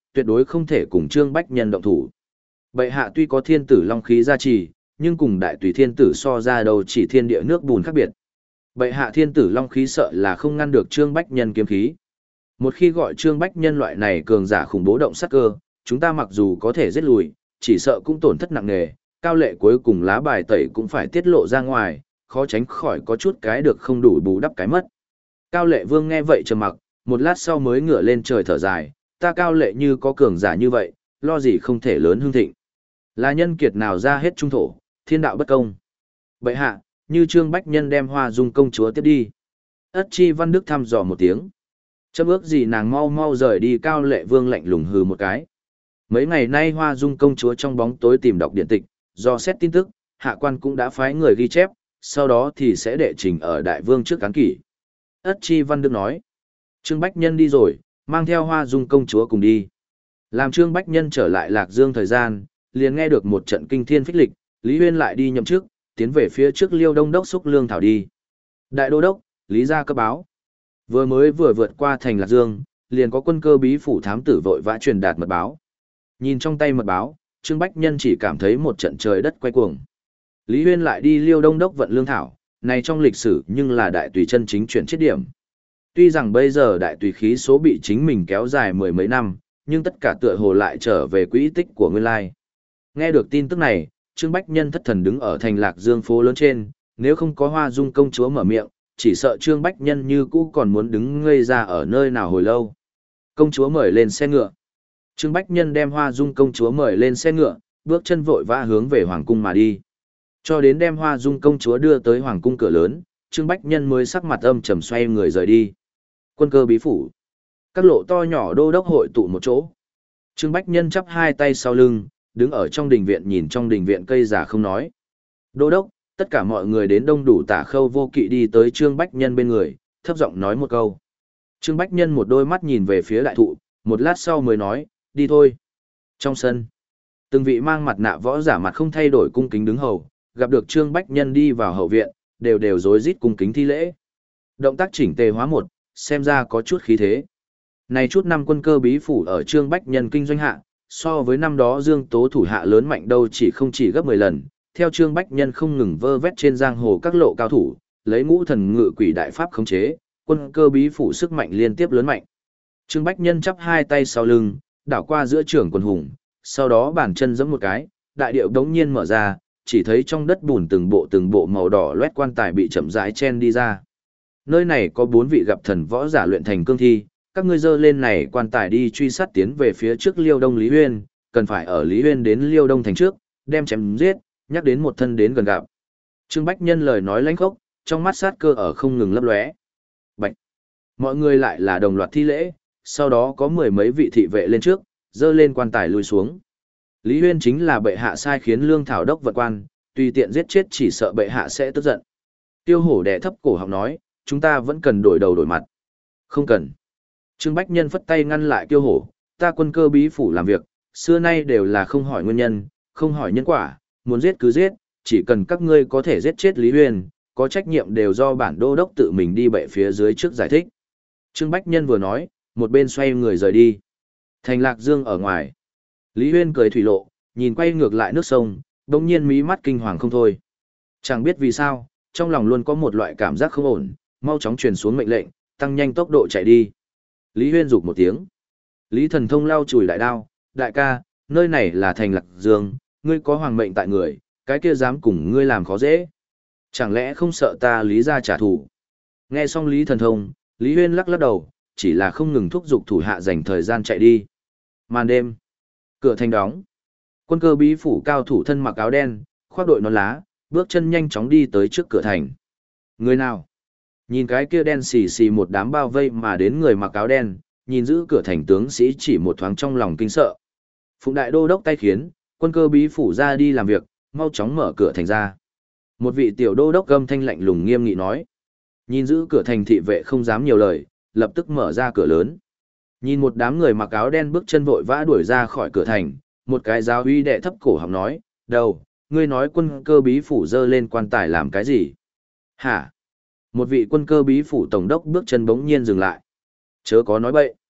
[SPEAKER 1] tuyệt đối không thể cùng Trương Bách Nhân động thủ. Bệ hạ tuy có thiên tử long khí gia trì, nhưng cùng đại tùy thiên tử so ra đâu chỉ thiên địa nước bùn khác biệt. Bệ hạ thiên tử long khí sợ là không ngăn được Trương Bách Nhân kiếm khí. Một khi gọi Trương Bách Nhân loại này cường giả khủng bố động sát cơ, chúng ta mặc dù có thể giết lùi, chỉ sợ cũng tổn thất nặng nề, Cao Lệ cuối cùng lá bài tẩy cũng phải tiết lộ ra ngoài, khó tránh khỏi có chút cái được không đủ bù đắp cái mất. Cao Lệ Vương nghe vậy trầm mặc, một lát sau mới ngửa lên trời thở dài, ta Cao Lệ như có cường giả như vậy, lo gì không thể lớn hưng thịnh. Là nhân kiệt nào ra hết trung thổ, thiên đạo bất công. Bệ hạ, như Trương Bách Nhân đem Hoa Dung công chúa tiếp đi. Ất Chi Văn Đức thăm dò một tiếng. Chấm ước gì nàng mau mau rời đi. Cao Lệ Vương lạnh lùng hừ một cái. Mấy ngày nay Hoa Dung công chúa trong bóng tối tìm đọc điện tịch, do xét tin tức, hạ quan cũng đã phái người ghi chép, sau đó thì sẽ đệ trình ở đại vương trước cán kỷ. Ất Chi Văn Đức nói. Trương Bách Nhân đi rồi, mang theo Hoa Dung công chúa cùng đi. Làm Trương Bách Nhân trở lại Lạc Dương thời gian, liền nghe được một trận kinh thiên phích lịch, Lý Huyên lại đi nhậm chức, tiến về phía trước Liêu Đông đốc xúc lương thảo đi. Đại đô đốc, Lý gia cấp báo. Vừa mới vừa vượt qua thành Lạc Dương, liền có quân cơ bí phủ thám tử vội vã truyền đạt mật báo. Nhìn trong tay mật báo, Trương Bách Nhân chỉ cảm thấy một trận trời đất quay cuồng. Lý Huyên lại đi Liêu Đông đốc vận lương thảo, này trong lịch sử nhưng là đại tùy chân chính chuyển chiết điểm. Tuy rằng bây giờ đại tùy khí số bị chính mình kéo dài mười mấy năm, nhưng tất cả tựa hồ lại trở về quỹ tích của nguyên lai. Nghe được tin tức này, Trương Bách Nhân thất thần đứng ở thành Lạc Dương phố lớn trên, nếu không có Hoa Dung công chúa mở miệng, chỉ sợ Trương Bách Nhân như cũ còn muốn đứng ngây ra ở nơi nào hồi lâu. Công chúa mời lên xe ngựa. Trương Bách Nhân đem Hoa Dung công chúa mời lên xe ngựa, bước chân vội vã hướng về hoàng cung mà đi. Cho đến đem Hoa Dung công chúa đưa tới hoàng cung cửa lớn, Trương Bách Nhân mới sắc mặt âm trầm xoay người rời đi. Quân cơ bí phủ. Các lộ to nhỏ đô đốc hội tụ một chỗ. Trương Bách Nhân chắp hai tay sau lưng, đứng ở trong đình viện nhìn trong đình viện cây giả không nói. Đô đốc, tất cả mọi người đến đông đủ. Tả Khâu Vô Kỵ đi tới Trương Bách Nhân bên người, thấp giọng nói một câu. Trương Bách Nhân một đôi mắt nhìn về phía đại thụ, một lát sau mới nói, đi thôi. Trong sân, từng vị mang mặt nạ võ giả mặt không thay đổi cung kính đứng hầu, gặp được Trương Bách Nhân đi vào hậu viện, đều đều rối rít cung kính thi lễ. Động tác chỉnh tề hóa một, xem ra có chút khí thế. Này chút năm quân cơ bí phủ ở Trương Bách Nhân kinh doanh hạ, so với năm đó Dương Tố thủ hạ lớn mạnh đâu chỉ không chỉ gấp mười lần, theo Trương Bách Nhân không ngừng vơ vét trên giang hồ các lộ cao thủ, lấy ngũ thần ngự quỷ đại pháp khống chế, quân cơ bí phủ sức mạnh liên tiếp lớn mạnh. Trương Bách Nhân chắp hai tay sau lưng, đảo qua giữa trưởng quân hùng, sau đó bàn chân giẫm một cái, đại điệu đống nhiên mở ra, chỉ thấy trong đất bùn từng bộ từng bộ màu đỏ loét quan tài bị chậm rãi chen đi ra. Nơi này có bốn vị gặp thần võ giả luyện thành cương thi, các ngươi dơ lên này quan tài đi truy sát tiến về phía trước Liêu Đông Lý Huyên, cần phải ở Lý Huyên đến Liêu Đông thành trước, đem chém giết, nhắc đến một thân đến gần gặp. Trương Bách Nhân lời nói lãnh khốc, trong mắt sát cơ ở không ngừng lấp lóe. Bạch. Mọi người lại là đồng loạt thi lễ, sau đó có mười mấy vị thị vệ lên trước, dơ lên quan tài lùi xuống. Lý Huyên chính là bệ hạ sai khiến lương thảo đốc vật quan, tùy tiện giết chết chỉ sợ bệ hạ sẽ tức giận. Tiêu Hổ đè thấp cổ họng nói, chúng ta vẫn cần đổi đầu đổi mặt. Không cần. Trương Bách Nhân phất tay ngăn lại Tiêu Hổ, ta quân cơ bí phủ làm việc, xưa nay đều là không hỏi nguyên nhân, không hỏi nhân quả, muốn giết cứ giết, chỉ cần các ngươi có thể giết chết Lý Huyên, có trách nhiệm đều do bản đô đốc tự mình đi bệ phía dưới trước giải thích. Trương Bách Nhân vừa nói, một bên xoay người rời đi. Thành Lạc Dương ở ngoài. Lý Huyên cười thủy lộ, nhìn quay ngược lại nước sông, đồng nhiên mí mắt kinh hoàng không thôi. Chẳng biết vì sao, trong lòng luôn có một loại cảm giác không ổn, mau chóng truyền xuống mệnh lệnh, tăng nhanh tốc độ chạy đi. Lý Huyên rục một tiếng. Lý Thần Thông lau chùi đại đao, đại ca, nơi này là thành Lạc Dương, ngươi có hoàng mệnh tại người, cái kia dám cùng ngươi làm khó dễ. Chẳng lẽ không sợ ta Lý ra trả thù? Nghe xong Lý Thần Thông, Lý Huyên lắc lắc đầu, chỉ là không ngừng thúc giục thủ hạ dành thời gian chạy đi. Màn đêm, cửa thành đóng. Quân cơ bí phủ cao thủ thân mặc áo đen, khoác đội nón lá, bước chân nhanh chóng đi tới trước cửa thành. Người nào? Nhìn cái kia đen xì xì một đám bao vây mà đến người mặc áo đen, nhìn giữ cửa thành tướng sĩ chỉ một thoáng trong lòng kinh sợ. Phụng đại đô đốc tay khiến, quân cơ bí phủ ra đi làm việc, mau chóng mở cửa thành ra. Một vị tiểu đô đốc gầm thanh lạnh lùng nghiêm nghị nói. Nhìn giữ cửa thành thị vệ không dám nhiều lời, lập tức mở ra cửa lớn. Nhìn một đám người mặc áo đen bước chân vội vã đuổi ra khỏi cửa thành, một cái giáo uy đệ thấp cổ họng nói, đầu, ngươi nói quân cơ bí phủ dơ lên quan tài làm cái gì? Hả? Một vị quân cơ bí phủ tổng đốc bước chân bỗng nhiên dừng lại. Chớ có nói bậy.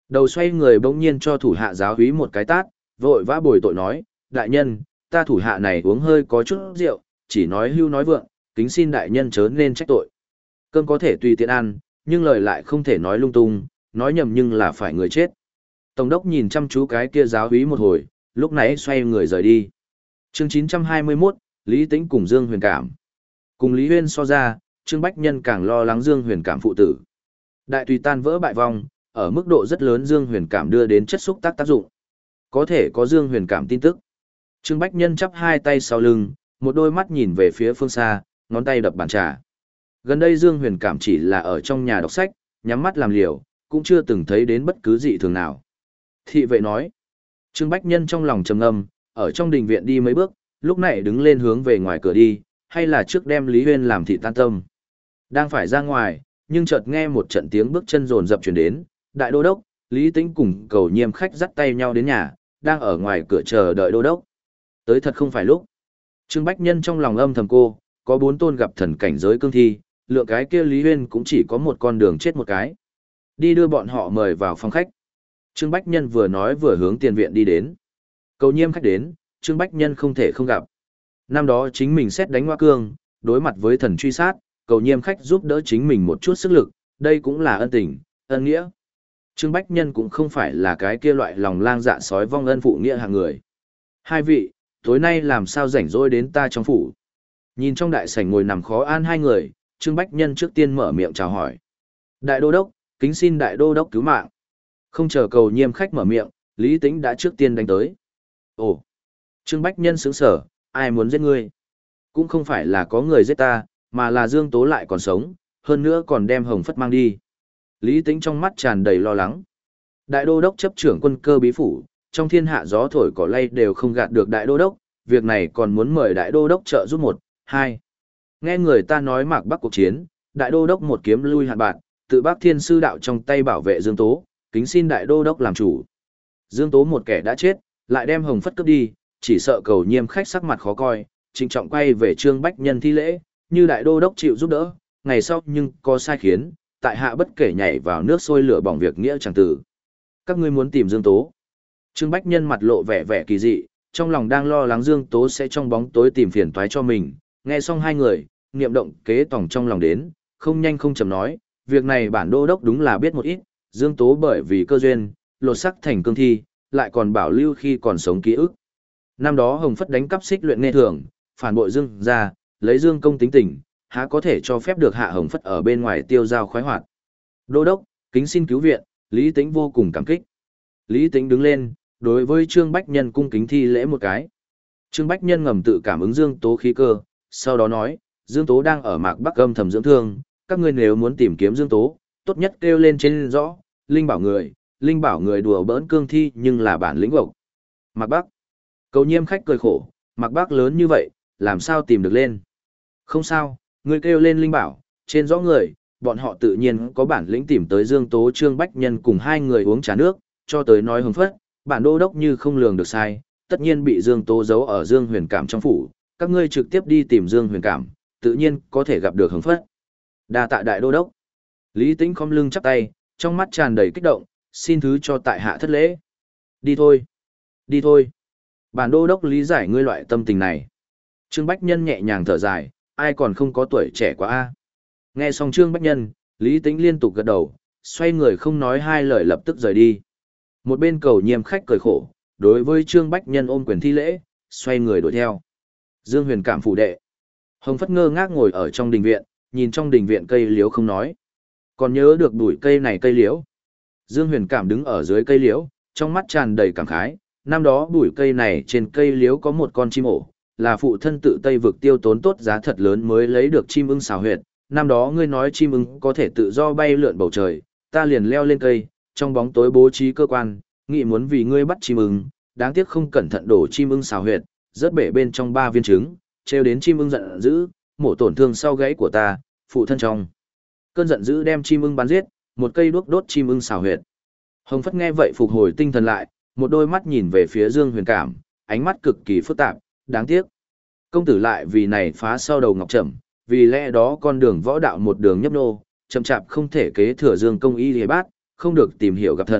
[SPEAKER 1] Đầu xoay người bỗng nhiên cho thủ hạ giáo úy một cái tát, vội vã bồi tội nói, đại nhân, ta thủ hạ này uống hơi có chút rượu, chỉ nói hưu nói vượng, kính xin đại nhân chớ nên trách tội. Cơm có thể tùy tiện ăn, nhưng lời lại không thể nói lung tung, nói nhầm nhưng là phải người chết. Tổng đốc nhìn chăm chú cái kia giáo úy một hồi, lúc nãy xoay người rời đi. Chương chín trăm hai mươi mốt, Lý Tĩnh cùng Dương Huyền Cảm. Cùng Lý Huyên so ra, Trương Bách Nhân càng lo lắng Dương Huyền Cảm phụ tử. Đại tùy tan vỡ bại vong, ở mức độ rất lớn Dương Huyền Cảm đưa đến chất xúc tác tác dụng. Có thể có Dương Huyền Cảm tin tức. Trương Bách Nhân chắp hai tay sau lưng, một đôi mắt nhìn về phía phương xa, ngón tay đập bàn trà. Gần đây Dương Huyền Cảm chỉ là ở trong nhà đọc sách, nhắm mắt làm liều, cũng chưa từng thấy đến bất cứ dị thường nào. Thị vệ nói. Trương Bách Nhân trong lòng trầm ngâm, ở trong đình viện đi mấy bước, lúc này đứng lên hướng về ngoài cửa đi, hay là trước đem Lý Huyên làm thị tan tâm. Đang phải ra ngoài, nhưng chợt nghe một trận tiếng bước chân rồn rập chuyển đến, đại đô đốc, Lý Tĩnh cùng Cầu Nhiêm khách dắt tay nhau đến nhà, đang ở ngoài cửa chờ đợi đô đốc. Tới thật không phải lúc. Trương Bách Nhân trong lòng âm thầm cô, có bốn tôn gặp thần cảnh giới cương thi, lượng cái kia Lý Huyên cũng chỉ có một con đường chết một cái. Đi đưa bọn họ mời vào phòng khách. Trương Bách Nhân vừa nói vừa hướng tiền viện đi đến. Cầu Nhiêm khách đến, Trương Bách Nhân không thể không gặp. Năm đó chính mình xét đánh Hoa Cương, đối mặt với thần truy sát, Cầu Nhiêm khách giúp đỡ chính mình một chút sức lực, đây cũng là ân tình, ân nghĩa. Trương Bách Nhân cũng không phải là cái kia loại lòng lang dạ sói vong ân phụ nghĩa hạng người. Hai vị, tối nay làm sao rảnh rỗi đến ta trong phủ? Nhìn trong đại sảnh ngồi nằm khó an hai người, Trương Bách Nhân trước tiên mở miệng chào hỏi. Đại đô đốc, kính xin đại đô đốc cứu mạng. Không chờ Cầu Nhiêm khách mở miệng, Lý Tĩnh đã trước tiên đánh tới. Ồ! Trương Bách Nhân sững sở, ai muốn giết ngươi? Cũng không phải là có người giết ta, mà là Dương Tố lại còn sống, hơn nữa còn đem Hồng Phất mang đi. Lý Tĩnh trong mắt tràn đầy lo lắng. Đại đô đốc chấp trưởng quân cơ bí phủ, trong thiên hạ gió thổi cỏ lay đều không gạt được đại đô đốc, việc này còn muốn mời đại đô đốc trợ giúp một, hai. Nghe người ta nói Mạc Bắc cuộc chiến, đại đô đốc một kiếm lui hạn bạn, tự Bác Thiên sư đạo trong tay bảo vệ Dương Tố, kính xin đại đô đốc làm chủ. Dương Tố một kẻ đã chết, lại đem Hồng Phất cướp đi, chỉ sợ Cầu Nhiêm khách sắc mặt khó coi, trịnh trọng quay về Trương Bách Nhân thi lễ, như đại đô đốc chịu giúp đỡ, ngày sau nhưng có sai khiến, tại hạ bất kể nhảy vào nước sôi lửa bỏng việc nghĩa chẳng tử. Các ngươi muốn tìm Dương Tố. Trương Bách Nhân mặt lộ vẻ vẻ kỳ dị, trong lòng đang lo lắng Dương Tố sẽ trong bóng tối tìm phiền toái cho mình, nghe xong hai người, niệm động kế tòng trong lòng đến, không nhanh không chậm nói, việc này bản đô đốc đúng là biết một ít, Dương Tố bởi vì cơ duyên, lột sắc thành cương thi, lại còn bảo lưu khi còn sống ký ức. Năm đó Hồng Phất đánh cắp xích luyện nghe thường, phản bội Dương ra, lấy Dương công tính tình, há có thể cho phép được hạ Hồng Phất ở bên ngoài tiêu giao khoái hoạt. Đô đốc, kính xin cứu viện, Lý Tĩnh vô cùng cảm kích. Lý Tĩnh đứng lên, đối với Trương Bách Nhân cung kính thi lễ một cái. Trương Bách Nhân ngầm tự cảm ứng Dương Tố khí cơ, sau đó nói, Dương Tố đang ở Mạc Bắc âm thầm dưỡng thương, các ngươi nếu muốn tìm kiếm Dương Tố, tốt nhất kêu lên trên rõ, Linh bảo người, Linh bảo người đùa bỡn cương thi nhưng là bản lĩnh gộc. Mạc Bắc. Cầu Nhiêm khách cười khổ, Mạc Bắc lớn như vậy, làm sao tìm được lên? Không sao, ngươi kêu lên Linh bảo, trên rõ người, bọn họ tự nhiên có bản lĩnh tìm tới Dương Tố Trương Bách Nhân cùng hai người uống trà nước, cho tới nói Hồng Phất, bản đô đốc như không lường được sai, tất nhiên bị Dương Tố giấu ở Dương Huyền Cảm trong phủ, các ngươi trực tiếp đi tìm Dương Huyền Cảm, tự nhiên có thể gặp được Hồng Phất. Đa tạ đại đô đốc. Lý Tĩnh khom lưng chắp tay, trong mắt tràn đầy kích động, xin thứ cho tại hạ thất lễ. Đi thôi, đi thôi. Bản đô đốc lý giải ngươi loại tâm tình này. Trương Bách Nhân nhẹ nhàng thở dài, ai còn không có tuổi trẻ quá a. Nghe xong Trương Bách Nhân, Lý Tĩnh liên tục gật đầu, xoay người không nói hai lời lập tức rời đi. Một bên Cầu Nhiêm khách cười khổ, đối với Trương Bách Nhân ôm quyền thi lễ, xoay người đuổi theo. Dương Huyền Cảm phủ đệ. Hồng Phất ngơ ngác ngồi ở trong đình viện, nhìn trong đình viện cây liễu không nói. Còn nhớ được đuổi cây này cây liễu. Dương Huyền Cảm đứng ở dưới cây liễu, trong mắt tràn đầy cảm khái, năm đó đuổi cây này trên cây liễu có một con chim ổ, là phụ thân tự Tây vực tiêu tốn tốt giá thật lớn mới lấy được chim ưng xào huyệt. Năm đó ngươi nói chim ưng có thể tự do bay lượn bầu trời, ta liền leo lên cây, trong bóng tối bố trí cơ quan, nghĩ muốn vì ngươi bắt chim ưng, đáng tiếc không cẩn thận đổ chim ưng xào huyệt, rớt bể bên trong ba viên trứng, trêu đến chim ưng giận dữ, mổ tổn thương sau gáy của ta, phụ thân trong cơn giận dữ đem chim ưng bắn giết, một cây đuốc đốt chim ưng xào huyệt. Hồng Phất nghe vậy phục hồi tinh thần lại, một đôi mắt nhìn về phía Dương Huyền Cảm, ánh mắt cực kỳ phức tạp, đáng tiếc. Công tử lại vì này phá sau đầu ngọc trầm, vì lẽ đó con đường võ đạo một đường nhấp nô, chậm chạp không thể kế thừa Dương công y liề bát, không được tìm hiểu gặp thần,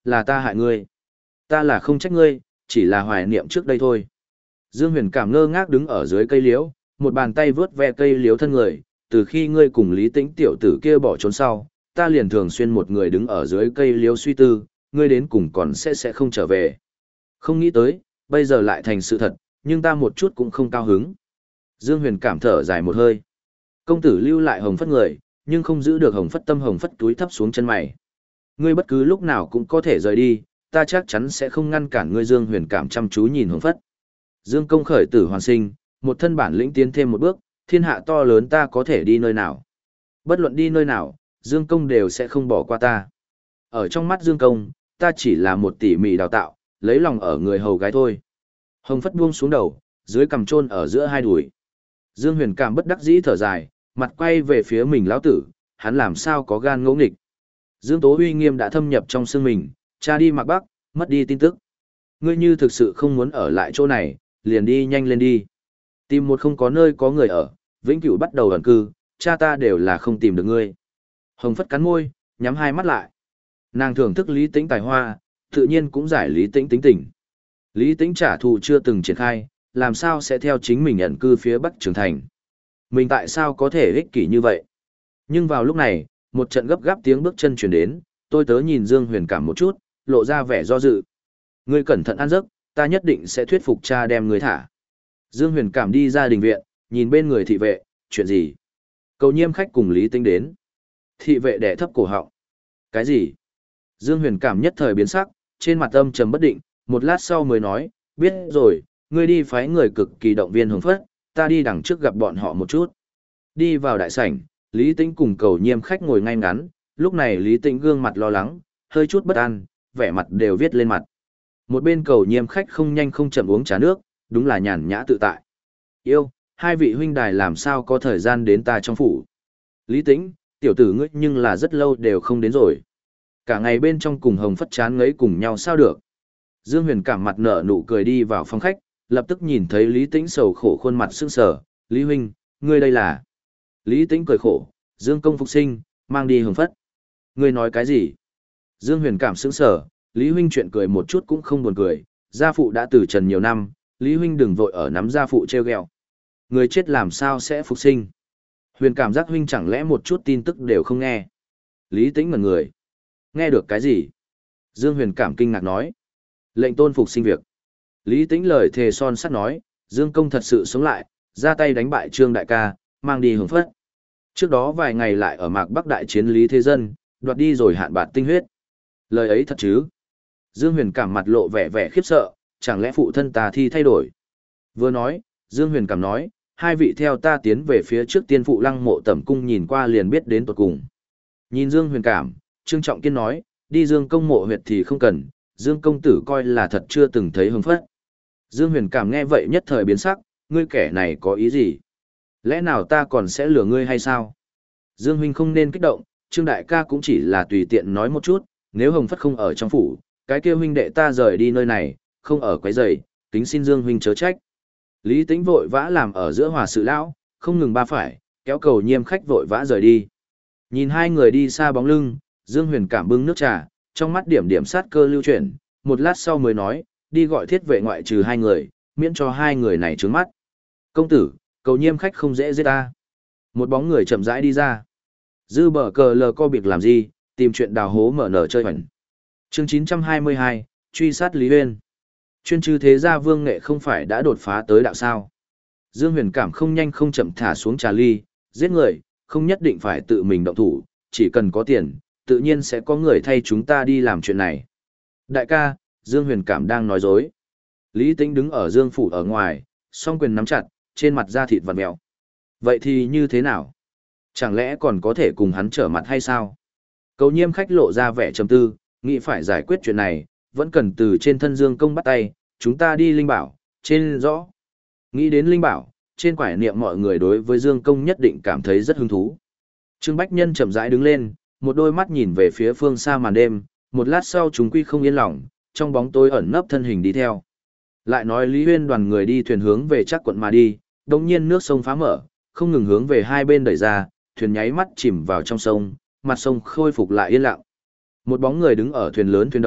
[SPEAKER 1] là ta hại ngươi. Ta là không trách ngươi, chỉ là hoài niệm trước đây thôi. Dương Huyền cảm ngơ ngác đứng ở dưới cây liễu, một bàn tay vướt ve cây liễu thân người, từ khi ngươi cùng Lý Tĩnh tiểu tử kia bỏ trốn sau, ta liền thường xuyên một người đứng ở dưới cây liễu suy tư, ngươi đến cùng còn sẽ sẽ không trở về. Không nghĩ tới, bây giờ lại thành sự thật, nhưng ta một chút cũng không cao hứng. Dương Huyền cảm thở dài một hơi. Công tử lưu lại hồng phất người, nhưng không giữ được hồng phất tâm, hồng phất túi thấp xuống chân mày. Ngươi bất cứ lúc nào cũng có thể rời đi, ta chắc chắn sẽ không ngăn cản ngươi. Dương Huyền cảm chăm chú nhìn hồng phất. Dương công khởi tử hoàn sinh, một thân bản lĩnh tiến thêm một bước, thiên hạ to lớn ta có thể đi nơi nào. Bất luận đi nơi nào, Dương công đều sẽ không bỏ qua ta. Ở trong mắt Dương công, ta chỉ là một tỉ mỉ đào tạo, lấy lòng ở người hầu gái thôi. Hồng phất buông xuống đầu, dưới cằm chôn ở giữa hai đùi. Dương Huyền cảm bất đắc dĩ thở dài, mặt quay về phía mình lão tử, hắn làm sao có gan ngỗ nghịch. Dương Tố uy nghiêm đã thâm nhập trong xương mình, cha đi Mạc Bắc, mất đi tin tức. Ngươi như thực sự không muốn ở lại chỗ này, liền đi nhanh lên đi. Tìm một không có nơi có người ở, vĩnh cửu bắt đầu ẩn cư, cha ta đều là không tìm được ngươi. Hồng phất cắn môi, nhắm hai mắt lại. Nàng thưởng thức Lý Tĩnh tài hoa, tự nhiên cũng giải Lý Tĩnh tính tình. Lý Tĩnh trả thù chưa từng triển khai, làm sao sẽ theo chính mình ẩn cư phía Bắc Trường Thành. Mình tại sao có thể ích kỷ như vậy? Nhưng vào lúc này, một trận gấp gáp tiếng bước chân truyền đến, tôi tớ nhìn Dương Huyền cảm một chút, lộ ra vẻ do dự. Ngươi cẩn thận ăn giấc, ta nhất định sẽ thuyết phục cha đem ngươi thả. Dương Huyền cảm đi ra đình viện, nhìn bên người thị vệ, chuyện gì? Cầu nhiêm khách cùng Lý Tĩnh đến. Thị vệ đẻ thấp cổ họng. Cái gì? Dương Huyền cảm nhất thời biến sắc, trên mặt âm trầm bất định, một lát sau mới nói, biết rồi, ngươi đi phái người cực kỳ động viên hồng phất, ta đi đằng trước gặp bọn họ một chút. Đi vào đại sảnh, Lý Tĩnh cùng cầu nhiêm khách ngồi ngay ngắn, lúc này Lý Tĩnh gương mặt lo lắng, hơi chút bất an, vẻ mặt đều viết lên mặt. Một bên cầu nhiêm khách không nhanh không chậm uống trà nước, đúng là nhàn nhã tự tại. Yêu, hai vị huynh đài làm sao có thời gian đến ta trong phủ. Lý Tĩnh, tiểu tử ngươi nhưng là rất lâu đều không đến rồi. Cả ngày bên trong cùng hồng phất chán ngấy cùng nhau sao được. Dương Huyền cảm mặt nở nụ cười đi vào phòng khách, lập tức nhìn thấy Lý Tĩnh sầu khổ khuôn mặt sưng sờ. Lý huynh, ngươi đây là... Lý Tĩnh cười khổ, Dương công phục sinh, mang đi hồng phất. Ngươi nói cái gì? Dương Huyền cảm sững sờ, Lý huynh chuyện cười một chút cũng không buồn cười, gia phụ đã từ trần nhiều năm, Lý huynh đừng vội ở nắm gia phụ treo ghẹo. Người chết làm sao sẽ phục sinh? Huyền cảm giác huynh chẳng lẽ một chút tin tức đều không nghe? Lý Tĩnh ngẩn người. Nghe được cái gì? Dương Huyền cảm kinh ngạc nói. Lệnh tôn phục sinh việc. Lý Tĩnh lời thề son sắt nói, Dương công thật sự sống lại, ra tay đánh bại Trương đại ca, mang đi hồng phất. Trước đó vài ngày lại ở Mạc Bắc đại chiến Lý Thế Dân, đoạt đi rồi hạn bạt tinh huyết. Lời ấy thật chứ? Dương Huyền cảm mặt lộ vẻ vẻ khiếp sợ, chẳng lẽ phụ thân ta thi thay đổi? Vừa nói, Dương Huyền cảm nói, hai vị theo ta tiến về phía trước tiên phụ lăng mộ tẩm cung nhìn qua liền biết đến tuột cùng. Nhìn Dương Huyền cảm, Trương Trọng Kiên nói, đi Dương công mộ huyệt thì không cần, Dương công tử coi là thật chưa từng thấy hưng phất. Dương Huyền cảm nghe vậy nhất thời biến sắc, ngươi kẻ này có ý gì? Lẽ nào ta còn sẽ lừa ngươi hay sao? Dương huynh không nên kích động, Trương đại ca cũng chỉ là tùy tiện nói một chút, nếu hồng phất không ở trong phủ, cái kia huynh đệ ta rời đi nơi này, không ở quấy rầy, kính xin Dương huynh chớ trách. Lý Tĩnh vội vã làm ở giữa hòa sự lão, không ngừng ba phải, kéo cầu nhiêm khách vội vã rời đi. Nhìn hai người đi xa bóng lưng, Dương Huyền cảm bưng nước trà, trong mắt điểm điểm sát cơ lưu chuyển, một lát sau mới nói, đi gọi thiết vệ ngoại trừ hai người, miễn cho hai người này trướng mắt. Công tử, cầu nhiêm khách không dễ giết ta. Một bóng người chậm rãi đi ra. Dư bờ cờ lờ co biệt làm gì, tìm chuyện đào hố mở nở chơi hoành. Chương chín trăm hai mươi hai, truy sát Lý Huyên. Chuyên chư thế gia vương nghệ không phải đã đột phá tới đạo sao. Dương Huyền cảm không nhanh không chậm thả xuống trà ly, giết người, không nhất định phải tự mình động thủ, chỉ cần có tiền, tự nhiên sẽ có người thay chúng ta đi làm chuyện này. Đại ca, Dương Huyền cảm đang nói dối. Lý Tĩnh đứng ở Dương phủ ở ngoài, song quyền nắm chặt, trên mặt da thịt vặn mèo. Vậy thì như thế nào? Chẳng lẽ còn có thể cùng hắn trở mặt hay sao? Cầu nhiêm khách lộ ra vẻ trầm tư, nghĩ phải giải quyết chuyện này, vẫn cần từ trên thân Dương công bắt tay, chúng ta đi Linh Bảo, trên rõ. Nghĩ đến Linh Bảo, trên quải niệm mọi người đối với Dương công nhất định cảm thấy rất hứng thú. Trương Bách Nhân chậm rãi đứng lên, một đôi mắt nhìn về phía phương xa màn đêm, một lát sau chúng quy không yên lòng, trong bóng tối ẩn nấp thân hình đi theo. Lại nói Lý Huyên đoàn người đi thuyền hướng về chắc quận mà đi, đồng nhiên nước sông phá mở, không ngừng hướng về hai bên đẩy ra, thuyền nháy mắt chìm vào trong sông, mặt sông khôi phục lại yên lặng. Một bóng người đứng ở thuyền lớn thuyền đầu,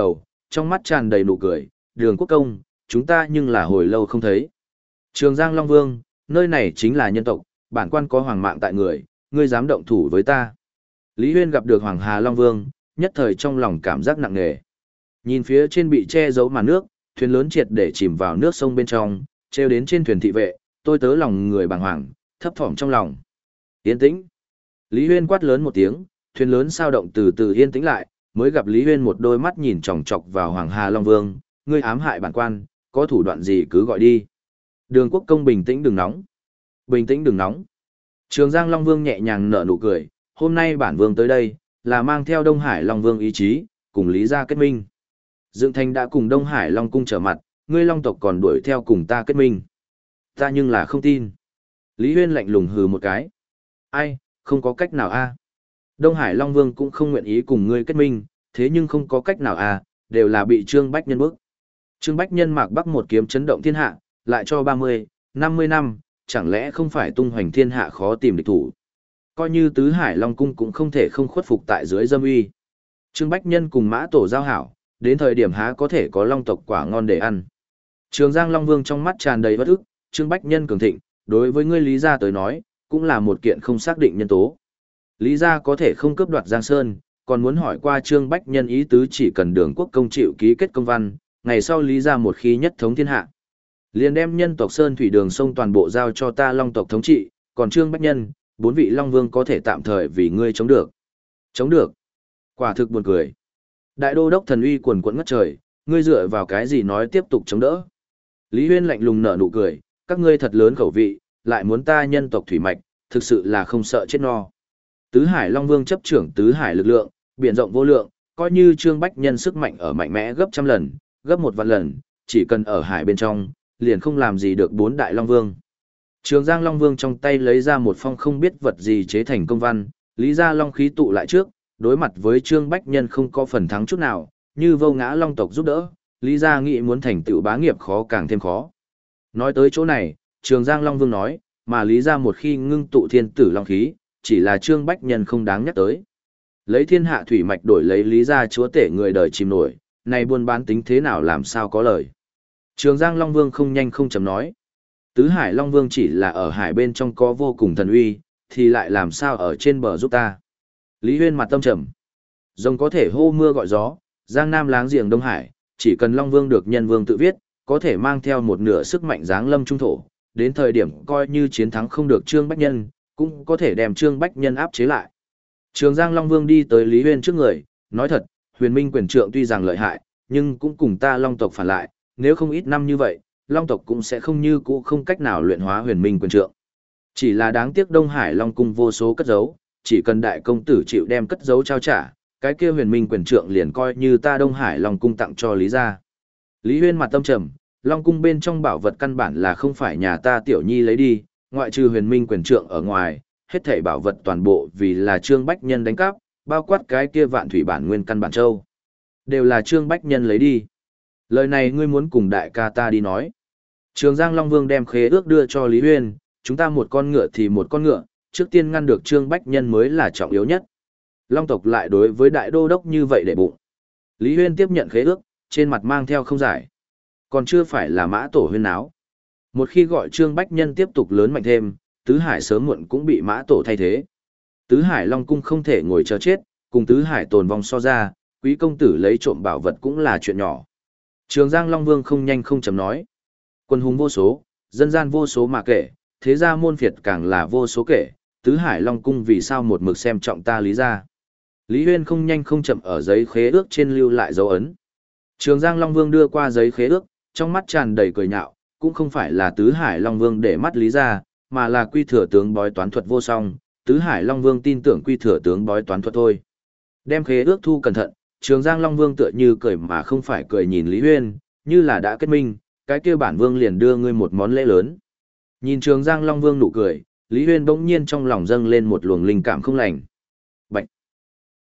[SPEAKER 1] trong mắt tràn đầy nụ cười, Đường Quốc Công, chúng ta nhưng là hồi lâu không thấy. Trường Giang Long Vương, nơi này chính là nhân tộc, bản quan có hoàng mạng tại người, ngươi dám động thủ với ta. Lý Huyên gặp được Hoàng Hà Long Vương, nhất thời trong lòng cảm giác nặng nề. Nhìn phía trên bị che giấu màn nước, thuyền lớn triệt để chìm vào nước sông bên trong, treo đến trên thuyền thị vệ, tôi tớ lòng người bàng hoàng, thấp thỏm trong lòng. Yên tĩnh. Lý Huyên quát lớn một tiếng, thuyền lớn sao động từ từ yên tĩnh lại, mới gặp Lý Huyên một đôi mắt nhìn chòng chọc vào Hoàng Hà Long Vương, ngươi ám hại bản quan, có thủ đoạn gì cứ gọi đi. Đường Quốc Công bình tĩnh đừng nóng. Bình tĩnh đừng nóng. Trường Giang Long Vương nhẹ nhàng nở nụ cười, hôm nay bản vương tới đây, là mang theo Đông Hải Long Vương ý chí, cùng Lý gia kết minh. Dương Thành đã cùng Đông Hải Long Cung trở mặt, ngươi Long tộc còn đuổi theo cùng ta kết minh. Ta nhưng là không tin. Lý Huyên lạnh lùng hừ một cái. Ai, không có cách nào a. Đông Hải Long Vương cũng không nguyện ý cùng ngươi kết minh, thế nhưng không có cách nào a, đều là bị Trương Bách Nhân bức. Trương Bách Nhân mạc bắc một kiếm chấn động thiên hạ, lại cho ba mươi, năm mươi năm, chẳng lẽ không phải tung hoành thiên hạ khó tìm địch thủ. Coi như Tứ Hải Long Cung cũng không thể không khuất phục tại dưới dâm uy. Trương Bách Nhân cùng Mã Tổ giao hảo, đến thời điểm há có thể có Long tộc quả ngon để ăn. Trường Giang Long Vương trong mắt tràn đầy bất ức, Trương Bách Nhân cường thịnh, đối với ngươi Lý gia tới nói, cũng là một kiện không xác định nhân tố. Lý gia có thể không cướp đoạt Giang Sơn, còn muốn hỏi qua Trương Bách Nhân ý tứ chỉ cần Đường Quốc Công chịu ký kết công văn, ngày sau Lý gia một khi nhất thống thiên hạ, liền đem nhân tộc Sơn Thủy Đường sông toàn bộ giao cho ta Long tộc thống trị, còn Trương Bách Nhân, bốn vị Long Vương có thể tạm thời vì ngươi chống được. Chống được? Quả thực buồn cười. Đại đô đốc thần uy quần quẫn ngất trời, ngươi dựa vào cái gì nói tiếp tục chống đỡ? Lý Huyên lạnh lùng nở nụ cười, các ngươi thật lớn khẩu vị, lại muốn ta nhân tộc thủy mạch, thực sự là không sợ chết no. Tứ Hải Long Vương chấp trưởng Tứ Hải lực lượng, biển rộng vô lượng, coi như Trương Bách Nhân sức mạnh ở mạnh mẽ gấp trăm lần, gấp một vạn lần, chỉ cần ở hải bên trong, liền không làm gì được bốn đại Long Vương. Trường Giang Long Vương trong tay lấy ra một phong không biết vật gì chế thành công văn, Lý gia Long khí tụ lại trước, đối mặt với Trương Bách Nhân không có phần thắng chút nào, như vô ngã Long tộc giúp đỡ, Lý gia nghĩ muốn thành tựu bá nghiệp khó càng thêm khó. Nói tới chỗ này, Trường Giang Long Vương nói, mà Lý gia một khi ngưng tụ thiên tử Long khí, chỉ là Trương Bách Nhân không đáng nhắc tới. Lấy thiên hạ thủy mạch đổi lấy Lý gia chúa tể người đời chìm nổi, này buôn bán tính thế nào làm sao có lời. Trường Giang Long Vương không nhanh không chậm nói. Tứ Hải Long Vương chỉ là ở hải bên trong có vô cùng thần uy, thì lại làm sao ở trên bờ giúp ta. Lý Huyên mặt tâm trầm. Rồng có thể hô mưa gọi gió, Giang Nam láng giềng Đông Hải, chỉ cần Long Vương được nhân vương tự viết, có thể mang theo một nửa sức mạnh giáng lâm trung thổ, đến thời điểm coi như chiến thắng không được Trương Bách Nhân, cũng có thể đem Trương Bách Nhân áp chế lại. Trường Giang Long Vương đi tới Lý Huyên trước người, nói thật, Huyền Minh quyền trượng tuy rằng lợi hại, nhưng cũng cùng ta Long tộc phản lại, nếu không ít năm như vậy, Long tộc cũng sẽ không như cũ không cách nào luyện hóa Huyền Minh quyền trượng. Chỉ là đáng tiếc Đông Hải Long cung vô số cất giấu, chỉ cần đại công tử chịu đem cất giấu trao trả, cái kia Huyền Minh quyền trượng liền coi như ta Đông Hải Long cung tặng cho Lý gia. Lý Huyên mặt tâm trầm, Long cung bên trong bảo vật căn bản là không phải nhà ta tiểu nhi lấy đi, ngoại trừ Huyền Minh quyền trượng ở ngoài, hết thảy bảo vật toàn bộ vì là Trương Bách Nhân đánh cắp, bao quát cái kia Vạn Thủy bản nguyên căn bản châu, đều là Trương Bách Nhân lấy đi. Lời này ngươi muốn cùng đại ca ta đi nói. Trường Giang Long Vương đem khế ước đưa cho Lý Huyên, chúng ta một con ngựa thì một con ngựa, trước tiên ngăn được Trương Bách Nhân mới là trọng yếu nhất. Long tộc lại đối với đại đô đốc như vậy để bụng. Lý Huyên tiếp nhận khế ước, trên mặt mang theo không giải. Còn chưa phải là Mã Tổ huyên náo. Một khi gọi Trương Bách Nhân tiếp tục lớn mạnh thêm, Tứ Hải sớm muộn cũng bị Mã Tổ thay thế. Tứ Hải Long cung không thể ngồi chờ chết, cùng Tứ Hải tồn vong so ra, quý công tử lấy trộm bảo vật cũng là chuyện nhỏ. Trường Giang Long Vương không nhanh không chậm nói. Quân hùng vô số, dân gian vô số mà kể, thế gia môn phiệt càng là vô số kể, Tứ Hải Long cung vì sao một mực xem trọng ta Lý gia. Lý Huyên không nhanh không chậm ở giấy khế ước trên lưu lại dấu ấn. Trường Giang Long Vương đưa qua giấy khế ước, trong mắt tràn đầy cười nhạo, cũng không phải là Tứ Hải Long Vương để mắt Lý gia, mà là quy thừa tướng bói toán thuật vô song, Tứ Hải Long Vương tin tưởng quy thừa tướng bói toán thuật thôi. Đem khế ước thu cẩn thận, Trường Giang Long Vương tựa như cười mà không phải cười nhìn Lý Huyên, như là đã kết minh, cái kia bản vương liền đưa ngươi một món lễ lớn. Nhìn Trường Giang Long Vương nụ cười, Lý Huyên bỗng nhiên trong lòng dâng lên một luồng linh cảm không lành.